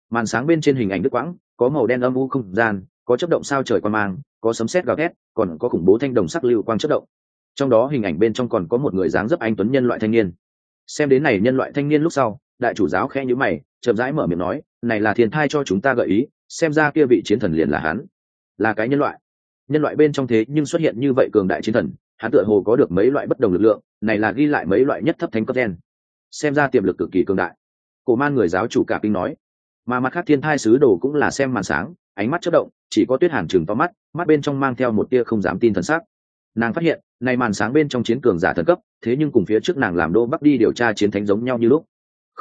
Màn sáng bên trên hình ảnh đứt quãng, có màu đen âm u không gian, có chớp động sao trời quang mang, có sấm sét gào thét, còn có khủng bố thanh đồng sắc lưu quang chớp động. Trong đó hình ảnh bên trong còn có một người dáng dấp anh tuấn nhân loại thanh niên. Xem đến này nhân loại thanh niên lúc sau, đại chủ giáo khẽ nhíu mày, chậm rãi mở miệng nói, này là thiên thai cho chúng ta gợi ý, xem ra kia vị chiến thần liền là hắn, là cái nhân loại bên trong thế nhưng xuất hiện như vậy cường đại chiến thần, hắn tựa hồ có được mấy loại bất đồng lực lượng, này là ghi lại mấy loại nhất thấp thánh cấp gen, xem ra tiềm lực cực kỳ cường đại. Cổ man người giáo chủ cả kinh nói. Mà mặt khác thiên thai sứ đồ cũng là xem màn sáng, ánh mắt chớp động, chỉ có Tuyết Hàn trừng to mắt, mắt bên trong mang theo một tia không dám tin thần sắc. Nàng phát hiện này màn sáng bên trong chiến cường giả thần cấp, thế nhưng cùng phía trước nàng làm đô bắc đi điều tra chiến thánh giống nhau như lúc.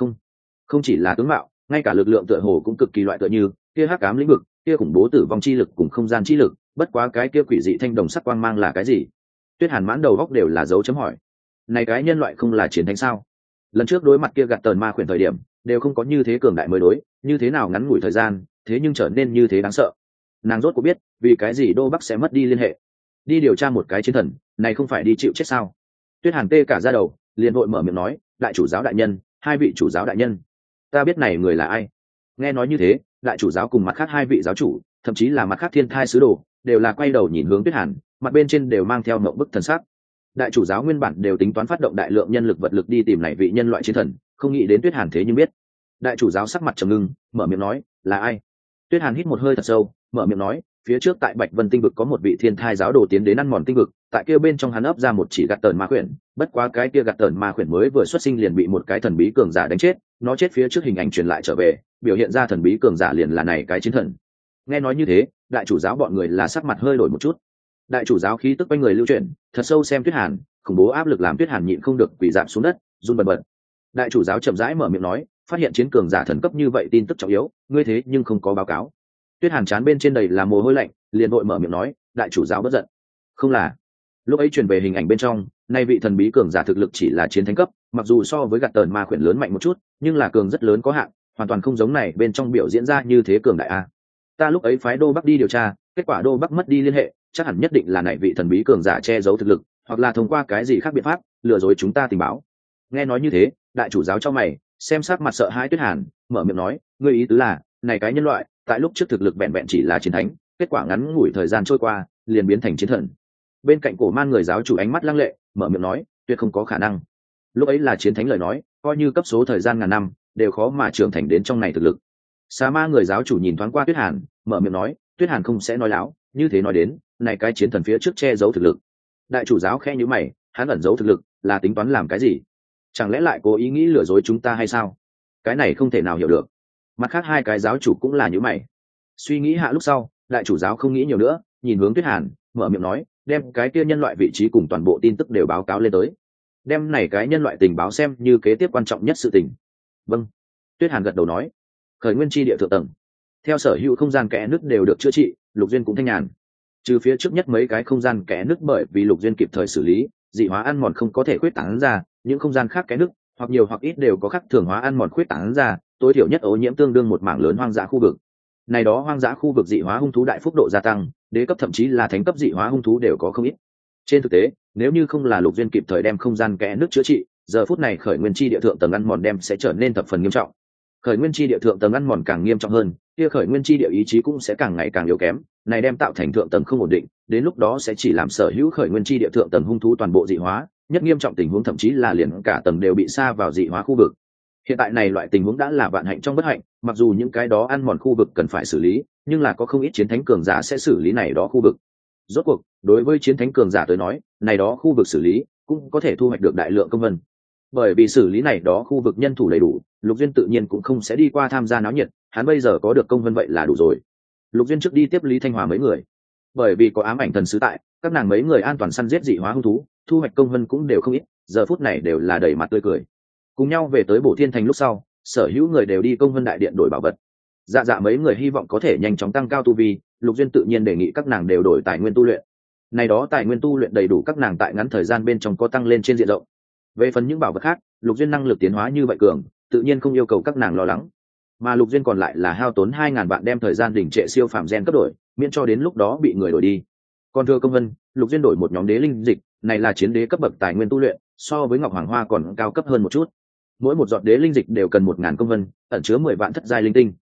Không chỉ là tướng mạo, ngay cả lực lượng tựa hồ cũng cực kỳ loại tựa như kia hắc ám lĩnh vực, kia khủng bố tử vong chi lực cùng không gian chi lực, bất quá cái kia quỷ dị thanh đồng sắc quang mang là cái gì? Tuyết Hàn mãn đầu góc đều là dấu chấm hỏi. Này cái nhân loại không là chiến thánh sao? Lần trước đối mặt kia gạt tờn ma khuyển thời điểm, đều không có như thế cường đại mới đối, như thế nào ngắn ngủi thời gian, thế nhưng trở nên như thế đáng sợ. Nàng rốt cuộc biết, vì cái gì Đô Bắc sẽ mất đi liên hệ. Đi điều tra một cái chiến thần, này không phải đi chịu chết sao? Tuyết Hàn tê cả da đầu, liền vội mở miệng nói, đại chủ giáo đại nhân, hai vị chủ giáo đại nhân, ta biết này người là ai. Nghe nói như thế, đại chủ giáo cùng mặt khác hai vị giáo chủ, thậm chí là mặt khác thiên thai sứ đồ, đều là quay đầu nhìn hướng Tuyết Hàn, mặt bên trên đều mang theo mộng bức thần sắc. Đại chủ giáo nguyên bản đều tính toán phát động đại lượng nhân lực vật lực đi tìm này vị nhân loại chiến thần, không nghĩ đến Tuyết Hàn thế nhưng biết. Đại chủ giáo sắc mặt trầm ngưng, mở miệng nói, là ai? Tuyết Hàn hít một hơi thật sâu, mở miệng nói, phía trước tại Bạch Vân tinh vực có một vị thiên thai giáo đồ tiến đến ăn mòn tinh vực, tại kia bên trong hắn ấp ra một chỉ gạt tờn ma khuyển, bất quá cái kia gạt tờn ma khuyển mới vừa xuất sinh liền bị một cái thần bí cường giả đánh chết, nó chết phía trước hình ảnh truyền lại trở về, biểu hiện ra thần bí cường giả liền là này cái chiến thần. Nghe nói như thế, đại chủ giáo bọn người là sắc mặt hơi đổi một chút. Đại chủ giáo khí tức quanh người lưu chuyển, thật sâu xem Tuyết Hàn, khủng bố áp lực làm Tuyết Hàn nhịn không được quỳ rạp xuống đất, run bần bật. Đại chủ giáo chậm rãi mở miệng nói, phát hiện chiến cường giả thần cấp như vậy tin tức trọng yếu, ngươi thế nhưng không có báo cáo. Tuyết Hàn chán bên trên đầy là mồ hôi lạnh, liền vội mở miệng nói, đại chủ giáo bất giận. Không là. Lúc ấy truyền về hình ảnh bên trong, nay vị thần bí cường giả thực lực chỉ là chiến thánh cấp, mặc dù so với gạt tờn ma khuyển lớn mạnh một chút, nhưng là cường rất lớn có hạn, hoàn toàn không giống này bên trong biểu diễn ra như thế cường đại a. Ta lúc ấy phái Đô Bắc đi điều tra, kết quả Đô Bắc mất đi liên hệ, chắc hẳn nhất định là này vị thần bí cường giả che giấu thực lực, hoặc là thông qua cái gì khác biện pháp lừa dối chúng ta tình báo. Nghe nói như thế, đại chủ giáo cho mày, xem sát mặt sợ hãi Tuyết Hàn, mở miệng nói, ngươi ý tứ là, này cái nhân loại, tại lúc trước thực lực vẹn vẹn chỉ là chiến thánh, kết quả ngắn ngủi thời gian trôi qua, liền biến thành chiến thần. Bên cạnh cổ man người giáo chủ ánh mắt lăng lệ, mở miệng nói, tuyệt không có khả năng. Lúc ấy là chiến thánh lời nói, coi như cấp số thời gian ngàn năm, đều khó mà trưởng thành đến trong này thực lực. Sa ma người giáo chủ nhìn thoáng qua Tuyết Hàn, mở miệng nói, Tuyết Hàn không sẽ nói láo, như thế nói đến, này cái chiến thần phía trước che giấu thực lực. Đại chủ giáo khẽ nhíu mày, hắn ẩn giấu thực lực, là tính toán làm cái gì? Chẳng lẽ lại cố ý nghĩ lừa dối chúng ta hay sao? Cái này không thể nào hiểu được. Mặt khác hai cái giáo chủ cũng là nhíu mày. Suy nghĩ hạ lúc sau, đại chủ giáo không nghĩ nhiều nữa, nhìn hướng Tuyết Hàn, mở miệng nói, đem cái kia nhân loại vị trí cùng toàn bộ tin tức đều báo cáo lên tới. Đem này cái nhân loại tình báo xem như kế tiếp quan trọng nhất sự tình. Vâng. Tuyết Hàn gật đầu nói. Khởi nguyên chi địa thượng tầng. Theo sở hữu không gian kẽ nứt đều được chữa trị, Lục Duyên cũng thanh nhàn. Trừ phía trước nhất mấy cái không gian kẽ nứt bởi vì Lục Duyên kịp thời xử lý, dị hóa ăn mòn không có thể khuyết tán ra, những không gian khác kẽ nứt, hoặc nhiều hoặc ít đều có khắc thường hóa ăn mòn khuyết tán ra, tối thiểu nhất ô nhiễm tương đương một mảng lớn hoang dã khu vực. Này đó hoang dã khu vực dị hóa hung thú đại phúc độ gia tăng, đế cấp thậm chí là thánh cấp dị hóa hung thú đều có không ít. Trên thực tế, nếu như không là Lục Duyên kịp thời đem không gian kẽ nứt chữa trị, giờ phút này khởi nguyên chi địa thượng tầng ăn mòn đem sẽ trở nên thập phần nghiêm trọng. Khởi nguyên chi địa thượng tầng ăn mòn càng nghiêm trọng hơn, kia khởi nguyên chi địa ý chí cũng sẽ càng ngày càng yếu kém, này đem tạo thành thượng tầng không ổn định, đến lúc đó sẽ chỉ làm sở hữu khởi nguyên chi địa thượng tầng hung thú toàn bộ dị hóa, nhất nghiêm trọng tình huống thậm chí là liền cả tầng đều bị sa vào dị hóa khu vực. Hiện tại này loại tình huống đã là vạn hạnh trong bất hạnh, mặc dù những cái đó ăn mòn khu vực cần phải xử lý, nhưng là có không ít chiến thánh cường giả sẽ xử lý này đó khu vực. Rốt cuộc, đối với chiến thánh cường giả tới nói, này đó khu vực xử lý cũng có thể thu hoạch được đại lượng công vân. Bởi vì xử lý này đó khu vực nhân thủ đầy đủ, Lục Duyên tự nhiên cũng không sẽ đi qua tham gia náo nhiệt, hắn bây giờ có được công vân vậy là đủ rồi. Lục Duyên trước đi tiếp Lý Thanh Hòa mấy người, bởi vì có ám ảnh thần sứ tại, các nàng mấy người an toàn săn giết dị hóa hung thú, thu hoạch công vân cũng đều không ít, giờ phút này đều là đầy mặt tươi cười. Cùng nhau về tới Bổ Thiên Thành lúc sau, sở hữu người đều đi công vân đại điện đổi bảo vật. Dạ mấy người hy vọng có thể nhanh chóng tăng cao tu vi, Lục Duyên tự nhiên đề nghị các nàng đều đổi tài nguyên tu luyện. Này đó tài nguyên tu luyện đầy đủ các nàng tại ngắn thời gian bên trong có tăng lên trên diện rộng. Về phần những bảo vật khác, Lục Duyên năng lực tiến hóa như vậy cường, tự nhiên không yêu cầu các nàng lo lắng. Mà Lục Duyên còn lại là hao tốn 2000 vạn đem thời gian đỉnh trệ siêu phàm gen cấp đổi, miễn cho đến lúc đó bị người đổi đi. Còn thừa công vân, Lục Duyên đổi một nhóm đế linh dịch, này là chiến đế cấp bậc tài nguyên tu luyện, so với Ngọc Hoàng Hoa còn cao cấp hơn một chút. Mỗi một giọt đế linh dịch đều cần 1000 công vân, ẩn chứa 10 vạn thất giai linh tinh.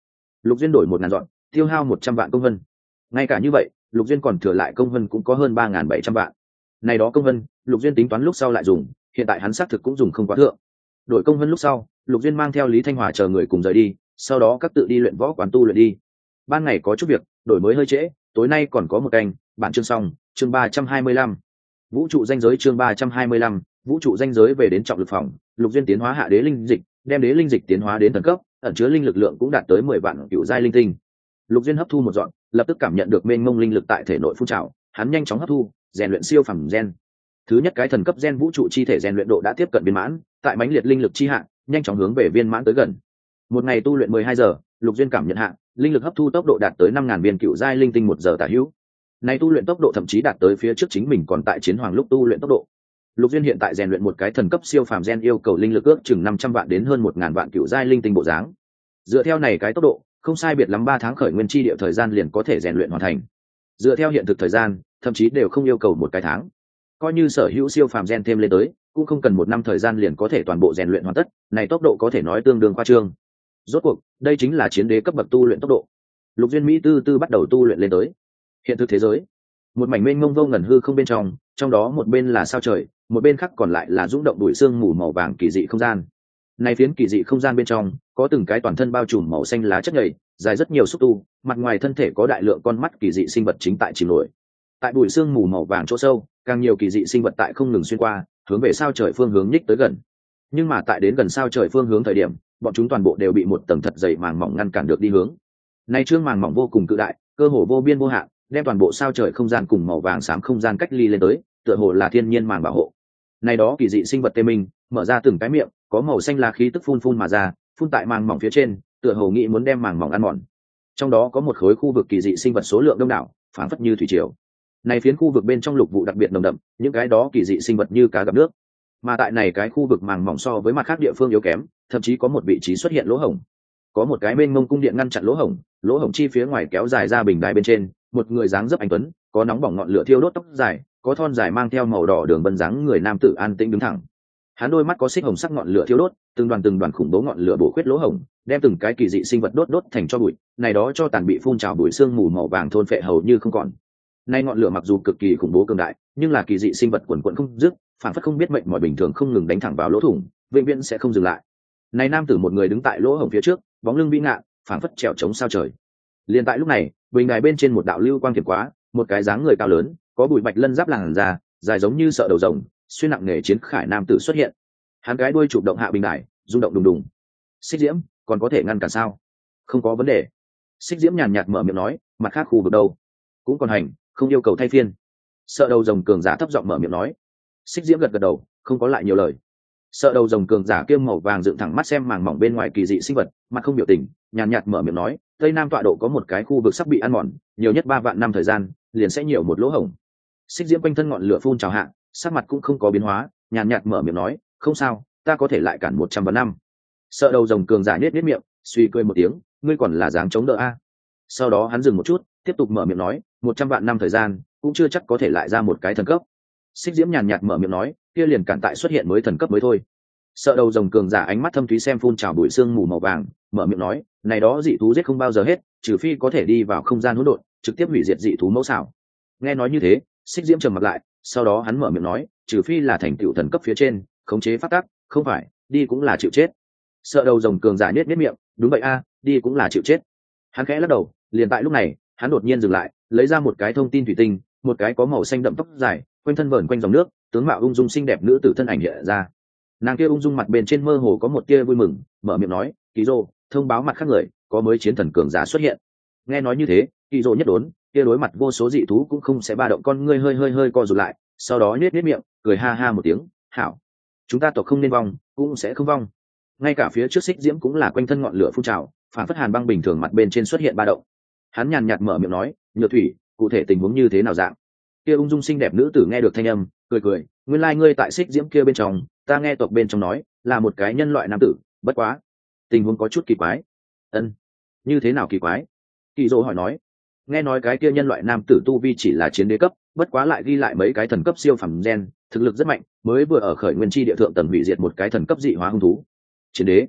Lục Duyên đổi 1.000 dọn, tiêu hao 100 vạn công vân. Ngay cả như vậy, Lục Duyên còn thừa lại công vân cũng có hơn 3.700 vạn. Này đó công vân, Lục Duyên tính toán lúc sau lại dùng, hiện tại hắn xác thực cũng dùng không quá thượng. Đổi công vân lúc sau, Lục Duyên mang theo Lý Thanh Hòa chờ người cùng rời đi, sau đó các tự đi luyện võ quán tu luyện đi. Ban ngày có chút việc, đổi mới hơi trễ, tối nay còn có một canh, bản chương xong, chương 325. Vũ trụ danh giới chương 325, vũ trụ danh giới về đến trọng lực phòng, Lục Duyên tiến hóa hạ đế linh dịch, đem đế linh dịch tiến hóa đến thần cấp, ẩn chứa linh lực lượng cũng đạt tới 10 vạn cựu giai linh tinh. Lục Duyên hấp thu một dọn, lập tức cảm nhận được mênh mông linh lực tại thể nội phun trào, hắn nhanh chóng hấp thu, rèn luyện siêu phẩm gen. Thứ nhất cái thần cấp gen vũ trụ chi thể rèn luyện độ đã tiếp cận viên mãn, tại mãnh liệt linh lực chi hạ, nhanh chóng hướng về viên mãn tới gần. Một ngày tu luyện 12 giờ, Lục Duyên cảm nhận hạ, linh lực hấp thu tốc độ đạt tới 5.000 viên cựu giai linh tinh một giờ tả hữu. Này tu luyện tốc độ thậm chí đạt tới phía trước chính mình còn tại chiến hoàng lúc tu luyện tốc độ. Lục Duyên hiện tại rèn luyện một cái thần cấp siêu phàm gen yêu cầu linh lực ước chừng 500 vạn đến hơn 1.000 vạn cựu giai linh tinh bộ dáng. Dựa theo này cái tốc độ, không sai biệt lắm 3 tháng khởi nguyên chi địa thời gian liền có thể rèn luyện hoàn thành. Dựa theo hiện thực thời gian, thậm chí đều không yêu cầu một cái tháng. Coi như sở hữu siêu phàm gen thêm lên tới, cũng không cần 1 năm thời gian liền có thể toàn bộ rèn luyện hoàn tất, này tốc độ có thể nói tương đương khoa trương. Rốt cuộc, đây chính là chiến đế cấp bậc tu luyện tốc độ. Lục Duyên Mỹ tư tư bắt đầu tu luyện lên tới. Hiện thực thế giới, một mảnh mênh mông vô ngần hư không bên trong đó một bên là sao trời, một bên khác còn lại là rung động bụi sương mù màu vàng kỳ dị không gian. Này phiến kỳ dị không gian bên trong, có từng cái toàn thân bao trùm màu xanh lá chất nhầy, dài rất nhiều xúc tu, mặt ngoài thân thể có đại lượng con mắt kỳ dị sinh vật chính tại chìm nổi. Tại bụi sương mù màu vàng chỗ sâu, càng nhiều kỳ dị sinh vật tại không ngừng xuyên qua, hướng về sao trời phương hướng nhích tới gần. Nhưng mà tại đến gần sao trời phương hướng thời điểm, bọn chúng toàn bộ đều bị một tầng thật dày màng mỏng ngăn cản được đi hướng. Này trương màng mỏng vô cùng cự đại, cơ hồ vô biên vô hạn, đem toàn bộ sao trời không gian cùng màu vàng xám không gian cách ly lên tới, tựa hồ là thiên nhiên màng bảo hộ. Này đó kỳ dị sinh vật tê minh, mở ra từng cái miệng, có màu xanh lá khí tức phun phun mà ra, phun tại màng mỏng phía trên, tựa hồ nghĩ muốn đem màng mỏng ăn mòn. Trong đó có một khối khu vực kỳ dị sinh vật số lượng đông đảo, phảng phất như thủy triều. Này phiến khu vực bên trong lục vụ đặc biệt nồng đậm, những cái đó kỳ dị sinh vật như cá gặp nước. Mà tại này cái khu vực màng mỏng so với mặt khác địa phương yếu kém, thậm chí có một vị trí xuất hiện lỗ hổng. Có một cái mênh mông cung điện ngăn chặn lỗ hổng chi phía ngoài kéo dài ra bình đài bên trên, một người dáng dấp anh tuấn, có nóng bỏng ngọn lửa thiêu đốt tóc dài, có thon dài mang theo màu đỏ đường vân dáng người nam tử an tĩnh đứng thẳng. Hắn đôi mắt có xích hồng sắc ngọn lửa thiêu đốt, từng đoàn khủng bố ngọn lửa bổ khuyết lỗ hổng, đem từng cái kỳ dị sinh vật đốt thành cho bụi, này đó cho tàn bị phun trào bụi sương mù màu vàng thôn phệ hầu như không còn. Nay ngọn lửa mặc dù cực kỳ khủng bố cường đại, nhưng là kỳ dị sinh vật quần quần không dứt, phản phất không biết mệnh mỏi bình thường không ngừng đánh thẳng vào lỗ thủng, vĩnh viễn sẽ không dừng lại. Này nam tử một người đứng tại lỗ hổng phía trước, bóng lưng vĩ ngạn, phản phất trèo chống sao trời. Liên tại lúc này, bình đài bên trên một đạo lưu quang thiểm quá, một cái dáng người cao lớn, có bụi bạch lân giáp làn da, dài giống như sợ đầu rồng, xuyên nặng nghề chiến khải nam tử xuất hiện. Hắn cái đuôi chụp động hạ bình đài, rung động đùng đùng. Xích Diễm, còn có thể ngăn cản sao? Không có vấn đề. Xích Diễm nhàn nhạt mở miệng nói, mặt khác khu vực đâu cũng còn hành, không yêu cầu thay phiên. Sợ đầu rồng cường giả thấp giọng mở miệng nói. Xích Diễm gật gật đầu, không có lại nhiều lời. Sợ đầu rồng cường giả kiêm màu vàng dựng thẳng mắt xem màng mỏng bên ngoài kỳ dị sinh vật, mặt không biểu tình, nhàn nhạt mở miệng nói, tây nam tọa độ có một cái khu vực sắp bị ăn mòn, nhiều nhất 3 vạn năm thời gian, liền sẽ nhiều một lỗ hổng. Xích Diễm quanh thân ngọn lửa phun trào hạ, sắc mặt cũng không có biến hóa, nhàn nhạt mở miệng nói, không sao, ta có thể lại cản 100 vạn năm. Sợ đầu rồng cường giả nhếch miệng, suy cười một tiếng, ngươi còn là dáng chống đỡ a. Sau đó hắn dừng một chút, tiếp tục mở miệng nói, 100 vạn năm thời gian, cũng chưa chắc có thể lại ra một cái thần cấp. Xích Diễm nhàn nhạt mở miệng nói, kia liền cản tại xuất hiện mới thần cấp mới thôi. Sợ đầu rồng cường giả ánh mắt thâm thúy xem phun trào bụi sương mù màu vàng, mở miệng nói, này đó dị thú giết không bao giờ hết, trừ phi có thể đi vào không gian hỗn độn, trực tiếp hủy diệt dị thú mẫu xảo. Nghe nói như thế, Xích Diễm trầm mặt lại, sau đó hắn mở miệng nói, trừ phi là thành tựu thần cấp phía trên, khống chế phát tác, không phải, đi cũng là chịu chết. Sợ đầu rồng cường giả nhếch miệng, đúng vậy a, đi cũng là chịu chết. Hắn khẽ lắc đầu, liền tại lúc này, hắn đột nhiên dừng lại, lấy ra một cái thông tin thủy tinh, một cái có màu xanh đậm tóc dài, quanh thân vờn quanh dòng nước, tướng mạo ung dung xinh đẹp nữ tử thân ảnh hiện ra. Nàng kia ung dung mặt bên trên mơ hồ có một tia vui mừng, mở miệng nói, Kỳ Dô, thông báo mặt khác người, có mới chiến thần cường giả xuất hiện. Nghe nói như thế, Kỳ Dô nhất đốn, kia đối mặt vô số dị thú cũng không sẽ ba động, con ngươi hơi co rụt lại, sau đó nhếch miệng, cười ha ha một tiếng, hảo, chúng ta tộc không nên vong, cũng sẽ không vong. Ngay cả phía trước Xích Diễm cũng là quanh thân ngọn lửa phun trào, phản phất hàn băng bình thường mặt bên trên xuất hiện ba động. Hắn nhàn nhạt mở miệng nói, Nhược Thủy, cụ thể tình huống như thế nào dạng? Kia ung dung xinh đẹp nữ tử nghe được thanh âm, cười, nguyên lai ngươi tại Xích Diễm kia bên trong, ta nghe tộc bên trong nói, là một cái nhân loại nam tử, bất quá, tình huống có chút kỳ quái. Ân, như thế nào kỳ quái? Kỳ Dỗ hỏi nói, nghe nói cái kia nhân loại nam tử tu vi chỉ là chiến đế cấp, bất quá lại ghi lại mấy cái thần cấp siêu phẩm gen, thực lực rất mạnh, mới vừa ở khởi nguyên chi địa thượng tầng hủy diệt một cái thần cấp dị hóa hung thú. Chiến đế?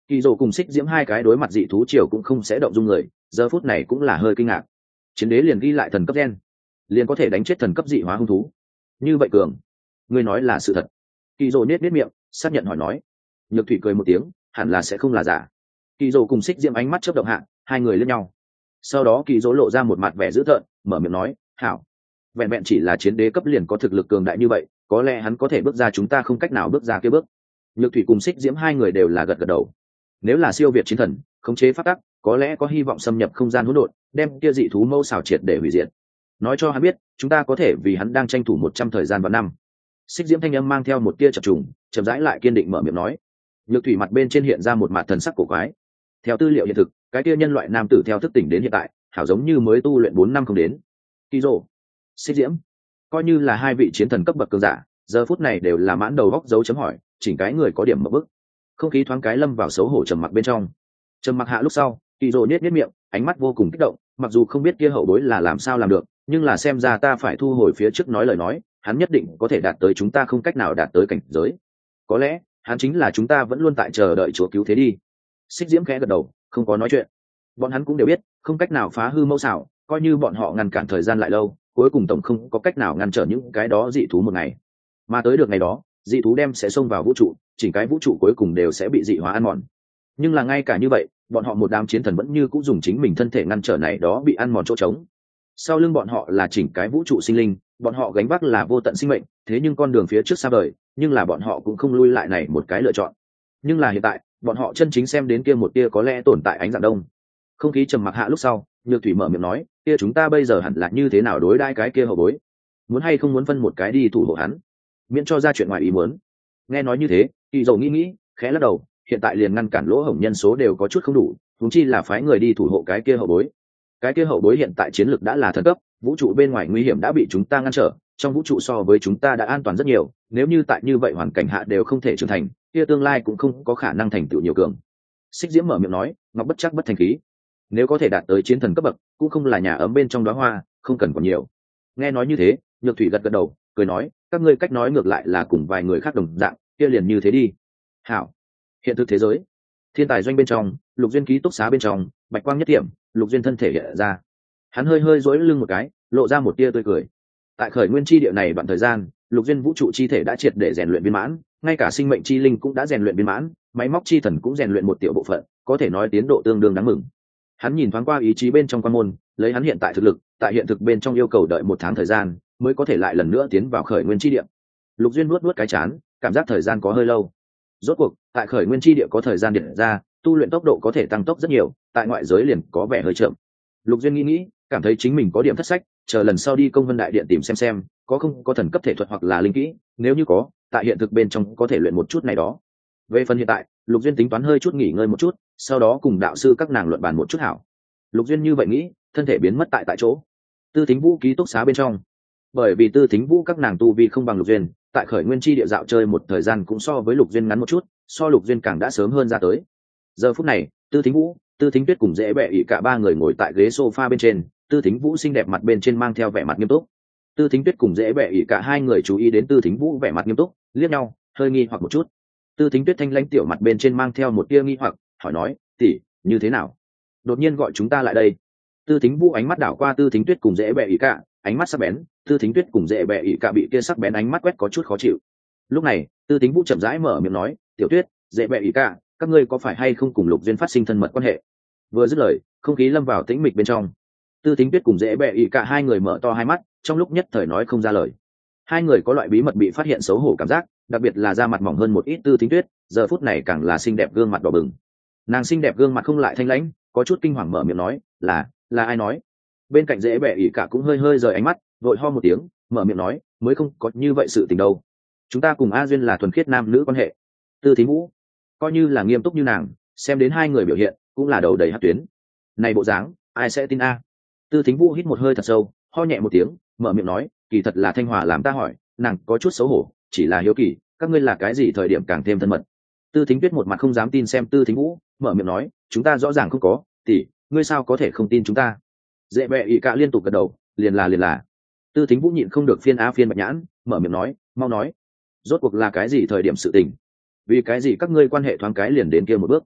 Kỳ Dụ cùng Xích Diễm hai cái đối mặt dị thú triều cũng không sẽ động dung người, giờ phút này cũng là hơi kinh ngạc. Chiến đế liền ghi lại thần cấp gen, liền có thể đánh chết thần cấp dị hóa hung thú. Như vậy cường, ngươi nói là sự thật? Kỳ Dụ nết miệng, xác nhận hỏi nói. Nhược Thủy cười một tiếng, hẳn là sẽ không là giả. Kỳ Dụ cùng Xích Diễm ánh mắt chớp động hạ, hai người liếc nhau. Sau đó Kỳ Dụ lộ ra một mặt vẻ dữ tợn, mở miệng nói, "Hảo, vẹn vẹn chỉ là chiến đế cấp liền có thực lực cường đại như vậy, có lẽ hắn có thể bước ra chúng ta không cách nào bước ra kia bước." Nhược Thủy cùng Xích Diễm hai người đều là gật gật đầu. Nếu là siêu việt chiến thần, khống chế pháp tắc, có lẽ có hy vọng xâm nhập không gian hỗn độn, đem kia dị thú mâu xảo triệt để hủy diệt. Nói cho hắn biết, chúng ta có thể vì hắn đang tranh thủ 100 thời gian và năm. Xích Diễm thanh âm mang theo một tia chập trùng, chậm rãi lại kiên định mở miệng nói. Nhược Thủy mặt bên trên hiện ra một mặt thần sắc cổ quái. Theo tư liệu hiện thực, cái kia nhân loại nam tử theo thức tỉnh đến hiện tại, hảo giống như mới tu luyện 4 năm không đến. Kỳ Dụ, Xích Diễm, coi như là hai vị chiến thần cấp bậc cường giả, giờ phút này đều là mãn đầu góc dấu chấm hỏi, chỉnh cái người có điểm mở bức. Không khí thoáng cái lâm vào xấu hổ trầm mặc bên trong. Trầm mặc hạ lúc sau, Kỳ Dụ nhếch miệng, ánh mắt vô cùng kích động, mặc dù không biết kia hậu bối là làm sao làm được, nhưng là xem ra ta phải thu hồi phía trước nói lời nói, hắn nhất định có thể đạt tới chúng ta không cách nào đạt tới cảnh giới. Có lẽ, hắn chính là chúng ta vẫn luôn tại chờ đợi Chúa cứu thế đi. Xích Diễm khẽ gật đầu, không có nói chuyện. Bọn hắn cũng đều biết, không cách nào phá hư mẫu xảo, coi như bọn họ ngăn cản thời gian lại lâu, cuối cùng tổng không có cách nào ngăn trở những cái đó dị thú một ngày. Mà tới được ngày đó, dị thú đem sẽ xông vào vũ trụ, chỉnh cái vũ trụ cuối cùng đều sẽ bị dị hóa ăn mòn. Nhưng là ngay cả như vậy, bọn họ một đám chiến thần vẫn như cũng dùng chính mình thân thể ngăn trở này đó bị ăn mòn chỗ trống. Sau lưng bọn họ là chỉnh cái vũ trụ sinh linh, bọn họ gánh vác là vô tận sinh mệnh, thế nhưng con đường phía trước xa vời, nhưng là bọn họ cũng không lui lại này một cái lựa chọn. Nhưng là hiện tại, bọn họ chân chính xem đến kia một tia có lẽ tồn tại ánh dạng đông. Không khí trầm mặc hạ lúc sau, Nhược Thủy mở miệng nói, kia chúng ta bây giờ hẳn là như thế nào đối đãi cái kia hậu bối? Muốn hay không muốn phân một cái đi thủ hộ hắn, miễn cho ra chuyện ngoài ý muốn. Nghe nói như thế, Kỳ Dầu nghĩ, khẽ lắc đầu, hiện tại liền ngăn cản lỗ hổng nhân số đều có chút không đủ, huống chi là phái người đi thủ hộ cái kia hậu bối. Cái kia hậu bối hiện tại chiến lực đã là thần cấp, vũ trụ bên ngoài nguy hiểm đã bị chúng ta ngăn trở, trong vũ trụ so với chúng ta đã an toàn rất nhiều, nếu như tại như vậy hoàn cảnh hạ đều không thể trưởng thành, kia tương lai cũng không có khả năng thành tựu nhiều cường. Xích Diễm mở miệng nói, ngọc bất chắc bất thành khí. Nếu có thể đạt tới chiến thần cấp bậc, cũng không là nhà ấm bên trong đóa hoa, không cần còn nhiều. Nghe nói như thế, Nhược Thủy gật gật đầu, cười nói, các ngươi cách nói ngược lại là cùng vài người khác đồng dạng, kia liền như thế đi. Hảo. Hiện thực thế giới, thiên tài doanh bên trong, Lục Duyên ký túc xá bên trong, bạch quang nhất điểm, Lục Duyên thân thể hiện ra. Hắn hơi hơi duỗi lưng một cái, lộ ra một tia tươi cười. Tại khởi nguyên chi địa này đoạn thời gian, Lục Duyên vũ trụ chi thể đã triệt để rèn luyện viên mãn, ngay cả sinh mệnh chi linh cũng đã rèn luyện viên mãn, máy móc chi thần cũng rèn luyện một tiểu bộ phận, có thể nói tiến độ tương đương đáng mừng. Hắn nhìn thoáng qua ý chí bên trong quan môn, lấy hắn hiện tại thực lực, tại hiện thực bên trong yêu cầu đợi 1 tháng thời gian, mới có thể lại lần nữa tiến vào khởi nguyên chi địa. Lục Duyên nuốt cái chán, cảm giác thời gian có hơi lâu. Rốt cuộc, tại khởi nguyên chi địa có thời gian điện ra, tu luyện tốc độ có thể tăng tốc rất nhiều, tại ngoại giới liền có vẻ hơi chậm. Lục Duyên nghĩ, cảm thấy chính mình có điểm thất sách, chờ lần sau đi Công Vân Đại Điện tìm xem, có không có thần cấp thể thuật hoặc là linh kỹ, nếu như có, tại hiện thực bên trong có thể luyện một chút này đó. Về phần hiện tại, Lục Duyên tính toán hơi chút nghỉ ngơi một chút, sau đó cùng đạo sư các nàng luận bàn một chút hảo. Lục Duyên như vậy nghĩ, thân thể biến mất tại chỗ. Tư Thính Vũ ký túc xá bên trong. Bởi vì Tư Thính Vũ các nàng tu vi không bằng Lục Duyên, tại khởi nguyên chi địa dạo chơi một thời gian cũng so với Lục Duyên ngắn một chút, so Lục Duyên càng đã sớm hơn ra tới. Giờ phút này, Tư Thính Vũ, Tư Thính Tuyết cùng Dễ Bệ ỉ cả ba người ngồi tại ghế sofa bên trên, Tư Thính Vũ xinh đẹp mặt bên trên mang theo vẻ mặt nghiêm túc. Tư Thính Tuyết cùng Dễ Bệ ỉ cả hai người chú ý đến Tư Thính Vũ vẻ mặt nghiêm túc, liếc nhau, hơi nghi hoặc một chút. Tư Thính Tuyết thanh lãnh tiểu mặt bên trên mang theo một tia nghi hoặc, hỏi nói, tỷ, như thế nào? Đột nhiên gọi chúng ta lại đây. Tư Thính Vũ ánh mắt đảo qua Tư Thính Tuyết cùng Dễ Bệ ỉ cả, ánh mắt sắc bén. Tư Thính Tuyết cùng Dễ Bệ ỉ cả bị kia sắc bén ánh mắt quét có chút khó chịu. Lúc này, Tư Thính Vũ chậm rãi mở miệng nói, tiểu Tuyết, Dễ Bệ ỉ cả, các ngươi có phải hay không cùng Lục Duyên phát sinh thân mật quan hệ? Vừa dứt lời, không khí lâm vào tĩnh mịch bên trong. Tư Thính Tuyết cùng Dễ Bệ ỉ cả hai người mở to hai mắt, trong lúc nhất thời nói không ra lời. Hai người có loại bí mật bị phát hiện xấu hổ cảm giác, đặc biệt là da mặt mỏng hơn một ít Tư Thính Tuyết, giờ phút này càng là xinh đẹp gương mặt đỏ bừng. Nàng xinh đẹp gương mặt không lại thanh lãnh, có chút kinh hoàng mở miệng nói, là ai nói? Bên cạnh Dễ Bệ ỉ cả cũng hơi hơi rời ánh mắt, vội ho một tiếng, mở miệng nói, mới không có như vậy sự tình đâu. Chúng ta cùng A Duyên là thuần khiết nam nữ quan hệ. Tư Thính Vũ coi như là nghiêm túc như nàng, xem đến hai người biểu hiện cũng là đầu đầy hắc tuyến. Này bộ dáng, ai sẽ tin a? Tư Thính Vũ hít một hơi thật sâu, ho nhẹ một tiếng, mở miệng nói, kỳ thật là Thanh Hòa làm ta hỏi, nàng có chút xấu hổ, chỉ là hiếu kỳ, các ngươi là cái gì thời điểm càng thêm thân mật? Tư Thính Tuyết một mặt không dám tin xem Tư Thính Vũ, mở miệng nói, chúng ta rõ ràng không có, tỷ, ngươi sao có thể không tin chúng ta? Dễ Bệ ỉ cả liên tục gật đầu, liền là. Tư Thính Vũ nhịn không được phiên bạch nhãn, mở miệng nói, mau nói, rốt cuộc là cái gì thời điểm sự tình? Vì cái gì các ngươi quan hệ thoáng cái liền đến kia một bước?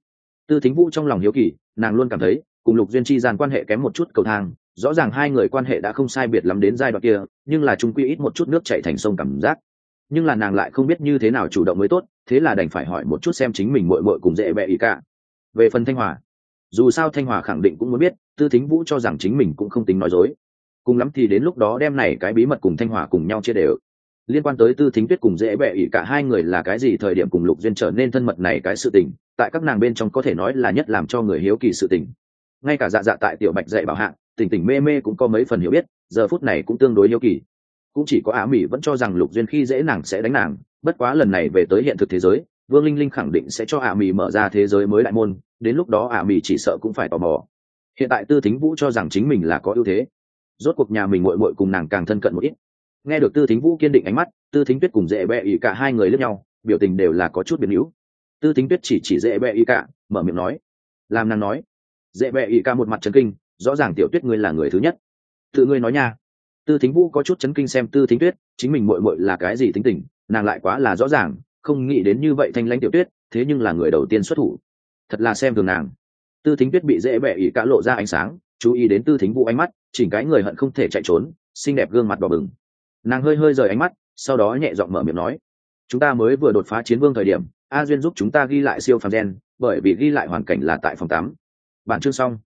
Tư Thính Vũ trong lòng hiếu kỳ, nàng luôn cảm thấy cùng Lục Duyên chi gian quan hệ kém một chút cầu thang, rõ ràng hai người quan hệ đã không sai biệt lắm đến giai đoạn kia, nhưng là chung quy ít một chút nước chảy thành sông cảm giác. Nhưng là nàng lại không biết như thế nào chủ động mới tốt, thế là đành phải hỏi một chút xem chính mình muội muội cùng dễ bẹ ý cả. Về phần Thanh Hòa, dù sao Thanh Hòa khẳng định cũng muốn biết, Tư Thính Vũ cho rằng chính mình cũng không tính nói dối. Cùng lắm thì đến lúc đó đem này cái bí mật cùng Thanh Hòa cùng nhau chia đều. Liên quan tới Tư Thính Tuyết cùng dễ bẹ ý cả hai người là cái gì thời điểm cùng Lục Duyên trở nên thân mật này cái sự tình, tại các nàng bên trong có thể nói là nhất làm cho người hiếu kỳ sự tình. Ngay cả Dạ Dạ tại Tiểu Bạch dạy bảo hạng, tỉnh tỉnh mê mê cũng có mấy phần hiểu biết, giờ phút này cũng tương đối hiếu kỳ. Cũng chỉ có Á Mỹ vẫn cho rằng Lục Duyên khi dễ nàng sẽ đánh nàng, bất quá lần này về tới hiện thực thế giới, Vương Linh Linh khẳng định sẽ cho Á Mỹ mở ra thế giới mới đại môn, đến lúc đó Á Mỹ chỉ sợ cũng phải tò mò. Hiện tại Tư Thính Vũ cho rằng chính mình là có ưu thế, rốt cuộc nhà mình muội muội cùng nàng càng thân cận một ít. Nghe được Tư Thính Vũ kiên định ánh mắt, Tư Thính Tuyết cùng dễ bẹ ý cả hai người liếc nhau, biểu tình đều là có chút biến hữu. Tư Thính Tuyết chỉ dễ bẹ ý cả, mở miệng nói, làm nàng nói. Dễ bẹ ý cả một mặt chấn kinh, rõ ràng Tiểu Tuyết ngươi là người thứ nhất, tự ngươi nói nha. Tư Thính Vũ có chút chấn kinh xem Tư Thính Tuyết, chính mình muội muội là cái gì tính tình, nàng lại quá là rõ ràng, không nghĩ đến như vậy thanh lãnh Tiểu Tuyết, thế nhưng là người đầu tiên xuất thủ, thật là xem thường nàng. Tư Thính Tuyết bị dễ bẹ ý cả lộ ra ánh sáng, chú ý đến Tư Thính Vũ ánh mắt, chỉnh cái người hận không thể chạy trốn, xinh đẹp gương mặt đỏ bừng. Nàng hơi hơi rời ánh mắt, sau đó nhẹ giọng mở miệng nói, chúng ta mới vừa đột phá chiến vương thời điểm, A Duyên giúp chúng ta ghi lại siêu phàm gen, bởi vì ghi lại hoàn cảnh là tại phòng 8. Bản chương xong.